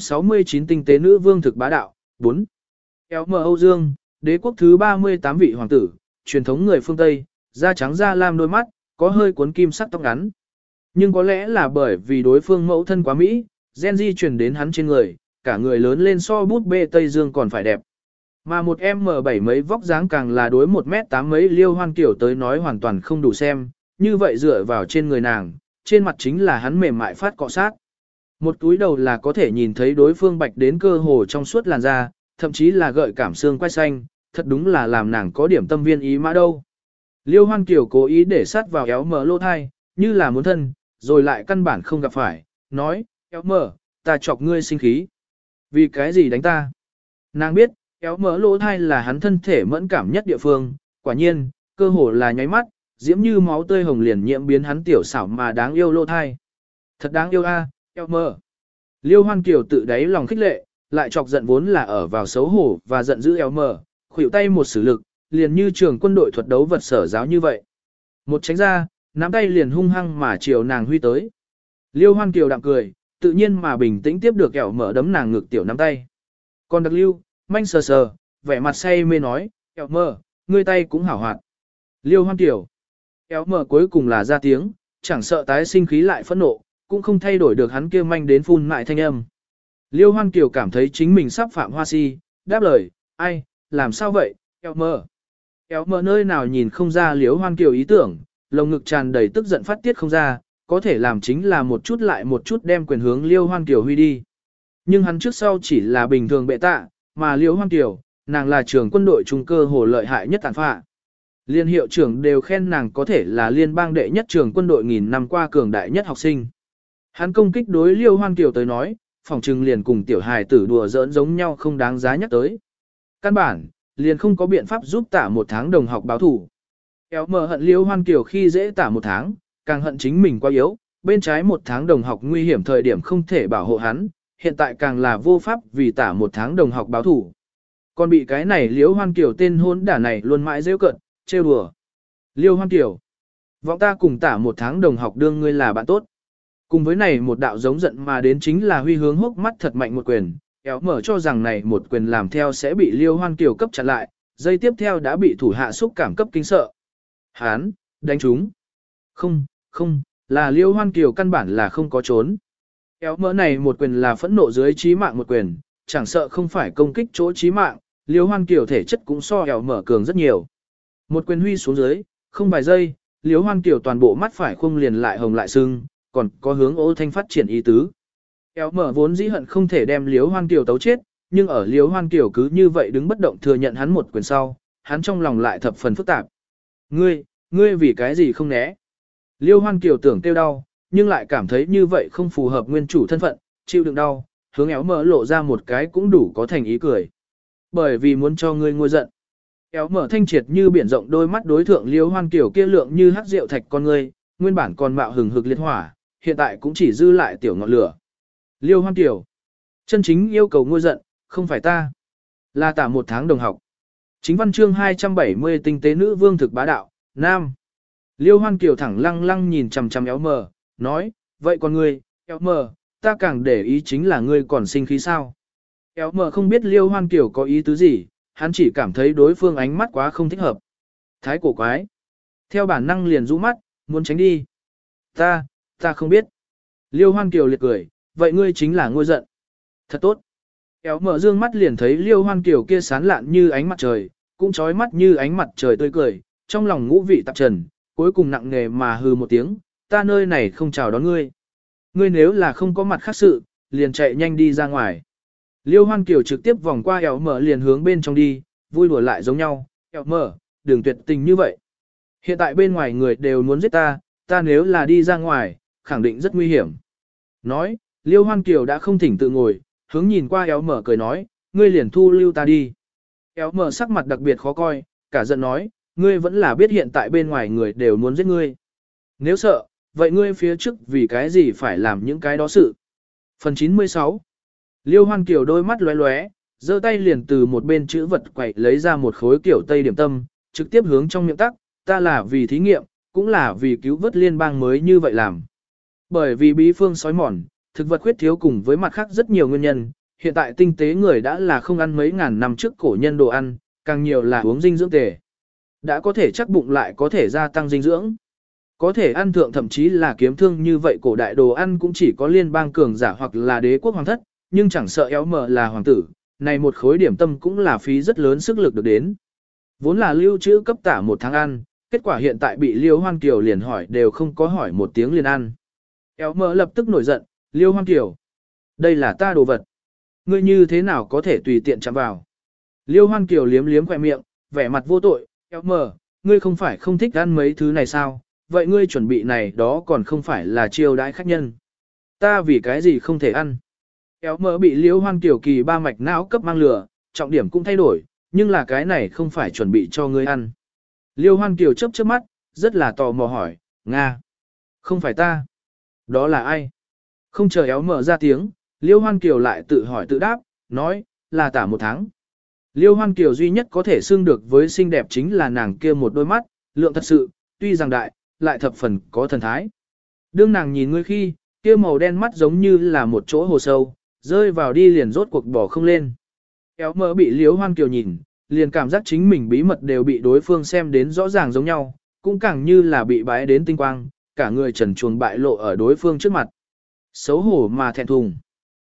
S1: 269 tinh tế nữ vương thực bá đạo, 4. Éo mờ Âu Dương, đế quốc thứ 38 vị hoàng tử, truyền thống người phương Tây, da trắng da lam đôi mắt, có hơi cuốn kim sắc tóc ngắn. Nhưng có lẽ là bởi vì đối phương mẫu thân quá Mỹ, gen di truyền đến hắn trên người, cả người lớn lên so bút bê Tây Dương còn phải đẹp. Mà một M7 mấy vóc dáng càng là đối 1m8 mấy Liêu Hoan Kiều tới nói hoàn toàn không đủ xem, như vậy dựa vào trên người nàng, trên mặt chính là hắn mềm mại phát cọ sát. Một túi đầu là có thể nhìn thấy đối phương bạch đến cơ hồ trong suốt làn da, thậm chí là gợi cảm xương quai xanh, thật đúng là làm nàng có điểm tâm viên ý mã đâu. Liêu Hoan Kiều cố ý để sát vào éo mở lỗ thai, như là muốn thân, rồi lại căn bản không gặp phải, nói, éo mở, ta chọc ngươi sinh khí. Vì cái gì đánh ta? Nàng biết, éo mở lỗ thai là hắn thân thể mẫn cảm nhất địa phương, quả nhiên, cơ hồ là nháy mắt, diễm như máu tươi hồng liền nhiễm biến hắn tiểu xảo mà đáng yêu lỗ thai. Thật đáng yêu a, éo mở. Liêu Hoan Kiều tự đáy lòng khích lệ, lại chọc giận vốn là ở vào xấu hổ và giận dữ éo mở, khuỷu tay một sử lực, liền như trường quân đội thuật đấu vật sở giáo như vậy. Một tránh ra, nắm tay liền hung hăng mà chiều nàng huy tới. Liêu Hoan Kiều đạm cười, tự nhiên mà bình tĩnh tiếp được kẹo mở đấm nàng ngực tiểu nắm tay. Còn đặc lưu, manh sờ sờ, vẻ mặt say mê nói, kẹo mở, ngươi tay cũng hảo hoạt. Liêu Hoan Kiều. Kẹo mở cuối cùng là ra tiếng, chẳng sợ tái sinh khí lại phẫn nộ, cũng không thay đổi được hắn kia manh đến phun mại thanh âm. Liêu Hoan Kiều cảm thấy chính mình sắp phạm hoa si, đáp lời, ai, làm sao vậy, kẹo mở. Kẹo mở nơi nào nhìn không ra Liêu Hoan Kiều ý tưởng, lồng ngực tràn đầy tức giận phát tiết không ra, có thể làm chính là một chút lại một chút đem quyền hướng Liêu Hoan Kiều huy đi. Nhưng hắn trước sau chỉ là bình thường bệ tạ, mà Liêu Hoan Kiều, nàng là trưởng quân đội trung cơ hồ lợi hại nhất tàn phạ. Liên hiệu trưởng đều khen nàng có thể là liên bang đệ nhất trưởng quân đội nghìn năm qua cường đại nhất học sinh. Hắn công kích đối Liêu Hoan Kiều tới nói, phòng trừng liền cùng tiểu hài tử đùa giỡn giống nhau không đáng giá nhắc tới. Căn bản, liền không có biện pháp giúp tả một tháng đồng học báo thủ. Kéo mờ hận Liêu Hoan Kiều khi dễ tả một tháng, càng hận chính mình quá yếu, bên trái một tháng đồng học nguy hiểm thời điểm không thể bảo hộ hắn, hiện tại càng là vô pháp vì tả một tháng đồng học báo thủ. Còn bị cái này Liêu Hoan Kiều tên hôn đả này luôn mãi rêu cận, trêu đùa. Liêu Hoan Kiều, vọng ta cùng tả một tháng đồng học đương ngươi là bạn tốt. Cùng với này một đạo giống giận mà đến chính là huy hướng hốc mắt thật mạnh một quyền, kéo mở cho rằng này một quyền làm theo sẽ bị Liêu Hoan Kiều cấp chặn lại, dây tiếp theo đã bị thủ hạ xúc cảm cấp kinh sợ. Hán, đánh chúng. Không, là Liêu Hoan Kiều căn bản là không có trốn. Kéo mở này một quyền là phẫn nộ dưới chí mạng một quyền, chẳng sợ không phải công kích chỗ chí mạng, Liêu Hoan Kiều thể chất cũng so kéo mở cường rất nhiều. Một quyền huy xuống dưới, không vài giây, Liêu Hoan Kiều toàn bộ mắt phải khung liền lại hồng lại sưng, còn có hướng ô thanh phát triển ý tứ. Kéo mở vốn dĩ hận không thể đem Liêu Hoan Kiều tấu chết, nhưng ở Liêu Hoan Kiều cứ như vậy đứng bất động thừa nhận hắn một quyền sau, hắn trong lòng lại thập phần phức tạp. Ngươi vì cái gì không né? Liêu Hoan Kiều tưởng tiêu đau, nhưng lại cảm thấy như vậy không phù hợp nguyên chủ thân phận, chịu đựng đau, hướng éo mở lộ ra một cái cũng đủ có thành ý cười. Bởi vì muốn cho ngươi ngôi giận. Kéo mở thanh triệt như biển rộng đôi mắt đối thượng Liêu Hoan Kiều kia lượng như hắc rượu thạch con ngươi, nguyên bản còn mạo hừng hực liệt hỏa, hiện tại cũng chỉ dư lại tiểu ngọn lửa. Liêu Hoan Kiều, chân chính yêu cầu ngôi giận, không phải ta, là tả một tháng đồng học. Chính văn chương 270 tinh tế nữ vương thực bá đạo, nam. Liêu Hoan Kiều thẳng lăng lăng nhìn chằm chằm éo mờ, nói, vậy còn ngươi, éo mờ, ta càng để ý chính là ngươi còn sinh khí sao. Éo mờ không biết Liêu Hoan Kiều có ý tứ gì, hắn chỉ cảm thấy đối phương ánh mắt quá không thích hợp. Thái cổ quái. Theo bản năng liền rũ mắt, muốn tránh đi. Ta không biết. Liêu Hoan Kiều liệt cười, vậy ngươi chính là ngôi giận. Thật tốt. Éo mở dương mắt liền thấy Liêu Hoan Kiều kia sán lạn như ánh mặt trời, cũng chói mắt như ánh mặt trời tươi cười, trong lòng ngũ vị tạp trần, cuối cùng nặng nề mà hừ một tiếng, ta nơi này không chào đón ngươi. Ngươi nếu là không có mặt khác sự, liền chạy nhanh đi ra ngoài. Liêu Hoan Kiều trực tiếp vòng qua éo mở liền hướng bên trong đi, vui đùa lại giống nhau, éo mở, đừng tuyệt tình như vậy. Hiện tại bên ngoài người đều muốn giết ta nếu là đi ra ngoài, khẳng định rất nguy hiểm. Nói, Liêu Hoan Kiều đã không thỉnh tự ngồi, hướng nhìn qua éo mở cười nói, ngươi liền thu lưu ta đi. Éo mở sắc mặt đặc biệt khó coi, cả giận nói, ngươi vẫn là biết hiện tại bên ngoài người đều muốn giết ngươi. Nếu sợ, vậy ngươi phía trước vì cái gì phải làm những cái đó sự. Phần 96 Liêu Hoan Kiều đôi mắt lóe lóe, giơ tay liền từ một bên chữ vật quậy lấy ra một khối kiểu tây điểm tâm, trực tiếp hướng trong miệng tắc, ta là vì thí nghiệm, cũng là vì cứu vớt liên bang mới như vậy làm. Bởi vì bí phương sói mòn, thực vật khuyết thiếu cùng với mặt khác rất nhiều nguyên nhân, hiện tại tinh tế người đã là không ăn mấy ngàn năm trước cổ nhân đồ ăn, càng nhiều là uống dinh dưỡng tề. Đã có thể chắc bụng lại có thể gia tăng dinh dưỡng. Có thể ăn thượng thậm chí là kiếm thương như vậy cổ đại đồ ăn cũng chỉ có liên bang cường giả hoặc là đế quốc hoàng thất, nhưng chẳng sợ éo mờ là hoàng tử, này một khối điểm tâm cũng là phí rất lớn sức lực được đến. Vốn là lưu trữ cấp tả một tháng ăn, kết quả hiện tại bị Liêu Hoan Kiều liền hỏi đều không có hỏi một tiếng liền ăn. Éo mờ lập tức nổi giận, Liêu Hoan Kiều, đây là ta đồ vật. Ngươi như thế nào có thể tùy tiện chạm vào. Liêu Hoan Kiều liếm liếm khỏe miệng, vẻ mặt vô tội, éo mờ, ngươi không phải không thích ăn mấy thứ này sao, vậy ngươi chuẩn bị này đó còn không phải là chiêu đãi khách nhân. Ta vì cái gì không thể ăn. Éo mờ bị Liêu Hoan Kiều kỳ ba mạch não cấp mang lửa, trọng điểm cũng thay đổi, nhưng là cái này không phải chuẩn bị cho ngươi ăn. Liêu Hoan Kiều chớp chớp mắt, rất là tò mò hỏi, Nga, không phải ta. Đó là ai? Không chờ éo mở ra tiếng, Liêu Hoan Kiều lại tự hỏi tự đáp, nói, là tả một tháng. Liêu Hoan Kiều duy nhất có thể xưng được với xinh đẹp chính là nàng kia một đôi mắt, lượng thật sự, tuy rằng đại, lại thập phần có thần thái. Đương nàng nhìn ngươi khi, kia màu đen mắt giống như là một chỗ hồ sâu, rơi vào đi liền rốt cuộc bỏ không lên. Éo mở bị Liêu Hoan Kiều nhìn, liền cảm giác chính mình bí mật đều bị đối phương xem đến rõ ràng giống nhau, cũng càng như là bị bái đến tinh quang, cả người trần truồng bại lộ ở đối phương trước mặt. Xấu hổ mà thẹn thùng.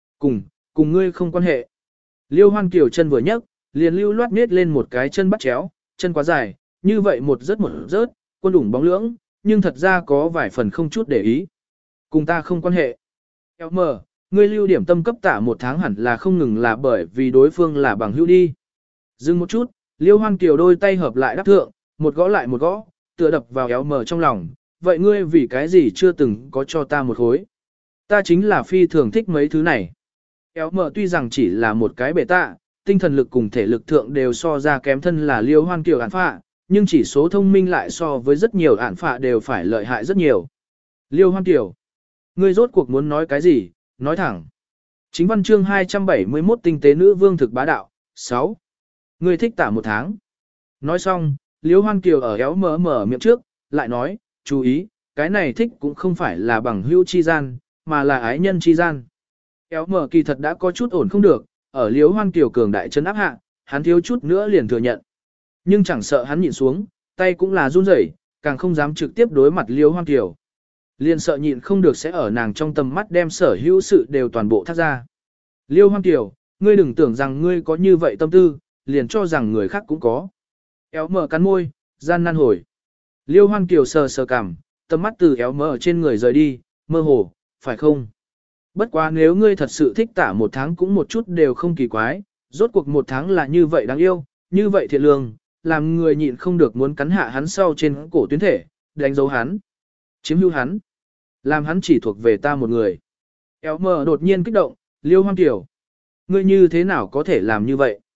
S1: Cùng ngươi không quan hệ. Liêu Hoan Kiều chân vừa nhấc, liền lưu loát nết lên một cái chân bắt chéo, chân quá dài, như vậy một rớt, quân đủng bóng lưỡng, nhưng thật ra có vài phần không chút để ý. Cùng ta không quan hệ. Eo mờ, ngươi lưu điểm tâm cấp tả một tháng hẳn là không ngừng là bởi vì đối phương là bằng hữu đi. Dừng một chút, Liêu Hoan Kiều đôi tay hợp lại đáp thượng, một gõ lại một gõ, tựa đập vào éo mờ trong lòng. Vậy ngươi vì cái gì chưa từng có cho ta một khối? Ta chính là phi thường thích mấy thứ này. Éo mờ tuy rằng chỉ là một cái bệ tạ, tinh thần lực cùng thể lực thượng đều so ra kém thân là Liêu Hoan Kiều ản phạ, nhưng chỉ số thông minh lại so với rất nhiều ản phạ đều phải lợi hại rất nhiều. Liêu Hoan Kiều, ngươi rốt cuộc muốn nói cái gì, nói thẳng. Chính văn chương 271 tinh tế nữ vương thực bá đạo, 6. Ngươi thích tả một tháng. Nói xong, Liêu Hoan Kiều ở éo mở miệng trước, lại nói, chú ý, cái này thích cũng không phải là bằng hữu chi gian, mà là ái nhân chi gian. Éo mở kỳ thật đã có chút ổn không được, ở Liêu Hoan Kiều cường đại chân áp hạ, hắn thiếu chút nữa liền thừa nhận. Nhưng chẳng sợ hắn nhịn xuống, tay cũng là run rẩy, càng không dám trực tiếp đối mặt Liêu Hoan Kiều. Liền sợ nhịn không được sẽ ở nàng trong tầm mắt đem sở hữu sự đều toàn bộ thắt ra. Liêu Hoan Kiều, ngươi đừng tưởng rằng ngươi có như vậy tâm tư, liền cho rằng người khác cũng có. Éo mở cắn môi, gian nan hồi. Liêu Hoan Kiều sờ sờ cằm, tầm mắt từ éo mở trên người rời đi, mơ hồ, phải không? Bất quá nếu ngươi thật sự thích tả một tháng cũng một chút đều không kỳ quái, rốt cuộc một tháng là như vậy đáng yêu, như vậy thiện lương, làm người nhịn không được muốn cắn hạ hắn sau trên cổ tuyến thể, đánh dấu hắn, chiếm hữu hắn, làm hắn chỉ thuộc về ta một người. Éo mở đột nhiên kích động, Liêu Hoan Kiều, ngươi như thế nào có thể làm như vậy?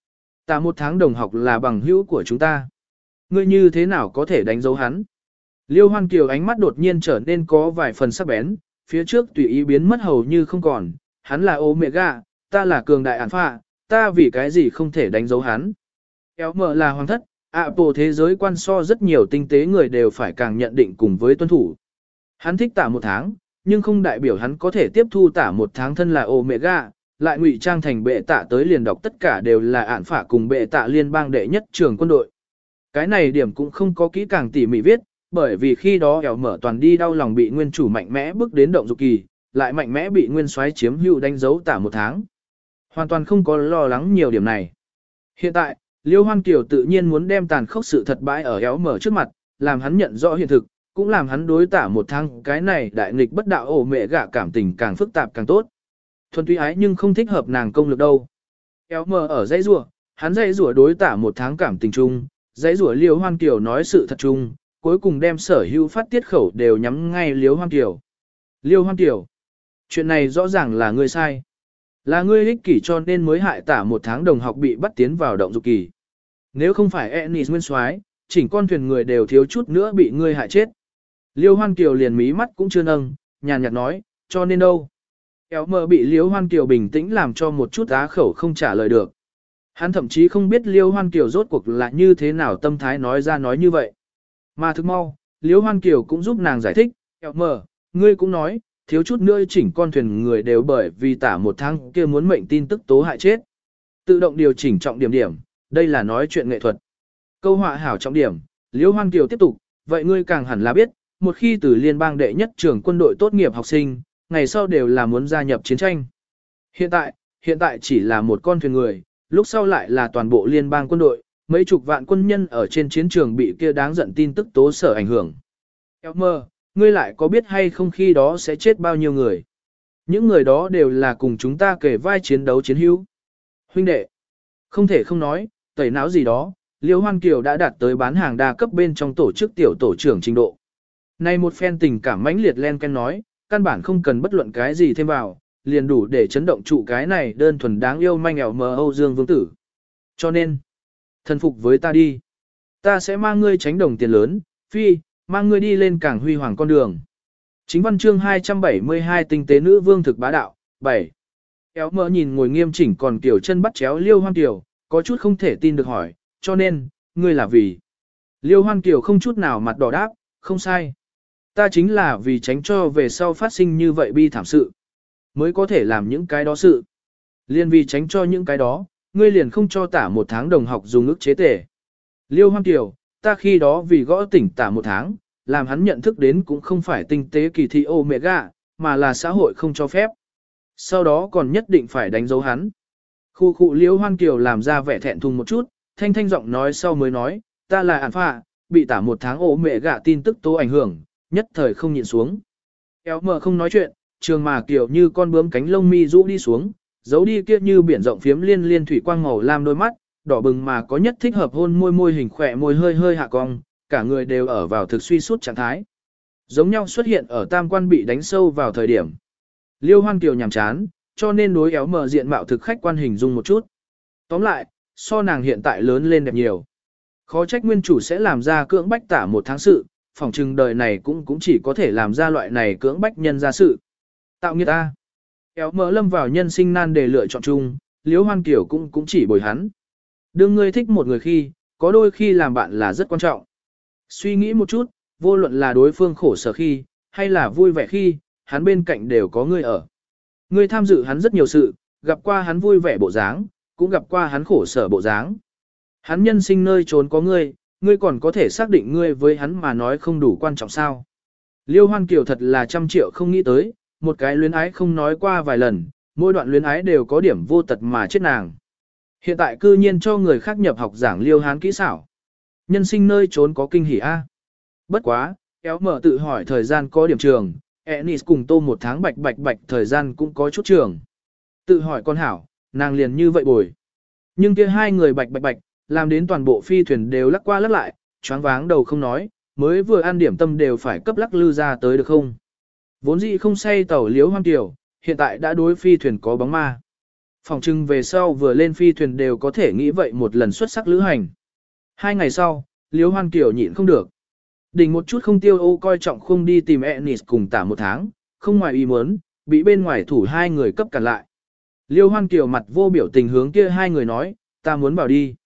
S1: Ta một tháng đồng học là bằng hữu của chúng ta. Ngươi như thế nào có thể đánh dấu hắn? Liêu Hoan Kiều ánh mắt đột nhiên trở nên có vài phần sắc bén, phía trước tùy ý biến mất hầu như không còn, hắn là Omega, ta là cường đại alpha, ta vì cái gì không thể đánh dấu hắn. Kéo mở là hoàng thất, Apple thế giới quan so rất nhiều tinh tế người đều phải càng nhận định cùng với tuân thủ. Hắn thích tả một tháng, nhưng không đại biểu hắn có thể tiếp thu tả một tháng thân là Omega, lại ngụy trang thành bệ tạ tới liền đọc tất cả đều là ản phả cùng bệ tạ liên bang đệ nhất trường quân đội. Cái này điểm cũng không có kỹ càng tỉ mỉ viết, bởi vì khi đó kéo mở toàn đi đau lòng bị nguyên chủ mạnh mẽ bước đến động dục kỳ, lại mạnh mẽ bị nguyên soái chiếm hữu đánh dấu tả một tháng. Hoàn toàn không có lo lắng nhiều điểm này. Hiện tại, Liêu Hoan Kiều tự nhiên muốn đem tàn khốc sự thật bãi ở kéo mở trước mặt, làm hắn nhận rõ hiện thực, cũng làm hắn đối tả một tháng cái này đại nghịch bất đạo ổ mẹ gạ cảm tình càng phức tạp càng tốt. Thuần túy ái nhưng không thích hợp nàng công lực đâu. Kéo mở ở dãy rủa, hắn dãy rủa đối tả một tháng cảm tình chung, dãy rủa Liêu Hoan Kiều nói sự thật chung, cuối cùng đem sở hữu phát tiết khẩu đều nhắm ngay Liêu Hoan Kiều. Liêu Hoan Kiều, chuyện này rõ ràng là ngươi sai. Là ngươi ích kỷ cho nên mới hại tả một tháng đồng học bị bắt tiến vào động dục kỳ. Nếu không phải Ennis nguyên soái, chỉnh con thuyền người đều thiếu chút nữa bị ngươi hại chết. Liêu Hoan Kiều liền mí mắt cũng chưa nâng, nhàn nhạt nói, cho nên đâu. Kéo mờ bị Liêu Hoan Kiều bình tĩnh làm cho một chút á khẩu không trả lời được. Hắn thậm chí không biết Liêu Hoan Kiều rốt cuộc là như thế nào tâm thái nói ra nói như vậy. Mà thức mau, Liêu Hoan Kiều cũng giúp nàng giải thích, kéo mờ, ngươi cũng nói, thiếu chút nữa chỉnh con thuyền người đều bởi vì tả một tháng kia muốn mệnh tin tức tố hại chết. Tự động điều chỉnh trọng điểm điểm, đây là nói chuyện nghệ thuật. Câu họa hảo trọng điểm, Liêu Hoan Kiều tiếp tục, vậy ngươi càng hẳn là biết, một khi từ liên bang đệ nhất trường quân đội tốt nghiệp học sinh, ngày sau đều là muốn gia nhập chiến tranh. Hiện tại chỉ là một con thuyền người, lúc sau lại là toàn bộ liên bang quân đội, mấy chục vạn quân nhân ở trên chiến trường bị kia đáng giận tin tức tố sở ảnh hưởng. Elmer, ngươi lại có biết hay không khi đó sẽ chết bao nhiêu người? Những người đó đều là cùng chúng ta kể vai chiến đấu chiến hữu. Huynh đệ, không thể không nói, tẩy não gì đó, Liêu Hoan Kiều đã đạt tới bán hàng đa cấp bên trong tổ chức tiểu tổ trưởng trình độ. Này một phen tình cảm mãnh liệt len ken nói, căn bản không cần bất luận cái gì thêm vào, liền đủ để chấn động trụ cái này đơn thuần đáng yêu manh ẻo mờ Âu Dương Vương Tử. Cho nên, thần phục với ta đi. Ta sẽ mang ngươi tránh đồng tiền lớn, phi, mang ngươi đi lên càng huy hoàng con đường. Chính văn chương 272 tinh tế nữ vương thực bá đạo, 7. Kéo mỡ nhìn ngồi nghiêm chỉnh còn kiểu chân bắt chéo Liêu Hoan Kiều, có chút không thể tin được hỏi, cho nên, ngươi là vì. Liêu Hoan Kiều không chút nào mặt đỏ đáp, không sai. Ta chính là vì tránh cho về sau phát sinh như vậy bi thảm sự. Mới có thể làm những cái đó sự. Liên vì tránh cho những cái đó, ngươi liền không cho tả một tháng đồng học dùng ức chế tể. Liêu Hoan Kiều, ta khi đó vì gõ tỉnh tả một tháng, làm hắn nhận thức đến cũng không phải tinh tế kỳ thị Omega, mà là xã hội không cho phép. Sau đó còn nhất định phải đánh dấu hắn. Khu khu Liêu Hoan Kiều làm ra vẻ thẹn thùng một chút, thanh thanh giọng nói sau mới nói, ta là alpha, bị tả một tháng Omega tin tức tố ảnh hưởng, nhất thời không nhịn xuống. Kéo mờ không nói chuyện, trường mà kiểu như con bướm cánh lông mi rũ đi xuống, giấu đi kia như biển rộng phiếm liên liên thủy quang màu lam đôi mắt, đỏ bừng mà có nhất thích hợp hôn môi môi hình khỏe môi hơi hơi hạ cong, cả người đều ở vào thực suy suốt trạng thái. Giống nhau xuất hiện ở tam quan bị đánh sâu vào thời điểm. Liêu Hoan Kiều nhàm chán, cho nên đối éo mờ diện mạo thực khách quan hình dung một chút. Tóm lại, so nàng hiện tại lớn lên đẹp nhiều. Khó trách nguyên chủ sẽ làm ra cưỡng bách tả một tháng sự, phỏng chừng đời này cũng chỉ có thể làm ra loại này cưỡng bách nhân ra sự. Tạo nghiệt ta. Kéo mỡ lâm vào nhân sinh nan để lựa chọn chung, Liêu Hoan Kiều cũng chỉ bồi hắn. Đương ngươi thích một người khi, có đôi khi làm bạn là rất quan trọng. Suy nghĩ một chút, vô luận là đối phương khổ sở khi, hay là vui vẻ khi, hắn bên cạnh đều có ngươi ở. Ngươi tham dự hắn rất nhiều sự, gặp qua hắn vui vẻ bộ dáng, cũng gặp qua hắn khổ sở bộ dáng. Hắn nhân sinh nơi trốn có ngươi, ngươi còn có thể xác định ngươi với hắn mà nói không đủ quan trọng sao. Liêu Hoan Kiều thật là trăm triệu không nghĩ tới, một cái luyến ái không nói qua vài lần, mỗi đoạn luyến ái đều có điểm vô tật mà chết nàng. Hiện tại cư nhiên cho người khác nhập học giảng Liêu Hán kỹ xảo. Nhân sinh nơi trốn có kinh hỉ a. Bất quá, kéo mở tự hỏi thời gian có điểm trường, Ennis cùng Tô một tháng bạch thời gian cũng có chút trường. Tự hỏi con hảo, nàng liền như vậy bồi. Nhưng kia hai người bạch, làm đến toàn bộ phi thuyền đều lắc qua lắc lại, choáng váng đầu không nói, mới vừa ăn điểm tâm đều phải cấp lắc lư ra tới được không. Vốn dĩ không say tàu Liêu Hoan Kiều, hiện tại đã đối phi thuyền có bóng ma. Phòng trưng về sau vừa lên phi thuyền đều có thể nghĩ vậy một lần xuất sắc lữ hành. 2 ngày sau, Liễu Hoan Kiều nhịn không được. Đỉnh một chút không tiêu ô coi trọng không đi tìm Ennis cùng tả một tháng, không ngoài ý muốn, bị bên ngoài thủ 2 người cấp cản lại. Liêu Hoan Kiều mặt vô biểu tình hướng kia 2 người nói, ta muốn bảo đi.